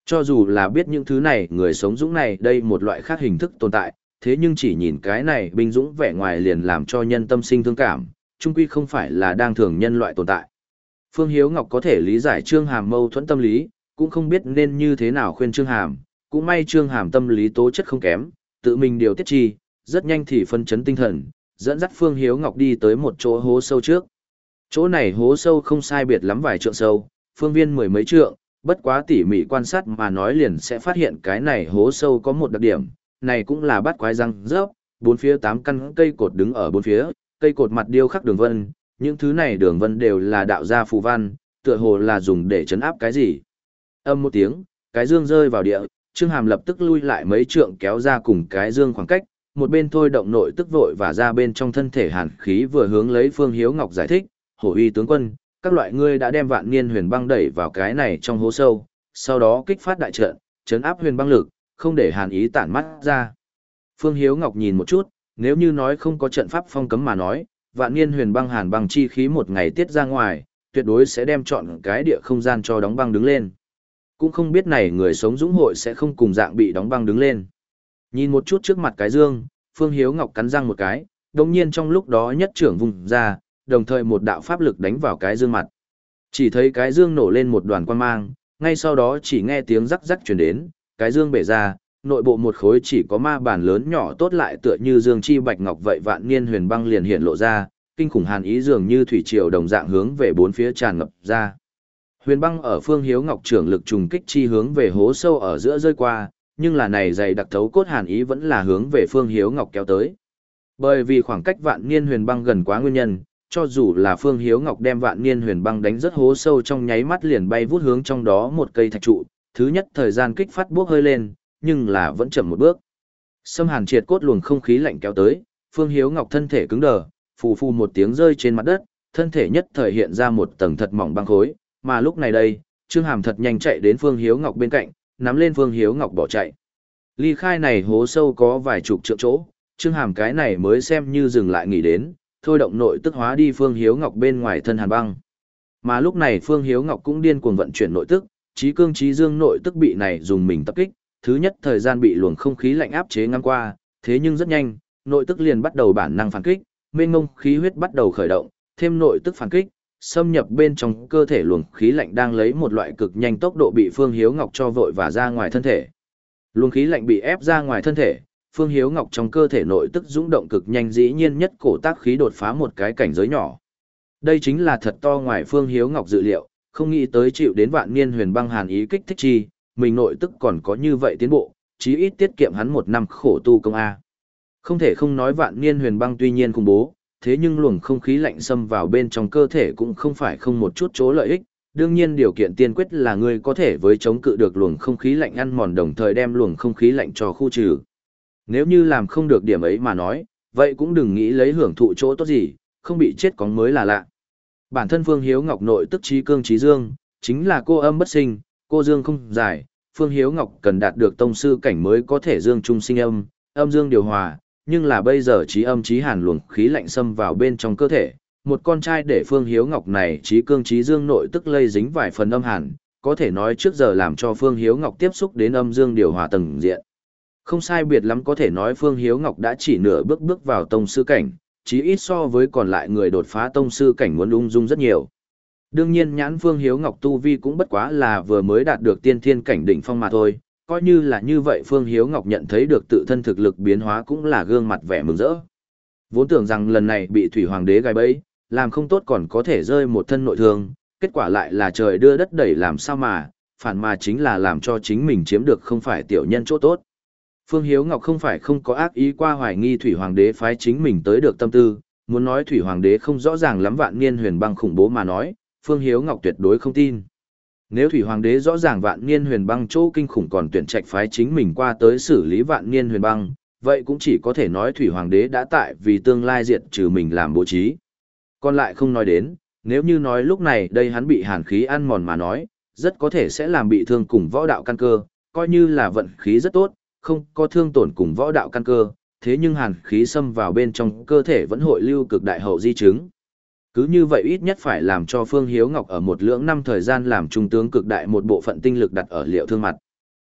Cho dù là biết những thứ này, người sống dũng này đây một loại khác hình thức tồn tại, thế nhưng chỉ nhìn cái này binh dũng vẻ ngoài liền làm cho nhân tâm sinh thương cảm, chung quy không phải là đang thường nhân loại tồn tại. Phương Hiếu Ngọc có thể lý giải Trương Hàm mâu thuẫn tâm lý, cũng không biết nên như thế nào khuyên Trương Hàm, cũng may Trương Hàm tâm lý tố chất không kém, tự mình điều tiết chi, rất nhanh thì phân chấn tinh thần, dẫn dắt Phương Hiếu Ngọc đi tới một chỗ hố sâu trước. Chỗ này hố sâu không sai biệt lắm vài trượng sâu, phương viên mười mấy trượng, bất quá tỉ mỉ quan sát mà nói liền sẽ phát hiện cái này hố sâu có một đặc điểm, này cũng là bát quái răng rớp, bốn phía tám căn cây cột đứng ở bốn phía, cây cột mặt điêu khắc đường vân, những thứ này đường vân đều là đạo gia phù văn, tựa hồ là dùng để chấn áp cái gì. Âm một tiếng, cái dương rơi vào địa, Trương Hàm lập tức lui lại mấy trượng kéo ra cùng cái dương khoảng cách, một bên thôi động nội tức vội và ra bên trong thân thể hàn khí vừa hướng lấy Phương Hiếu Ngọc giải thích, hổ uy tướng quân, các loại ngươi đã đem vạn niên huyền băng đẩy vào cái này trong hố sâu, sau đó kích phát đại trận, chấn áp huyền băng lực, không để hàn ý tản mắt ra. Phương Hiếu Ngọc nhìn một chút, nếu như nói không có trận pháp phong cấm mà nói, vạn niên huyền băng hàn băng chi khí một ngày tiết ra ngoài, tuyệt đối sẽ đem chọn cái địa không gian cho đóng băng đứng lên. Cũng không biết này người sống dũng hội sẽ không cùng dạng bị đóng băng đứng lên. Nhìn một chút trước mặt cái dương, Phương Hiếu Ngọc cắn răng một cái, đồng nhiên trong lúc đó nhất trưởng vùng ra, đồng thời một đạo pháp lực đánh vào cái dương mặt. Chỉ thấy cái dương nổ lên một đoàn quang mang, ngay sau đó chỉ nghe tiếng rắc rắc truyền đến, cái dương bể ra, nội bộ một khối chỉ có ma bản lớn nhỏ tốt lại tựa như dương chi bạch ngọc vậy vạn niên huyền băng liền hiện lộ ra, kinh khủng hàn ý dường như thủy triều đồng dạng hướng về bốn phía tràn ngập ra. Huyền băng ở Phương Hiếu Ngọc trưởng lực trùng kích chi hướng về hố sâu ở giữa rơi qua, nhưng là này dày đặc thấu cốt hàn ý vẫn là hướng về Phương Hiếu Ngọc kéo tới. Bởi vì khoảng cách vạn niên huyền băng gần quá nguyên nhân, cho dù là Phương Hiếu Ngọc đem vạn niên huyền băng đánh rất hố sâu trong nháy mắt liền bay vút hướng trong đó một cây thạch trụ, thứ nhất thời gian kích phát bước hơi lên, nhưng là vẫn chậm một bước. Xâm hàn triệt cốt luồng không khí lạnh kéo tới, Phương Hiếu Ngọc thân thể cứng đờ, phù phù một tiếng rơi trên mặt đất, thân thể nhất thời hiện ra một tầng thật mỏng băng khối, mà lúc này đây, Trương Hàm thật nhanh chạy đến Phương Hiếu Ngọc bên cạnh, nắm lên Phương Hiếu Ngọc bỏ chạy. Ly khai này hố sâu có vài chục trượng chỗ, Trương Hàm cái này mới xem như dừng lại nghỉ đến, thôi động nội tức hóa đi Phương Hiếu Ngọc bên ngoài thân hàn băng. Mà lúc này Phương Hiếu Ngọc cũng điên cuồng vận chuyển nội tức, trí cương trí dương nội tức bị này dùng mình tập kích, thứ nhất thời gian bị luồng không khí lạnh áp chế ngang qua, thế nhưng rất nhanh, nội tức liền bắt đầu bản năng phản kích, mênh mông khí huyết bắt đầu khởi động, thêm nội tức phản kích, xâm nhập bên trong cơ thể luồng khí lạnh đang lấy một loại cực nhanh tốc độ bị Phương Hiếu Ngọc cho vội và ra ngoài thân thể. Luồng khí lạnh bị ép ra ngoài thân thể, Phương Hiếu Ngọc trong cơ thể nội tức dũng động cực nhanh, dĩ nhiên nhất cổ tác khí đột phá một cái cảnh giới nhỏ. Đây chính là thật to ngoài Phương Hiếu Ngọc dự liệu, không nghĩ tới chịu đến vạn niên huyền băng hàn ý kích thích chi, mình nội tức còn có như vậy tiến bộ, chí ít tiết kiệm hắn một năm khổ tu công a. Không thể không nói vạn niên huyền băng tuy nhiên khủng bố, thế nhưng luồng không khí lạnh xâm vào bên trong cơ thể cũng không phải không một chút chỗ lợi ích. Đương nhiên điều kiện tiên quyết là ngươi có thể với chống cự được luồng không khí lạnh ăn mòn đồng thời đem luồng không khí lạnh cho khu trừ. Nếu như làm không được điểm ấy mà nói, vậy cũng đừng nghĩ lấy hưởng thụ chỗ tốt gì, không bị chết cóng mới là lạ. Bản thân Phương Hiếu Ngọc nội tức trí cương trí dương, chính là cô âm bất sinh, cô dương không giải, Phương Hiếu Ngọc cần đạt được tông sư cảnh mới có thể dương trung sinh âm, âm dương điều hòa, nhưng là bây giờ trí âm trí hàn luồng khí lạnh xâm vào bên trong cơ thể, một con trai để Phương Hiếu Ngọc này trí cương trí dương nội tức lây dính vài phần âm hàn, có thể nói trước giờ làm cho Phương Hiếu Ngọc tiếp xúc đến âm dương điều hòa tầng diện. Không sai biệt lắm có thể nói Phương Hiếu Ngọc đã chỉ nửa bước bước vào tông sư cảnh, chí ít so với còn lại người đột phá tông sư cảnh muốn ung dung rất nhiều. Đương nhiên nhãn Phương Hiếu Ngọc tu vi cũng bất quá là vừa mới đạt được tiên thiên cảnh đỉnh phong mà thôi, coi như là như vậy Phương Hiếu Ngọc nhận thấy được tự thân thực lực biến hóa cũng là gương mặt vẻ mừng rỡ. Vốn tưởng rằng lần này bị Thủy Hoàng đế gài bẫy, làm không tốt còn có thể rơi một thân nội thương, kết quả lại là trời đưa đất đẩy làm sao mà, phản mà chính là làm cho chính mình chiếm được không phải tiểu nhân chỗ tốt. Phương Hiếu Ngọc không phải không có ác ý qua hoài nghi Thủy Hoàng đế phái chính mình tới được tâm tư, muốn nói Thủy Hoàng đế không rõ ràng lắm vạn niên huyền băng khủng bố mà nói, Phương Hiếu Ngọc tuyệt đối không tin. Nếu Thủy Hoàng đế rõ ràng vạn niên huyền băng chỗ kinh khủng còn tuyển trạch phái chính mình qua tới xử lý vạn niên huyền băng, vậy cũng chỉ có thể nói Thủy Hoàng đế đã tại vì tương lai diệt trừ mình làm bố trí. Còn lại không nói đến, nếu như nói lúc này đây hắn bị hàn khí ăn mòn mà nói, rất có thể sẽ làm bị thương cùng võ đạo căn cơ, coi như là vận khí rất tốt, không có thương tổn cùng võ đạo căn cơ, thế nhưng hàn khí xâm vào bên trong cơ thể vẫn hội lưu cực đại hậu di chứng. Cứ như vậy ít nhất phải làm cho Phương Hiếu Ngọc ở một lưỡng năm thời gian làm trung tướng cực đại một bộ phận tinh lực đặt ở liệu thương mặt.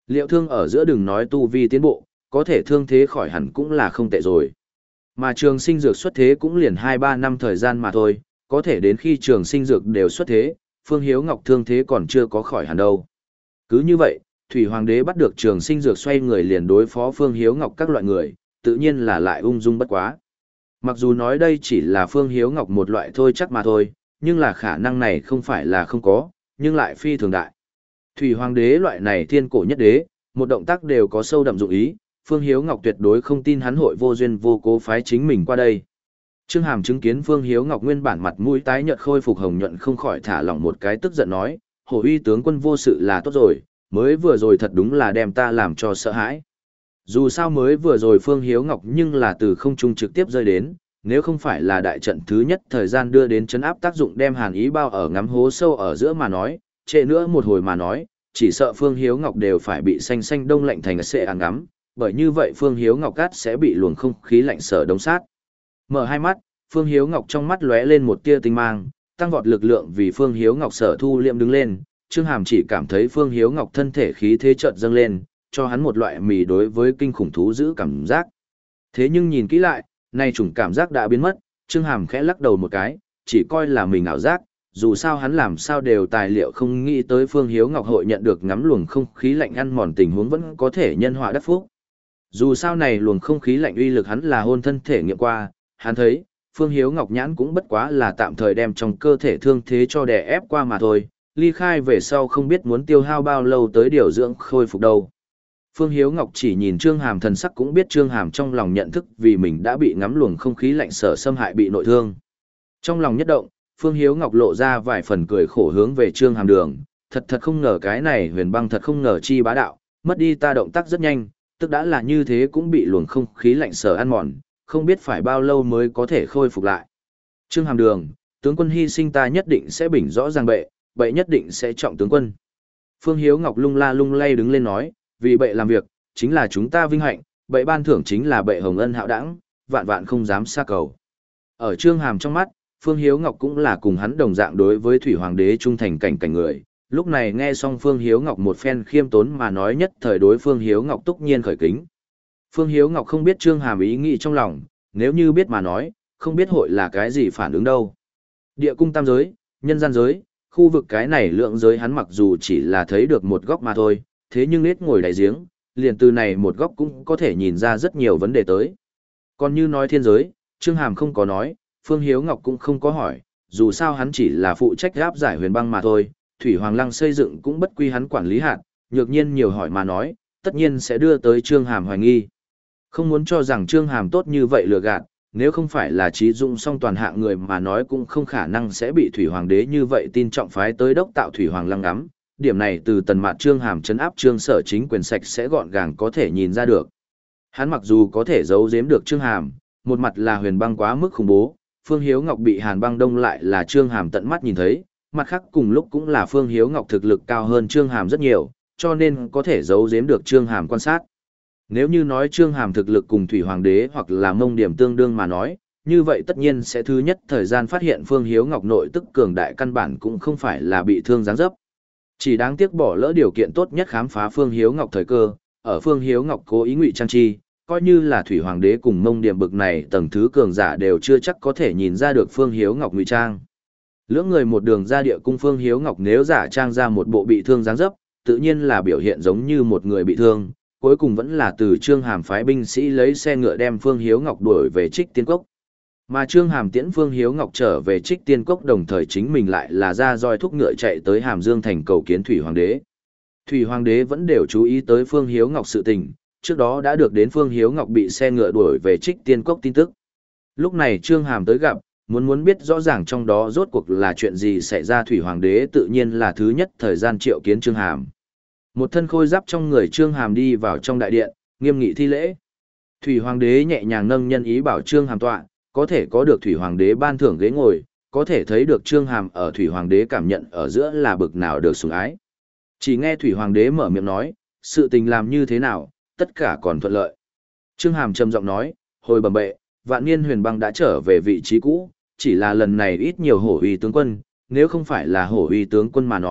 Liệu thương ở giữa đừng nói tu vi tiến bộ, có thể thương thế khỏi hẳn cũng là không tệ rồi. Mà trường sinh dược xuất thế cũng liền hai ba năm thời gian mà thôi, có thể đến khi trường sinh dược đều xuất thế, Phương Hiếu Ngọc thương thế còn chưa có khỏi hẳn đâu. Cứ như vậy, Thủy Hoàng đế bắt được trường sinh dược xoay người liền đối phó Phương Hiếu Ngọc các loại người, tự nhiên là lại ung dung bất quá. Mặc dù nói đây chỉ là Phương Hiếu Ngọc một loại thôi chắc mà thôi, nhưng là khả năng này không phải là không có, nhưng lại phi thường đại. Thủy Hoàng đế loại này thiên cổ nhất đế, một động tác đều có sâu đậm dụng ý, Phương Hiếu Ngọc tuyệt đối không tin hắn hội vô duyên vô cố phái chính mình qua đây. Trương Hàm chứng kiến Phương Hiếu Ngọc nguyên bản mặt mũi tái nhợt khôi phục hồng nhuận không khỏi thả lỏng một cái tức giận nói, hổ uy tướng quân vô sự là tốt rồi, mới vừa rồi thật đúng là đem ta làm cho sợ hãi. Dù sao mới vừa rồi Phương Hiếu Ngọc nhưng là từ không trung trực tiếp rơi đến, nếu không phải là đại trận thứ nhất thời gian đưa đến chấn áp tác dụng đem hàn ý bao ở ngắm hố sâu ở giữa mà nói, trễ nữa một hồi mà nói, chỉ sợ Phương Hiếu Ngọc đều phải bị xanh xanh đông lạnh thành sệ ăn ngắm, bởi như vậy Phương Hiếu Ngọc cát sẽ bị luồng không khí lạnh sở đông sát. Mở hai mắt, Phương Hiếu Ngọc trong mắt lóe lên một tia tinh mang, tăng vọt lực lượng vì Phương Hiếu Ngọc sở thu liệm đứng lên, Trương Hàm chỉ cảm thấy Phương Hiếu Ngọc thân thể khí thế chợt dâng lên, cho hắn một loại mì đối với kinh khủng thú giữ cảm giác. Thế nhưng nhìn kỹ lại, nay chủng cảm giác đã biến mất, Trương Hàm khẽ lắc đầu một cái, chỉ coi là mình ảo giác, dù sao hắn làm sao đều tài liệu không nghĩ tới Phương Hiếu Ngọc hội nhận được ngắm luồng không khí lạnh ăn mòn tình huống vẫn có thể nhân họa đắc phúc. Dù sao này luồng không khí lạnh uy lực hắn là hôn thân thể nghiệm qua, hắn thấy, Phương Hiếu Ngọc nhãn cũng bất quá là tạm thời đem trong cơ thể thương thế cho đè ép qua mà thôi, ly khai về sau không biết muốn tiêu hao bao lâu tới điều dưỡng khôi phục đâu. Phương Hiếu Ngọc chỉ nhìn Trương Hàm thần sắc cũng biết Trương Hàm trong lòng nhận thức vì mình đã bị ngắm luồng không khí lạnh sở xâm hại bị nội thương. Trong lòng nhất động, Phương Hiếu Ngọc lộ ra vài phần cười khổ hướng về Trương Hàm đường, thật thật không ngờ cái này huyền băng thật không ngờ chi bá đạo, mất đi ta động tác rất nhanh, tức đã là như thế cũng bị luồng không khí lạnh sở ăn mòn, không biết phải bao lâu mới có thể khôi phục lại. Trương Hàm đường, tướng quân hy sinh ta nhất định sẽ bình rõ ràng bệ, bệ nhất định sẽ trọng tướng quân. Phương Hiếu Ngọc lung la lung lay đứng lên nói, vì bệ làm việc, chính là chúng ta vinh hạnh, bệ ban thưởng chính là bệ hồng ân hạo đẳng, vạn vạn không dám xa cầu. Ở Trương Hàm trong mắt, Phương Hiếu Ngọc cũng là cùng hắn đồng dạng đối với Thủy Hoàng đế trung thành cảnh cảnh người. Lúc này nghe xong Phương Hiếu Ngọc một phen khiêm tốn mà nói nhất thời đối Phương Hiếu Ngọc túc nhiên khởi kính. Phương Hiếu Ngọc không biết Trương Hàm ý nghĩ trong lòng, nếu như biết mà nói, không biết hội là cái gì phản ứng đâu. Địa cung tam giới, nhân gian giới, khu vực cái này lượng giới hắn mặc dù chỉ là thấy được một góc mà thôi, thế nhưng nết ngồi đại giếng, liền từ này một góc cũng có thể nhìn ra rất nhiều vấn đề tới. Còn như nói thiên giới, Trương Hàm không có nói, Phương Hiếu Ngọc cũng không có hỏi, dù sao hắn chỉ là phụ trách áp giải huyền băng mà thôi, Thủy Hoàng Lăng xây dựng cũng bất quy hắn quản lý hạt, nhược nhiên nhiều hỏi mà nói, tất nhiên sẽ đưa tới Trương Hàm hoài nghi. Không muốn cho rằng Trương Hàm tốt như vậy lừa gạt, nếu không phải là trí dụng song toàn hạng người mà nói cũng không khả năng sẽ bị Thủy Hoàng đế như vậy tin trọng phái tới đốc tạo Thủy Hoàng Lăng ngắm. Điểm này từ tần mạt Trương Hàm trấn áp Trương Sở chính quyền sạch sẽ gọn gàng có thể nhìn ra được. Hắn mặc dù có thể giấu giếm được Trương Hàm, một mặt là huyền băng quá mức khủng bố, Phương Hiếu Ngọc bị Hàn băng đông lại là Trương Hàm tận mắt nhìn thấy, mặt khác cùng lúc cũng là Phương Hiếu Ngọc thực lực cao hơn Trương Hàm rất nhiều, cho nên có thể giấu giếm được Trương Hàm quan sát. Nếu như nói Trương Hàm thực lực cùng Thủy Hoàng đế hoặc là Mông Điểm tương đương mà nói, như vậy tất nhiên sẽ thứ nhất thời gian phát hiện Phương Hiếu Ngọc nội tức cường đại căn bản cũng không phải là bị thương giáng dấp. Chỉ đáng tiếc bỏ lỡ điều kiện tốt nhất khám phá Phương Hiếu Ngọc thời cơ, ở Phương Hiếu Ngọc cố ý ngụy trang chi, coi như là Thủy Hoàng đế cùng Mông Điểm bực này tầng thứ cường giả đều chưa chắc có thể nhìn ra được Phương Hiếu Ngọc ngụy trang. Lưỡng người một đường ra địa cung Phương Hiếu Ngọc nếu giả trang ra một bộ bị thương dáng dấp, tự nhiên là biểu hiện giống như một người bị thương, cuối cùng vẫn là từ Trương Hàm phái binh sĩ lấy xe ngựa đem Phương Hiếu Ngọc đuổi về Trích Tiên Cốc. Mà Trương Hàm tiễn Phương Hiếu Ngọc trở về Trích Tiên Cốc đồng thời chính mình lại là ra roi thúc ngựa chạy tới Hàm Dương thành cầu kiến Thủy Hoàng đế. Thủy Hoàng đế vẫn đều chú ý tới Phương Hiếu Ngọc sự tình, trước đó đã được đến Phương Hiếu Ngọc bị xe ngựa đuổi về Trích Tiên Cốc tin tức. Lúc này Trương Hàm tới gặp, muốn muốn biết rõ ràng trong đó rốt cuộc là chuyện gì xảy ra, Thủy Hoàng đế tự nhiên là thứ nhất thời gian triệu kiến Trương Hàm. Một thân khôi giáp trong người Trương Hàm đi vào trong đại điện, nghiêm nghị thi lễ. Thủy Hoàng đế nhẹ nhàng nâng nhân ý bảo Trương Hàm tọa, có thể có được Thủy Hoàng đế ban thưởng ghế ngồi, có thể thấy được Trương Hàm ở Thủy Hoàng đế cảm nhận ở giữa là bực nào được sủng ái. Chỉ nghe Thủy Hoàng đế mở miệng nói, sự tình làm như thế nào, tất cả còn thuận lợi. Trương Hàm trầm giọng nói, hồi bẩm bệ, vạn niên huyền băng đã trở về vị trí cũ, chỉ là lần này ít nhiều hổ uy tướng quân, nếu không phải là hổ uy tướng quân mà nói,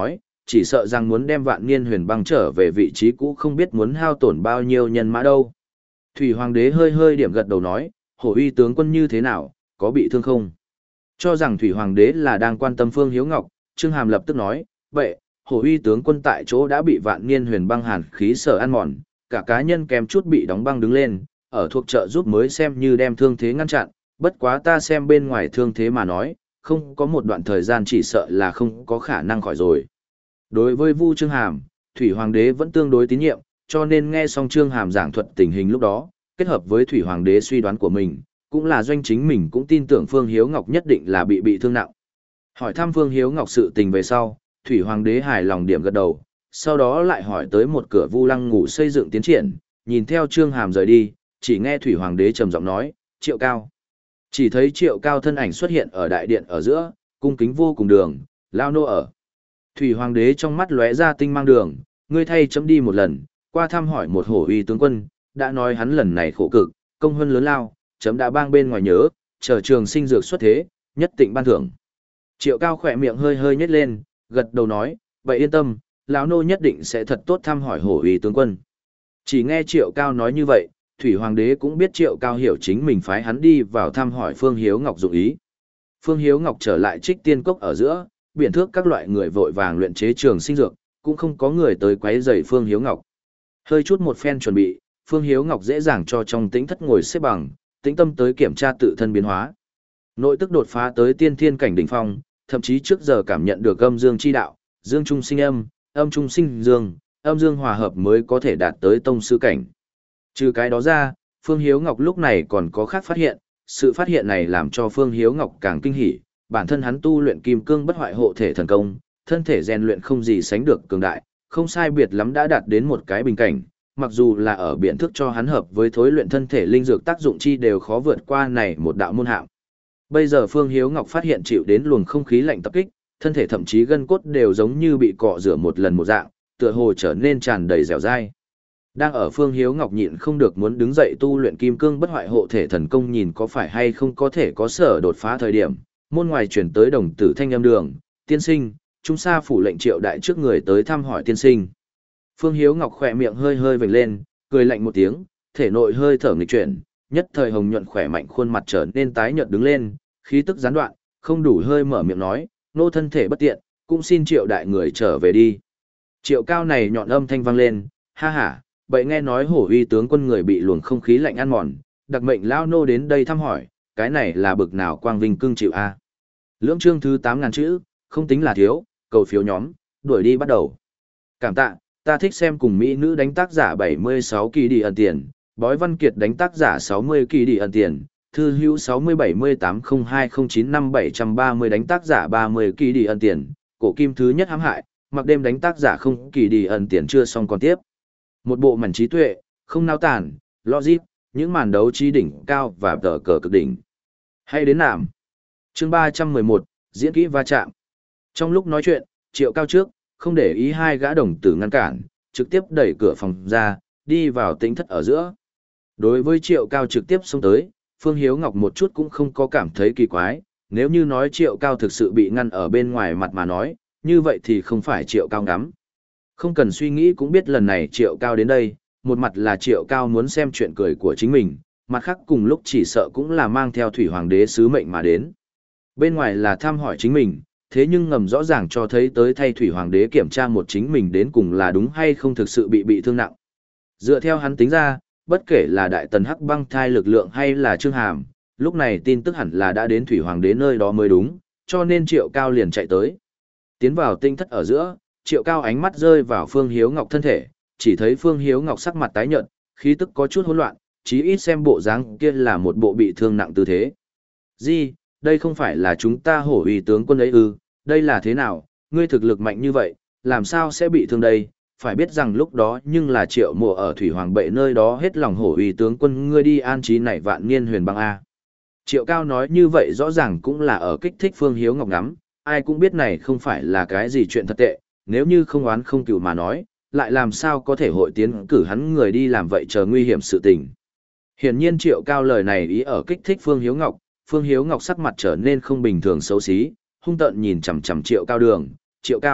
chỉ sợ rằng muốn đem vạn niên huyền băng trở về vị trí cũ không biết muốn hao tổn bao nhiêu nhân mã đâu. Thủy Hoàng đế hơi hơi điểm gật đầu nói, hổ uy tướng quân như thế nào, có bị thương không? Cho rằng Thủy Hoàng đế là đang quan tâm Phương Hiếu Ngọc, Trương Hàm lập tức nói, vậy, hổ uy tướng quân tại chỗ đã bị vạn niên huyền băng hàn khí sở ăn mòn, cả cá nhân kém chút bị đóng băng đứng lên, ở thuộc trợ giúp mới xem như đem thương thế ngăn chặn, bất quá ta xem bên ngoài thương thế mà nói, không có một đoạn thời gian chỉ sợ là không có khả năng khỏi rồi. Đối với Vu Trương Hàm, Thủy Hoàng đế vẫn tương đối tín nhiệm, cho nên nghe xong Trương Hàm giảng thuật tình hình lúc đó, kết hợp với Thủy Hoàng đế suy đoán của mình, cũng là doanh chính mình cũng tin tưởng Phương Hiếu Ngọc nhất định là bị bị thương nặng. Hỏi thăm Phương Hiếu Ngọc sự tình về sau, Thủy Hoàng đế hài lòng điểm gật đầu, sau đó lại hỏi tới một cửa Vu Lăng ngủ xây dựng tiến triển, nhìn theo Trương Hàm rời đi, chỉ nghe Thủy Hoàng đế trầm giọng nói, Triệu Cao. Chỉ thấy Triệu Cao thân ảnh xuất hiện ở đại điện ở giữa, cung kính vô cùng đường, lao nô ở. Thủy Hoàng đế trong mắt lóe ra tinh mang đường, ngươi thay chấm đi một lần, qua thăm hỏi một hổ uy tướng quân, đã nói hắn lần này khổ cực, công hơn lớn lao, chấm đã bang bên ngoài nhớ, chờ trường sinh dược xuất thế, nhất định ban thưởng. Triệu Cao khỏe miệng hơi hơi nhếch lên, gật đầu nói, vậy yên tâm, lão nô nhất định sẽ thật tốt thăm hỏi hổ uy tướng quân. Chỉ nghe Triệu Cao nói như vậy, Thủy Hoàng đế cũng biết Triệu Cao hiểu chính mình phái hắn đi vào thăm hỏi Phương Hiếu Ngọc dụng ý. Phương Hiếu Ngọc trở lại Trích Tiên Cốc ở giữa, biển thước các loại người vội vàng luyện chế trường sinh dược, cũng không có người tới quấy rầy Phương Hiếu Ngọc. Hơi chút một phen chuẩn bị, Phương Hiếu Ngọc dễ dàng cho trong tĩnh thất ngồi xếp bằng, tĩnh tâm tới kiểm tra tự thân biến hóa. Nội tức đột phá tới tiên thiên cảnh đỉnh phong, thậm chí trước giờ cảm nhận được âm dương chi đạo, dương trung sinh âm, âm trung sinh dương, âm dương hòa hợp mới có thể đạt tới tông sư cảnh. Trừ cái đó ra, Phương Hiếu Ngọc lúc này còn có khác phát hiện, sự phát hiện này làm cho Phương Hiếu Ngọc càng kinh hỉ, bản thân hắn tu luyện kim cương bất hoại hộ thể thần công, thân thể rèn luyện không gì sánh được cường đại, không sai biệt lắm đã đạt đến một cái bình cảnh, mặc dù là ở biện thức cho hắn hợp với thối luyện thân thể linh dược tác dụng chi đều khó vượt qua này một đạo môn hạng. Bây giờ Phương Hiếu Ngọc phát hiện chịu đến luồng không khí lạnh tập kích, thân thể thậm chí gân cốt đều giống như bị cọ rửa một lần một dạng, tựa hồ trở nên tràn đầy dẻo dai. Đang ở Phương Hiếu Ngọc nhịn không được muốn đứng dậy tu luyện kim cương bất hoại hộ thể thần công nhìn có phải hay không có thể có sở đột phá thời điểm, môn ngoài chuyển tới đồng tử thanh âm đường, tiên sinh, chúng sa phủ lệnh Triệu đại trước người tới thăm hỏi tiên sinh. Phương Hiếu Ngọc khỏe miệng hơi hơi vểnh lên, cười lạnh một tiếng, thể nội hơi thở nghịch chuyển, nhất thời hồng nhuận khỏe mạnh khuôn mặt trở nên tái nhợt đứng lên, khí tức gián đoạn, không đủ hơi mở miệng nói, nô thân thể bất tiện, cũng xin Triệu đại người trở về đi. Triệu Cao này nhọn âm thanh vang lên, ha ha, vậy nghe nói hổ uy tướng quân người bị luồng không khí lạnh ăn mòn, đặc mệnh lao nô đến đây thăm hỏi, cái này là bực nào quang vinh cương chịu a. Lưỡng chương thứ tám ngàn chữ, không tính là thiếu, cầu phiếu nhóm, đuổi đi bắt đầu. Cảm tạ, ta thích xem cùng mỹ nữ đánh tác giả bảy mươi sáu kỳ đi ẩn tiền, bói văn kiệt đánh tác giả sáu mươi kỳ đi ẩn tiền, thư hữu sáu mươi bảy mươi tám không hai không chín năm bảy ba mươi đánh tác giả ba mươi kỳ đi ẩn tiền, cổ kim thứ nhất hãm hại, mặc đêm đánh tác giả không kỳ đi ẩn tiền chưa xong còn tiếp. Một bộ mảnh trí tuệ, không nao tản, logic, những màn đấu trí đỉnh cao và tờ cờ cực đỉnh. Hay đến nạm. Chương ba trăm mười một, diễn kỹ va chạm. Trong lúc nói chuyện, Triệu Cao trước, không để ý hai gã đồng tử ngăn cản, trực tiếp đẩy cửa phòng ra, đi vào tĩnh thất ở giữa. Đối với Triệu Cao trực tiếp xông tới, Phương Hiếu Ngọc một chút cũng không có cảm thấy kỳ quái, nếu như nói Triệu Cao thực sự bị ngăn ở bên ngoài mặt mà nói, như vậy thì không phải Triệu Cao ngắm. Không cần suy nghĩ cũng biết lần này Triệu Cao đến đây, một mặt là Triệu Cao muốn xem chuyện cười của chính mình, mặt khác cùng lúc chỉ sợ cũng là mang theo Thủy Hoàng đế sứ mệnh mà đến. Bên ngoài là thăm hỏi chính mình, thế nhưng ngầm rõ ràng cho thấy tới thay Thủy Hoàng đế kiểm tra một chính mình đến cùng là đúng hay không thực sự bị bị thương nặng. Dựa theo hắn tính ra, bất kể là Đại Tần Hắc Băng Thai lực lượng hay là Trương Hàm, lúc này tin tức hẳn là đã đến Thủy Hoàng đế nơi đó mới đúng, cho nên Triệu Cao liền chạy tới. Tiến vào tinh thất ở giữa, Triệu Cao ánh mắt rơi vào Phương Hiếu Ngọc thân thể, chỉ thấy Phương Hiếu Ngọc sắc mặt tái nhợt, khí tức có chút hỗn loạn, chí ít xem bộ dáng kia là một bộ bị thương nặng tư thế. Gì, đây không phải là chúng ta hổ uy tướng quân ấy ư, đây là thế nào, ngươi thực lực mạnh như vậy, làm sao sẽ bị thương đây, phải biết rằng lúc đó nhưng là Triệu mùa ở Thủy Hoàng bệ nơi đó hết lòng hổ uy tướng quân ngươi đi an trí này vạn niên huyền băng A. Triệu Cao nói như vậy rõ ràng cũng là ở kích thích Phương Hiếu Ngọc ngắm, ai cũng biết này không phải là cái gì chuyện thật tệ, nếu như không oán không cừu mà nói, lại làm sao có thể hội tiến cử hắn người đi làm vậy chờ nguy hiểm sự tình. Hiển nhiên Triệu Cao lời này ý ở kích thích Phương Hiếu Ngọc, Phương Hiếu Ngọc sắc mặt trở nên không bình thường xấu xí, hung tợn nhìn chằm chằm Triệu Cao đường, Triệu Cao,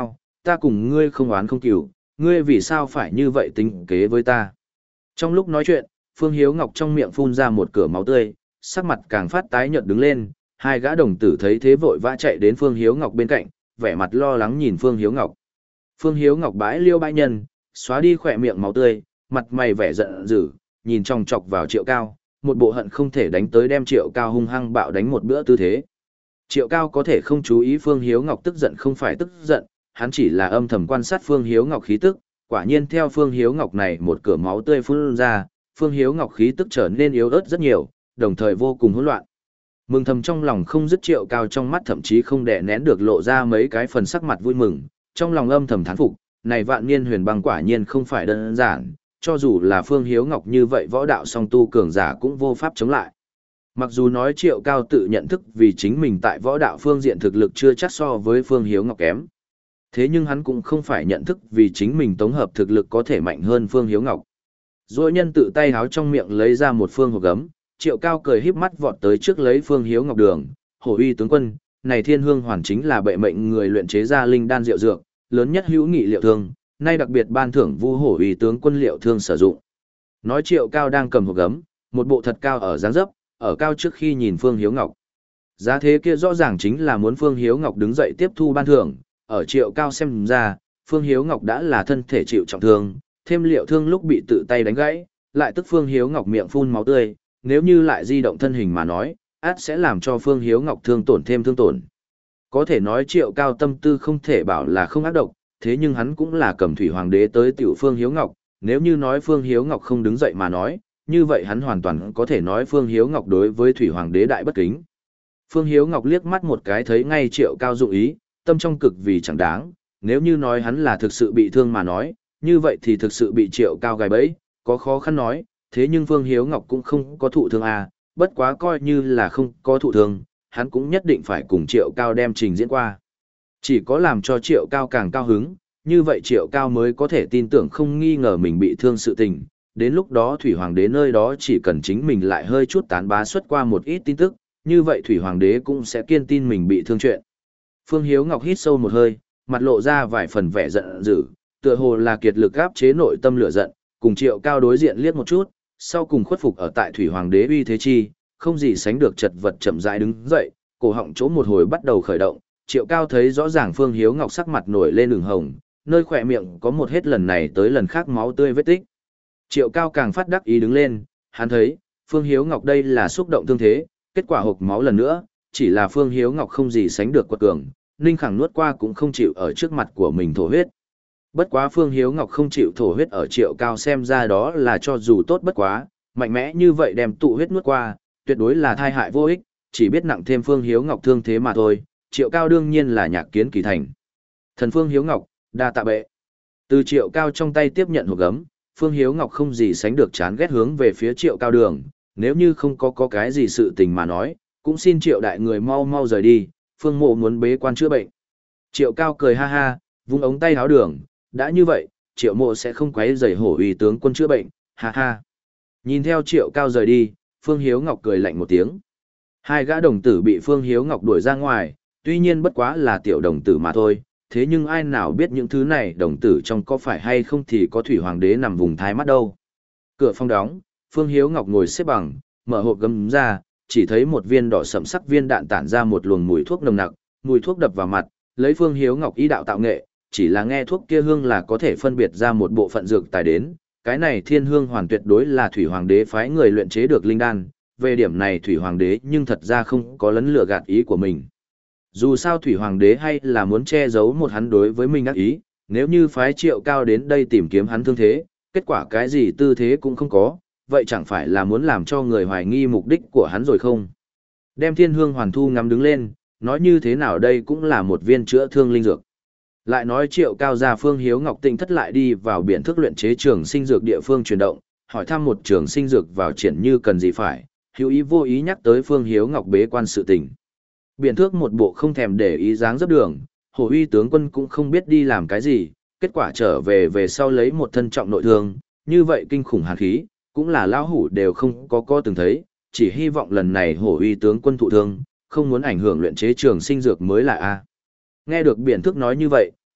ta cùng ngươi không oán không cừu, ngươi vì sao phải như vậy tính kế với ta. Trong lúc nói chuyện, Phương Hiếu Ngọc trong miệng phun ra một cửa máu tươi, sắc mặt càng phát tái nhợt đứng lên, hai gã đồng tử thấy thế vội vã chạy đến Phương Hiếu Ngọc bên cạnh, vẻ mặt lo lắng nhìn Phương Hiếu Ngọc. Phương Hiếu Ngọc bãi liêu bãi nhân, xóa đi khỏe miệng máu tươi, mặt mày vẻ giận dữ, nhìn chòng chọc vào Triệu Cao, một bộ hận không thể đánh tới đem Triệu Cao hung hăng bạo đánh một bữa tư thế. Triệu Cao có thể không chú ý Phương Hiếu Ngọc tức giận không phải tức giận, hắn chỉ là âm thầm quan sát Phương Hiếu Ngọc khí tức, quả nhiên theo Phương Hiếu Ngọc này một cửa máu tươi phun ra, Phương Hiếu Ngọc khí tức trở nên yếu ớt rất nhiều, đồng thời vô cùng hỗn loạn. Mừng thầm trong lòng không dứt Triệu Cao trong mắt thậm chí không đè nén được lộ ra mấy cái phần sắc mặt vui mừng, trong lòng âm thầm thán phục, này vạn niên huyền băng quả nhiên không phải đơn giản, cho dù là Phương Hiếu Ngọc như vậy võ đạo song tu cường giả cũng vô pháp chống lại. Mặc dù nói Triệu Cao tự nhận thức vì chính mình tại võ đạo phương diện thực lực chưa chắc so với Phương Hiếu Ngọc kém. Thế nhưng hắn cũng không phải nhận thức vì chính mình tổng hợp thực lực có thể mạnh hơn Phương Hiếu Ngọc. Rồi nhân tự tay háo trong miệng lấy ra một phương hộp gấm, Triệu Cao cười híp mắt vọt tới trước lấy Phương Hiếu Ngọc đường, hổ uy tướng quân, này thiên hương hoàn chính là bệ mệnh người luyện chế ra linh đan diệu dược, lớn nhất hữu nghị liệu thương, nay đặc biệt ban thưởng vu hổ uy tướng quân liệu thương sử dụng. Nói Triệu Cao đang cầm hộp gấm, một bộ thật cao ở dáng dấp, ở cao trước khi nhìn Phương Hiếu Ngọc. Giá thế kia rõ ràng chính là muốn Phương Hiếu Ngọc đứng dậy tiếp thu ban thưởng, ở Triệu Cao xem ra, Phương Hiếu Ngọc đã là thân thể chịu trọng thương, thêm liệu thương lúc bị tự tay đánh gãy, lại tức Phương Hiếu Ngọc miệng phun máu tươi, nếu như lại di động thân hình mà nói, át sẽ làm cho Phương Hiếu Ngọc thương tổn thêm thương tổn. Có thể nói Triệu Cao tâm tư không thể bảo là không ác độc, thế nhưng hắn cũng là cầm thủy hoàng đế tới tiểu Phương Hiếu Ngọc, nếu như nói Phương Hiếu Ngọc không đứng dậy mà nói, như vậy hắn hoàn toàn có thể nói Phương Hiếu Ngọc đối với thủy hoàng đế đại bất kính. Phương Hiếu Ngọc liếc mắt một cái thấy ngay Triệu Cao dụng ý, tâm trong cực vì chẳng đáng, nếu như nói hắn là thực sự bị thương mà nói, như vậy thì thực sự bị Triệu Cao gài bẫy, có khó khăn nói, thế nhưng Phương Hiếu Ngọc cũng không có thụ thương à, bất quá coi như là không có thụ thương, hắn cũng nhất định phải cùng Triệu Cao đem trình diễn qua. Chỉ có làm cho Triệu Cao càng cao hứng, như vậy Triệu Cao mới có thể tin tưởng không nghi ngờ mình bị thương sự tình, đến lúc đó Thủy Hoàng đế nơi đó chỉ cần chính mình lại hơi chút tán bá xuất qua một ít tin tức, như vậy Thủy Hoàng đế cũng sẽ kiên tin mình bị thương chuyện. Phương Hiếu Ngọc hít sâu một hơi, mặt lộ ra vài phần vẻ giận dữ, tựa hồ là kiệt lực áp chế nội tâm lửa giận, cùng Triệu Cao đối diện liếc một chút, sau cùng khuất phục ở tại Thủy Hoàng đế uy thế chi, không gì sánh được chật vật chậm rãi đứng dậy, cổ họng chỗ một hồi bắt đầu khởi động, Triệu Cao thấy rõ ràng Phương Hiếu Ngọc sắc mặt nổi lên ửng hồng, nơi khỏe miệng có một hết lần này tới lần khác máu tươi vết tích. Triệu Cao càng phát đắc ý đứng lên, hắn thấy, Phương Hiếu Ngọc đây là xúc động thương thế, kết quả hộc máu lần nữa, chỉ là Phương Hiếu Ngọc không gì sánh được quật cường, Ninh Khẳng nuốt qua cũng không chịu ở trước mặt của mình thổ huyết. Bất quá Phương Hiếu Ngọc không chịu thổ huyết ở Triệu Cao xem ra đó là cho dù tốt bất quá, mạnh mẽ như vậy đem tụ huyết nuốt qua, tuyệt đối là thai hại vô ích, chỉ biết nặng thêm Phương Hiếu Ngọc thương thế mà thôi, Triệu Cao đương nhiên là nhạc kiến kỳ thành. Thần Phương Hiếu Ngọc, đa tạ bệ. Từ Triệu Cao trong tay tiếp nhận hộp gấm, Phương Hiếu Ngọc không gì sánh được chán ghét hướng về phía Triệu Cao đường, nếu như không có có cái gì sự tình mà nói, cũng xin Triệu đại người mau mau rời đi, Phương mộ muốn bế quan chữa bệnh. Triệu Cao cười ha ha, vung ống tay háo đường, đã như vậy, Triệu mộ sẽ không quấy rầy hổ uy tướng quân chữa bệnh, ha ha. Nhìn theo Triệu Cao rời đi, Phương Hiếu Ngọc cười lạnh một tiếng. Hai gã đồng tử bị Phương Hiếu Ngọc đuổi ra ngoài, tuy nhiên bất quá là tiểu đồng tử mà thôi, thế nhưng ai nào biết những thứ này đồng tử trong có phải hay không thì có thủy hoàng đế nằm vùng thái mắt đâu. Cửa phòng đóng, Phương Hiếu Ngọc ngồi xếp bằng, mở hộp gấm ra, chỉ thấy một viên đỏ sẫm sắc viên đạn tản ra một luồng mùi thuốc nồng nặc, mùi thuốc đập vào mặt, lấy Phương Hiếu Ngọc ý đạo tạo nghệ, chỉ là nghe thuốc kia hương là có thể phân biệt ra một bộ phận dược tài đến, cái này thiên hương hoàn tuyệt đối là thủy hoàng đế phái người luyện chế được linh đan, về điểm này thủy hoàng đế nhưng thật ra không có lấn lừa gạt ý của mình. Dù sao thủy hoàng đế hay là muốn che giấu một hắn đối với mình ác ý, nếu như phái Triệu Cao đến đây tìm kiếm hắn thương thế, kết quả cái gì tư thế cũng không có, vậy chẳng phải là muốn làm cho người hoài nghi mục đích của hắn rồi không? Đem thiên hương hoàn thu ngắm đứng lên, nói như thế nào đây cũng là một viên chữa thương linh dược. Lại nói Triệu Cao ra Phương Hiếu Ngọc Tịnh thất lại đi vào biển thức luyện chế trường sinh dược địa phương chuyển động, hỏi thăm một trường sinh dược vào triển như cần gì phải, hữu ý vô ý nhắc tới Phương Hiếu Ngọc bế quan sự tình. Biển thước một bộ không thèm để ý dáng dấp đường, hổ uy tướng quân cũng không biết đi làm cái gì, kết quả trở về về sau lấy một thân trọng nội thương, như vậy kinh khủng hàn khí, cũng là lão hủ đều không có có từng thấy, chỉ hy vọng lần này hổ uy tướng quân thụ thương, không muốn ảnh hưởng luyện chế trường sinh dược mới là a. Nghe được biển thước nói như vậy,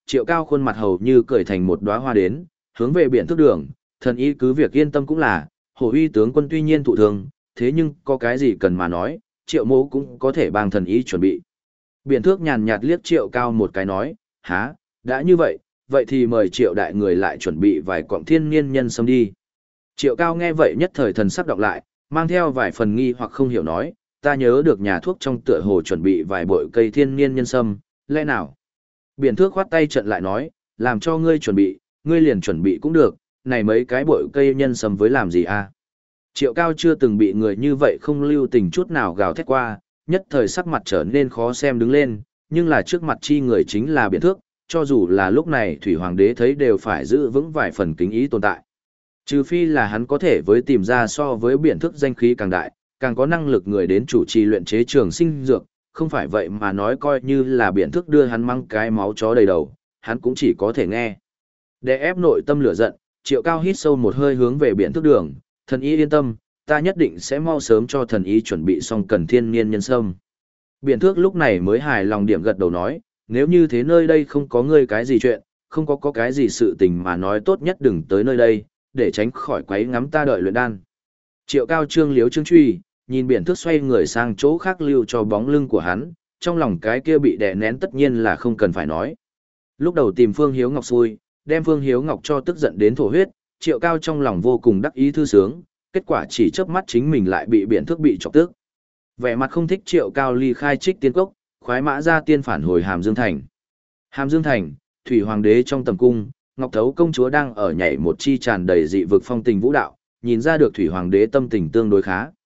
Triệu Cao khuôn mặt hầu như cười thành một đóa hoa đến, hướng về biển thức đường, thần y cứ việc yên tâm cũng là, Hổ Uy tướng quân tuy nhiên thụ thương, thế nhưng có cái gì cần mà nói, Triệu Mỗ cũng có thể bằng thần y chuẩn bị. Biển thước nhàn nhạt liếc Triệu Cao một cái nói, há, đã như vậy, vậy thì mời Triệu đại người lại chuẩn bị vài cọng thiên niên nhân sâm đi. Triệu Cao nghe vậy nhất thời thần sắc đọc lại, mang theo vài phần nghi hoặc không hiểu nói, ta nhớ được nhà thuốc trong tựa hồ chuẩn bị vài bội cây thiên niên nhân sâm, lẽ nào? Biển thước khoát tay trận lại nói, làm cho ngươi chuẩn bị, ngươi liền chuẩn bị cũng được, này mấy cái bội cây nhân sâm với làm gì à? Triệu Cao chưa từng bị người như vậy không lưu tình chút nào gào thét qua, nhất thời sắc mặt trở nên khó xem đứng lên, nhưng là trước mặt chi người chính là biển thước, cho dù là lúc này Thủy Hoàng đế thấy đều phải giữ vững vài phần kính ý tồn tại. Trừ phi là hắn có thể với tìm ra so với biển thước danh khí càng đại, càng có năng lực người đến chủ trì luyện chế trường sinh dược, không phải vậy mà nói coi như là biển thước đưa hắn mang cái máu chó đầy đầu, hắn cũng chỉ có thể nghe. Để ép nội tâm lửa giận, Triệu Cao hít sâu một hơi hướng về biển thước đường, thần ý yên tâm, ta nhất định sẽ mau sớm cho thần ý chuẩn bị xong cần thiên niên nhân sâm. Biển thước lúc này mới hài lòng điểm gật đầu nói, nếu như thế nơi đây không có ngươi cái gì chuyện, không có có cái gì sự tình mà nói tốt nhất đừng tới nơi đây, để tránh khỏi quấy ngắm ta đợi luyện đan. Triệu Cao trương liếu trương truy, nhìn biển thước xoay người sang chỗ khác lưu cho bóng lưng của hắn, trong lòng cái kia bị đè nén tất nhiên là không cần phải nói. Lúc đầu tìm Phương Hiếu Ngọc xui, đem Phương Hiếu Ngọc cho tức giận đến thổ huyết, Triệu Cao trong lòng vô cùng đắc ý thư sướng, kết quả chỉ chớp mắt chính mình lại bị biển thước bị chọc tức. Vẻ mặt không thích Triệu Cao ly khai Trích Tiên Cốc, khoái mã ra tiên phản hồi Hàm Dương Thành. Hàm Dương Thành, Thủy Hoàng đế trong tầm cung, Ngọc Thấu công chúa đang ở nhảy một chi tràn đầy dị vực phong tình vũ đạo, nhìn ra được Thủy Hoàng đế tâm tình tương đối khá.